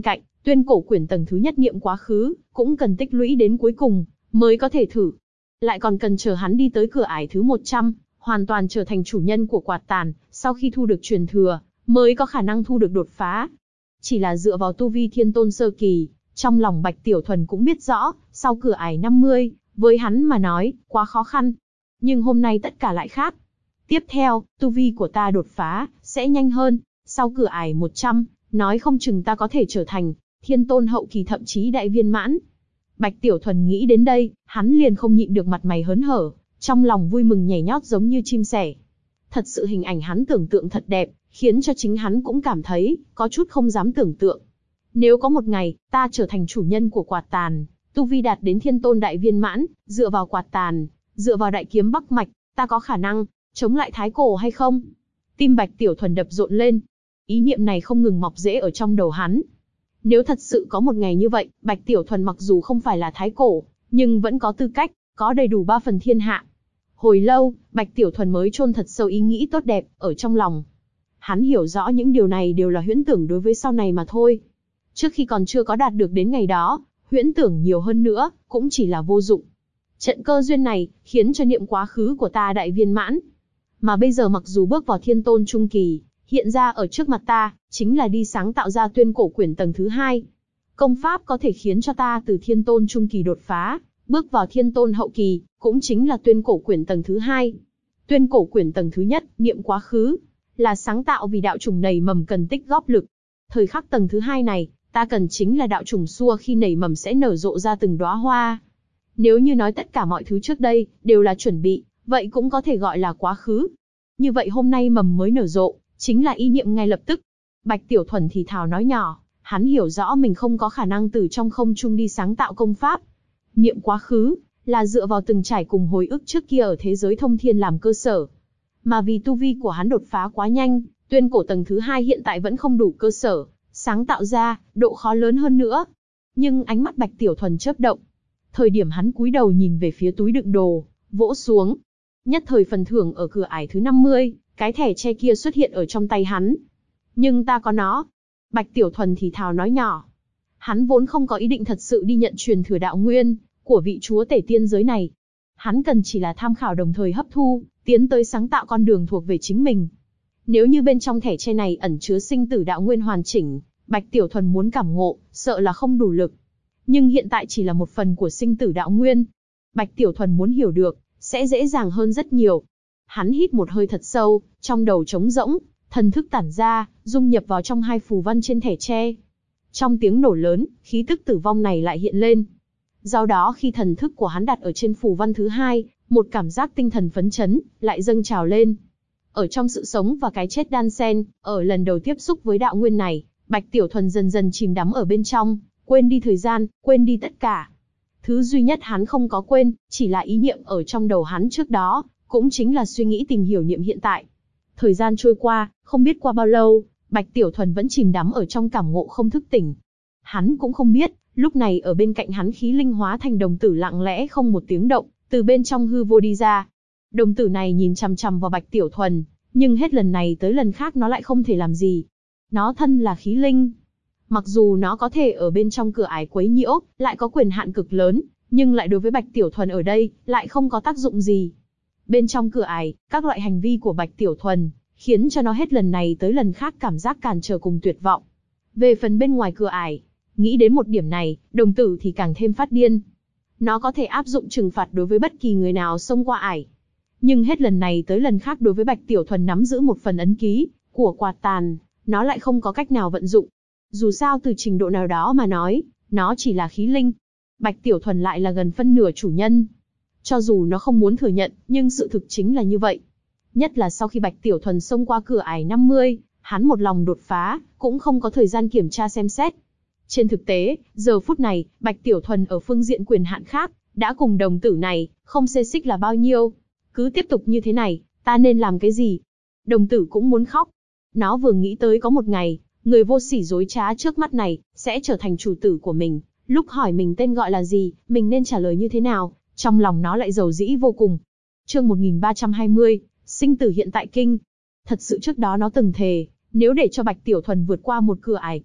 [SPEAKER 1] Tuyên cổ quyển tầng thứ nhất niệm quá khứ, cũng cần tích lũy đến cuối cùng, mới có thể thử. Lại còn cần chờ hắn đi tới cửa ải thứ 100, hoàn toàn trở thành chủ nhân của quạt tàn, sau khi thu được truyền thừa, mới có khả năng thu được đột phá. Chỉ là dựa vào tu vi thiên tôn sơ kỳ, trong lòng Bạch Tiểu Thuần cũng biết rõ, sau cửa ải 50, với hắn mà nói, quá khó khăn. Nhưng hôm nay tất cả lại khác. Tiếp theo, tu vi của ta đột phá, sẽ nhanh hơn, sau cửa ải 100, nói không chừng ta có thể trở thành thiên tôn hậu kỳ thậm chí đại viên mãn. Bạch Tiểu Thuần nghĩ đến đây, hắn liền không nhịn được mặt mày hớn hở, trong lòng vui mừng nhảy nhót giống như chim sẻ. Thật sự hình ảnh hắn tưởng tượng thật đẹp, khiến cho chính hắn cũng cảm thấy, có chút không dám tưởng tượng. Nếu có một ngày, ta trở thành chủ nhân của quạt tàn, tu vi đạt đến thiên tôn đại viên mãn, dựa vào quạt tàn, dựa vào đại kiếm Bắc Mạch, ta có khả năng chống lại Thái Cổ hay không? Tim Bạch Tiểu Thuần đập rộn lên. Ý niệm này không ngừng mọc rễ ở trong đầu hắn. Nếu thật sự có một ngày như vậy, Bạch Tiểu Thuần mặc dù không phải là Thái Cổ, nhưng vẫn có tư cách, có đầy đủ 3 phần thiên hạ. Hồi lâu, Bạch Tiểu Thuần mới chôn thật sâu ý nghĩ tốt đẹp ở trong lòng. Hắn hiểu rõ những điều này đều là huyễn tưởng đối với sau này mà thôi. Trước khi còn chưa có đạt được đến ngày đó, huyễn tưởng nhiều hơn nữa, cũng chỉ là vô dụng. Trận cơ duyên này, khiến cho niệm quá khứ của ta đại viên mãn. Mà bây giờ mặc dù bước vào thiên tôn trung kỳ, hiện ra ở trước mặt ta, chính là đi sáng tạo ra tuyên cổ quyển tầng thứ 2. Công pháp có thể khiến cho ta từ thiên tôn trung kỳ đột phá, bước vào thiên tôn hậu kỳ, cũng chính là tuyên cổ quyển tầng thứ 2. Tuyên cổ quyển tầng thứ nhất, niệm quá khứ, là sáng tạo vì đạo trùng nảy mầm cần tích góp lực. Thời khắc tầng thứ 2 này, ta cần chính là đạo trùng xua khi nảy mầm sẽ nở rộ ra từng đóa hoa. Nếu như nói tất cả mọi thứ trước đây, đều là chuẩn bị, vậy cũng có thể gọi là quá khứ. Như vậy hôm nay mầm mới nở rộ, chính là ý niệm ngay lập tức. Bạch Tiểu Thuần thì thào nói nhỏ, hắn hiểu rõ mình không có khả năng từ trong không trung đi sáng tạo công pháp. Niệm quá khứ, là dựa vào từng trải cùng hồi ức trước kia ở thế giới thông thiên làm cơ sở. Mà vì tu vi của hắn đột phá quá nhanh, tuyên cổ tầng thứ 2 hiện tại vẫn không đủ cơ sở, sáng tạo ra, độ khó lớn hơn nữa. Nhưng ánh mắt Bạch Tiểu Thuần chớp động. Thời điểm hắn cúi đầu nhìn về phía túi đựng đồ, vỗ xuống. Nhất thời phần thưởng ở cửa ải thứ 50, cái thẻ tre kia xuất hiện ở trong tay hắn. Nhưng ta có nó. Bạch Tiểu Thuần thì thào nói nhỏ. Hắn vốn không có ý định thật sự đi nhận truyền thừa đạo nguyên của vị chúa tể tiên giới này. Hắn cần chỉ là tham khảo đồng thời hấp thu, tiến tới sáng tạo con đường thuộc về chính mình. Nếu như bên trong thẻ tre này ẩn chứa sinh tử đạo nguyên hoàn chỉnh, Bạch Tiểu Thuần muốn cảm ngộ, sợ là không đủ lực. Nhưng hiện tại chỉ là một phần của sinh tử đạo nguyên. Bạch Tiểu Thuần muốn hiểu được, sẽ dễ dàng hơn rất nhiều. Hắn hít một hơi thật sâu, trong đầu trống rỗng, thần thức tản ra, dung nhập vào trong 2 phù văn trên thẻ tre. Trong tiếng nổ lớn, khí tức tử vong này lại hiện lên. Do đó khi thần thức của hắn đặt ở trên phù văn thứ 2, một cảm giác tinh thần phấn chấn, lại dâng trào lên. Ở trong sự sống và cái chết đan xen, ở lần đầu tiếp xúc với đạo nguyên này, Bạch Tiểu Thuần dần dần chìm đắm ở bên trong, quên đi thời gian, quên đi tất cả. Thứ duy nhất hắn không có quên, chỉ là ý niệm ở trong đầu hắn trước đó, cũng chính là suy nghĩ tìm hiểu niệm hiện tại. Thời gian trôi qua, không biết qua bao lâu, Bạch Tiểu Thuần vẫn chìm đắm ở trong cảm ngộ không thức tỉnh. Hắn cũng không biết, lúc này ở bên cạnh hắn khí linh hóa thành đồng tử lặng lẽ không một tiếng động, từ bên trong hư vô đi ra. Đồng tử này nhìn chằm chằm vào Bạch Tiểu Thuần, nhưng hết lần này tới lần khác nó lại không thể làm gì. Nó thân là khí linh. Mặc dù nó có thể ở bên trong cửa ải quấy nhiễu, lại có quyền hạn cực lớn, nhưng lại đối với Bạch Tiểu Thuần ở đây, lại không có tác dụng gì. Bên trong cửa ải, các loại hành vi của Bạch Tiểu Thuần, khiến cho nó hết lần này tới lần khác cảm giác cản trở cùng tuyệt vọng. Về phần bên ngoài cửa ải, nghĩ đến một điểm này, đồng tử thì càng thêm phát điên. Nó có thể áp dụng trừng phạt đối với bất kỳ người nào xông qua ải. Nhưng hết lần này tới lần khác đối với Bạch Tiểu Thuần nắm giữ một phần ấn ký của quạt tàn, nó lại không có cách nào vận dụng. Dù sao từ trình độ nào đó mà nói, nó chỉ là khí linh. Bạch Tiểu Thuần lại là gần phân nửa chủ nhân. Cho dù nó không muốn thừa nhận, nhưng sự thực chính là như vậy. Nhất là sau khi Bạch Tiểu Thuần xông qua cửa ải 50, hắn một lòng đột phá, cũng không có thời gian kiểm tra xem xét. Trên thực tế, giờ phút này, Bạch Tiểu Thuần ở phương diện quyền hạn khác, đã cùng đồng tử này, không xê xích là bao nhiêu. Cứ tiếp tục như thế này, ta nên làm cái gì? Đồng tử cũng muốn khóc. Nó vừa nghĩ tới có một ngày, người vô sỉ dối trá trước mắt này, sẽ trở thành chủ tử của mình. Lúc hỏi mình tên gọi là gì, mình nên trả lời như thế nào, trong lòng nó lại dầu dĩ vô cùng. Chương 1320, sinh tử hiện tại kinh. Thật sự trước đó nó từng thề, nếu để cho Bạch Tiểu Thuần vượt qua một cửa ải kia,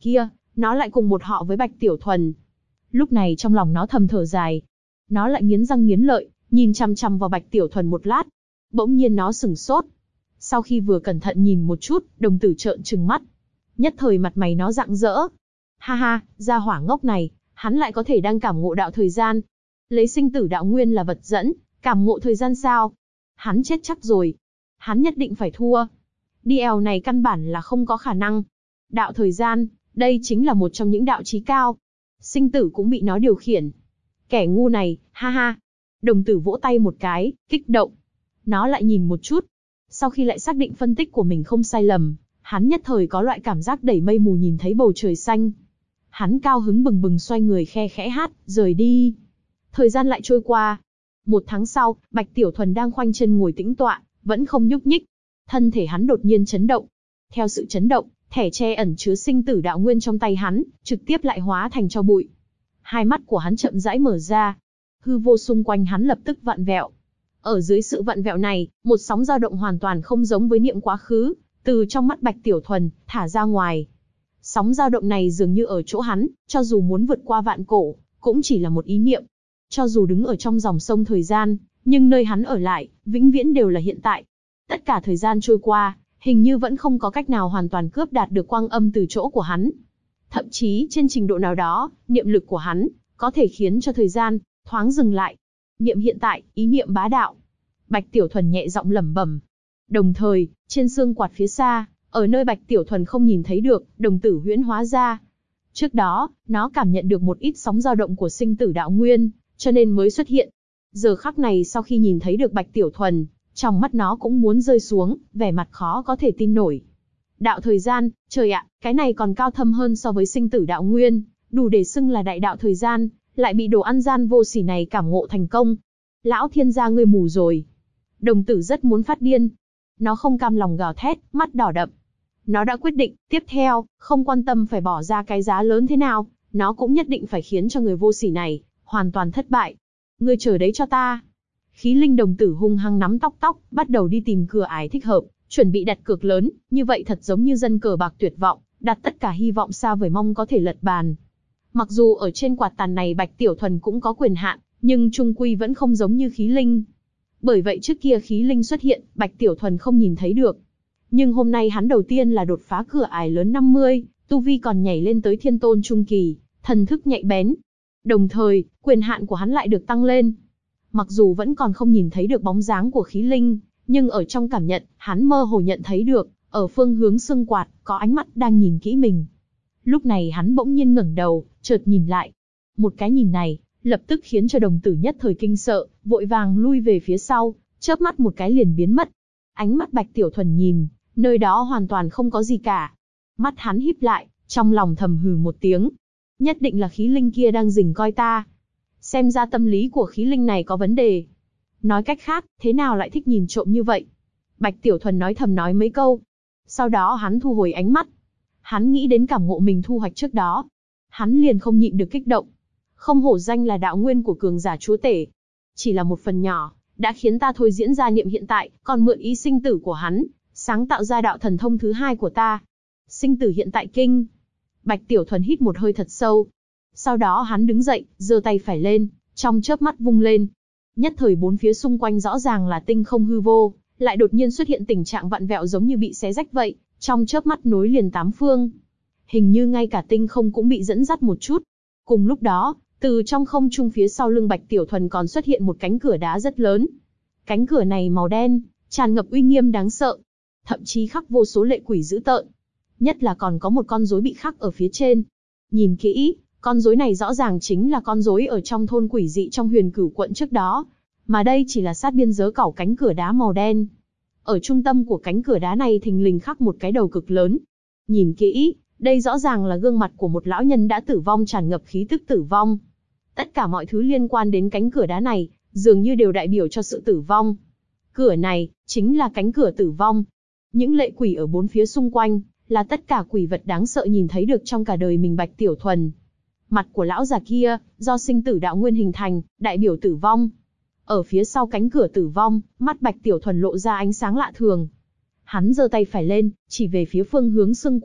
[SPEAKER 1] Nó lại cùng một họ với Bạch Tiểu Thuần. Lúc này trong lòng nó thầm thở dài. Nó lại nghiến răng nghiến lợi, nhìn chằm chằm vào Bạch Tiểu Thuần một lát. Bỗng nhiên nó sửng sốt. Sau khi vừa cẩn thận nhìn một chút, đồng tử trợn trừng mắt. Nhất thời mặt mày nó rạng rỡ. Ha ha, gia hỏa ngốc này, hắn lại có thể đang cảm ngộ đạo thời gian. Lấy sinh tử đạo nguyên là vật dẫn, cảm ngộ thời gian sao? Hắn chết chắc rồi. Hắn nhất định phải thua. DL này căn bản là không có khả năng. Đạo thời gian, đây chính là một trong những đạo chí cao. Sinh tử cũng bị nó điều khiển. Kẻ ngu này, ha ha. Đồng tử vỗ tay một cái, kích động. Nó lại nhìn một chút. Sau khi lại xác định phân tích của mình không sai lầm, hắn nhất thời có loại cảm giác đẩy mây mù nhìn thấy bầu trời xanh. Hắn cao hứng bừng bừng xoay người khe khẽ hát, rời đi. Thời gian lại trôi qua. 1 tháng sau, Bạch Tiểu Thuần đang khoanh chân ngồi tĩnh tọa, vẫn không nhúc nhích. Thân thể hắn đột nhiên chấn động. Theo sự chấn động, thẻ tre ẩn chứa sinh tử đạo nguyên trong tay hắn, trực tiếp lại hóa thành tro bụi. Hai mắt của hắn chậm rãi mở ra. Hư vô xung quanh hắn lập tức vặn vẹo. Ở dưới sự vặn vẹo này, một sóng dao động hoàn toàn không giống với niệm quá khứ, từ trong mắt Bạch Tiểu Thuần, thả ra ngoài. Sóng dao động này dường như ở chỗ hắn, cho dù muốn vượt qua vạn cổ, cũng chỉ là một ý niệm. Cho dù đứng ở trong dòng sông thời gian, nhưng nơi hắn ở lại, vĩnh viễn đều là hiện tại. Tất cả thời gian trôi qua, hình như vẫn không có cách nào hoàn toàn cướp đạt được quang âm từ chỗ của hắn. Thậm chí trên trình độ nào đó, niệm lực của hắn, có thể khiến cho thời gian, thoáng dừng lại. Niệm hiện tại, ý niệm bá đạo. Bạch Tiểu Thuần nhẹ giọng lẩm bẩm. Đồng thời, trên xương quạt phía xa, ở nơi Bạch Tiểu Thuần không nhìn thấy được, đồng tử huyễn hóa ra. Trước đó, nó cảm nhận được một ít sóng dao động của sinh tử đạo nguyên, cho nên mới xuất hiện. Giờ khắc này sau khi nhìn thấy được Bạch Tiểu Thuần, trong mắt nó cũng muốn rơi xuống, vẻ mặt khó có thể tin nổi. Đạo thời gian, trời ạ, cái này còn cao thâm hơn so với sinh tử đạo nguyên, đủ để xưng là đại đạo thời gian, lại bị đồ ăn gian vô sỉ này cảm ngộ thành công. Lão thiên gia ngươi mù rồi. Đồng tử rất muốn phát điên. Nó không cam lòng gào thét, mắt đỏ đậm. Nó đã quyết định, tiếp theo, không quan tâm phải bỏ ra cái giá lớn thế nào, nó cũng nhất định phải khiến cho người vô sỉ này hoàn toàn thất bại. Ngươi chờ đấy cho ta. Khí linh đồng tử hung hăng nắm tóc, bắt đầu đi tìm cửa ải thích hợp, chuẩn bị đặt cược lớn, như vậy thật giống như dân cờ bạc tuyệt vọng, đặt tất cả hy vọng xa vời mong có thể lật bàn. Mặc dù ở trên quạt tàn này Bạch Tiểu Thuần cũng có quyền hạn, nhưng chung quy vẫn không giống như khí linh. Bởi vậy trước kia khí linh xuất hiện, Bạch Tiểu Thuần không nhìn thấy được. Nhưng hôm nay hắn đầu tiên là đột phá cửa ải lớn 50, tu vi còn nhảy lên tới thiên tôn trung kỳ, thần thức nhạy bén. Đồng thời, quyền hạn của hắn lại được tăng lên. Mặc dù vẫn còn không nhìn thấy được bóng dáng của khí linh, nhưng ở trong cảm nhận, hắn mơ hồ nhận thấy được, ở phương hướng xương quạt, có ánh mắt đang nhìn kỹ mình. Lúc này hắn bỗng nhiên ngẩng đầu, chợt nhìn lại. Một cái nhìn này, lập tức khiến cho đồng tử nhất thời kinh sợ, vội vàng lui về phía sau, chớp mắt một cái liền biến mất. Ánh mắt Bạch Tiểu Thuần nhìn, nơi đó hoàn toàn không có gì cả. Mắt hắn híp lại, trong lòng thầm hừ một tiếng. Nhất định là khí linh kia đang rình coi ta. Xem ra tâm lý của khí linh này có vấn đề. Nói cách khác, thế nào lại thích nhìn trộm như vậy? Bạch Tiểu Thuần nói thầm nói mấy câu. Sau đó hắn thu hồi ánh mắt. Hắn nghĩ đến cảm ngộ mình thu hoạch trước đó. Hắn liền không nhịn được kích động. Không hổ danh là đạo nguyên của cường giả chúa tể. Chỉ là một phần nhỏ, đã khiến ta thôi diễn ra niệm hiện tại, còn mượn ý sinh tử của hắn, sáng tạo ra đạo thần thông thứ hai của ta. Sinh tử hiện tại kinh. Bạch Tiểu Thuần hít một hơi thật sâu. Sau đó hắn đứng dậy, giơ tay phải lên, trong chớp mắt vung lên. Nhất thời bốn phía xung quanh rõ ràng là tinh không hư vô, lại đột nhiên xuất hiện tình trạng vặn vẹo giống như bị xé rách vậy, trong chớp mắt nối liền tám phương. Hình như ngay cả tinh không cũng bị dẫn dắt một chút. Cùng lúc đó, từ trong không trung phía sau lưng Bạch Tiểu Thuần còn xuất hiện một cánh cửa đá rất lớn. Cánh cửa này màu đen, tràn ngập uy nghiêm đáng sợ, thậm chí khắc vô số lệ quỷ dữ tợn. Nhất là còn có một con rối bị khắc ở phía trên. Nhìn kỹ, con rối này rõ ràng chính là con rối ở trong thôn quỷ dị trong Huyền Cửu quận trước đó, mà đây chỉ là sát biên giới cẩu cánh cửa đá màu đen. Ở trung tâm của cánh cửa đá này thình lình khắc một cái đầu cực lớn. Nhìn kỹ, đây rõ ràng là gương mặt của một lão nhân đã tử vong tràn ngập khí tức tử vong. Tất cả mọi thứ liên quan đến cánh cửa đá này, dường như đều đại biểu cho sự tử vong. Cửa này, chính là cánh cửa tử vong. Những lệ quỷ ở bốn phía xung quanh, là tất cả quỷ vật đáng sợ nhìn thấy được trong cả đời mình Bạch Tiểu Thuần. Mặt của lão già kia, do sinh tử đạo nguyên hình thành, đại biểu tử vong. Ở phía sau cánh cửa tử vong, mắt Bạch Tiểu Thuần lộ ra ánh sáng lạ thường. Hắn giơ tay phải lên, chỉ về phía phương hướng xương quạt,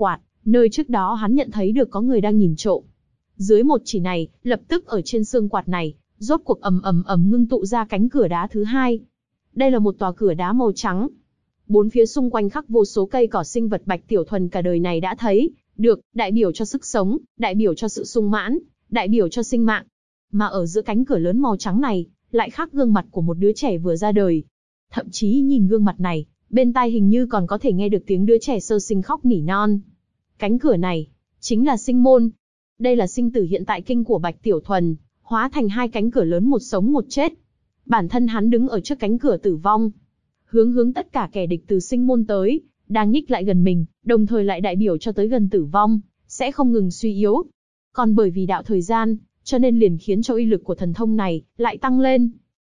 [SPEAKER 1] nơi trước đó hắn nhận thấy được có người đang nhìn trộm. Dưới một chỉ này, lập tức ở trên xương quạt này, rốt cuộc ầm ầm ầm ngưng tụ ra cánh cửa đá thứ hai. Đây là một tòa cửa đá màu trắng. Bốn phía xung quanh khắc vô số cây cỏ sinh vật Bạch Tiểu Thuần cả đời này đã thấy được, đại biểu cho sức sống, đại biểu cho sự sung mãn, đại biểu cho sinh mạng. Mà ở giữa cánh cửa lớn màu trắng này, lại khắc gương mặt của một đứa trẻ vừa ra đời. Thậm chí nhìn gương mặt này, bên tai hình như còn có thể nghe được tiếng đứa trẻ sơ sinh khóc nỉ non. Cánh cửa này, chính là sinh môn. Đây là sinh tử hiện tại kinh của Bạch Tiểu Thuần, hóa thành hai cánh cửa lớn một sống một chết. Bản thân hắn đứng ở trước cánh cửa tử vong, hướng tất cả kẻ địch từ sinh môn tới, đang nhích lại gần mình, đồng thời lại đại biểu cho tới gần tử vong, sẽ không ngừng suy yếu. Còn bởi vì đạo thời gian, cho nên liền khiến cho uy lực của thần thông này lại tăng lên.